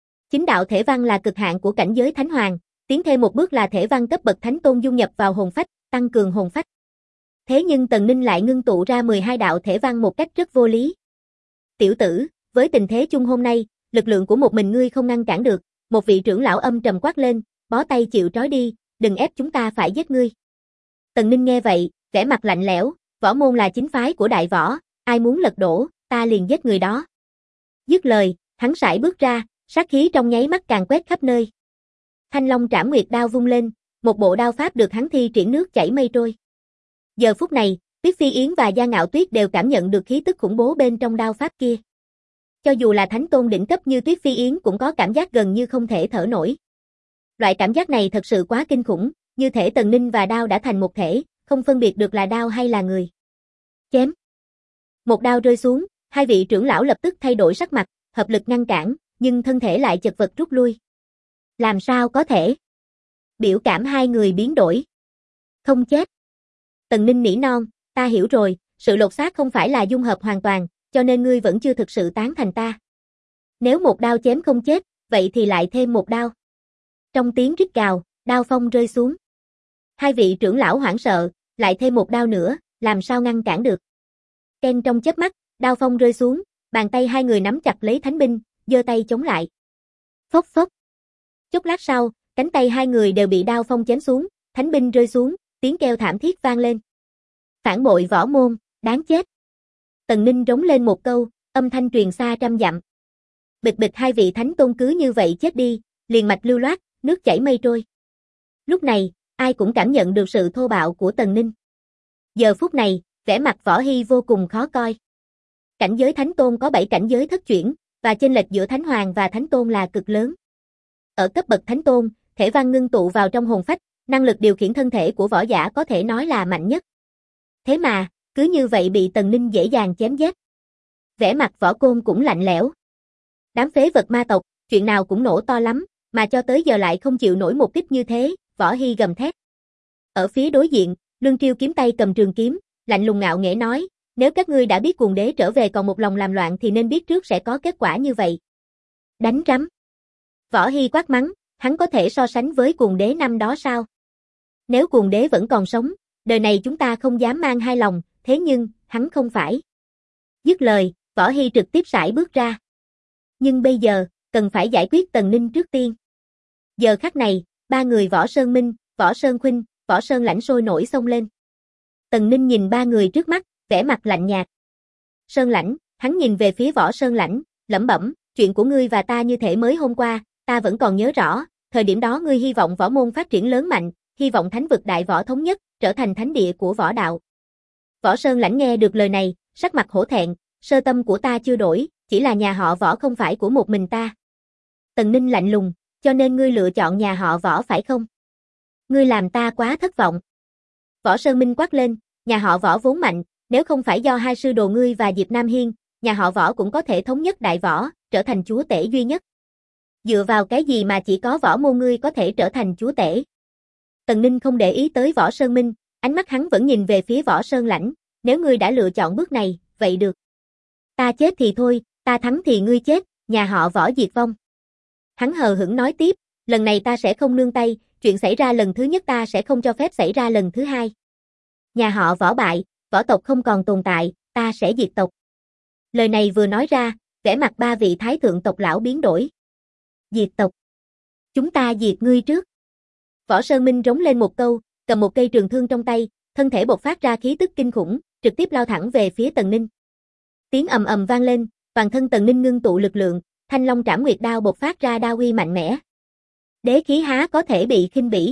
9 đạo thể văn là cực hạn của cảnh giới Thánh Hoàng, tiến thêm một bước là thể văn cấp bậc thánh tôn dung nhập vào hồn phách, tăng cường hồn phách. Thế nhưng Tần Ninh lại ngưng tụ ra 12 đạo thể văn một cách rất vô lý. Tiểu tử, với tình thế chung hôm nay, lực lượng của một mình ngươi không ngăn cản được, một vị trưởng lão âm trầm quát lên, bó tay chịu trói đi, đừng ép chúng ta phải giết ngươi. Tần Ninh nghe vậy, vẻ mặt lạnh lẽo, võ môn là chính phái của đại võ, ai muốn lật đổ, ta liền giết người đó. Dứt lời, hắn sải bước ra, sát khí trong nháy mắt càn quét khắp nơi. Thanh Long Trảm Nguyệt đao vung lên, một bộ đao pháp được hắn thi triển nước chảy mây trôi. Giờ phút này, Tuyết Phi Yến và Gia Ngạo Tuyết đều cảm nhận được khí tức khủng bố bên trong đao pháp kia. Cho dù là thánh tôn đỉnh cấp như Tuyết Phi Yến cũng có cảm giác gần như không thể thở nổi. Loại cảm giác này thật sự quá kinh khủng, như thể Tần Ninh và đao đã thành một thể, không phân biệt được là đao hay là người. Chém. Một đao rơi xuống, hai vị trưởng lão lập tức thay đổi sắc mặt, hợp lực ngăn cản, nhưng thân thể lại chật vật rút lui. Làm sao có thể? Biểu cảm hai người biến đổi. Không chết. Tần Ninh nỉ non, ta hiểu rồi, sự lột xác không phải là dung hợp hoàn toàn, cho nên ngươi vẫn chưa thực sự tán thành ta. Nếu một đao chém không chết, vậy thì lại thêm một đao. Trong tiếng rít gào, đao phong rơi xuống. Hai vị trưởng lão hoảng sợ, lại thêm một đao nữa, làm sao ngăn cản được. Ken trong chớp mắt, đao phong rơi xuống, bàn tay hai người nắm chặt lấy thánh binh, giơ tay chống lại. Phốc phốc. Chốc lát sau, cánh tay hai người đều bị đao phong chém xuống, thánh binh rơi xuống, tiếng kêu thảm thiết vang lên. Phản bội võ môn, đáng chết. Tần Ninh rống lên một câu, âm thanh truyền xa trăm dặm. Bịch bịch hai vị thánh tôn cứ như vậy chết đi, liền mạch lưu loát, nước chảy mây trôi. Lúc này, ai cũng cảm nhận được sự thô bạo của Tần Ninh. Giờ phút này, vẻ mặt Võ Hy vô cùng khó coi. Cảnh giới thánh tôn có 7 cảnh giới thất chuyển, và chênh lệch giữa thánh hoàng và thánh tôn là cực lớn. Ở cấp bậc thánh tôn, thể văn ngưng tụ vào trong hồn phách, năng lực điều khiển thân thể của võ giả có thể nói là mạnh nhất. Thế mà, cứ như vậy bị Tần Ninh dễ dàng chém giết. Vẻ mặt Võ Côn cũng lạnh lẽo. Đám phế vật ma tộc, chuyện nào cũng nổ to lắm, mà cho tới giờ lại không chịu nổi một kích như thế, Võ Hy gầm thét. Ở phía đối diện, Lương Triêu kiếm tay cầm trường kiếm, lạnh lùng ngạo nghễ nói, nếu các ngươi đã biết Cuồng Đế trở về còn một lòng làm loạn thì nên biết trước sẽ có kết quả như vậy. Đánh rắm. Võ Hy quát mắng, hắn có thể so sánh với Cuồng Đế năm đó sao? Nếu Cuồng Đế vẫn còn sống, đời này chúng ta không dám mang hai lòng, thế nhưng, hắn không phải. Dứt lời, Võ Hy trực tiếp sải bước ra. Nhưng bây giờ, cần phải giải quyết Tần Ninh trước tiên. Giờ khắc này, ba người Võ Sơn Minh, Võ Sơn Khuynh, Võ Sơn Lãnh sôi nổi xông lên. Tần Ninh nhìn ba người trước mắt, vẻ mặt lạnh nhạt. Sơn Lãnh, hắn nhìn về phía Võ Sơn Lãnh, lẩm bẩm, chuyện của ngươi và ta như thể mới hôm qua, ta vẫn còn nhớ rõ, thời điểm đó ngươi hy vọng võ môn phát triển lớn mạnh, hy vọng thánh vực đại võ thống nhất, trở thành thánh địa của võ đạo. Võ Sơn Lãnh nghe được lời này, sắc mặt hổ thẹn, sơ tâm của ta chưa đổi, chỉ là nhà họ Võ không phải của một mình ta. Tần Ninh lạnh lùng, cho nên ngươi lựa chọn nhà họ Võ phải không? Ngươi làm ta quá thất vọng. Võ Sơn Minh quát lên, nhà họ Võ vốn mạnh, nếu không phải do hai sư đồ ngươi và Diệp Nam Hiên, nhà họ Võ cũng có thể thống nhất đại võ, trở thành chúa tể duy nhất. Dựa vào cái gì mà chỉ có võ môn ngươi có thể trở thành chúa tể? Tần Ninh không để ý tới Võ Sơn Minh, ánh mắt hắn vẫn nhìn về phía Võ Sơn Lãnh, nếu ngươi đã lựa chọn bước này, vậy được. Ta chết thì thôi, ta thắng thì ngươi chết, nhà họ Võ diệt vong. Hắn hờ hững nói tiếp, lần này ta sẽ không nương tay, chuyện xảy ra lần thứ nhất ta sẽ không cho phép xảy ra lần thứ hai. Nhà họ Võ bại, võ tộc không còn tồn tại, ta sẽ diệt tộc. Lời này vừa nói ra, vẻ mặt ba vị thái thượng tộc lão biến đổi. Diệt tộc. Chúng ta diệt ngươi trước. Võ Sơn Minh rống lên một câu, cầm một cây trường thương trong tay, thân thể bộc phát ra khí tức kinh khủng, trực tiếp lao thẳng về phía Tần Ninh. Tiếng ầm ầm vang lên, toàn thân Tần Ninh ngưng tụ lực lượng, Thanh Long Trảm Nguyệt Đao bộc phát ra đao uy mạnh mẽ. Đế khí há có thể bị khinh bỉ.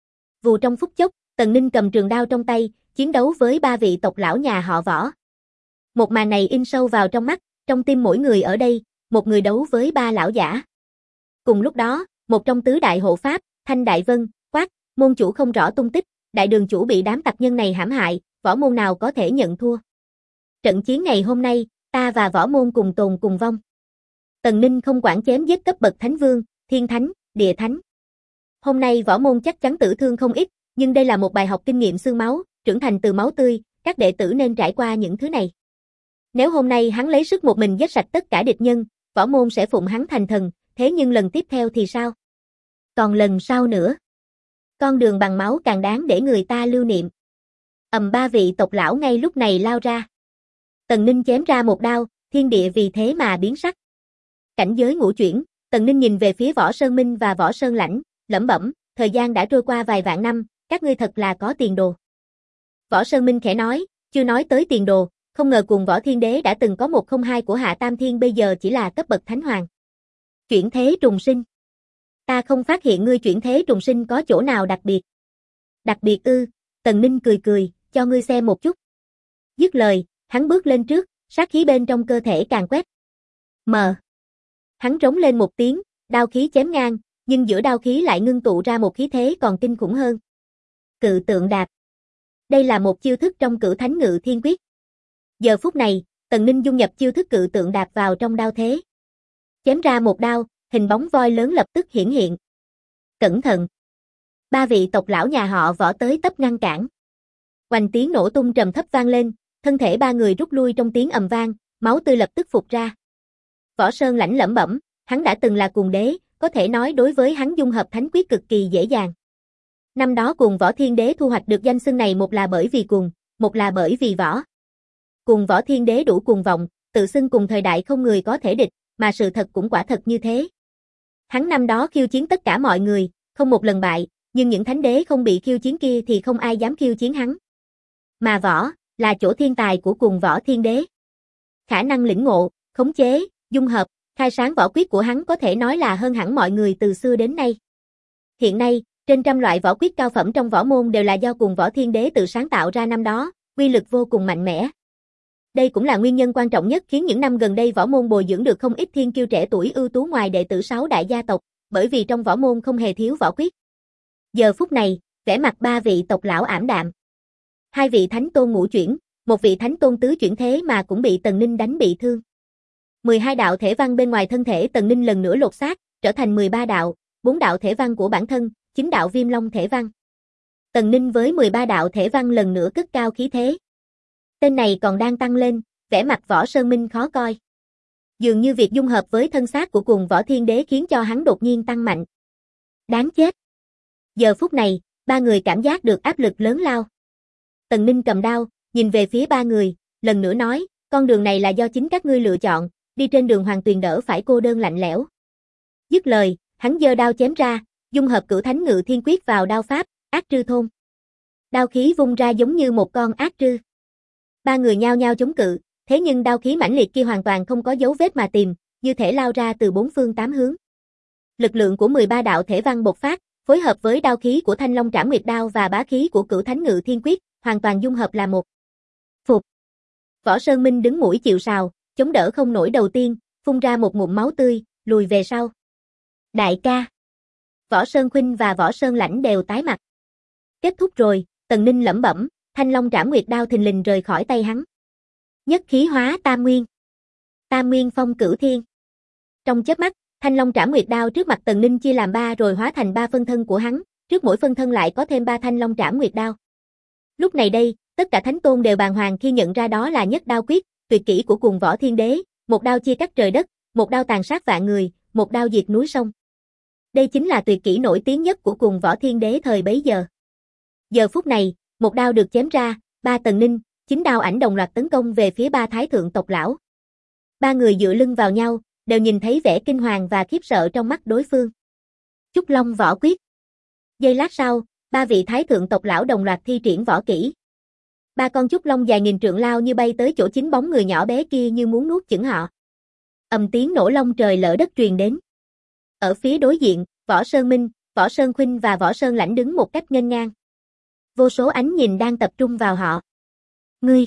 Vù trong phút chốc, Tần Ninh cầm trường đao trong tay, chiến đấu với ba vị tộc lão nhà họ Võ. Một màn này in sâu vào trong mắt, trong tim mỗi người ở đây, một người đấu với ba lão giả. Cùng lúc đó, một trong tứ đại hộ pháp, Thanh Đại Vân, quát, môn chủ không rõ tung tích, đại đường chủ bị đám tặc nhân này hãm hại, võ môn nào có thể nhận thua. Trận chiến ngày hôm nay, ta và võ môn cùng tồn cùng vong. Tần Ninh không quản chém giết cấp bậc thánh vương, thiên thánh, địa thánh. Hôm nay võ môn chắc chắn tử thương không ít, nhưng đây là một bài học kinh nghiệm xương máu, trưởng thành từ máu tươi, các đệ tử nên trải qua những thứ này. Nếu hôm nay hắn lấy sức một mình giết sạch tất cả địch nhân, võ môn sẽ phụng hắn thành thần, thế nhưng lần tiếp theo thì sao? Còn lần sau nữa? Con đường bằng máu càng đáng để người ta lưu niệm. Ba vị tộc lão ngay lúc này lao ra. Tần Ninh chém ra một đao, thiên địa vì thế mà biến sắc. Cảnh giới ngũ chuyển, Tần Ninh nhìn về phía Võ Sơn Minh và Võ Sơn Lãnh, lẩm bẩm, thời gian đã trôi qua vài vạn năm, các ngươi thật là có tiền đồ. Võ Sơn Minh khẽ nói, chưa nói tới tiền đồ, không ngờ cùng Võ Thiên Đế đã từng có 102 của Hạ Tam Thiên bây giờ chỉ là cấp bậc thánh hoàng. Chuyển thế trùng sinh. Ta không phát hiện ngươi chuyển thế trùng sinh có chỗ nào đặc biệt. Đặc biệt ư? Tần Ninh cười cười, cho ngươi xem một chút. Dứt lời, hắn bước lên trước, sát khí bên trong cơ thể càng quét. Mờ. Hắn trống lên một tiếng, đao khí chém ngang, nhưng giữa đao khí lại ngưng tụ ra một khí thế còn kinh khủng hơn. Cự tượng đạp. Đây là một chiêu thức trong Cửu Thánh Ngự Thiên Quyết. Giờ phút này, Tần Ninh dung nhập chiêu thức cự tượng đạp vào trong đao thế. Chém ra một đao, hình bóng voi lớn lập tức hiển hiện. Cẩn thận. Ba vị tộc lão nhà họ Võ tới tấp ngăn cản. Oanh tiếng nổ tung trầm thấp vang lên, thân thể ba người rút lui trong tiếng ầm vang, máu tươi lập tức phụt ra. Võ Sơn Lãnh lẩm bẩm, hắn đã từng là Cuồng Đế, có thể nói đối với hắn dung hợp thánh quyết cực kỳ dễ dàng. Năm đó Cuồng Võ Thiên Đế thu hoạch được danh xưng này một là bởi vì cuồng, một là bởi vì võ. Cuồng Võ Thiên Đế đủ cuồng vọng, tự xưng cùng thời đại không người có thể địch, mà sự thật cũng quả thật như thế. Hắn năm đó khiêu chiến tất cả mọi người, không một lần bại, nhưng những thánh đế không bị khiêu chiến kia thì không ai dám khiêu chiến hắn. Mà võ, là chỗ thiên tài của Cuồng Võ Thiên Đế. Khả năng lĩnh ngộ, khống chế, dung hợp, khai sáng võ quyết của hắn có thể nói là hơn hẳn mọi người từ xưa đến nay. Hiện nay, trên trăm loại võ quyết cao phẩm trong võ môn đều là do Cuồng Võ Thiên Đế tự sáng tạo ra năm đó, uy lực vô cùng mạnh mẽ. Đây cũng là nguyên nhân quan trọng nhất khiến những năm gần đây võ môn bồi dưỡng được không ít thiên kiêu trẻ tuổi ưu tú ngoài đệ tử 6 đại gia tộc, bởi vì trong võ môn không hề thiếu võ quyết. Giờ phút này, vẻ mặt ba vị tộc lão ảm đạm. Hai vị thánh tôn ngũ chuyển, một vị thánh tôn tứ chuyển thế mà cũng bị Tần Ninh đánh bị thương. 12 đạo thể văn bên ngoài thân thể Tần Ninh lần nữa lột xác, trở thành 13 đạo, 4 đạo thể văn của bản thân, 9 đạo viêm long thể văn. Tần Ninh với 13 đạo thể văn lần nữa cất cao khí thế. Tên này còn đang tăng lên, vẻ mặt Võ Sơn Minh khó coi. Dường như việc dung hợp với thân xác của Cuồng Võ Thiên Đế khiến cho hắn đột nhiên tăng mạnh. Đáng chết. Giờ phút này, ba người cảm giác được áp lực lớn lao. Tần Ninh cầm đao, nhìn về phía ba người, lần nữa nói, con đường này là do chính các ngươi lựa chọn, đi trên đường Hoàng Tuyền đỡ phải cô đơn lạnh lẽo. Dứt lời, hắn giơ đao chém ra, dung hợp Cửu Thánh Ngự Thiên Quyết vào đao pháp, ác trư thôn. Đao khí vung ra giống như một con ác trư. Ba người nhao nhao chống cự, thế nhưng đao khí mãnh liệt kia hoàn toàn không có dấu vết mà tìm, như thể lao ra từ bốn phương tám hướng. Lực lượng của 13 đạo thể văn bộc phát, phối hợp với đao khí của Thanh Long Trảm Nguyệt Đao và bá khí của Cửu Thánh Ngự Thiên Quyết, hoàn toàn dung hợp là một. Phục. Võ Sơn Minh đứng mũi chịu sào, chống đỡ không nổi đầu tiên, phun ra một ngụm máu tươi, lùi về sau. Đại ca. Võ Sơn Khuynh và Võ Sơn Lãnh đều tái mặt. Kết thúc rồi, Tần Ninh lẩm bẩm, Thanh Long Trảm Nguyệt Đao thình lình rời khỏi tay hắn. Nhất khí hóa tam nguyên. Tam nguyên phong cửu thiên. Trong chớp mắt, Thanh Long Trảm Nguyệt Đao trước mặt Tần Ninh chia làm 3 rồi hóa thành 3 phân thân của hắn, trước mỗi phân thân lại có thêm 3 Thanh Long Trảm Nguyệt Đao. Lúc này đây, tất cả thánh tôn đều bàng hoàng khi nhận ra đó là nhất đao quyết, tuyệt kỹ của Cuồng Võ Thiên Đế, một đao chia cắt trời đất, một đao tàn sát vạn người, một đao diệt núi sông. Đây chính là tuyệt kỹ nổi tiếng nhất của Cuồng Võ Thiên Đế thời bấy giờ. Giờ phút này, một đao được chém ra, 3 Tần Ninh, 9 đao ảnh đồng loạt tấn công về phía 3 thái thượng tộc lão. Ba người dựa lưng vào nhau, đều nhìn thấy vẻ kinh hoàng và khiếp sợ trong mắt đối phương. Trúc Long võ quyết. Giây lát sau, 3 vị thái thượng tộc lão đồng loạt thi triển võ kỹ. 3 con trúc long dài nghìn trượng lao như bay tới chỗ 9 bóng người nhỏ bé kia như muốn nuốt chửng họ. Ầm tiếng nổ long trời lở đất truyền đến. Ở phía đối diện, Võ Sơn Minh, Võ Sơn Khuynh và Võ Sơn Lãnh đứng một cách nghênh ngang. Vô số ánh nhìn đang tập trung vào họ. Ngươi!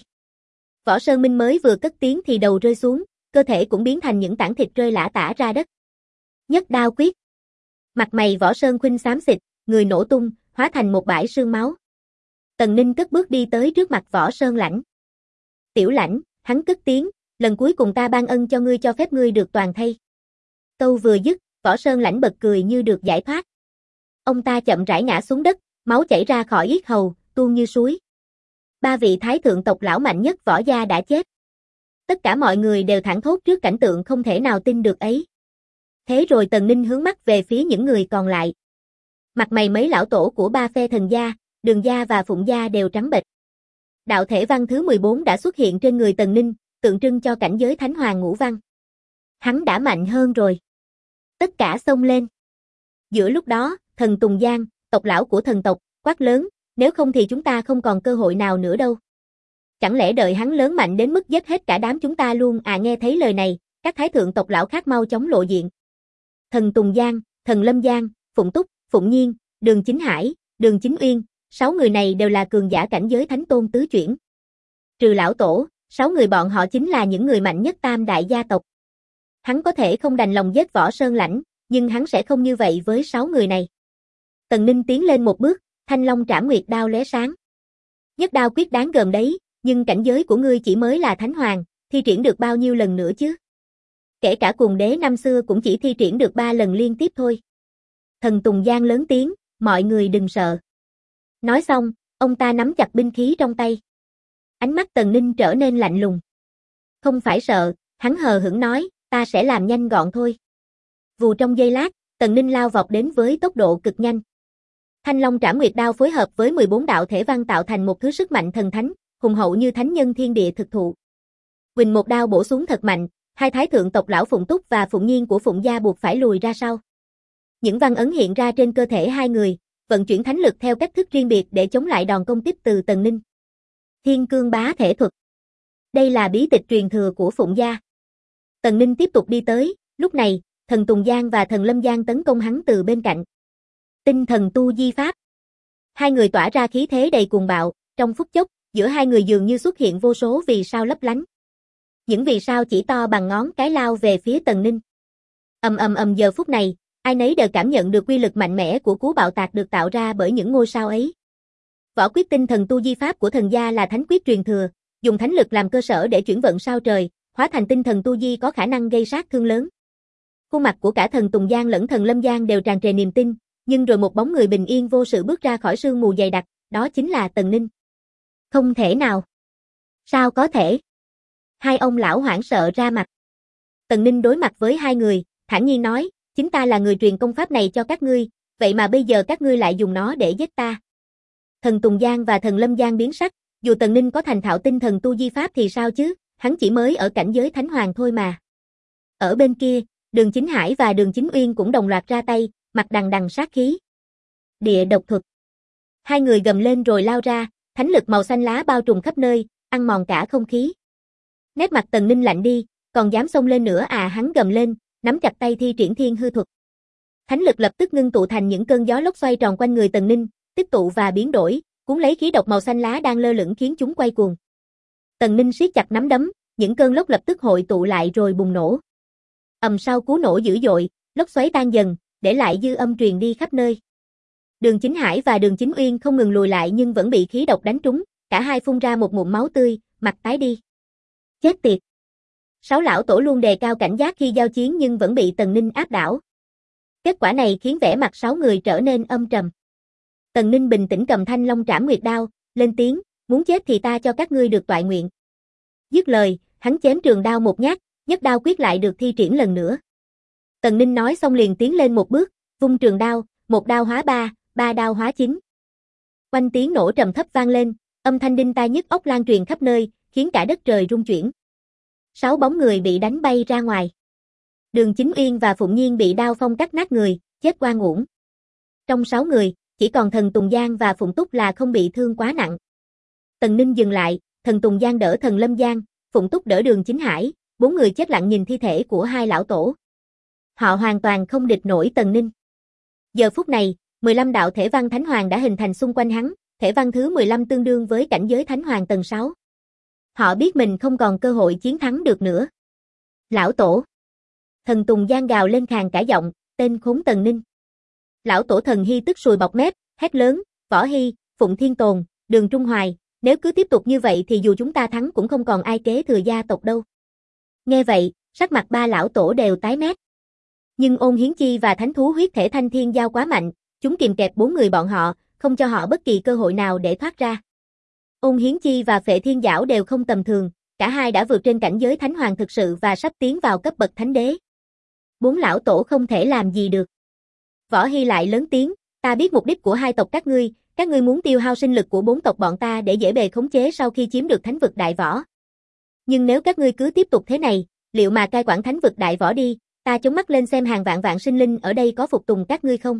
Võ Sơn Minh mới vừa cất tiếng thì đầu rơi xuống, cơ thể cũng biến thành những tảng thịt rơi lả tả ra đất. Nhất đao quyết. Mặt mày Võ Sơn Khuynh xám xịt, người nổ tung, hóa thành một bãi sương máu. Tần Ninh cất bước đi tới trước mặt Võ Sơn Lãnh. Tiểu Lãnh, hắn cất tiếng, lần cuối cùng ta ban ân cho ngươi cho phép ngươi được toàn thây. Câu vừa dứt, Võ Sơn Lãnh bật cười như được giải thoát. Ông ta chậm rãi ngã xuống đất, máu chảy ra khỏi yết hầu, tuôn như suối. 3 vị thái thượng tộc lão mạnh nhất Võ gia đã chết. Tất cả mọi người đều thảng thốt trước cảnh tượng không thể nào tin được ấy. Thế rồi Tần Ninh hướng mắt về phía những người còn lại. Mặt mày mấy lão tổ của 3 phe Thần gia, Đường gia và Phụng gia đều trắng bệch. Đạo thể văn thứ 14 đã xuất hiện trên người Tần Ninh, tượng trưng cho cảnh giới Thánh Hoàng ngũ văn. Hắn đã mạnh hơn rồi. Tất cả xông lên. Giữa lúc đó, Thần Tùng Giang, tộc lão của thần tộc, quát lớn, nếu không thì chúng ta không còn cơ hội nào nữa đâu. Chẳng lẽ đợi hắn lớn mạnh đến mức giết hết cả đám chúng ta luôn à? Nghe thấy lời này, các thái thượng tộc lão khác mau chóng lộ diện. Thần Tùng Giang, Thần Lâm Giang, Phụng Túc, Phụng Nhiên, Đường Chính Hải, Đường Chính Uyên, 6 người này đều là cường giả cảnh giới thánh tôn tứ chuyển. Trừ lão tổ, 6 người bọn họ chính là những người mạnh nhất tam đại gia tộc. Hắn có thể không đành lòng giết Võ Sơn Lãnh, nhưng hắn sẽ không như vậy với 6 người này. Tần Ninh tiến lên một bước, Thanh Long Trảm Nguyệt Đao lóe sáng. Nhất đao quyết đáng gờm đấy, nhưng cảnh giới của ngươi chỉ mới là Thánh Hoàng, thi triển được bao nhiêu lần nữa chứ? Kể cả Cuồng Đế năm xưa cũng chỉ thi triển được 3 lần liên tiếp thôi. Thần Tùng Giang lớn tiếng, mọi người đừng sợ. Nói xong, ông ta nắm chặt binh khí trong tay. Ánh mắt Tần Ninh trở nên lạnh lùng. Không phải sợ, hắn hờ hững nói, ta sẽ làm nhanh gọn thôi. Vù trong giây lát, Tần Ninh lao vọt đến với tốc độ cực nhanh. Thanh Long Trảm Nguyệt Đao phối hợp với 14 đạo thể văn tạo thành một thứ sức mạnh thần thánh, hùng hậu như thánh nhân thiên địa thực thụ. Quỳnh một đao bổ xuống thật mạnh, hai thái thượng tộc lão Phụng Túc và Phụng Nhiên của Phụng gia buộc phải lùi ra sau. Những văn ấn hiện ra trên cơ thể hai người, vận chuyển thánh lực theo cách thức riêng biệt để chống lại đòn công kích từ Tần Ninh. Thiên Cương Bá Thể Thuật. Đây là bí tịch truyền thừa của Phụng gia. Tần Ninh tiếp tục đi tới, lúc này, thần Tùng Giang và thần Lâm Giang tấn công hắn từ bên cạnh. Tinh thần tu di pháp. Hai người tỏa ra khí thế đầy cuồng bạo, trong phút chốc, giữa hai người dường như xuất hiện vô số vì sao lấp lánh. Những vì sao chỉ to bằng ngón cái lao về phía Tần Ninh. Giờ phút này, ai nấy đều cảm nhận được quy lực mạnh mẽ của cú bạo tạc được tạo ra bởi những ngôi sao ấy. Võ quyết tinh thần tu di pháp của thần gia là thánh quyết truyền thừa, dùng thánh lực làm cơ sở để chuyển vận sao trời, hóa thành tinh thần tu di có khả năng gây sát thương lớn. Khuôn mặt của cả thần Tùng Giang lẫn thần Lâm Giang đều tràn trề niềm tin, nhưng rồi một bóng người bình yên vô sự bước ra khỏi sương mù dày đặc, đó chính là Tần Ninh. Không thể nào. Sao có thể? Hai ông lão hoảng sợ ra mặt. Tần Ninh đối mặt với hai người, thản nhiên nói, chính ta là người truyền công pháp này cho các ngươi, vậy mà bây giờ các ngươi lại dùng nó để giết ta. Thần Tùng Giang và thần Lâm Giang biến sắc, dù Tần Ninh có thành thạo tinh thần tu di pháp thì sao chứ, hắn chỉ mới ở cảnh giới thánh hoàng thôi mà. Ở bên kia, Đường Chính Hải và Đường Chính Uyên cũng đồng loạt ra tay, mặt đằng đằng sát khí. Địa độc thuật. Hai người gầm lên rồi lao ra, thánh lực màu xanh lá bao trùm khắp nơi, ăn mòn cả không khí. Nét mặt Tần Ninh lạnh đi, còn dám xông lên nữa à, hắn gầm lên, nắm chặt tay thi triển thiên hư thuật. Thánh lực lập tức ngưng tụ thành những cơn gió lốc xoay tròn quanh người Tần Ninh, tích tụ và biến đổi, cuốn lấy khí độc màu xanh lá đang lơ lửng khiến chúng quay cuồng. Tần Ninh siết chặt nắm đấm, những cơn lốc lập tức hội tụ lại rồi bùng nổ. Sau cú nổ dữ dội, lốc xoáy tan dần, để lại dư âm truyền đi khắp nơi. Đường Chính Hải và Đường Chính Uyên không ngừng lùi lại nhưng vẫn bị khí độc đánh trúng, cả hai phun ra một ngụm máu tươi, mặt tái đi. Chết tiệt. Sáu lão tổ luôn đề cao cảnh giác khi giao chiến nhưng vẫn bị Tần Ninh áp đảo. Kết quả này khiến vẻ mặt sáu người trở nên âm trầm. Tần Ninh bình tĩnh cầm Thanh Long Trảm Nguyệt Đao, lên tiếng, muốn chết thì ta cho các ngươi được toại nguyện. Dứt lời, hắn chém trường đao một nhát, nhất đao quyết lại được thi triển lần nữa. Tần Ninh nói xong liền tiến lên một bước, vung trường đao, một đao hóa ba, ba đao hóa chín. Quanh tiếng nổ trầm thấp vang lên, âm thanh đinh tai nhức óc lan truyền khắp nơi, khiến cả đất trời rung chuyển. 6 bóng người bị đánh bay ra ngoài. Đường Chính Uyên và Phụng Nhiên bị đao phong cắt nát người, chết oan uổng. Trong 6 người, chỉ còn thần Tùng Giang và Phụng Túc là không bị thương quá nặng. Tần Ninh dừng lại, thần Tùng Giang đỡ thần Lâm Giang, Phụng Túc đỡ Đường Chính Hải, 4 người chết lặng nhìn thi thể của hai lão tổ. Họ hoàn toàn không địch nổi Tần Ninh. Giờ phút này, 15 đạo thể văn thánh hoàng đã hình thành xung quanh hắn, thể văn thứ 15 tương đương với cảnh giới thánh hoàng tầng 6. Họ biết mình không còn cơ hội chiến thắng được nữa. Lão tổ. Thần Tùng Giang gào lên khàn cả giọng, tên khốn Tần Ninh. Lão tổ thần Hy tức sùi bọt mép, hét lớn, Võ Hy, Phụng Thiên Tồn, Đường Trung Hoài, nếu cứ tiếp tục như vậy thì dù chúng ta thắng cũng không còn ai kế thừa gia tộc đâu. Nghe vậy, sắc mặt ba lão tổ đều tái mét. Nhưng Ôn Hiến Chi và thánh thú huyết thể thanh thiên giao quá mạnh, chúng kìm kẹp 4 người bọn họ, không cho họ bất kỳ cơ hội nào để thoát ra. Ôn Hiến Chi và Phệ Thiên Giảo đều không tầm thường, cả hai đã vượt trên cảnh giới thánh hoàng thực sự và sắp tiến vào cấp bậc thánh đế. 4 lão tổ không thể làm gì được. Võ Hy lại lớn tiếng, ta biết mục đích của hai tộc các ngươi muốn tiêu hao sinh lực của 4 tộc bọn ta để dễ bề khống chế sau khi chiếm được thánh vực đại võ. Nhưng nếu các ngươi cứ tiếp tục thế này, liệu mà cai quản thánh vực đại võ đi, ta chống mắt lên xem hàng vạn vạn sinh linh ở đây có phục tùng các ngươi không?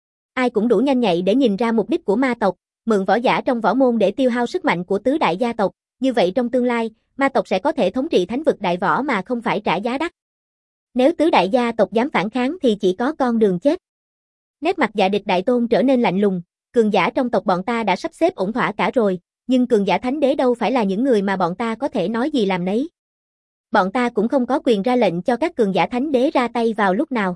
Ai cũng đủ nhanh nhạy để nhìn ra mục đích của ma tộc, mượn võ giả trong võ môn để tiêu hao sức mạnh của tứ đại gia tộc, như vậy trong tương lai, ma tộc sẽ có thể thống trị thánh vực đại võ mà không phải trả giá đắt. Nếu tứ đại gia tộc dám phản kháng thì chỉ có con đường chết. Nét mặt Dạ Địch Đại Tôn trở nên lạnh lùng, cường giả trong tộc bọn ta đã sắp xếp ổn thỏa cả rồi, nhưng cường giả thánh đế đâu phải là những người mà bọn ta có thể nói gì làm nấy. Bọn ta cũng không có quyền ra lệnh cho các cường giả thánh đế ra tay vào lúc nào.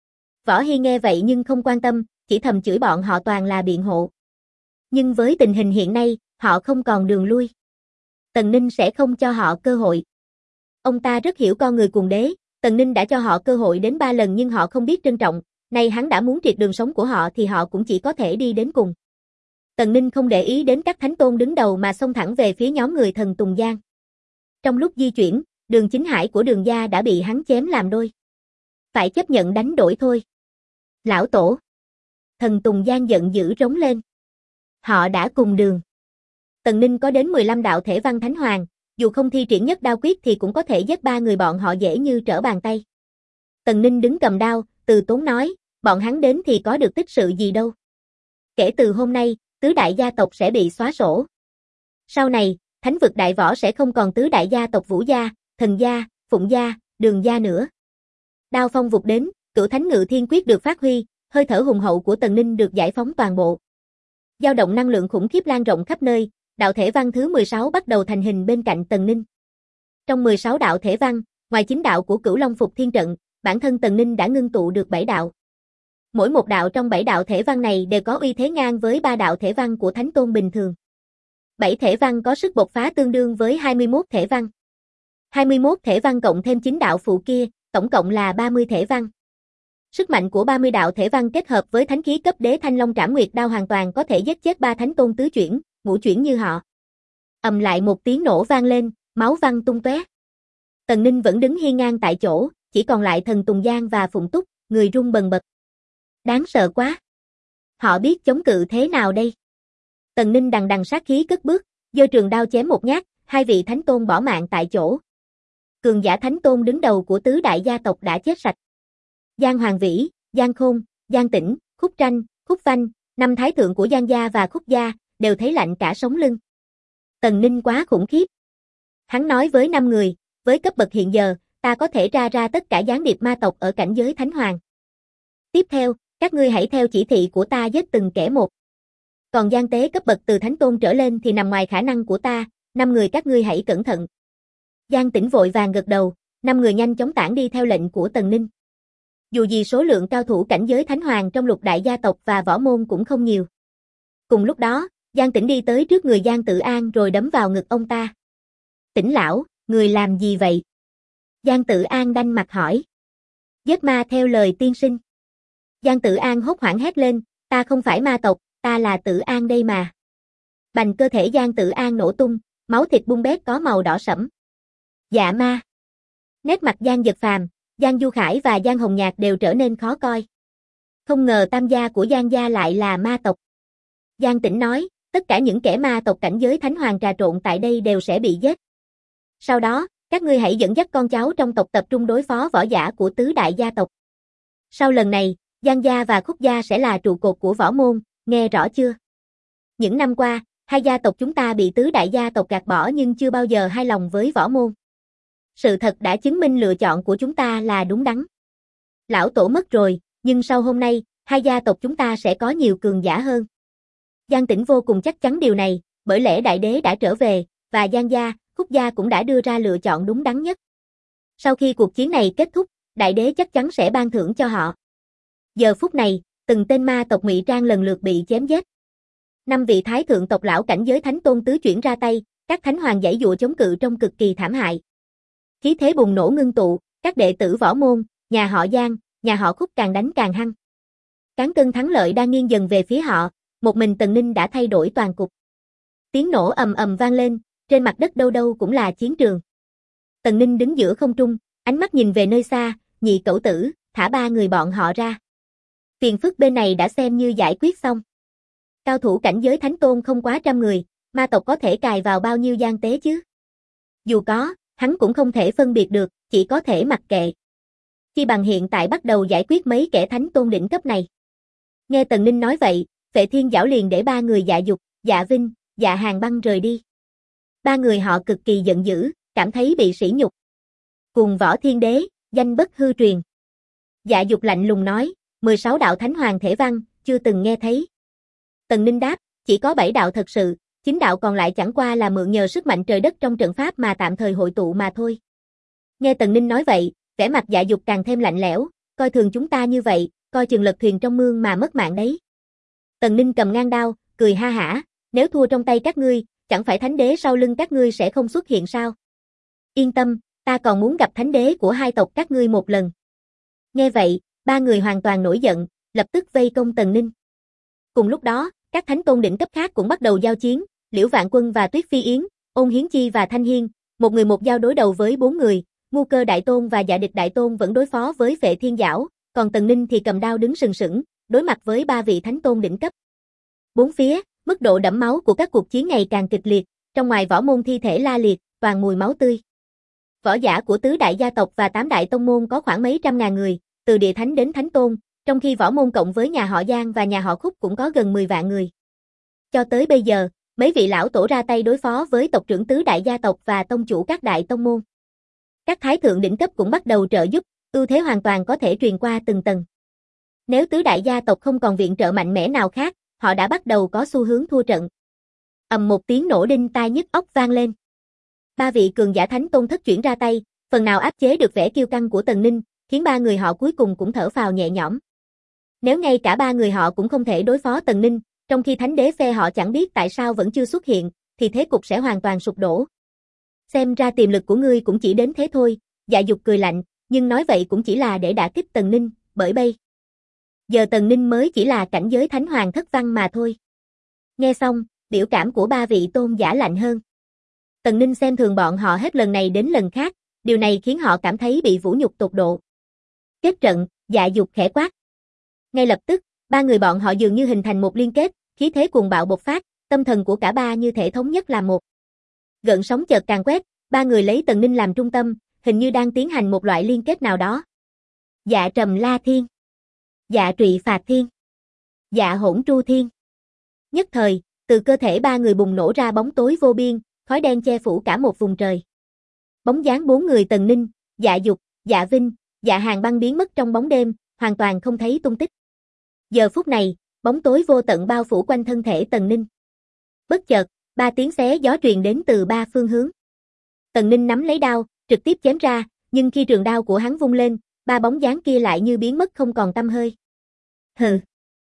Võ Hy nghe vậy nhưng không quan tâm, chỉ thầm chửi bọn họ toàn là biện hộ. Nhưng với tình hình hiện nay, họ không còn đường lui. Tần Ninh sẽ không cho họ cơ hội. Ông ta rất hiểu con người cuồng đế, Tần Ninh đã cho họ cơ hội đến 3 lần nhưng họ không biết trân trọng, nay hắn đã muốn triệt đường sống của họ thì họ cũng chỉ có thể đi đến cùng. Tần Ninh không để ý đến các thánh tôn đứng đầu mà xông thẳng về phía nhóm người thần Tùng Giang. Trong lúc di chuyển, Đường Chính Hải của Đường gia đã bị hắn chém làm đôi. Phải chấp nhận đánh đổi thôi. Lão tổ. Thần Tùng Giang giận dữ rống lên. Họ đã cùng đường. Tần Ninh có đến 15 đạo thể văn thánh hoàng, dù không thi triển nhất đao quyết thì cũng có thể giết 3 người bọn họ dễ như trở bàn tay. Tần Ninh đứng cầm đao, từ tốn nói, bọn hắn đến thì có được tích sự gì đâu. Kể từ hôm nay, tứ đại gia tộc sẽ bị xóa sổ. Sau này, thánh vực đại võ sẽ không còn tứ đại gia tộc Vũ gia, Thần gia, Phụng gia, Đường gia nữa. Đao phong vụt đến, Cửu Thánh Ngự Thiên Quyết được phát huy, hơi thở hùng hậu của Tần Ninh được giải phóng toàn bộ. Dao động năng lượng khủng khiếp lan rộng khắp nơi, đạo thể văn thứ 16 bắt đầu thành hình bên cạnh Tần Ninh. Trong 16 đạo thể văn, ngoài 9 đạo của Cửu Long Phục Thiên Trận, bản thân Tần Ninh đã ngưng tụ được 7 đạo. Mỗi một đạo trong 7 đạo thể văn này đều có uy thế ngang với 3 đạo thể văn của thánh tôn bình thường. 7 thể văn có sức bộc phá tương đương với 21 thể văn. 21 thể văn cộng thêm 9 đạo phụ kia, tổng cộng là 30 thể văn. Sức mạnh của 30 đạo thể văn kết hợp với thánh khí cấp đế Thanh Long Trảm Nguyệt Đao hoàn toàn có thể giết chết 3 thánh tôn tứ chuyển, ngũ chuyển như họ. Ầm lại một tiếng nổ vang lên, máu văng tung tóe. Tần Ninh vẫn đứng hiên ngang tại chỗ, chỉ còn lại thần Tùng Giang và Phụng Túc, người run bần bật. Đáng sợ quá. Họ biết chống cự thế nào đây? Tần Ninh đằng đằng sát khí cất bước, giơ trường đao chém một nhát, 2 vị thánh tôn bỏ mạng tại chỗ. Cường giả thánh tôn đứng đầu của tứ đại gia tộc đã chết sạch. Giang Hoàng Vĩ, Giang Khôn, Giang Tĩnh, Khúc Tranh, Khúc Phanh, 5 thái thượng của Giang gia và Khúc gia, đều thấy lạnh cả sống lưng. Tần Ninh quá khủng khiếp. Hắn nói với 5 người, với cấp bậc hiện giờ, ta có thể ra tất cả gián điệp ma tộc ở cảnh giới thánh hoàng. Tiếp theo, các ngươi hãy theo chỉ thị của ta giết từng kẻ một. Còn gian tế cấp bậc từ thánh tôn trở lên thì nằm ngoài khả năng của ta, 5 người các ngươi hãy cẩn thận. Giang Tĩnh vội vàng gật đầu, 5 người nhanh chóng tản đi theo lệnh của Tần Ninh. Dù gì số lượng cao thủ cảnh giới thánh hoàng trong lục đại gia tộc và võ môn cũng không nhiều. Cùng lúc đó, Giang Tĩnh đi tới trước người Giang Tự An rồi đấm vào ngực ông ta. Tĩnh lão, người làm gì vậy? Giang Tự An đanh mặt hỏi. Giết ma theo lời tiên sinh. Giang Tự An hốt hoảng hét lên, ta không phải ma tộc, ta là Tự An đây mà. Bành cơ thể Giang Tự An nổ tung, máu thịt bung bét có màu đỏ sẫm. Dạ ma. Nét mặt Giang Dật Phàm, Giang Du Khải và Giang Hồng Nhạc đều trở nên khó coi. Không ngờ tam gia của Giang gia lại là ma tộc. Giang Tĩnh nói, tất cả những kẻ ma tộc cảnh giới thánh hoàng trà trộn tại đây đều sẽ bị giết. Sau đó, các ngươi hãy dẫn dắt con cháu trong tộc tập trung đối phó võ giả của tứ đại gia tộc. Sau lần này, Giang gia và Khúc gia sẽ là trụ cột của võ môn, nghe rõ chưa? Những năm qua, hai gia tộc chúng ta bị tứ đại gia tộc gạt bỏ nhưng chưa bao giờ hài lòng với võ môn. Sự thật đã chứng minh lựa chọn của chúng ta là đúng đắn. Lão tổ mất rồi, nhưng sau hôm nay, hai gia tộc chúng ta sẽ có nhiều cường giả hơn. Giang Tĩnh vô cùng chắc chắn điều này, bởi lẽ đại đế đã trở về, và Giang gia, Khúc gia cũng đã đưa ra lựa chọn đúng đắn nhất. Sau khi cuộc chiến này kết thúc, đại đế chắc chắn sẽ ban thưởng cho họ. Giờ phút này, từng tên ma tộc ngụy trang lần lượt bị chém giết. 5 vị thái thượng tộc lão cảnh giới thánh tôn tứ chuyển ra tay, các thánh hoàng giãy dụa chống cự trong cực kỳ thảm hại. Khí thế bùng nổ ngưng tụ, các đệ tử võ môn, nhà họ Giang, nhà họ Khúc càng đánh càng hăng. Cán cân thắng lợi đang nghiêng dần về phía họ, một mình Tần Ninh đã thay đổi toàn cục. Tiếng nổ ầm ầm vang lên, trên mặt đất đâu đâu cũng là chiến trường. Tần Ninh đứng giữa không trung, ánh mắt nhìn về nơi xa, Nhị Cẩu Tử, thả 3 người bọn họ ra. Phiền phức bên này đã xem như giải quyết xong. Cao thủ cảnh giới thánh tôn không quá 100 người, ma tộc có thể cài vào bao nhiêu gian tế chứ? Dù có, hắn cũng không thể phân biệt được, chỉ có thể mặc kệ. Chi bằng hiện tại bắt đầu giải quyết mấy kẻ thánh tôn đỉnh cấp này. Nghe Tần Ninh nói vậy, Phệ Thiên Giảo liền để 3 người Dạ Dục, Dạ Vinh, Dạ Hàng Băng rời đi. 3 người họ cực kỳ giận dữ, cảm thấy bị sỉ nhục. Cùng Võ Thiên Đế, danh bất hư truyền. Dạ Dục lạnh lùng nói, 16 đạo thánh hoàng thể văn, chưa từng nghe thấy. Tần Ninh đáp, chỉ có 7 đạo thật sự, 9 đạo còn lại chẳng qua là mượn nhờ sức mạnh trời đất trong trận pháp mà tạm thời hội tụ mà thôi. Nghe Tần Ninh nói vậy, vẻ mặt Dạ Dục càng thêm lạnh lẽo, coi thường chúng ta như vậy, coi chừng lật thuyền trong mương mà mất mạng đấy. Tần Ninh cầm ngang đao, cười ha hả, nếu thua trong tay các ngươi, chẳng phải thánh đế sau lưng các ngươi sẽ không xuất hiện sao? Yên tâm, ta còn muốn gặp thánh đế của hai tộc các ngươi một lần. Nghe vậy, 3 người hoàn toàn nổi giận, lập tức vây công Tần Ninh. Cùng lúc đó, Các thánh tôn đỉnh cấp khác cũng bắt đầu giao chiến, Liễu Vạn Quân và Tuyết Phi Yến, Ôn Hiến Chi và Thanh Hiên, một người một dao đối đầu với 4 người, Ngu Cơ Đại Tôn và Dạ Địch Đại Tôn vẫn đối phó với Phệ Thiên Giảo, còn Tần Ninh thì cầm đao đứng sừng sững, đối mặt với 3 vị thánh tôn đỉnh cấp. Bốn phía, mức độ đẫm máu của các cuộc chiến ngày càng kịch liệt, trong ngoài võ môn thi thể la liệt, toàn mùi máu tươi. Võ giả của tứ đại gia tộc và 8 đại tông môn có khoảng mấy trăm ngàn người, từ địa thánh đến thánh tôn, trong khi võ môn cộng với nhà họ Giang và nhà họ Khúc cũng có gần 10 vạn người. Cho tới bây giờ, mấy vị lão tổ ra tay đối phó với tộc trưởng tứ đại gia tộc và tông chủ các đại tông môn. Các thái thượng đỉnh cấp cũng bắt đầu trợ giúp, ưu thế hoàn toàn có thể truyền qua từng tầng. Nếu tứ đại gia tộc không còn viện trợ mạnh mẽ nào khác, họ đã bắt đầu có xu hướng thua trận. Ầm một tiếng nổ đinh tai nhức óc vang lên. 3 vị cường giả thánh tôn thất chuyển ra tay, phần nào áp chế được vẻ kiêu căng của Tần Ninh, khiến 3 người họ cuối cùng cũng thở phào nhẹ nhõm. Nếu ngay cả 3 người họ cũng không thể đối phó Tần Ninh, trong khi thánh đế phe họ chẳng biết tại sao vẫn chưa xuất hiện, thì thế cục sẽ hoàn toàn sụp đổ. Xem ra tiềm lực của ngươi cũng chỉ đến thế thôi, Dạ Dục cười lạnh, nhưng nói vậy cũng chỉ là để đả kích Tần Ninh, bởi bây giờ Tần Ninh mới chỉ là cảnh giới thánh hoàng thất văn mà thôi. Nghe xong, biểu cảm của 3 vị tôn giả lạnh hơn. Tần Ninh xem thường bọn họ hết lần này đến lần khác, điều này khiến họ cảm thấy bị vũ nhục tột độ. Kết trận, Dạ Dục khẽ quát. Ngay lập tức, 3 người bọn họ dường như hình thành một liên kết, khí thế cuồng bạo bộc phát, tâm thần của cả ba như thể thống nhất làm một. Gợn sóng chợt càng quét, 3 người lấy Tần Ninh làm trung tâm, hình như đang tiến hành một loại liên kết nào đó. Dạ Trầm La Thiên, Dạ Trụy Phạt Thiên, Dạ Hỗn Tru Thiên. Nhất thời, từ cơ thể 3 người bùng nổ ra bóng tối vô biên, khói đen che phủ cả một vùng trời. Bóng dáng 4 người Tần Ninh, Dạ Dục, Dạ Vinh, Dạ Hàng Băng biến mất trong bóng đêm, hoàn toàn không thấy tung tích. Giờ phút này, bóng tối vô tận bao phủ quanh thân thể Tần Ninh. Bất chợt, 3 tiếng xé gió truyền đến từ 3 phương hướng. Tần Ninh nắm lấy đao, trực tiếp chém ra, nhưng khi trường đao của hắn vung lên, 3 bóng dáng kia lại như biến mất không còn tăm hơi. Hừ.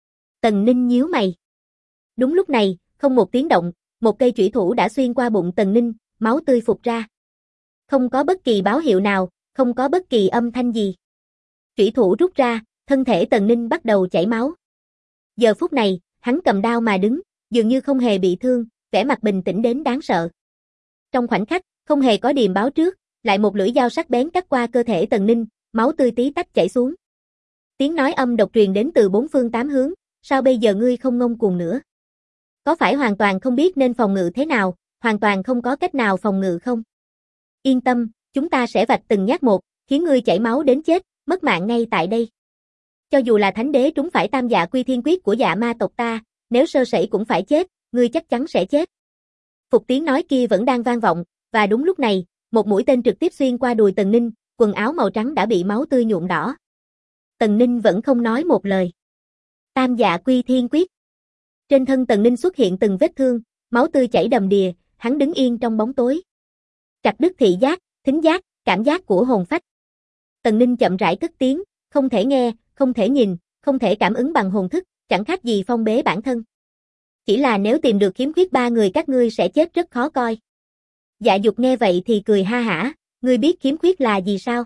Tần Ninh nhíu mày. Đúng lúc này, không một tiếng động, một cây chủy thủ đã xuyên qua bụng Tần Ninh, máu tươi phụt ra. Không có bất kỳ báo hiệu nào, không có bất kỳ âm thanh gì. Chủy thủ rút ra, thân thể Tần Ninh bắt đầu chảy máu. Giờ phút này, hắn cầm đao mà đứng, dường như không hề bị thương, vẻ mặt bình tĩnh đến đáng sợ. Trong khoảnh khắc, không hề có điềm báo trước, lại một lưỡi dao sắc bén cắt qua cơ thể Tần Ninh, máu tươi tí tách chảy xuống. Tiếng nói âm độc truyền đến từ 4 phương 8 hướng, sao bây giờ ngươi không ngông cuồng nữa? Có phải hoàn toàn không biết nên phòng ngự thế nào, hoàn toàn không có cách nào phòng ngự không? Yên tâm, chúng ta sẽ vạch từng nhát một, khiến ngươi chảy máu đến chết, mất mạng ngay tại đây. Cho dù là thánh đế trúng phải tam dạ quy thiên quyết của dạ ma tộc ta, nếu sơ sẩy cũng phải chết, ngươi chắc chắn sẽ chết. Phục tiếng nói kia vẫn đang vang vọng, và đúng lúc này, một mũi tên trực tiếp xuyên qua đùi Tần Ninh, quần áo màu trắng đã bị máu tươi nhuộm đỏ. Tần Ninh vẫn không nói một lời. Tam dạ quy thiên quyết. Trên thân Tần Ninh xuất hiện từng vết thương, máu tươi chảy đầm đìa, hắn đứng yên trong bóng tối. Chặt đứt thị giác, thính giác, cảm giác của hồn phách. Tần Ninh chậm rãi cất tiếng, không thể nghe, không thể nhìn, không thể cảm ứng bằng hồn thức, chẳng khác gì phong bế bản thân. Chỉ là nếu tìm được khiếm khuyết 3 người các ngươi sẽ chết rất khó coi. Dạ Dục nghe vậy thì cười ha hả, ngươi biết khiếm khuyết là gì sao?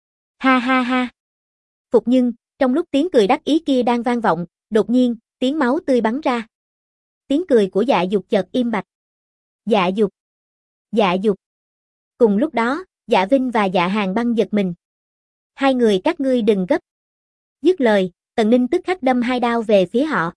Ha ha ha. Phục nhưng, trong lúc tiếng cười đắc ý kia đang vang vọng, đột nhiên, tiếng máu tươi bắn ra. Tiếng cười của Dạ Dục chợt im bặt. Dạ Dục. Dạ Dục. Cùng lúc đó, Dạ Vinh và Dạ Hàng Băng giật mình. 2 người các ngươi đừng gấp. Dứt lời, Tần Ninh tức khắc đâm 2 đao về phía họ.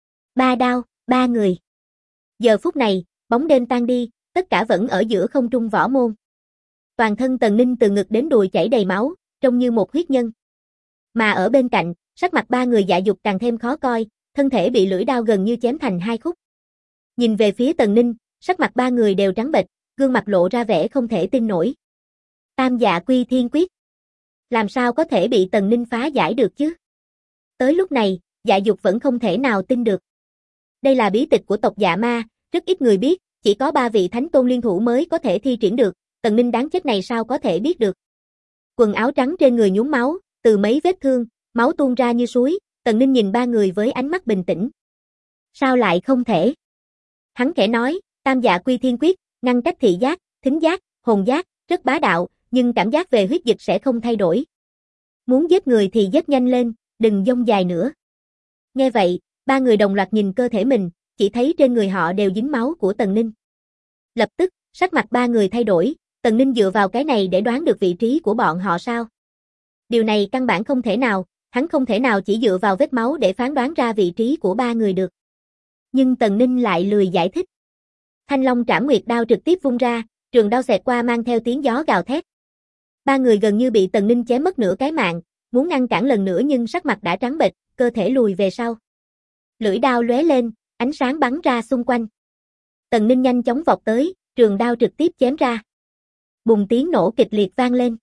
3 đao, 3 người. Giờ phút này, bóng đêm tan đi, tất cả vẫn ở giữa không trung võ môn. Toàn thân Tần Ninh từ ngực đến đùi chảy đầy máu, trông như một huyết nhân. Mà ở bên cạnh, sắc mặt 3 người Dạ Dục càng thêm khó coi, thân thể bị lưỡi đao gần như chém thành 2 khúc. Nhìn về phía Tần Ninh, sắc mặt 3 người đều trắng bệch, gương mặt lộ ra vẻ không thể tin nổi. Tam dạ quy thiên quyết. Làm sao có thể bị Tần Ninh phá giải được chứ? Tới lúc này, Dạ Dục vẫn không thể nào tin được. Đây là bí tịch của tộc Dạ Ma, rất ít người biết, chỉ có 3 vị thánh tôn liên thủ mới có thể thi triển được, Tần Ninh đáng chết này sao có thể biết được. Quần áo trắng trên người nhuốm máu, từ mấy vết thương, máu tuôn ra như suối, Tần Ninh nhìn 3 người với ánh mắt bình tĩnh. Sao lại không thể? Hắn khẽ nói, tam dạ quy thiên quyết, ngăn cách thị giác, thính giác, hồn giác, rất bá đạo, nhưng cảm giác về huyết dịch sẽ không thay đổi. Muốn giết người thì giết nhanh lên, đừng dông dài nữa. Nghe vậy, 3 người đồng loạt nhìn cơ thể mình, chỉ thấy trên người họ đều dính máu của Tần Ninh. Lập tức, sắc mặt ba người thay đổi, Tần Ninh dựa vào cái này để đoán được vị trí của bọn họ sao? Điều này căn bản không thể nào, hắn không thể nào chỉ dựa vào vết máu để phán đoán ra vị trí của ba người được. Nhưng Tần Ninh lại lười giải thích. Thanh Long Trảm Nguyệt đao trực tiếp vung ra, trường đao xẹt qua mang theo tiếng gió gào thét. Ba người gần như bị Tần Ninh chém mất nửa cái mạng, muốn ngăn cản lần nữa nhưng sắc mặt đã trắng bệch, cơ thể lùi về sau. Lưỡi đao lóe lên, ánh sáng bắn ra xung quanh. Tần Ninh nhanh chóng vọt tới, trường đao trực tiếp chém ra. Bùng tiếng nổ kịch liệt vang lên.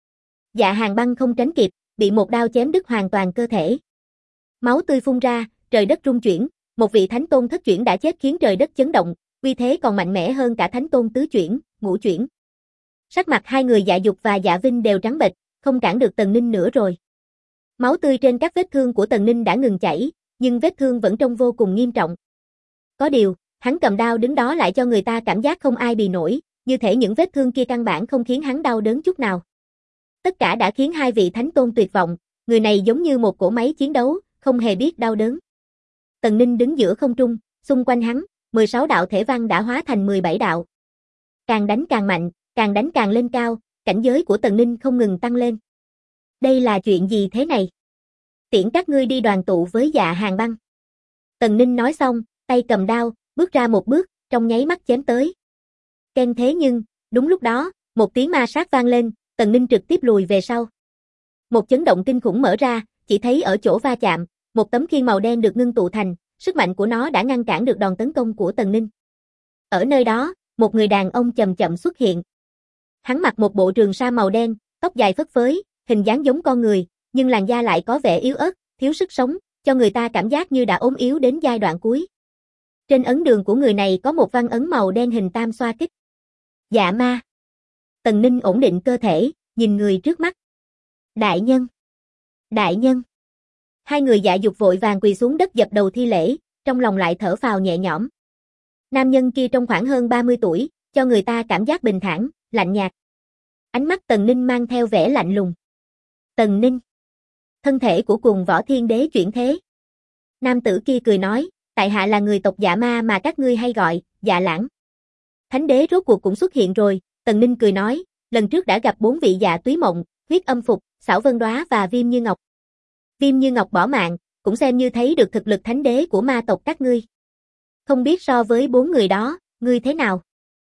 Dạ Hàn Băng không tránh kịp, bị một đao chém đứt hoàn toàn cơ thể. Máu tươi phun ra, trời đất rung chuyển, một vị thánh tôn thất chuyển đã chết khiến trời đất chấn động, uy thế còn mạnh mẽ hơn cả thánh tôn tứ chuyển, ngũ chuyển. Sắc mặt hai người Dạ Dục và Dạ Vinh đều trắng bệch, không cản được Tần Ninh nữa rồi. Máu tươi trên các vết thương của Tần Ninh đã ngừng chảy, nhưng vết thương vẫn trông vô cùng nghiêm trọng. Có điều, hắn cầm đao đứng đó lại cho người ta cảm giác không ai bì nổi, như thể những vết thương kia căn bản không khiến hắn đau đớn chút nào. Tất cả đã khiến hai vị thánh tôn tuyệt vọng, người này giống như một cỗ máy chiến đấu, không hề biết đau đớn. Tần Ninh đứng giữa không trung, xung quanh hắn, 16 đạo thể văn đã hóa thành 17 đạo. Càng đánh càng mạnh, càng đánh càng lên cao, cảnh giới của Tần Ninh không ngừng tăng lên. Đây là chuyện gì thế này? Tiễn các ngươi đi đoàn tụ với Dạ Hàn Băng. Tần Ninh nói xong, tay cầm đao, bước ra một bước, trong nháy mắt chém tới. Keng thế nhưng, đúng lúc đó, một tiếng ma sát vang lên, Tần Ninh trực tiếp lùi về sau. Một chấn động kinh khủng mở ra, chỉ thấy ở chỗ va chạm, một tấm khiên màu đen được ngưng tụ thành, sức mạnh của nó đã ngăn cản được đòn tấn công của Tần Ninh. Ở nơi đó, một người đàn ông chậm chậm xuất hiện. Hắn mặc một bộ trường sa màu đen, tóc dài phất phới, hình dáng giống con người, nhưng làn da lại có vẻ yếu ớt, thiếu sức sống, cho người ta cảm giác như đã ốm yếu đến giai đoạn cuối. Trên ấn đường của người này có một văn ấn màu đen hình tam xoa kích. Dạ ma. Tần Ninh ổn định cơ thể, nhìn người trước mắt. Đại nhân. Đại nhân. Hai người Dạ Dục vội vàng quỳ xuống đất dập đầu thi lễ, trong lòng lại thở phào nhẹ nhõm. Nam nhân kia trông khoảng hơn 30 tuổi, cho người ta cảm giác bình thản, lạnh nhạt. Ánh mắt Tần Ninh mang theo vẻ lạnh lùng. Tần Ninh. Thân thể của Cùng Võ Thiên Đế chuyển thế. Nam tử kia cười nói, tại hạ là người tộc Dạ Ma mà các ngươi hay gọi, Dạ Lãng. Thánh đế rốt cuộc cũng xuất hiện rồi, Tần Ninh cười nói, lần trước đã gặp 4 vị Dạ Túy Mộng, Huyết Âm Phục, Xảo Vân Đóa và Viêm Như Ngọc. Viêm Như Ngọc bỏ mạng, cũng xem như thấy được thực lực thánh đế của ma tộc các ngươi. Không biết so với 4 người đó, ngươi thế nào?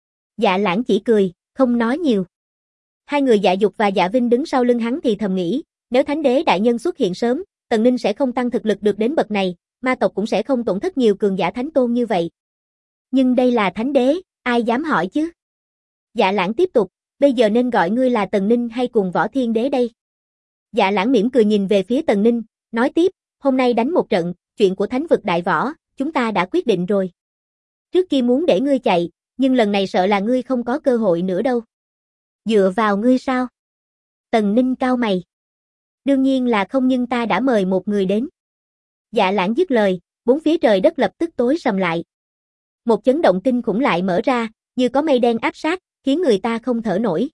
Dạ Lãng chỉ cười, không nói nhiều. Hai người Dạ Dục và Dạ Vinh đứng sau lưng hắn thì thầm nghĩ, nếu thánh đế đại nhân xuất hiện sớm, Tần Ninh sẽ không tăng thực lực được đến bậc này, ma tộc cũng sẽ không tổn thất nhiều cường giả thánh tôn như vậy. Nhưng đây là thánh đế, ai dám hỏi chứ? Dạ Lãng tiếp tục, bây giờ nên gọi ngươi là Tần Ninh hay Cùng Võ Thiên Đế đây? Dạ Lãng mỉm cười nhìn về phía Tần Ninh, nói tiếp, hôm nay đánh một trận, chuyện của thánh vực đại võ, chúng ta đã quyết định rồi. Trước kia muốn để ngươi chạy, nhưng lần này sợ là ngươi không có cơ hội nữa đâu. Dựa vào ngươi sao? Tần Ninh cau mày. Đương nhiên là không, nhưng ta đã mời một người đến. Dạ Lãng dứt lời, bốn phía trời đất lập tức tối sầm lại. Một chấn động kinh khủng lại mở ra, như có mây đen áp sát, khiến người ta không thở nổi.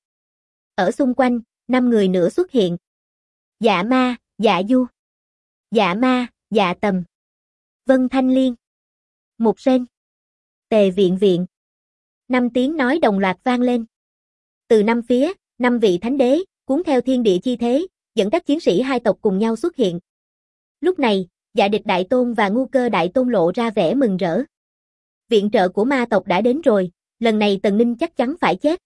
Ở xung quanh, 5 người nữa xuất hiện. Dạ Ma, Dạ Du, Dạ Ma, Dạ Tầm, Vân Thanh Liên, Mục Sên, Tề Viện Viện. 5 tiếng nói đồng loạt vang lên. Từ 5 phía, 5 vị thánh đế, cuốn theo thiên địa chi thế, dẫn các chiến sĩ hai tộc cùng nhau xuất hiện. Lúc này, Dạ Địch Đại Tôn và Ngu Cơ Đại Tôn lộ ra vẻ mừng rỡ. Viện trợ của ma tộc đã đến rồi, lần này Tần Ninh chắc chắn phải chết.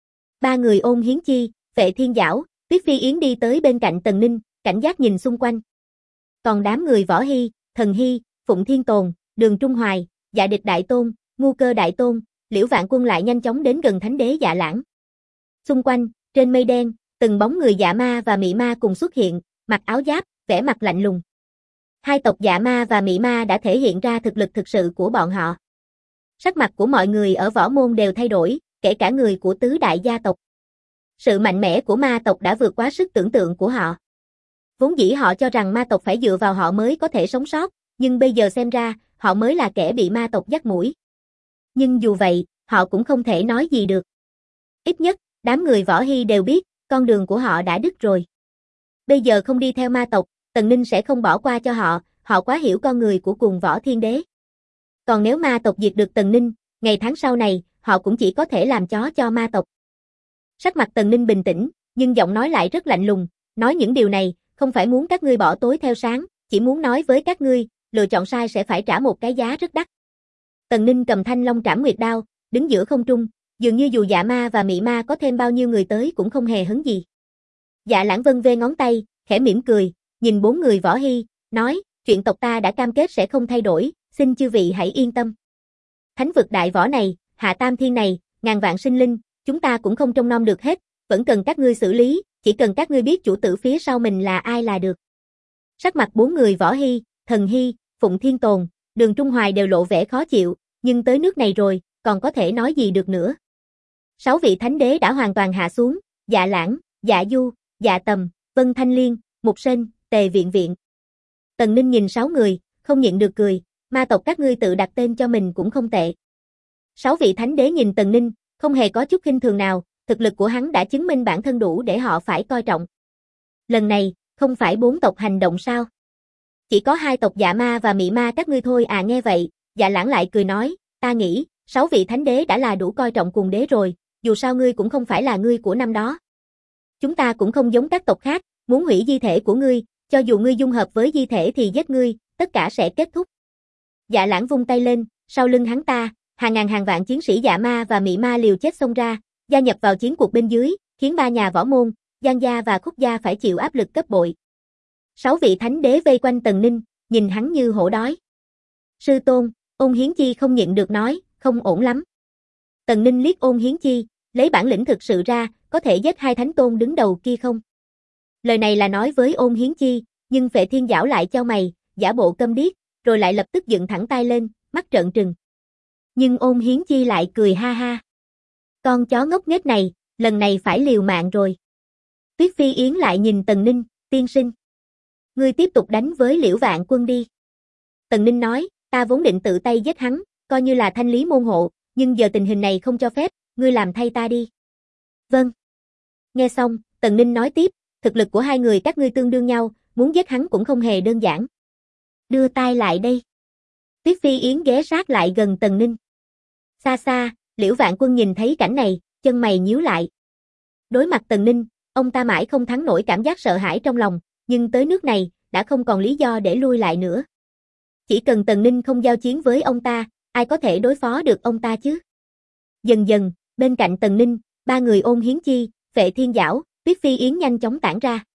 3 người Ôn Hiến Chi, Vệ Thiên Giảo, Tuyết Phi Yến đi tới bên cạnh Tần Ninh, cảnh giác nhìn xung quanh. Còn đám người Võ Hy, Thần Hy, Phụng Thiên Tồn, Đường Trung Hoài, Dạ Địch Đại Tôn, Ngu Cơ Đại Tôn, Liễu Vạn Quân lại nhanh chóng đến gần thánh đế Dạ Lãng. Xung quanh, trên mây đen, từng bóng người Dạ Ma và Mị Ma cùng xuất hiện, mặc áo giáp, vẻ mặt lạnh lùng. Hai tộc Dạ Ma và Mị Ma đã thể hiện ra thực lực thực sự của bọn họ. Sắc mặt của mọi người ở võ môn đều thay đổi, kể cả người của tứ đại gia tộc. Sự mạnh mẽ của ma tộc đã vượt quá sức tưởng tượng của họ. Vốn dĩ họ cho rằng ma tộc phải dựa vào họ mới có thể sống sót, nhưng bây giờ xem ra, họ mới là kẻ bị ma tộc dắt mũi. Nhưng dù vậy, họ cũng không thể nói gì được. Ít nhất, đám người Võ Hy đều biết, con đường của họ đã đứt rồi. Bây giờ không đi theo ma tộc, Tần Ninh sẽ không bỏ qua cho họ, họ quá hiểu con người của Cùng Võ Thiên Đế. Còn nếu ma tộc diệt được Tần Ninh, ngày tháng sau này, họ cũng chỉ có thể làm chó cho ma tộc. Sắc mặt Tần Ninh bình tĩnh, nhưng giọng nói lại rất lạnh lùng, nói những điều này, không phải muốn các ngươi bỏ tối theo sáng, chỉ muốn nói với các ngươi, lựa chọn sai sẽ phải trả một cái giá rất đắt. Tần Ninh cầm Thanh Long Trảm Nguyệt đao, đứng giữa không trung, dường như dù Dạ Ma và Mị Ma có thêm bao nhiêu người tới cũng không hề hấn gì. Dạ Lãng vân vê ngón tay, khẽ mỉm cười, nhìn 4 người Võ Hy, nói, chuyện tộc ta đã cam kết sẽ không thay đổi, xin chư vị hãy yên tâm. Thánh vực đại võ này, hạ tam thiên này, ngàn vạn sinh linh, chúng ta cũng không trông nom được hết, vẫn cần các ngươi xử lý, chỉ cần các ngươi biết chủ tử phía sau mình là ai là được. Sắc mặt 4 người Võ Hy, Thần Hy, Phụng Thiên Tồn, Đường Trung Hoài đều lộ vẻ khó chịu, nhưng tới nước này rồi, còn có thể nói gì được nữa. 6 vị thánh đế đã hoàn toàn hạ xuống, Dạ Lãng, Dạ Du, Dạ Tầm, Vân Thanh Liên, Mục Sên, Tề Viện Viện. Tần Ninh nhìn 6 người, không nhịn được cười, ma tộc các ngươi tự đặt tên cho mình cũng không tệ. 6 vị thánh đế nhìn Tần Ninh, không hề có chút khinh thường nào, thực lực của hắn đã chứng minh bản thân đủ để họ phải coi trọng. Lần này, không phải 4 tộc hành động sao? Chỉ có 2 tộc Dạ Ma và Mị Ma các ngươi thôi à. Nghe vậy, Dạ Lãng lại cười nói, ta nghĩ, 6 vị thánh đế đã là đủ coi trọng cùng đế rồi, dù sao ngươi cũng không phải là ngươi của năm đó. Chúng ta cũng không giống các tộc khác, muốn hủy di thể của ngươi, cho dù ngươi dung hợp với di thể thì giết ngươi, tất cả sẽ kết thúc. Dạ Lãng vung tay lên, sau lưng hắn ta, hàng ngàn hàng vạn chiến sĩ Dạ Ma và Mị Ma liều chết xông ra, gia nhập vào chiến cuộc bên dưới, khiến 3 nhà võ môn, Giang gia và Khúc gia phải chịu áp lực gấp bội. 6 vị thánh đế vây quanh Tần Ninh, nhìn hắn như hổ đói. Sư tôn, Ôn Hiến Chi không nhịn được nói, không ổn lắm. Tần Ninh liếc Ôn Hiến Chi, lấy bản lĩnh thực sự ra, có thể giết 2 thánh tôn đứng đầu kia không? Lời này là nói với Ôn Hiến Chi, nhưng Phệ Thiên Giảo lại chau mày, giả bộ câm điếc, rồi lại lập tức dựng thẳng tay lên, mắt trợn trừng. Nhưng Ôn Hiến Chi lại cười ha ha. Con chó ngốc nghếch này, lần này phải liều mạng rồi. Tuyết Phi Yến lại nhìn Tần Ninh, tiên sinh. Ngươi tiếp tục đánh với Liễu Vạn Quân đi. Tần Ninh nói, ta vốn định tự tay giết hắn, coi như là thanh lý môn hộ, nhưng giờ tình hình này không cho phép, ngươi làm thay ta đi. Vâng. Nghe xong, Tần Ninh nói tiếp, thực lực của 2 người các ngươi tương đương nhau, muốn giết hắn cũng không hề đơn giản. Đưa tay lại đây. Tuyết Phi Yến ghé sát lại gần Tần Ninh. Xa xa, Liễu Vạn Quân nhìn thấy cảnh này, chân mày nhíu lại. Đối mặt Tần Ninh, ông ta mãi không thắng nổi cảm giác sợ hãi trong lòng, nhưng tới nước này, đã không còn lý do để lui lại nữa. Chỉ cần Tần Ninh không giao chiến với ông ta, ai có thể đối phó được ông ta chứ? Dần dần, bên cạnh Tần Ninh, 3 người Ôn Hiến Chi, Phệ Thiên Giảo, Tuyết Phi Yến nhanh chóng tản ra.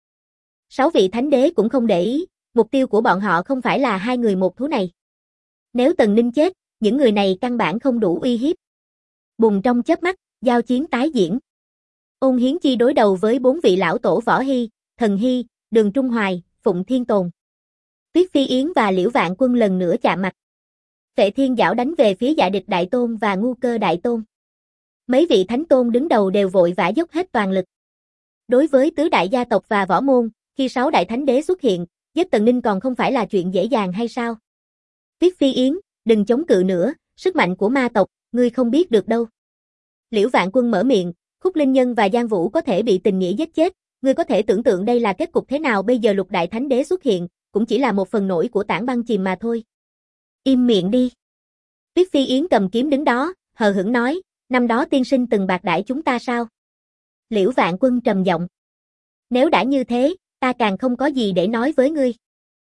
6 vị thánh đế cũng không để ý, mục tiêu của bọn họ không phải là 2 người một thú này. Nếu Tần Ninh chết, những người này căn bản không đủ uy hiếp. Bùng trong chớp mắt, giao chiến tái diễn. Ôn Hiến Chi đối đầu với 4 vị lão tổ Võ Hy, Thần Hy, Đường Trung Hoài, Phụng Thiên Tồn. Tuyết Phi Yến và Liễu Vạn Quân lần nữa chạm mặt. Phệ Thiên Giảo đánh về phía Dạ Địch Đại Tôn và Ngu Cơ Đại Tôn. Mấy vị thánh tôn đứng đầu đều vội vã dốc hết toàn lực. Đối với tứ đại gia tộc và võ môn, khi 6 đại thánh đế xuất hiện, giết Tần Ninh còn không phải là chuyện dễ dàng hay sao? Tuyết Phi Yến, đừng chống cự nữa, sức mạnh của ma tộc, ngươi không biết được đâu. Liễu Vạn Quân mở miệng, Khúc Linh Nhân và Giang Vũ có thể bị tình nghĩa giết chết, ngươi có thể tưởng tượng đây là kết cục thế nào. Bây giờ Lục đại thánh đế xuất hiện, cũng chỉ là một phần nổi của tảng băng chìm mà thôi. Im miệng đi. Tuyết Phi Yến cầm kiếm đứng đó, hờ hững nói, năm đó tiên sinh từng bạc đãi chúng ta sao? Liễu Vạn Quân trầm giọng. Nếu đã như thế, ta càng không có gì để nói với ngươi.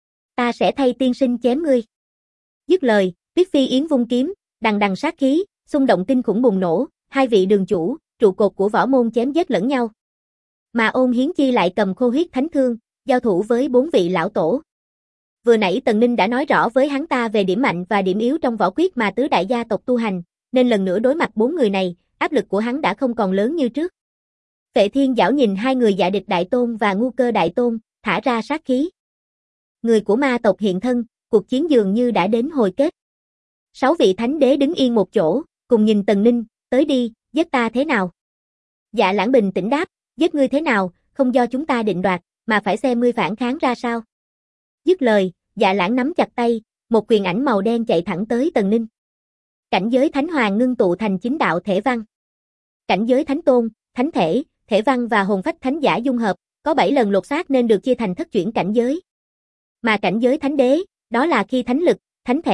Ta sẽ thay tiên sinh chém ngươi. Dứt lời, Tuyết Phi Yến vung kiếm, đằng đằng sát khí, xung động kinh khủng bùng nổ, 2 vị đường chủ, trụ cột của võ môn chém giết lẫn nhau. Mà Ôn Hiến Chi lại cầm Khô Huyết Thánh Thương, giao thủ với 4 vị lão tổ. Vừa nãy Tần Ninh đã nói rõ với hắn ta về điểm mạnh và điểm yếu trong võ quyết mà tứ đại gia tộc tu hành, nên lần nữa đối mặt 4 người này, áp lực của hắn đã không còn lớn như trước. Phệ Thiên Giảo nhìn 2 người Dạ Địch Đại Tôn và Ngu Cơ Đại Tôn, thả ra sát khí. Người của ma tộc hiện thân, cuộc chiến dường như đã đến hồi kết. 6 vị thánh đế đứng yên một chỗ, cùng nhìn Tần Ninh, tới đi, giết ta thế nào? Dạ Lãng bình tĩnh đáp, giết ngươi thế nào, không do chúng ta định đoạt, mà phải xem ngươi phản kháng ra sao. Dứt lời, Dạ Lãng nắm chặt tay, một quyền ảnh màu đen chạy thẳng tới Tần Ninh. Cảnh giới Thánh Hoàng ngưng tụ thành 9 đạo thể văn. Cảnh giới Thánh Tôn, Thánh Thể, Thể Văn và Hồn Phách Thánh Giả dung hợp, có 7 lần lột xác nên được chia thành thất chuyển cảnh giới. Mà cảnh giới Thánh Đế, đó là khi Thánh Lực, Thánh Thể,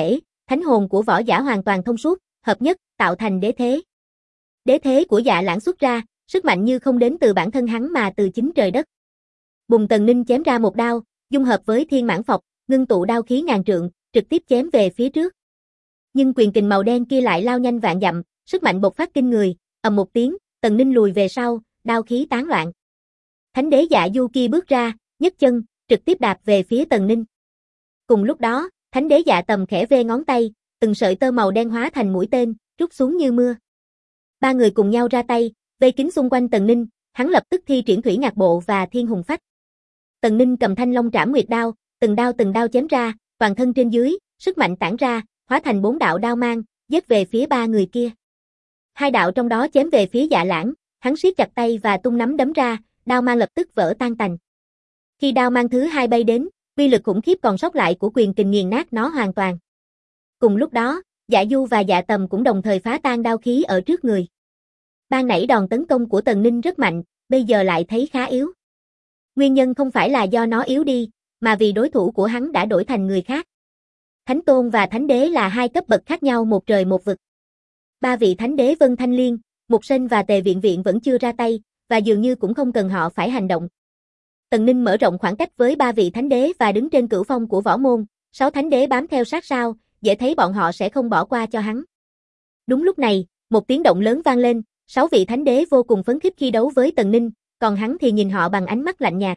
Thánh hồn của võ giả hoàn toàn thông suốt, hợp nhất, tạo thành đế thế. Đế thế của Dạ Lãng xuất ra, sức mạnh như không đến từ bản thân hắn mà từ chính trời đất. Bùng Tần Ninh chém ra một đao, dung hợp với Thiên Mãn Phộc, ngưng tụ đao khí ngàn trượng, trực tiếp chém về phía trước. Nhưng quyền kình màu đen kia lại lao nhanh vạn dặm, sức mạnh bộc phát kinh người, ầm một tiếng, Tần Ninh lùi về sau, đao khí tán loạn. Thánh đế Dạ Du kia bước ra, nhấc chân, trực tiếp đạp về phía Tần Ninh. Cùng lúc đó, Thánh đế Dạ Tầm khẽ vê ngón tay, từng sợi tơ màu đen hóa thành mũi tên, rút xuống như mưa. Ba người cùng nhau ra tay, vây kín xung quanh Tần Ninh, hắn lập tức thi triển Thủy Ngạc Bộ và Thiên Hùng Phách. Tần Ninh cầm Thanh Long Trảm Nguyệt đao, từng đao chém ra, toàn thân trên dưới, sức mạnh tản ra, hóa thành 4 đạo đao mang, giết về phía ba người kia. 2 đạo trong đó chém về phía Dạ Lãng, hắn siết chặt tay và tung nắm đấm ra, đao mang lập tức vỡ tan tành. Khi đao mang thứ 2 bay đến, uy lực khủng khiếp còn sót lại của quyền kình nghiền nát nó hoàn toàn. Cùng lúc đó, Dạ Du và Dạ Tầm cũng đồng thời phá tan đao khí ở trước người. Ban nãy đòn tấn công của Tần Ninh rất mạnh, bây giờ lại thấy khá yếu. Nguyên nhân không phải là do nó yếu đi, mà vì đối thủ của hắn đã đổi thành người khác. Thánh Tôn và Thánh Đế là 2 cấp bậc khác nhau một trời một vực. 3 vị Thánh Đế Vân Thanh Liên, Mục Sinh và Tề Viện Viện vẫn chưa ra tay, và dường như cũng không cần họ phải hành động. Tần Ninh mở rộng khoảng cách với 3 vị Thánh Đế và đứng trên cửu phong của võ môn, 6 Thánh Đế bám theo sát sau, dễ thấy bọn họ sẽ không bỏ qua cho hắn. Đúng lúc này, một tiếng động lớn vang lên, 6 vị Thánh Đế vô cùng phấn khích khi đấu với Tần Ninh, còn hắn thì nhìn họ bằng ánh mắt lạnh nhạt.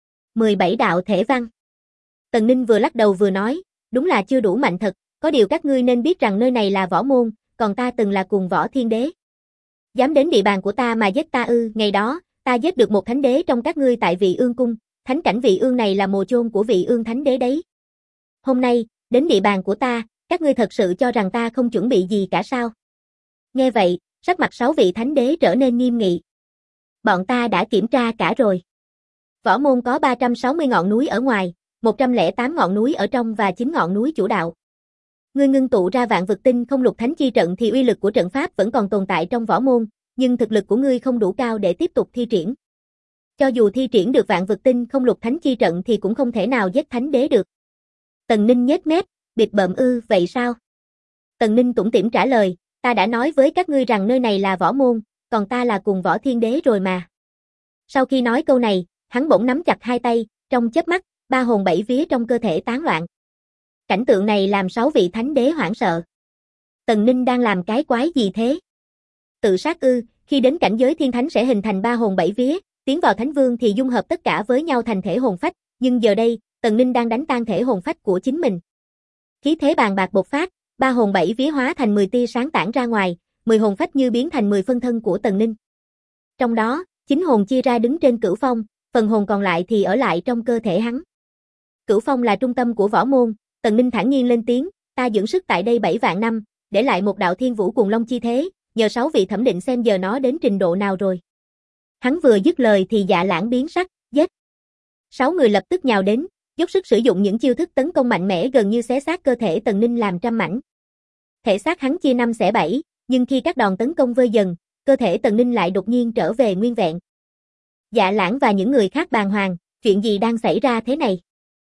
17 đạo thể văn. Tần Ninh vừa lắc đầu vừa nói, đúng là chưa đủ mạnh thật, có điều các ngươi nên biết rằng nơi này là võ môn, còn ta từng là cùng võ thiên đế. Dám đến địa bàn của ta mà giết ta ư? Ngày đó, ta giết được một thánh đế trong các ngươi tại Vị Ương cung, thánh cảnh Vị Ương này là mồ chôn của Vị Ương thánh đế đấy. Hôm nay, đến địa bàn của ta, các ngươi thật sự cho rằng ta không chuẩn bị gì cả sao? Nghe vậy, sắc mặt 6 vị thánh đế trở nên nghiêm nghị. Bọn ta đã kiểm tra cả rồi. Võ môn có 360 ngọn núi ở ngoài, 108 ngọn núi ở trong và 9 ngọn núi chủ đạo. Ngươi ngưng tụ ra Vạn Vực Tinh Không Lục Thánh Chi trận thì uy lực của trận pháp vẫn còn tồn tại trong võ môn, nhưng thực lực của ngươi không đủ cao để tiếp tục thi triển. Cho dù thi triển được Vạn Vực Tinh Không Lục Thánh Chi trận thì cũng không thể nào giết thánh đế được. Tần Ninh nhếch mép, bịp bợm ư, vậy sao? Tần Ninh tủm tỉm trả lời, ta đã nói với các ngươi rằng nơi này là võ môn, còn ta là cùng võ thiên đế rồi mà. Sau khi nói câu này, hắn bỗng nắm chặt hai tay, trong chớp mắt, 3 hồn 7 vía trong cơ thể tán loạn. Cảnh tượng này làm 6 vị thánh đế hoảng sợ. Tần Ninh đang làm cái quái gì thế? Tự sát ư? Khi đến cảnh giới thiên thánh sẽ hình thành 3 hồn 7 vía, tiến vào thánh vương thì dung hợp tất cả với nhau thành thể hồn phách, nhưng giờ đây, Tần Ninh đang đánh tan thể hồn phách của chính mình. Khí thế bàn bạc bộc phát, 3 hồn 7 vía hóa thành 10 tia sáng tản ra ngoài, 10 hồn phách như biến thành 10 phân thân của Tần Ninh. Trong đó, 9 hồn chia ra đứng trên cửu phong, phần hồn còn lại thì ở lại trong cơ thể hắn. Cửu phong là trung tâm của võ môn, Tần Ninh thản nhiên lên tiếng, ta dưỡng sức tại đây 7 vạn năm, để lại một đạo thiên vũ cuồng long chi thế, nhờ 6 vị thẩm định xem giờ nó đến trình độ nào rồi. Hắn vừa dứt lời thì Dạ Lãng biến sắc, giết. 6 người lập tức nhào đến, dốc sức sử dụng những chiêu thức tấn công mạnh mẽ gần như xé xác cơ thể Tần Ninh làm trăm mảnh. Thể xác hắn chia 5 xẻ 7, nhưng khi các đòn tấn công vơi dần, cơ thể Tần Ninh lại đột nhiên trở về nguyên vẹn. Dạ Lãng và những người khác bàng hoàng, chuyện gì đang xảy ra thế này?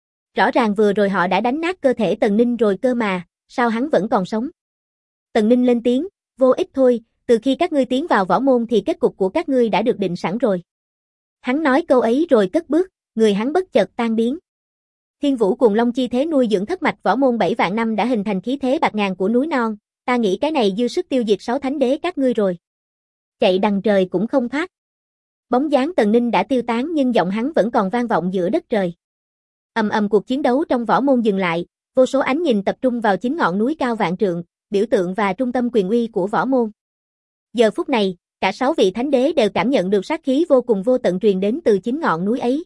Rõ ràng vừa rồi họ đã đánh nát cơ thể Tần Ninh rồi cơ mà, sao hắn vẫn còn sống? Tần Ninh lên tiếng, vô ích thôi, từ khi các ngươi tiến vào võ môn thì kết cục của các ngươi đã được định sẵn rồi. Hắn nói câu ấy rồi cất bước, người hắn bất chợt tan biến. Thiên vũ cuồng long chi thế nuôi dưỡng thất mạch võ môn 7 vạn năm đã hình thành khí thế bạt ngàn của núi non, ta nghĩ cái này dư sức tiêu diệt 6 thánh đế các ngươi rồi. Chạy đằng trời cũng không thoát. Bóng dáng Tần Ninh đã tiêu tán nhưng giọng hắn vẫn còn vang vọng giữa đất trời. Ầm ầm cuộc chiến đấu trong võ môn dừng lại, vô số ánh nhìn tập trung vào 9 ngọn núi cao vạn trượng, biểu tượng và trung tâm quyền uy của võ môn. Giờ phút này, cả 6 vị thánh đế đều cảm nhận được sát khí vô cùng vô tận truyền đến từ 9 ngọn núi ấy.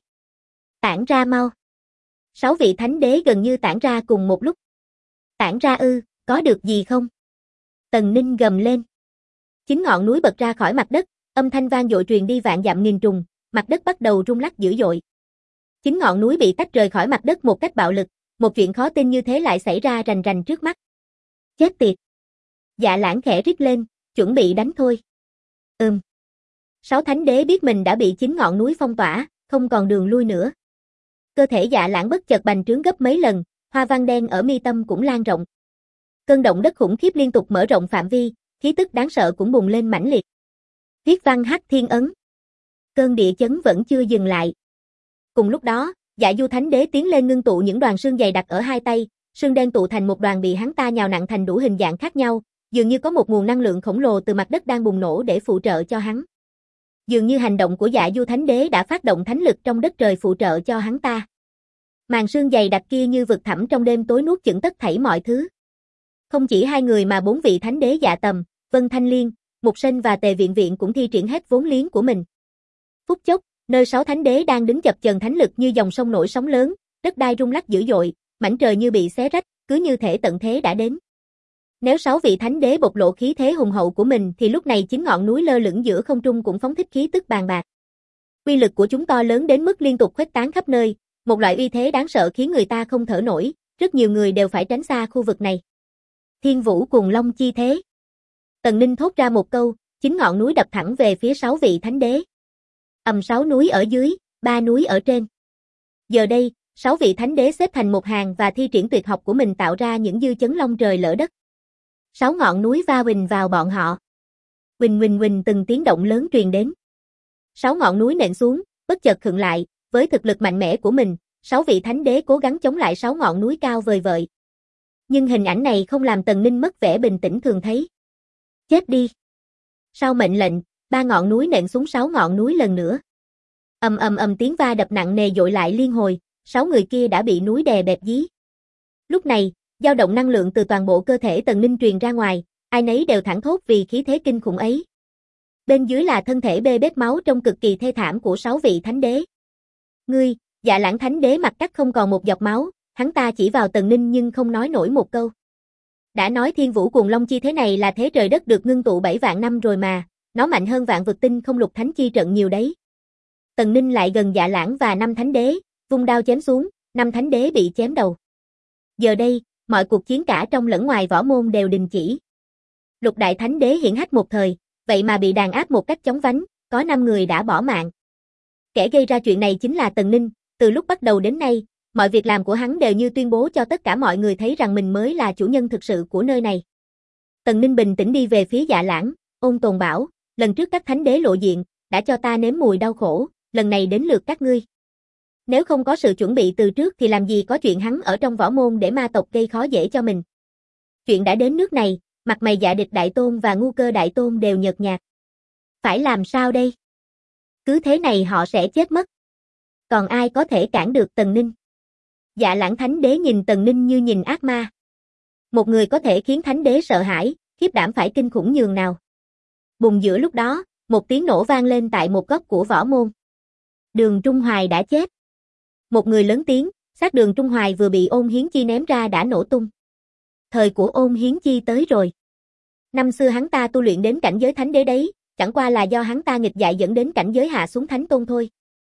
Tản ra mau. 6 vị thánh đế gần như tản ra cùng một lúc. Tản ra ư, có được gì không? Tần Ninh gầm lên. 9 ngọn núi bật ra khỏi mặt đất, âm thanh vang dội truyền đi vạn dặm nghìn trùng, mặt đất bắt đầu rung lắc dữ dội. 9 ngọn núi bị tách rời khỏi mặt đất một cách bạo lực, một chuyện khó tin như thế lại xảy ra rành rành trước mắt. Chết tiệt. Dạ Lãng khẽ rít lên, chuẩn bị đánh thôi. 6 thánh đế biết mình đã bị 9 ngọn núi phong tỏa, không còn đường lui nữa. Cơ thể Dạ Lãng bất chợt bành trướng gấp mấy lần, hoa văn đen ở mi tâm cũng lan rộng. Cơn động đất khủng khiếp liên tục mở rộng phạm vi, khí tức đáng sợ cũng bùng lên mãnh liệt. Viết văn Hắc Thiên Ấn. Cơn địa chấn vẫn chưa dừng lại. Cùng lúc đó, Dạ Du Thánh Đế tiến lên ngưng tụ những đoàn xương dày đặc ở hai tay, xương đen tụ thành một đoàn bị hắn ta nhào nặn thành đủ hình dạng khác nhau, dường như có một nguồn năng lượng khổng lồ từ mặt đất đang bùng nổ để phụ trợ cho hắn. Dường như hành động của Dạ Du Thánh Đế đã phát động thánh lực trong đất trời phụ trợ cho hắn ta. Màn sương dày đặc kia như vực thẳm trong đêm tối nuốt chửng tất thảy mọi thứ. Không chỉ hai người mà 4 vị thánh đế Dạ Tầm, Vân Thanh Liên, Mục Sinh và Tề Viện Viện cũng thi triển hết vốn liếng của mình. Phút chốc, nơi 6 thánh đế đang đứng chập chờn thánh lực như dòng sông nổi sóng lớn, đất đai rung lắc dữ dội, mảnh trời như bị xé rách, cứ như thể tận thế đã đến. Nếu 6 vị thánh đế bộc lộ khí thế hùng hậu của mình thì lúc này 9 ngọn núi lơ lửng giữa không trung cũng phóng thích khí tức bàn bạc. Uy lực của chúng to lớn đến mức liên tục khuếch tán khắp nơi, một loại uy thế đáng sợ khiến người ta không thở nổi, rất nhiều người đều phải tránh xa khu vực này. Thiên Vũ Cuồng Long chi thế. Tần Ninh thốt ra một câu, 9 ngọn núi đập thẳng về phía 6 vị thánh đế. 6 núi ở dưới, 3 núi ở trên. Giờ đây, 6 vị thánh đế xếp thành một hàng và thi triển tuyệt học của mình tạo ra những dư chấn long trời lỡ đất. 6 ngọn núi va huỳnh vào bọn họ. Huỳnh huỳnh huỳnh từng tiếng động lớn truyền đến. 6 ngọn núi nện xuống, bất chợt khựng lại, với thực lực mạnh mẽ của mình, 6 vị thánh đế cố gắng chống lại 6 ngọn núi cao vời vợi. Nhưng hình ảnh này không làm Tần Ninh mất vẻ bình tĩnh thường thấy. Chết đi. Sau mệnh lệnh, 3 ngọn núi nện xuống 6 ngọn núi lần nữa. Ầm ầm ầm tiếng va đập nặng nề dội lại liên hồi, 6 người kia đã bị núi đè bẹp dí. Lúc này, dao động năng lượng từ toàn bộ cơ thể Tần Ninh truyền ra ngoài, ai nấy đều thảng thốt vì khí thế kinh khủng ấy. Bên dưới là thân thể bê bết máu trông cực kỳ thê thảm của 6 vị thánh đế. Ngươi, Dạ Lãng thánh đế mặt cắt không còn một giọt máu, hắn ta chỉ vào Tần Ninh nhưng không nói nổi một câu. Đã nói Thiên Vũ Cuồng Long chi thế này là thế trời đất được ngưng tụ 7 vạn năm rồi mà, nó mạnh hơn Vạn Vực Tinh không lục thánh chi trận nhiều đấy. Tần Ninh lại gần Dạ Lãng và 5 thánh đế, vung đao chém xuống, 5 thánh đế bị chém đầu. Giờ đây, mọi cuộc chiến cả trong lẫn ngoài võ môn đều đình chỉ. Lục đại thánh đế hiển hách một thời, vậy mà bị đàn áp một cách chóng vánh, có 5 người đã bỏ mạng. Kẻ gây ra chuyện này chính là Tần Ninh, từ lúc bắt đầu đến nay, mọi việc làm của hắn đều như tuyên bố cho tất cả mọi người thấy rằng mình mới là chủ nhân thực sự của nơi này. Tần Ninh bình tĩnh đi về phía Dạ Lãng, ôn tồn bảo, lần trước các thánh đế lộ diện, đã cho ta nếm mùi đau khổ, lần này đến lượt các ngươi. Nếu không có sự chuẩn bị từ trước thì làm gì có chuyện hắn ở trong võ môn để ma tộc gây khó dễ cho mình. Chuyện đã đến nước này, mặt mày Dạ Địch Đại Tôn và Ngu Cơ Đại Tôn đều nhợt nhạt. Phải làm sao đây? Cứ thế này họ sẽ chết mất. Còn ai có thể cản được Tần Ninh? Dạ Lãng thánh đế nhìn Tần Ninh như nhìn ác ma. Một người có thể khiến thánh đế sợ hãi, khiếp đảm phải kinh khủng nhường nào. Bùng giữa lúc đó, một tiếng nổ vang lên tại một góc của võ môn. Đường Trung Hoài đã chết. Một người lớn tiếng, xác Đường Trung Hoài vừa bị Ôn Hiến Chi ném ra đã nổ tung. Thời của Ôn Hiến Chi tới rồi. Năm xưa hắn ta tu luyện đến cảnh giới thánh đế đấy, chẳng qua là do hắn ta nghịch dại dẫn đến cảnh giới hạ xuống thánh tôn thôi.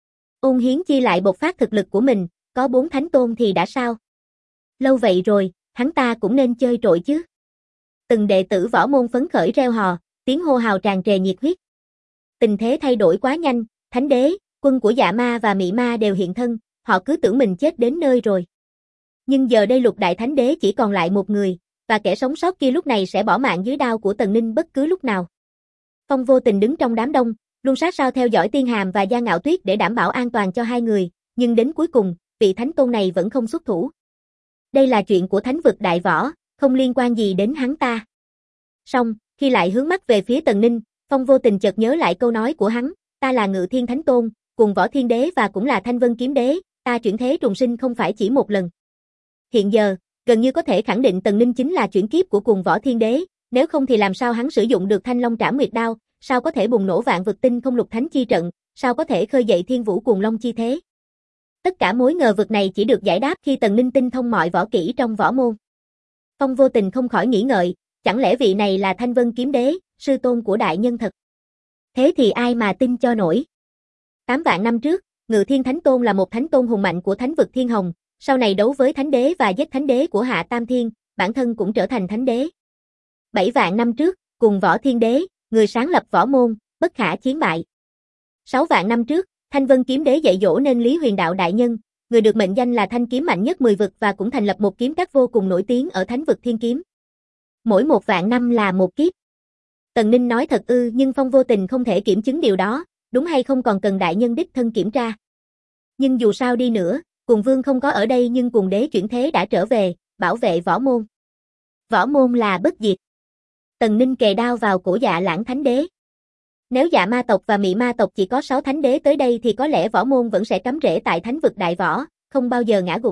Ôn Hiến Chi lại bộc phát thực lực của mình, có 4 thánh tôn thì đã sao? Lâu vậy rồi, hắn ta cũng nên chơi trội chứ. Từng đệ tử võ môn phấn khởi reo hò, tiếng hô hào tràn trề nhiệt huyết. Tình thế thay đổi quá nhanh, thánh đế, quân của Dạ Ma và Mị Ma đều hiện thân, họ cứ tưởng mình chết đến nơi rồi. Nhưng giờ đây Lục đại thánh đế chỉ còn lại một người, và kẻ sống sót kia lúc này sẽ bỏ mạng dưới đao của Tần Ninh bất cứ lúc nào. Phong Vô Tình đứng trong đám đông, luôn sát sao theo dõi Tiên Hàm và Gia Ngạo Tuyết để đảm bảo an toàn cho hai người, nhưng đến cuối cùng, vị thánh tôn này vẫn không xuất thủ. Đây là chuyện của thánh vực đại võ, không liên quan gì đến hắn ta. Song, khi lại hướng mắt về phía Tần Ninh, Phong Vô Tình chợt nhớ lại câu nói của hắn, ta là Ngự Thiên Thánh Tôn, cùng Võ Thiên Đế và cũng là Thanh Vân Kiếm Đế, ta chuyển thế trùng sinh không phải chỉ một lần. Hiện giờ, gần như có thể khẳng định Tần Ninh chính là chuyển kiếp của cùng Võ Thiên Đế, nếu không thì làm sao hắn sử dụng được Thanh Long Trảm Nguyệt Đao, sao có thể bùng nổ Vạn Vực Tinh không lục thánh chi trận, sao có thể khơi dậy Thiên Vũ Cuồng Long chi thế. Tất cả mối ngờ vực này chỉ được giải đáp khi Tần Ninh tinh thông mọi võ kỹ trong võ môn. Phong Vô Tình không khỏi nghĩ ngợi, chẳng lẽ vị này là Thanh Vân Kiếm Đế, sư tôn của đại nhân thật? Thế thì ai mà tin cho nổi? 8 vạn năm trước, Ngự Thiên Thánh Tôn là một thánh tôn hùng mạnh của thánh vực Thiên Hồng, sau này đấu với thánh đế và giết thánh đế của Hạ Tam Thiên, bản thân cũng trở thành thánh đế. 7 vạn năm trước, cùng Võ Thiên Đế, người sáng lập võ môn, bất khả chiến bại. 6 vạn năm trước, Thanh Vân Kiếm Đế dạy dỗ nên Lý Huyền Đạo đại nhân, người được mệnh danh là thanh kiếm mạnh nhất 10 vực và cũng thành lập một kiếm các vô cùng nổi tiếng ở thánh vực Thiên Kiếm. Mỗi 1.000.000 năm là một kiếp. Tần Ninh nói thật ư, nhưng Phong vô tình không thể kiểm chứng điều đó, đúng hay không còn cần đại nhân đích thân kiểm tra. Nhưng dù sao đi nữa, Cuồng Vương không có ở đây nhưng Cuồng Đế chuyển thế đã trở về, bảo vệ võ môn. Võ môn là bất diệt. Tần Ninh kề đao vào cổ Dạ Lãng Thánh Đế. Nếu Dạ Ma tộc và Mị Ma tộc chỉ có 6 thánh đế tới đây thì có lẽ võ môn vẫn sẽ cắm rễ tại thánh vực đại võ, không bao giờ ngã gục.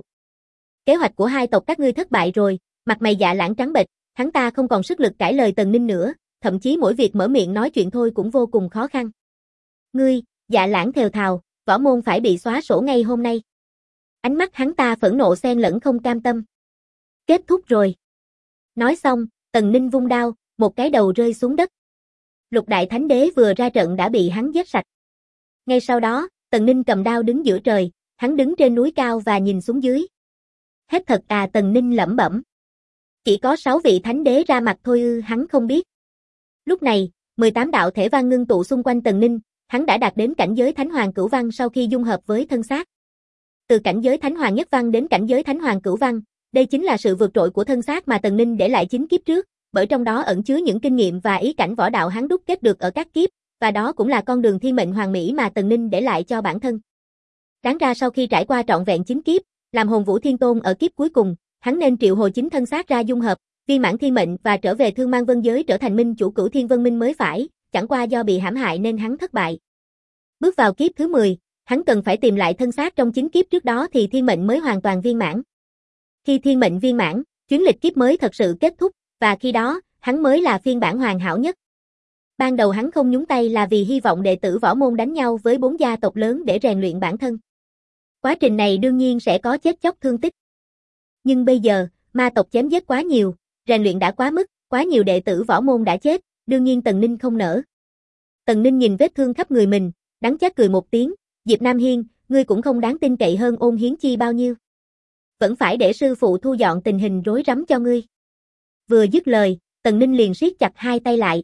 Kế hoạch của hai tộc các ngươi thất bại rồi, mặt mày Dạ Lãng trắng bệch, hắn ta không còn sức lực cãi lời Tần Ninh nữa, thậm chí mỗi việc mở miệng nói chuyện thôi cũng vô cùng khó khăn. Ngươi, Dạ Lãng thều thào, võ môn phải bị xóa sổ ngay hôm nay. Ánh mắt hắn ta phẫn nộ xen lẫn không cam tâm. Kết thúc rồi. Nói xong, Tần Ninh vung đao, một cái đầu rơi xuống đất. Lục đại thánh đế vừa ra trận đã bị hắn giết sạch. Ngay sau đó, Tần Ninh cầm đao đứng giữa trời, hắn đứng trên núi cao và nhìn xuống dưới. Hết thật à, Tần Ninh lẩm bẩm. Chỉ có 6 vị thánh đế ra mặt thôi ư, hắn không biết. Lúc này, 18 đạo thể văn ngưng tụ xung quanh Tần Ninh, hắn đã đạt đến cảnh giới Thánh Hoàng Cửu Văn sau khi dung hợp với thân xác. Từ cảnh giới Thánh Hoàng Nhất Văn đến cảnh giới Thánh Hoàng Cửu Văn, đây chính là sự vượt trội của thân xác mà Tần Ninh để lại 9 kiếp trước, bởi trong đó ẩn chứa những kinh nghiệm và ý cảnh võ đạo hắn đúc kết được ở các kiếp, và đó cũng là con đường thiên mệnh hoàn mỹ mà Tần Ninh để lại cho bản thân. Đáng ra sau khi trải qua trọn vẹn 9 kiếp, làm Hồn Vũ Thiên Tôn ở kiếp cuối cùng, hắn nên triệu hồi chính thân xác ra dung hợp, viên mãn thiên mệnh và trở về Thương Mang Vân Giới trở thành minh chủ Cửu Thiên Vân Minh mới phải, chẳng qua do bị hãm hại nên hắn thất bại. Bước vào kiếp thứ 10, hắn cần phải tìm lại thân xác trong 9 kiếp trước đó thì thiên mệnh mới hoàn toàn viên mãn. Khi thiên mệnh viên mãn, chuyến lịch kiếp mới thật sự kết thúc, và khi đó, hắn mới là phiên bản hoàn hảo nhất. Ban đầu hắn không nhúng tay là vì hy vọng đệ tử võ môn đánh nhau với 4 gia tộc lớn để rèn luyện bản thân. Quá trình này đương nhiên sẽ có chết chóc thương tích. Nhưng bây giờ, ma tộc chém giết quá nhiều, rèn luyện đã quá mức, quá nhiều đệ tử võ môn đã chết, đương nhiên Tần Ninh không nỡ. Tần Ninh nhìn vết thương khắp người mình, đắng chát cười một tiếng, Diệp Nam Hiên, ngươi cũng không đáng tin cậy hơn Ôn Hiến Chi bao nhiêu. Vẫn phải để sư phụ thu dọn tình hình rối rắm cho ngươi. Vừa dứt lời, Tần Ninh liền siết chặt hai tay lại.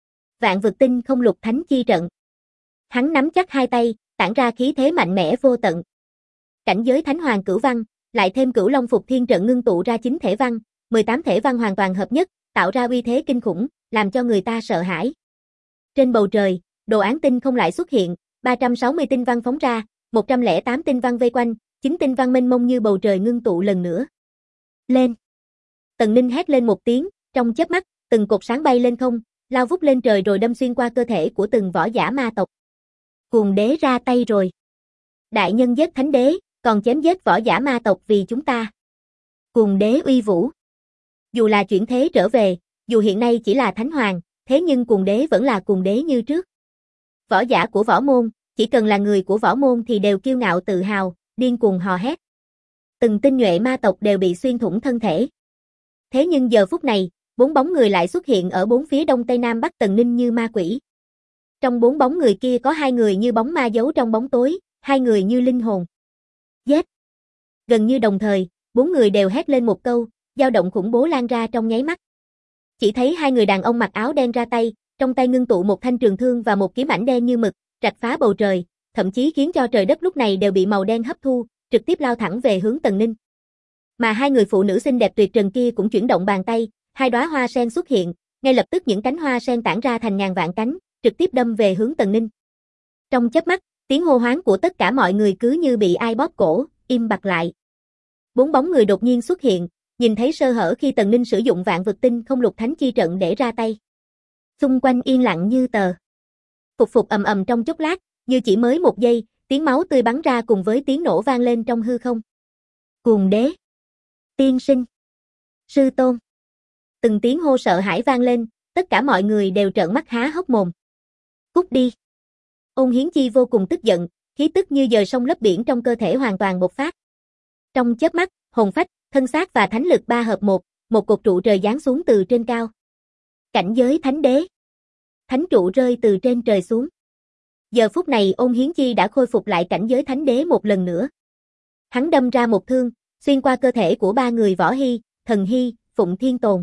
Vạn vực tinh không lục thánh chi trận. Hắn nắm chắc hai tay, tản ra khí thế mạnh mẽ vô tận. Cảnh giới Thánh Hoàng Cửu Văn, lại thêm Cửu Long Phục Thiên trận ngưng tụ ra 9 thể văn, 18 thể văn hoàn toàn hợp nhất, tạo ra uy thế kinh khủng, làm cho người ta sợ hãi. Trên bầu trời, đồ án tinh không lại xuất hiện, 360 tinh văn phóng ra, 108 tinh văn vây quanh, 9 tinh văn mênh mông như bầu trời ngưng tụ lần nữa. Lên! Tần Ninh hét lên một tiếng, trong chớp mắt, từng cột sáng bay lên không, lao vút lên trời rồi đâm xuyên qua cơ thể của từng võ giả ma tộc. Cuồng Đế ra tay rồi. Đại nhân giết thánh đế, còn chém giết võ giả ma tộc vì chúng ta. Cuồng Đế uy vũ. Dù là chuyển thế trở về, dù hiện nay chỉ là thánh hoàng, thế nhưng Cuồng Đế vẫn là Cuồng Đế như trước. Võ giả của võ môn, chỉ cần là người của võ môn thì đều kiêu ngạo tự hào, điên cuồng hò hét. Từng tinh nhuệ ma tộc đều bị xuyên thủng thân thể. Thế nhưng giờ phút này, 4 bóng người lại xuất hiện ở 4 phía đông tây nam bắc Tần Ninh như ma quỷ. Trong 4 bóng người kia có 2 người như bóng ma giấu trong bóng tối, 2 người như linh hồn. Giết! Gần như đồng thời, 4 người đều hét lên một câu, dao động khủng bố lan ra trong nháy mắt. Chỉ thấy 2 người đàn ông mặc áo đen ra tay, trong tay ngưng tụ một thanh trường thương và một kiếm ảnh đen như mực, rạch phá bầu trời, thậm chí khiến cho trời đất lúc này đều bị màu đen hấp thu, trực tiếp lao thẳng về hướng Tần Ninh. Mà 2 người phụ nữ xinh đẹp tuyệt trần kia cũng chuyển động bàn tay, 2 đóa hoa sen xuất hiện, ngay lập tức những cánh hoa sen tản ra thành ngàn vạn cánh, trực tiếp đâm về hướng Tần Ninh. Trong chớp mắt, tiếng hô hoán của tất cả mọi người cứ như bị ai bóp cổ, im bặt lại. 4 bóng người đột nhiên xuất hiện, nhìn thấy sơ hở khi Tần Ninh sử dụng vạn vực tinh không lục thánh chi trận để ra tay. Xung quanh yên lặng như tờ. Phục phục ầm ầm trong chốc lát, như chỉ mới một giây, tiếng máu tươi bắn ra cùng với tiếng nổ vang lên trong hư không. Cuồng Đế! Tiên sinh! Sư tôn! Từng tiếng hô sợ hãi vang lên, tất cả mọi người đều trợn mắt há hốc mồm. Cút đi! Ôn Hiến Chi vô cùng tức giận, khí tức như dời sông lấp biển trong cơ thể hoàn toàn bộc phát. Trong chớp mắt, hồn phách, thân xác và thánh lực 3 hợp 1, một cột trụ trời giáng xuống từ trên cao. Cảnh giới thánh đế. Thánh trụ rơi từ trên trời xuống. Giờ phút này Ôn Hiến Chi đã khôi phục lại cảnh giới thánh đế một lần nữa. Hắn đâm ra một thương, xuyên qua cơ thể của 3 người Võ Hy, Thần Hy, Phụng Thiên Tồn.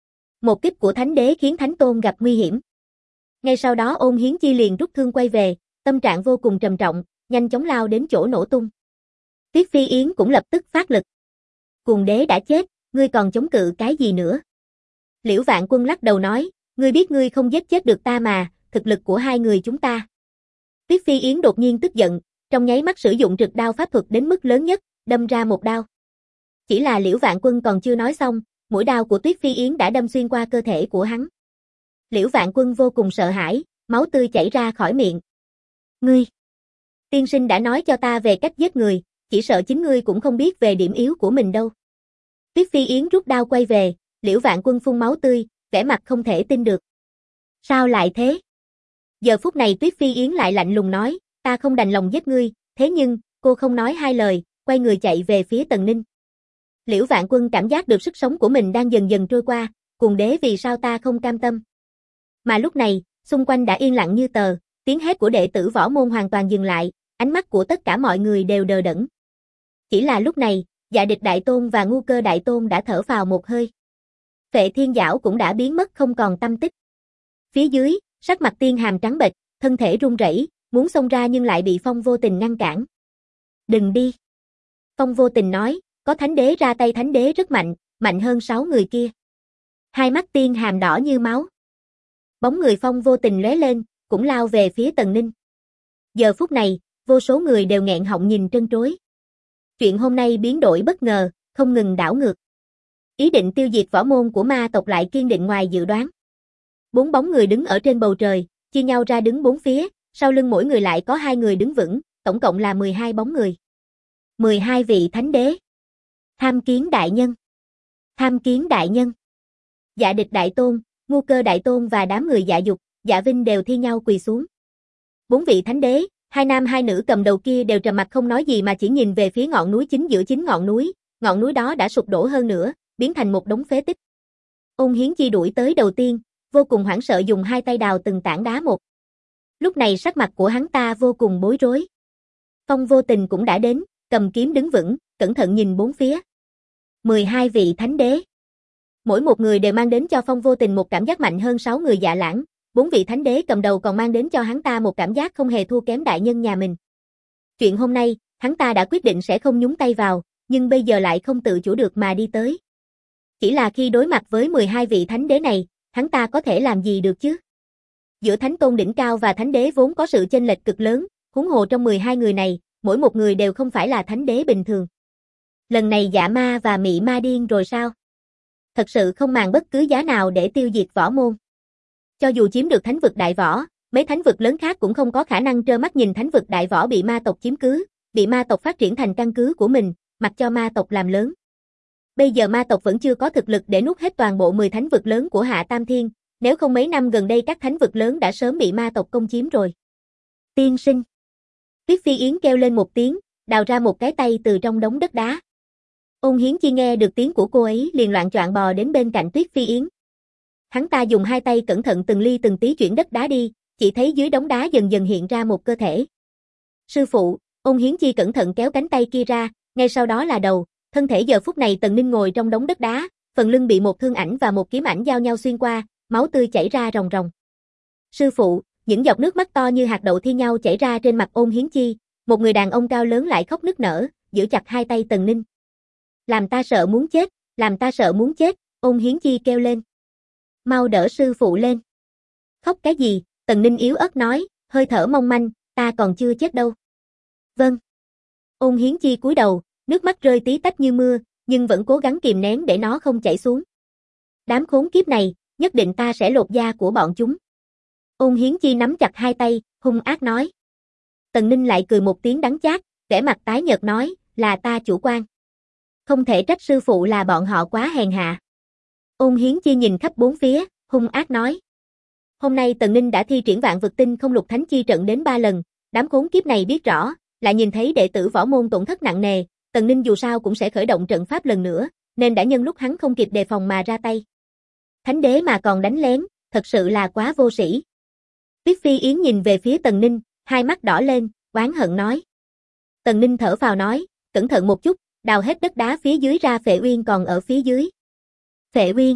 Một kích của thánh đế khiến thánh tôn gặp nguy hiểm. Ngay sau đó Ôn Hiến Chi liền rút thương quay về, tâm trạng vô cùng trầm trọng, nhanh chóng lao đến chỗ nổ tung. Tuyết Phi Yến cũng lập tức phát lực. Cuồng Đế đã chết, ngươi còn chống cự cái gì nữa? Liễu Vạn Quân lắc đầu nói, ngươi biết ngươi không giết chết được ta mà, thực lực của hai người chúng ta. Tuyết Phi Yến đột nhiên tức giận, trong nháy mắt sử dụng trực đao pháp thuật đến mức lớn nhất, đâm ra một đao. Chỉ là Liễu Vạn Quân còn chưa nói xong, mũi đao của Tuyết Phi Yến đã đâm xuyên qua cơ thể của hắn. Liễu Vạn Quân vô cùng sợ hãi, máu tươi chảy ra khỏi miệng. Ngươi! Tiên sinh đã nói cho ta về cách giết người, chỉ sợ chính ngươi cũng không biết về điểm yếu của mình đâu. Tuyết Phi Yến rút đao quay về, Liễu Vạn Quân phun máu tươi, vẻ mặt không thể tin được. Sao lại thế? Giờ phút này Tuyết Phi Yến lại lạnh lùng nói, ta không đành lòng giết ngươi, thế nhưng, cô không nói hai lời, quay người chạy về phía Tần Ninh. Liễu Vạn Quân cảm giác được sức sống của mình đang dần dần trôi qua, cùng đế vì sao ta không cam tâm. Mà lúc này, xung quanh đã yên lặng như tờ, tiếng hét của đệ tử võ môn hoàn toàn dừng lại, ánh mắt của tất cả mọi người đều đờ đẫn. Chỉ là lúc này, Dạ Địch Đại Tôn và Ngu Cơ Đại Tôn đã thở phào một hơi. Phệ Thiên Giảo cũng đã biến mất không còn tăm tích. Phía dưới, sắc mặt Tiên Hàm trắng bệch, thân thể run rẩy, muốn xông ra nhưng lại bị Phong Vô Tình ngăn cản. Đừng đi. Phong Vô Tình nói, có Thánh Đế ra tay, Thánh Đế rất mạnh, mạnh hơn 6 người kia. Hai mắt Tiên Hàm đỏ như máu. Bóng người Phong Vô Tình lóe lên, cũng lao về phía Tần Ninh. Giờ phút này, vô số người đều nghẹn họng nhìn trân trối. Chuyện hôm nay biến đổi bất ngờ, không ngừng đảo ngược. Ý định tiêu diệt võ môn của ma tộc lại kiên định ngoài dự đoán. 4 bóng người đứng ở trên bầu trời, chia nhau ra đứng 4 phía, sau lưng mỗi người lại có 2 người đứng vững, tổng cộng là 12 bóng người. 12 vị Thánh Đế. Tham Kiến Đại Nhân. Tham Kiến Đại Nhân. Dạ Địch Đại Tôn, Ngu Cơ Đại Tôn và đám người Dạ Dục, Dạ Vinh đều thi nhau quỳ xuống. 4 vị Thánh Đế, 2 nam 2 nữ cầm đầu kia đều trầm mặc không nói gì mà chỉ nhìn về phía ngọn núi chính giữa chính ngọn núi đó đã sụp đổ hơn nữa, biến thành một đống phế tích. Ôn Hiến Chi đuổi tới đầu tiên, vô cùng hoảng sợ dùng 2 tay đào từng tảng đá một. Lúc này sắc mặt của hắn ta vô cùng bối rối. Phong Vô Tình cũng đã đến, cầm kiếm đứng vững, cẩn thận nhìn bốn phía. 12 vị Thánh Đế. Mỗi một người đều mang đến cho Phong Vô Tình một cảm giác mạnh hơn 6 người Dạ Lãng, 4 vị Thánh Đế cầm đầu còn mang đến cho hắn ta một cảm giác không hề thua kém đại nhân nhà mình. Chuyện hôm nay, hắn ta đã quyết định sẽ không nhúng tay vào, nhưng bây giờ lại không tự chủ được mà đi tới. Chỉ là khi đối mặt với 12 vị Thánh Đế này, hắn ta có thể làm gì được chứ? Giữa Thánh Tôn đỉnh cao và Thánh Đế vốn có sự chênh lệch cực lớn, huống hồ trong 12 người này, mỗi một người đều không phải là Thánh Đế bình thường. Lần này Dạ Ma và Mị Ma điên rồi sao? Thật sự không màng bất cứ giá nào để tiêu diệt võ môn. Cho dù chiếm được thánh vực đại võ, mấy thánh vực lớn khác cũng không có khả năng trơ mắt nhìn thánh vực đại võ bị ma tộc chiếm cứ, bị ma tộc phát triển thành căn cứ của mình, mặc cho ma tộc làm lớn. Bây giờ ma tộc vẫn chưa có thực lực để nuốt hết toàn bộ 10 thánh vực lớn của Hạ Tam Thiên, nếu không mấy năm gần đây các thánh vực lớn đã sớm bị ma tộc công chiếm rồi. Tiên sinh. Tuyết Phi Yến kêu lên một tiếng, đào ra một cái tay từ trong đống đất đá. Ôn Hiến Chi nghe được tiếng của cô ấy liền loạng choạng bò đến bên cạnh Tuyết Phi Yến. Hắn ta dùng 2 tay cẩn thận từng ly từng tí chuyển đất đá đi, chỉ thấy dưới đống đá dần dần hiện ra một cơ thể. Sư phụ, Ôn Hiến Chi cẩn thận kéo cánh tay kia ra, ngay sau đó là đầu, thân thể giờ phút này Tần Ninh ngồi trong đống đất đá, phần lưng bị một thương ảnh và một kiếm ảnh giao nhau xuyên qua, máu tươi chảy ra ròng ròng. Sư phụ, những giọt nước mắt to như hạt đậu thi nhau chảy ra trên mặt Ôn Hiến Chi, một người đàn ông cao lớn lại khóc nức nở, giữ chặt 2 tay Tần Ninh. Làm ta sợ muốn chết, làm ta sợ muốn chết, Ôn Hiến Chi kêu lên. Mau đỡ sư phụ lên. Khóc cái gì, Tần Ninh yếu ớt nói, hơi thở mong manh, ta còn chưa chết đâu. Vâng. Ôn Hiến Chi cúi đầu, nước mắt rơi tí tách như mưa, nhưng vẫn cố gắng kìm nén để nó không chảy xuống. Đám khốn kiếp này, nhất định ta sẽ lột da của bọn chúng. Ôn Hiến Chi nắm chặt 2 tay, hung ác nói. Tần Ninh lại cười một tiếng đắng chát, vẻ mặt tái nhợt nói, là ta chủ quan. Không thể trách sư phụ là bọn họ quá hèn hạ. Ôn Hiến Chi nhìn khắp bốn phía, hung ác nói. Hôm nay Tần Ninh đã thi triển Vạn Vực Tinh không lục thánh chi trận đến 3 lần, đám khốn kiếp này biết rõ, lại nhìn thấy đệ tử võ môn tổn thất nặng nề, Tần Ninh dù sao cũng sẽ khởi động trận pháp lần nữa, nên đã nhân lúc hắn không kịp đề phòng mà ra tay. Thánh đế mà còn đánh lén, thật sự là quá vô sĩ. Tuyết Phi Yến nhìn về phía Tần Ninh, hai mắt đỏ lên, oán hận nói. Tần Ninh thở phào nói, cẩn thận một chút, đào hết đất đá phía dưới ra Phệ Uyên còn ở phía dưới. Phệ Uyên?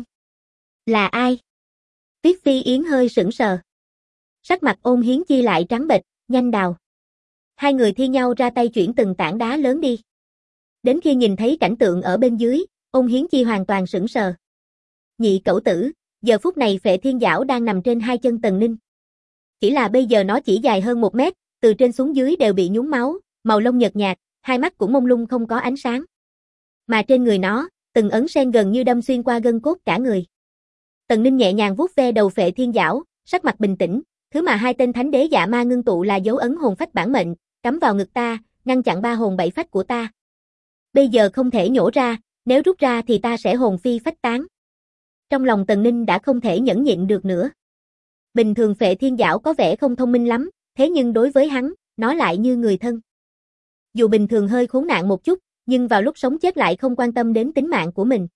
Là ai? Tuyết Phi Yến hơi sững sờ. Sắc mặt Ôn Hiến Chi lại trắng bệch, nhanh đào. Hai người thi nhau ra tay chuyển từng tảng đá lớn đi. Đến khi nhìn thấy cảnh tượng ở bên dưới, Ôn Hiến Chi hoàn toàn sững sờ. Nhị cẩu tử, giờ phút này Phệ Thiên Giảo đang nằm trên hai chân Tần Ninh. Chỉ là bây giờ nó chỉ dài hơn 1 mét, từ trên xuống dưới đều bị nhúng máu, màu lông nhợt nhạt, hai mắt cũng mông lung không có ánh sáng. Mà trên người nó, từng ấn sen gần như đâm xuyên qua gân cốt cả người. Tần Ninh nhẹ nhàng vuốt ve đầu Phệ Thiên Giảo, sắc mặt bình tĩnh, thứ mà hai tên thánh đế dạ ma ngưng tụ là dấu ấn hồn phách bản mệnh, cắm vào ngực ta, ngăn chặn 3 hồn 7 phách của ta. Bây giờ không thể nhổ ra, nếu rút ra thì ta sẽ hồn phi phách tán. Trong lòng Tần Ninh đã không thể nhẫn nhịn được nữa. Bình thường Phệ Thiên Giảo có vẻ không thông minh lắm, thế nhưng đối với hắn, nó lại như người thân. Dù bình thường hơi khốn nạn một chút, nhưng vào lúc sống chết lại không quan tâm đến tính mạng của mình.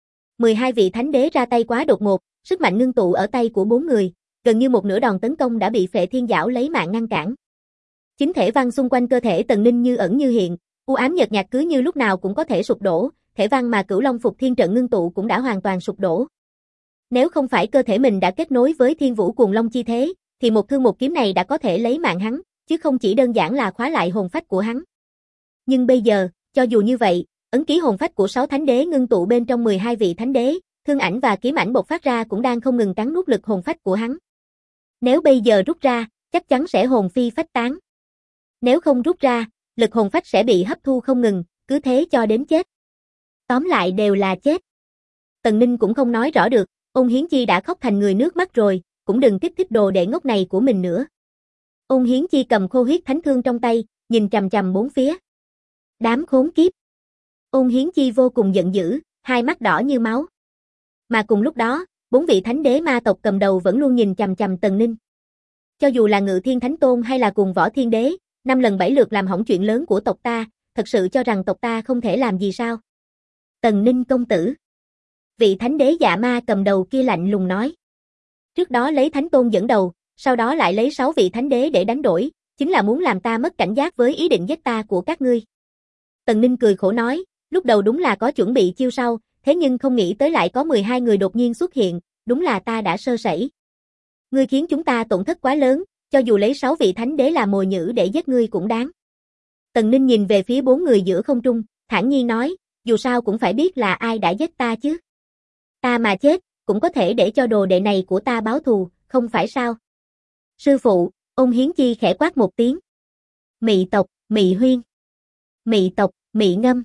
12 vị thánh đế ra tay quá đột ngột, sức mạnh ngưng tụ ở tay của 4 người, gần như một nửa đòn tấn công đã bị Phệ Thiên Giảo lấy mạng ngăn cản. Chính thể văn xung quanh cơ thể Tần Ninh như ẩn như hiện, u ám nhợt nhạt cứ như lúc nào cũng có thể sụp đổ, thể văn mà Cửu Long Phục Thiên trận ngưng tụ cũng đã hoàn toàn sụp đổ. Nếu không phải cơ thể mình đã kết nối với Thiên Vũ Cuồng Long chi thế, thì một thương một kiếm này đã có thể lấy mạng hắn, chứ không chỉ đơn giản là khóa lại hồn phách của hắn. Nhưng bây giờ, cho dù như vậy, ấn ký hồn phách của 6 thánh đế ngưng tụ bên trong 12 vị thánh đế, thương ảnh và kiếm ảnh bộc phát ra cũng đang không ngừng cắn nuốt lực hồn phách của hắn. Nếu bây giờ rút ra, chắc chắn sẽ hồn phi phách tán. Nếu không rút ra, lực hồn phách sẽ bị hấp thu không ngừng, cứ thế cho đến chết. Tóm lại đều là chết. Tần Ninh cũng không nói rõ được, Ôn Hiến Chi đã khóc thành người nước mắt rồi, cũng đừng tiếp thích đồ đệ ngốc này của mình nữa. Ôn Hiến Chi cầm khô huyết thánh thương trong tay, nhìn chằm chằm bốn phía. Đám khốn kiếp. Ôn Hiến Chi vô cùng giận dữ, hai mắt đỏ như máu. Mà cùng lúc đó, 4 vị thánh đế ma tộc cầm đầu vẫn luôn nhìn chằm chằm Tần Ninh. Cho dù là Ngự Thiên Thánh Tôn hay là cùng Võ Thiên Đế, 5 lần 7 lượt làm hỏng chuyện lớn của tộc ta, thật sự cho rằng tộc ta không thể làm gì sao? Tần Ninh công tử. Vị thánh đế dạ ma cầm đầu kia lạnh lùng nói. Trước đó lấy Thánh Tôn dẫn đầu, sau đó lại lấy 6 vị thánh đế để đánh đổi, chính là muốn làm ta mất cảnh giác với ý định giết ta của các ngươi. Tần Ninh cười khổ nói, lúc đầu đúng là có chuẩn bị chiêu sau, thế nhưng không nghĩ tới lại có 12 người đột nhiên xuất hiện, đúng là ta đã sơ sẩy. Ngươi khiến chúng ta tổn thất quá lớn, cho dù lấy 6 vị thánh đế làm mồi nhử để giết ngươi cũng đáng. Tần Ninh nhìn về phía 4 người giữa không trung, thản nhiên nói, dù sao cũng phải biết là ai đã giết ta chứ. Ta mà chết, cũng có thể để cho đồ đệ này của ta báo thù, không phải sao? Sư phụ, Ôn Hiến Chi khẽ quát một tiếng. Mị tộc, Mị Huyên. Mị tộc, Mị Ngâm.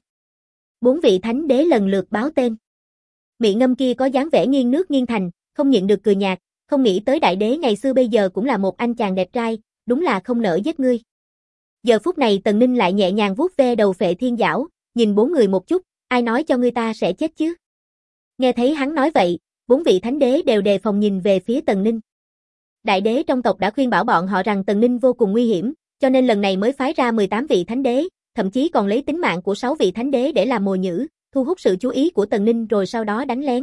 4 vị thánh đế lần lượt báo tên. Mị Ngâm kia có dáng vẻ nghiêng nước nghiêng thành, không nhịn được cười nhạt, không nghĩ tới đại đế ngày xưa bây giờ cũng là một anh chàng đẹp trai, đúng là không nỡ giết ngươi. Giờ phút này Tần Ninh lại nhẹ nhàng vuốt ve đầu Phệ Thiên Giảo, nhìn 4 người một chút, ai nói cho ngươi ta sẽ chết chứ? Nghe thấy hắn nói vậy, 4 vị thánh đế đều đề phòng nhìn về phía Tần Ninh. Đại đế trong tộc đã khuyên bảo bọn họ rằng Tần Ninh vô cùng nguy hiểm, cho nên lần này mới phái ra 18 vị thánh đế, thậm chí còn lấy tính mạng của 6 vị thánh đế để làm mồi nhử, thu hút sự chú ý của Tần Ninh rồi sau đó đánh lén.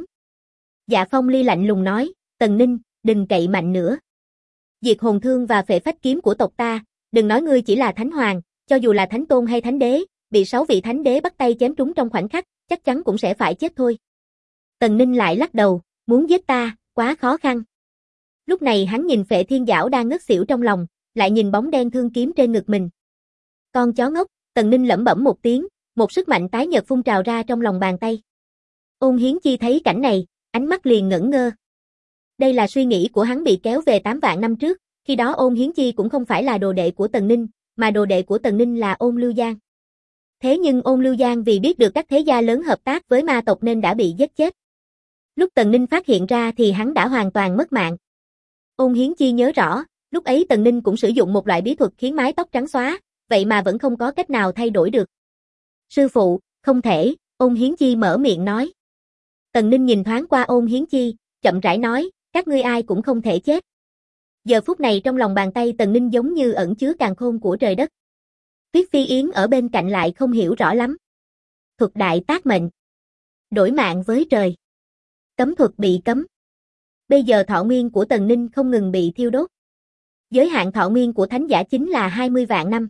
Dạ Phong Ly lạnh lùng nói, Tần Ninh, đừng cậy mạnh nữa. Diệt hồn thương và phệ phách kiếm của tộc ta, đừng nói ngươi chỉ là thánh hoàng, cho dù là thánh tôn hay thánh đế, bị 6 vị thánh đế bắt tay chém trúng trong khoảnh khắc, chắc chắn cũng sẽ phải chết thôi. Tần Ninh lại lắc đầu, muốn giết ta, quá khó khăn. Lúc này hắn nhìn Phệ Thiên Giảo đang ngất xỉu trong lòng, lại nhìn bóng đen thương kiếm trên ngực mình. Con chó ngốc, Tần Ninh lẩm bẩm một tiếng, một sức mạnh tái nhợt phun trào ra trong lòng bàn tay. Ôn Hiến Chi thấy cảnh này, ánh mắt liền ngẩn ngơ. Đây là suy nghĩ của hắn bị kéo về 8 vạn năm trước, khi đó Ôn Hiến Chi cũng không phải là đồ đệ của Tần Ninh, mà đồ đệ của Tần Ninh là Ôn Lưu Giang. Thế nhưng Ôn Lưu Giang vì biết được các thế gia lớn hợp tác với ma tộc nên đã bị giết chết. Lúc Tần Ninh phát hiện ra thì hắn đã hoàn toàn mất mạng. Ôn Hiến Chi nhớ rõ, lúc ấy Tần Ninh cũng sử dụng một loại bí thuật khiến mái tóc trắng xóa, vậy mà vẫn không có cách nào thay đổi được. Sư phụ, không thể, Ôn Hiến Chi mở miệng nói. Tần Ninh nhìn thoáng qua Ôn Hiến Chi, chậm rãi nói, các ngươi ai cũng không thể chết. Giờ phút này trong lòng bàn tay Tần Ninh giống như ẩn chứa càn khôn của trời đất. Tuyết Phi Yến ở bên cạnh lại không hiểu rõ lắm. Thuật đại tác mệnh. Đổi mạng với trời. Cấm thuật bị cấm. Bây giờ thọ nguyên của Tần Ninh không ngừng bị thiêu đốt. Giới hạn thọ nguyên của thánh giả chính là 20 vạn năm.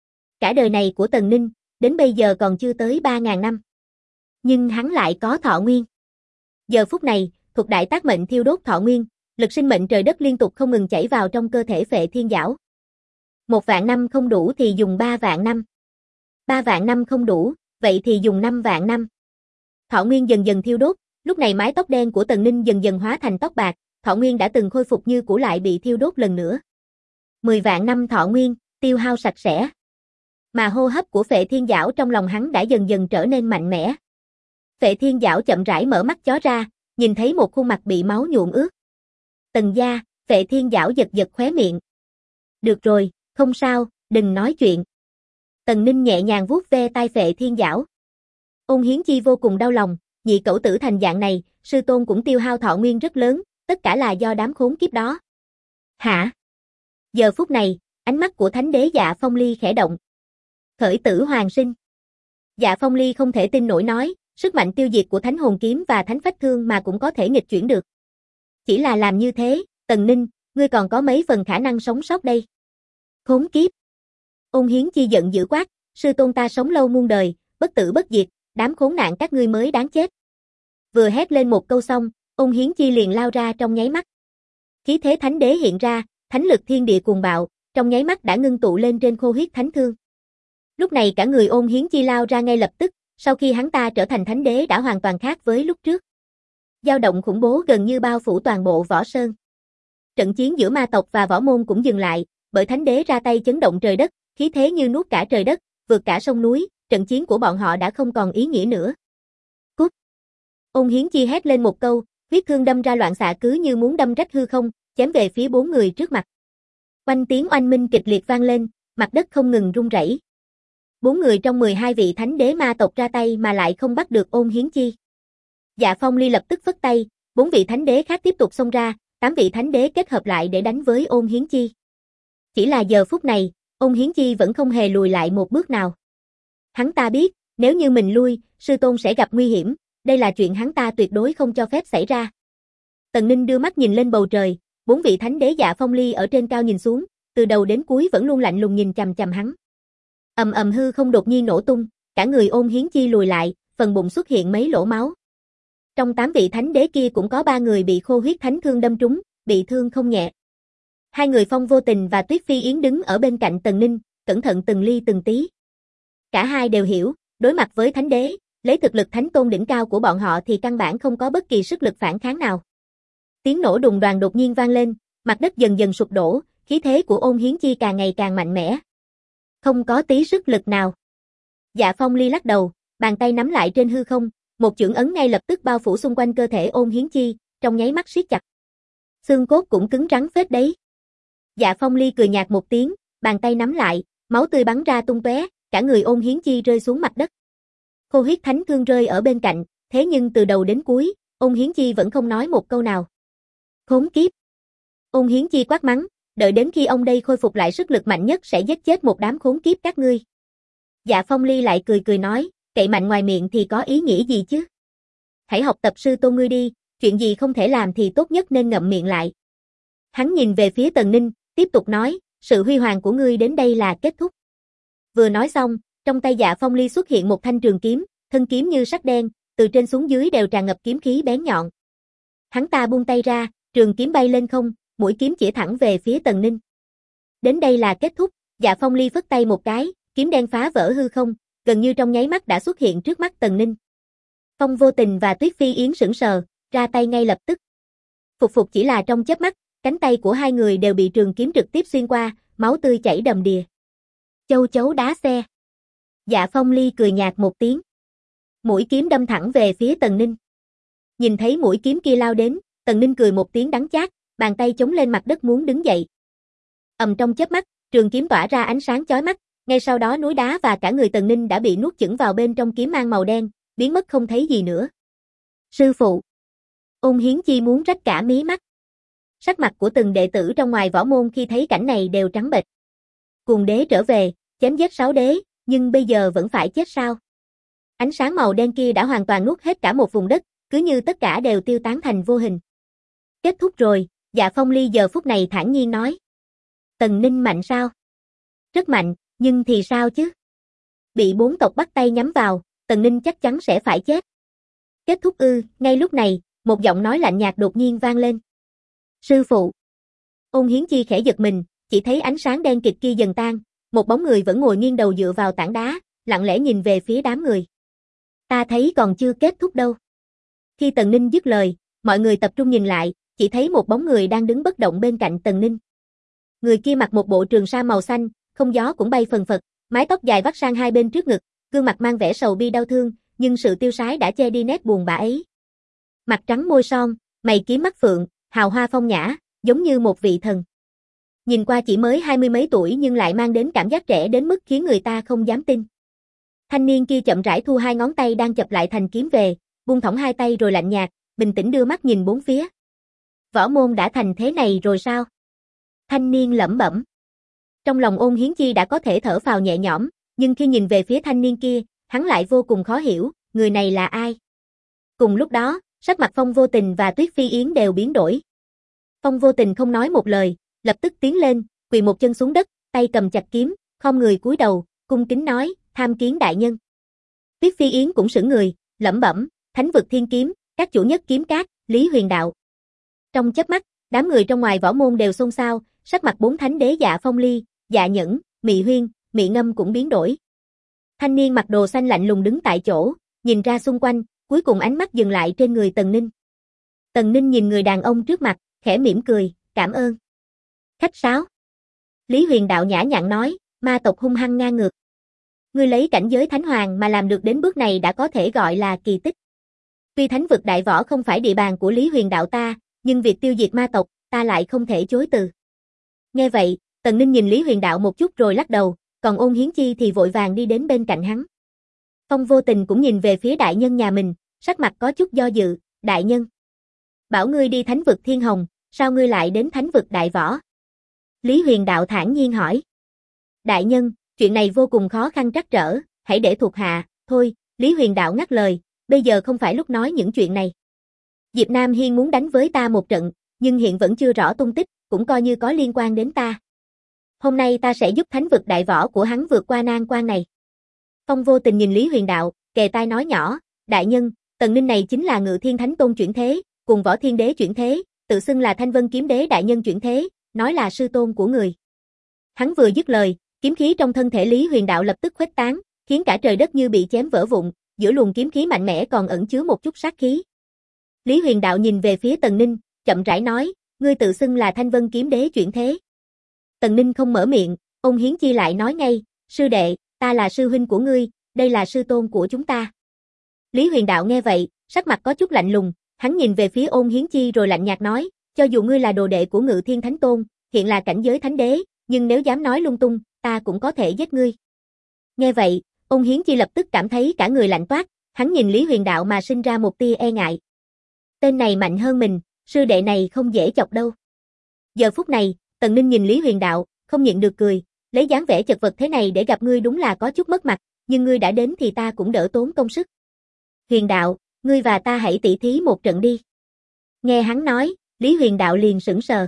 Cả đời này của Tần Ninh, đến bây giờ còn chưa tới 3.000 năm. Nhưng hắn lại có thọ nguyên. Giờ phút này, thuật đại tác mệnh thiêu đốt thọ nguyên, lực sinh mệnh trời đất liên tục không ngừng chảy vào trong cơ thể Phệ Thiên Giảo. 1 vạn năm không đủ thì dùng 3 vạn năm. 3 vạn năm không đủ, vậy thì dùng 5 vạn năm. Thọ nguyên dần dần thiêu đốt, Lúc này mái tóc đen của Tần Ninh dần dần hóa thành tóc bạc, thọ nguyên đã từng khôi phục như cũ lại bị thiêu đốt lần nữa. 10 vạn năm thọ nguyên, tiêu hao sạch sẽ. Mà hô hấp của Phệ Thiên Giảo trong lòng hắn đã dần dần trở nên mạnh mẽ. Phệ Thiên Giảo chậm rãi mở mắt chó ra, nhìn thấy một khuôn mặt bị máu nhuộm ướt. Tần gia, Phệ Thiên Giảo giật giật khóe miệng. Được rồi, không sao, đừng nói chuyện. Tần Ninh nhẹ nhàng vuốt ve tai Phệ Thiên Giảo. Ôn Hiến Chi vô cùng đau lòng, nhị cẩu tử thành dạng này, sư tôn cũng tiêu hao thọ nguyên rất lớn, tất cả là do đám khốn kiếp đó. Hả? Giờ phút này, ánh mắt của Thánh Đế Dạ Phong Ly khẽ động. Khởi tử hoàn sinh. Dạ Phong Ly không thể tin nổi nói, sức mạnh tiêu diệt của Thánh Hồn Kiếm và Thánh Phách Thương mà cũng có thể nghịch chuyển được. Chỉ là làm như thế, Tần Ninh, ngươi còn có mấy phần khả năng sống sót đây. Khốn kiếp. Ôn Hiến Chi giận dữ quát, sư tôn ta sống lâu muôn đời, bất tử bất diệt, đám khốn nạn các ngươi mới đáng chết. Vừa hét lên một câu xong, Ôn Hiến Chi liền lao ra trong nháy mắt. Khí thế Thánh Đế hiện ra, thánh lực thiên địa cuồng bạo, trong nháy mắt đã ngưng tụ lên trên khô huyết thánh thương. Lúc này cả người Ôn Hiến Chi lao ra ngay lập tức, sau khi hắn ta trở thành Thánh Đế đã hoàn toàn khác với lúc trước. Dao động khủng bố gần như bao phủ toàn bộ Võ Sơn. Trận chiến giữa ma tộc và võ môn cũng dừng lại, bởi Thánh Đế ra tay chấn động trời đất, khí thế như nuốt cả trời đất, vượt cả sông núi, trận chiến của bọn họ đã không còn ý nghĩa nữa. Cút! Ôn Hiến Chi hét lên một câu, huyết thương đâm ra loạn xạ cứ như muốn đâm rách hư không, chém về phía 4 người trước mặt. Oanh tiếng oanh minh kịch liệt vang lên, mặt đất không ngừng rung rẩy. 4 người trong 12 vị Thánh Đế ma tộc ra tay mà lại không bắt được Ôn Hiến Chi. Dạ Phong Ly lập tức phất tay, 4 vị Thánh Đế khác tiếp tục xông ra, 8 vị Thánh Đế kết hợp lại để đánh với Ôn Hiến Chi. Chỉ là giờ phút này, Ôn Hiến Chi vẫn không hề lùi lại một bước nào. Hắn ta biết, nếu như mình lui, sư tôn sẽ gặp nguy hiểm, đây là chuyện hắn ta tuyệt đối không cho phép xảy ra. Tần Ninh đưa mắt nhìn lên bầu trời, 4 vị Thánh Đế Dạ Phong Ly ở trên cao nhìn xuống, từ đầu đến cuối vẫn luôn lạnh lùng nhìn chằm chằm hắn. Ầm ầm hư không đột nhiên nổ tung, cả người Ôn Hiến Chi lùi lại, phần bụng xuất hiện mấy lỗ máu. Trong 8 vị Thánh Đế kia cũng có 3 người bị khô huyết thánh thương đâm trúng, bị thương không nhẹ. 2 người Phong Vô Tình và Tuyết Phi Yến đứng ở bên cạnh Tần Ninh, cẩn thận từng ly từng tí. Cả hai đều hiểu, đối mặt với Thánh Đế, lấy thực lực thánh tôn đỉnh cao của bọn họ thì căn bản không có bất kỳ sức lực phản kháng nào. Tiếng nổ đùng đoàng đột nhiên vang lên, mặt đất dần dần sụp đổ, khí thế của Ôn Hiến Chi càng ngày càng mạnh mẽ. Không có tí sức lực nào. Dạ Phong Ly lắc đầu, bàn tay nắm lại trên hư không, một chưởng ấn ngay lập tức bao phủ xung quanh cơ thể Ôn Hiến Chi, trong nháy mắt siết chặt. Xương cốt cũng cứng rắn phết đấy. Dạ Phong Ly cười nhạt một tiếng, bàn tay nắm lại, máu tươi bắn ra tung tóe, cả người Ôn Hiến Chi rơi xuống mặt đất. Khô huyết thánh thương rơi ở bên cạnh, thế nhưng từ đầu đến cuối, Ôn Hiến Chi vẫn không nói một câu nào. Khốn kiếp! Ôn Hiến Chi quát mắng, đợi đến khi ông đây khôi phục lại sức lực mạnh nhất sẽ giết chết một đám khốn kiếp các ngươi. Dạ Phong Ly lại cười cười nói, cậy mạnh ngoài miệng thì có ý nghĩa gì chứ? Hãy học tập sư tôn ngươi đi, chuyện gì không thể làm thì tốt nhất nên ngậm miệng lại. Hắn nhìn về phía Tần Ninh, tiếp tục nói, sự huy hoàng của ngươi đến đây là kết thúc. Vừa nói xong, trong tay Dạ Phong Ly xuất hiện một thanh trường kiếm, thân kiếm như sắt đen, từ trên xuống dưới đều tràn ngập kiếm khí bén nhọn. Hắn ta buông tay ra, trường kiếm bay lên không, mũi kiếm chỉ thẳng về phía Tần Ninh. Đến đây là kết thúc, Dạ Phong Ly phất tay một cái, kiếm đen phá vỡ hư không, gần như trong nháy mắt đã xuất hiện trước mắt Tần Ninh. Phong Vô Tình và Tuyết Phi Yến sững sờ, ra tay ngay lập tức. Phục chỉ là trong chớp mắt, cánh tay của hai người đều bị trường kiếm trực tiếp xuyên qua, máu tươi chảy đầm đìa. Châu chấu đá xe. Dạ Phong Ly cười nhạt một tiếng. Mũi kiếm đâm thẳng về phía Tần Ninh. Nhìn thấy mũi kiếm kia lao đến, Tần Ninh cười một tiếng đắng chát, bàn tay chống lên mặt đất muốn đứng dậy. Trong chớp mắt, trường kiếm tỏa ra ánh sáng chói mắt, ngay sau đó núi đá và cả người Tần Ninh đã bị nuốt chửng vào bên trong kiếm mang màu đen, biến mất không thấy gì nữa. Sư phụ. Ôn Hiến Chi muốn rách cả mí mắt. Sắc mặt của từng đệ tử trong ngoài võ môn khi thấy cảnh này đều trắng bệch. Cùng đế trở về, chém giết 6 đế, nhưng bây giờ vẫn phải chết sao? Ánh sáng màu đen kia đã hoàn toàn nuốt hết cả một vùng đất, cứ như tất cả đều tiêu tán thành vô hình. Kết thúc rồi, Dạ Phong Ly giờ phút này thản nhiên nói. Tần Ninh mạnh sao? Rất mạnh, nhưng thì sao chứ? Bị 4 tộc bắt tay nhắm vào, Tần Ninh chắc chắn sẽ phải chết. Kết thúc ư? Ngay lúc này, một giọng nói lạnh nhạt đột nhiên vang lên. Sư phụ. Ôn Hiến Chi khẽ giật mình, chỉ thấy ánh sáng đen kịt kia dần tan, một bóng người vẫn ngồi nghiêng đầu dựa vào tảng đá, lặng lẽ nhìn về phía đám người. Ta thấy còn chưa kết thúc đâu. Khi Tần Ninh dứt lời, mọi người tập trung nhìn lại, chỉ thấy một bóng người đang đứng bất động bên cạnh Tần Ninh. Người kia mặc một bộ trường sa màu xanh, không gió cũng bay phần phật, mái tóc dài vắt sang hai bên trước ngực, gương mặt mang vẻ sầu bi đau thương, nhưng sự tiêu sái đã che đi nét buồn bã ấy. Mặt trắng môi son, mày kiếm mắt phượng, hào hoa phong nhã, giống như một vị thần. Nhìn qua chỉ mới 20 mấy tuổi nhưng lại mang đến cảm giác trẻ đến mức khiến người ta không dám tin. Thanh niên kia chậm rãi thu hai ngón tay đang chập lại thành kiếm về, buông thõng hai tay rồi lạnh nhạt, bình tĩnh đưa mắt nhìn bốn phía. Võ môn đã thành thế này rồi sao? Thanh niên lẩm bẩm. Trong lòng Ôn Hiến Chi đã có thể thở phào nhẹ nhõm, nhưng khi nhìn về phía thanh niên kia, hắn lại vô cùng khó hiểu, người này là ai? Cùng lúc đó, sắc mặt Phong Vô Tình và Tuyết Phi Yến đều biến đổi. Phong Vô Tình không nói một lời, lập tức tiến lên, quỳ một chân xuống đất, tay cầm chặt kiếm, khom người cúi đầu, cung kính nói, tham kiến đại nhân. Tuyết Phi Yến cũng sững người, lẩm bẩm, Thánh vực thiên kiếm, các chủ nhất kiếm cát, Lý Huyền Đạo. Trong chớp mắt, đám người trong ngoài võ môn đều xôn xao, sắc mặt bốn thánh đế Dạ Phong Ly, Dạ Nhẫn, Mị Huyên, Mị Ngâm cũng biến đổi. Thanh niên mặc đồ xanh lạnh lùng đứng tại chỗ, nhìn ra xung quanh, cuối cùng ánh mắt dừng lại trên người Tần Ninh. Tần Ninh nhìn người đàn ông trước mặt, khẽ mỉm cười, cảm ơn. Khách sáo. Lý Huyền Đạo nhã nhặn nói, ma tộc hung hăng ngang ngược. Ngươi lấy cảnh giới thánh hoàng mà làm được đến bước này đã có thể gọi là kỳ tích. Tuy thánh vực đại võ không phải địa bàn của Lý Huyền Đạo ta, nhưng việc tiêu diệt ma tộc, ta lại không thể chối từ. Nghe vậy, Tần Ninh nhìn Lý Huyền Đạo một chút rồi lắc đầu, còn Ôn Hiến Chi thì vội vàng đi đến bên cạnh hắn. Phong Vô Tình cũng nhìn về phía đại nhân nhà mình, sắc mặt có chút do dự, đại nhân. Bảo ngươi đi thánh vực thiên hồng, sao ngươi lại đến thánh vực đại võ? Lý Huyền Đạo thản nhiên hỏi. Đại nhân, chuyện này vô cùng khó khăn trắc trở, hãy để thuộc hạ, thôi, Lý Huyền Đạo ngắt lời, bây giờ không phải lúc nói những chuyện này. Diệp Nam Hiên muốn đánh với ta một trận, nhưng hiện vẫn chưa rõ tung tích, cũng coi như có liên quan đến ta. Hôm nay ta sẽ giúp thánh vực đại võ của hắn vượt qua nan quan này. Phong Vô Tình nhìn Lý Huyền Đạo, kề tai nói nhỏ, đại nhân, Tần Ninh này chính là Ngự Thiên Thánh Tôn chuyển thế, cùng Võ Thiên Đế chuyển thế, tự xưng là Thanh Vân Kiếm Đế đại nhân chuyển thế, nói là sư tôn của người. Hắn vừa dứt lời, kiếm khí trong thân thể Lý Huyền Đạo lập tức khuếch tán, khiến cả trời đất như bị chém vỡ vụn, giữa luồng kiếm khí mạnh mẽ còn ẩn chứa một chút sát khí. Lý Huyền Đạo nhìn về phía Tần Ninh, chậm rãi nói, ngươi tự xưng là Thanh Vân Kiếm Đế chuyển thế. Tần Ninh không mở miệng, Ôn Hiến Chi lại nói ngay, sư đệ, ta là sư huynh của ngươi, đây là sư tôn của chúng ta. Lý Huyền Đạo nghe vậy, sắc mặt có chút lạnh lùng, hắn nhìn về phía Ôn Hiến Chi rồi lạnh nhạt nói, cho dù ngươi là đồ đệ của Ngự Thiên Thánh Tôn, hiện là cảnh giới thánh đế, nhưng nếu dám nói lung tung, ta cũng có thể giết ngươi. Nghe vậy, Ôn Hiến Chi lập tức cảm thấy cả người lạnh toát, hắn nhìn Lý Huyền Đạo mà sinh ra một tia e ngại. Tên này mạnh hơn mình, sư đệ này không dễ chọc đâu. Giờ phút này, Tần Ninh nhìn Lý Huyền Đạo, không nhịn được cười, lấy dáng vẻ chật vật thế này để gặp ngươi đúng là có chút mất mặt, nhưng ngươi đã đến thì ta cũng đỡ tốn công sức. Huyền Đạo, ngươi và ta hãy tỉ thí một trận đi. Nghe hắn nói, Lý Huyền Đạo liền sững sờ.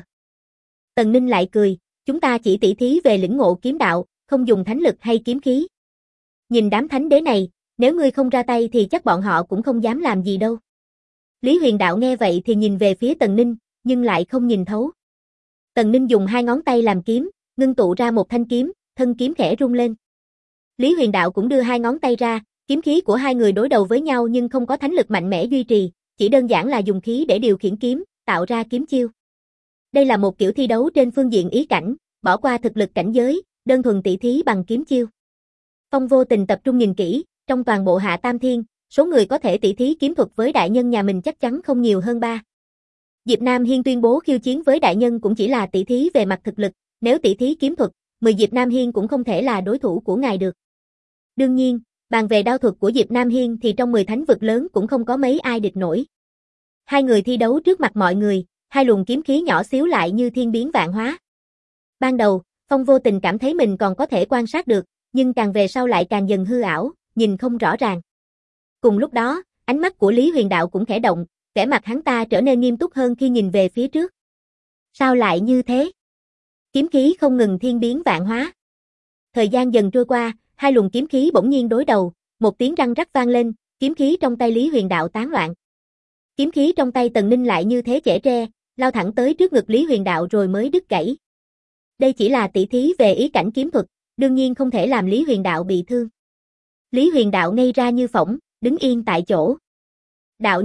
Tần Ninh lại cười, chúng ta chỉ tỉ thí về lĩnh ngộ kiếm đạo, không dùng thánh lực hay kiếm khí. Nhìn đám thánh đế này, nếu ngươi không ra tay thì chắc bọn họ cũng không dám làm gì đâu. Lý Huyền Đạo nghe vậy thì nhìn về phía Tần Ninh, nhưng lại không nhìn thấu. Tần Ninh dùng hai ngón tay làm kiếm, ngưng tụ ra một thanh kiếm, thân kiếm khẽ rung lên. Lý Huyền Đạo cũng đưa hai ngón tay ra, kiếm khí của hai người đối đầu với nhau nhưng không có thánh lực mạnh mẽ duy trì, chỉ đơn giản là dùng khí để điều khiển kiếm, tạo ra kiếm chiêu. Đây là một kiểu thi đấu trên phương diện ý cảnh, bỏ qua thực lực cảnh giới, đơn thuần tỷ thí bằng kiếm chiêu. Phong Vô Tình tập trung nhìn kỹ, trong toàn bộ Hạ Tam Thiên, số người có thể tỷ thí kiếm thuật với đại nhân nhà mình chắc chắn không nhiều hơn 3. Diệp Nam Hiên tuyên bố khiêu chiến với đại nhân cũng chỉ là tỷ thí về mặt thực lực, nếu tỷ thí kiếm thuật, 10 Diệp Nam Hiên cũng không thể là đối thủ của ngài được. Đương nhiên, bàn về đao thuật của Diệp Nam Hiên thì trong 10 thánh vực lớn cũng không có mấy ai địch nổi. Hai người thi đấu trước mặt mọi người, hai luồng kiếm khí nhỏ xíu lại như thiên biến vạn hóa. Ban đầu, Phong Vô Tình cảm thấy mình còn có thể quan sát được, nhưng càng về sau lại càng dần hư ảo, nhìn không rõ ràng. Cùng lúc đó, ánh mắt của Lý Huyền Đạo cũng khẽ động, vẻ mặt hắn ta trở nên nghiêm túc hơn khi nhìn về phía trước. Sao lại như thế? Kiếm khí không ngừng thiên biến vạn hóa. Thời gian dần trôi qua, hai luồng kiếm khí bỗng nhiên đối đầu, một tiếng răng rắc vang lên, kiếm khí trong tay Lý Huyền Đạo tán loạn. Kiếm khí trong tay Tần Ninh lại như thế chẻ tre, lao thẳng tới trước ngực Lý Huyền Đạo rồi mới đứt gãy. Đây chỉ là tỷ thí về ý cảnh kiếm thuật, đương nhiên không thể làm Lý Huyền Đạo bị thương. Lý Huyền Đạo ngây ra như phỗng, đứng yên tại chỗ. Đạo nhi,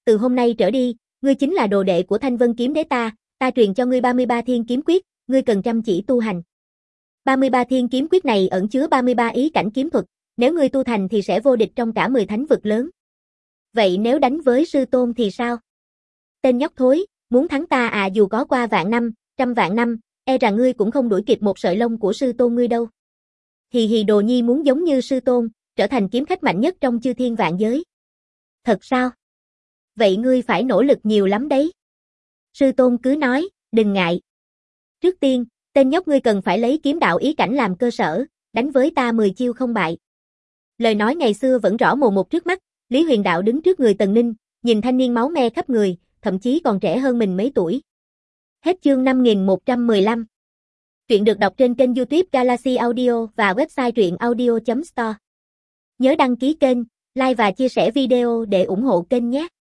Từ hôm nay trở đi, ngươi chính là đồ đệ của Thanh Vân Kiếm Đế ta truyền cho ngươi 33 Thiên Kiếm Quyết, ngươi cần chăm chỉ tu hành. 33 Thiên Kiếm Quyết này ẩn chứa 33 ý cảnh kiếm thuật, nếu ngươi tu thành thì sẽ vô địch trong cả 10 thánh vực lớn. Vậy nếu đánh với sư tôn thì sao? Tên nhóc thối, muốn thắng ta à, dù có qua vạn năm, trăm vạn năm, e rằng ngươi cũng không đuổi kịp một sợi lông của sư tôn ngươi đâu. Hì hì, đồ nhi muốn giống như sư tôn, trở thành kiếm khách mạnh nhất trong chư thiên vạn giới. Thật sao? Vậy ngươi phải nỗ lực nhiều lắm đấy. Sư tôn cứ nói, đừng ngại. Trước tiên, tên nhóc ngươi cần phải lấy kiếm đạo ý cảnh làm cơ sở, đánh với ta 10 chiêu không bại. Lời nói ngày xưa vẫn rõ mồn một trước mắt, Lý Huyền Đạo đứng trước người Tần Ninh, nhìn thanh niên máu me khắp người, thậm chí còn trẻ hơn mình mấy tuổi. Hết chương 5115. Truyện được đọc trên kênh YouTube Galaxy Audio và website truyệnaudio.store. Nhớ đăng ký kênh, like và chia sẻ video để ủng hộ kênh nhé.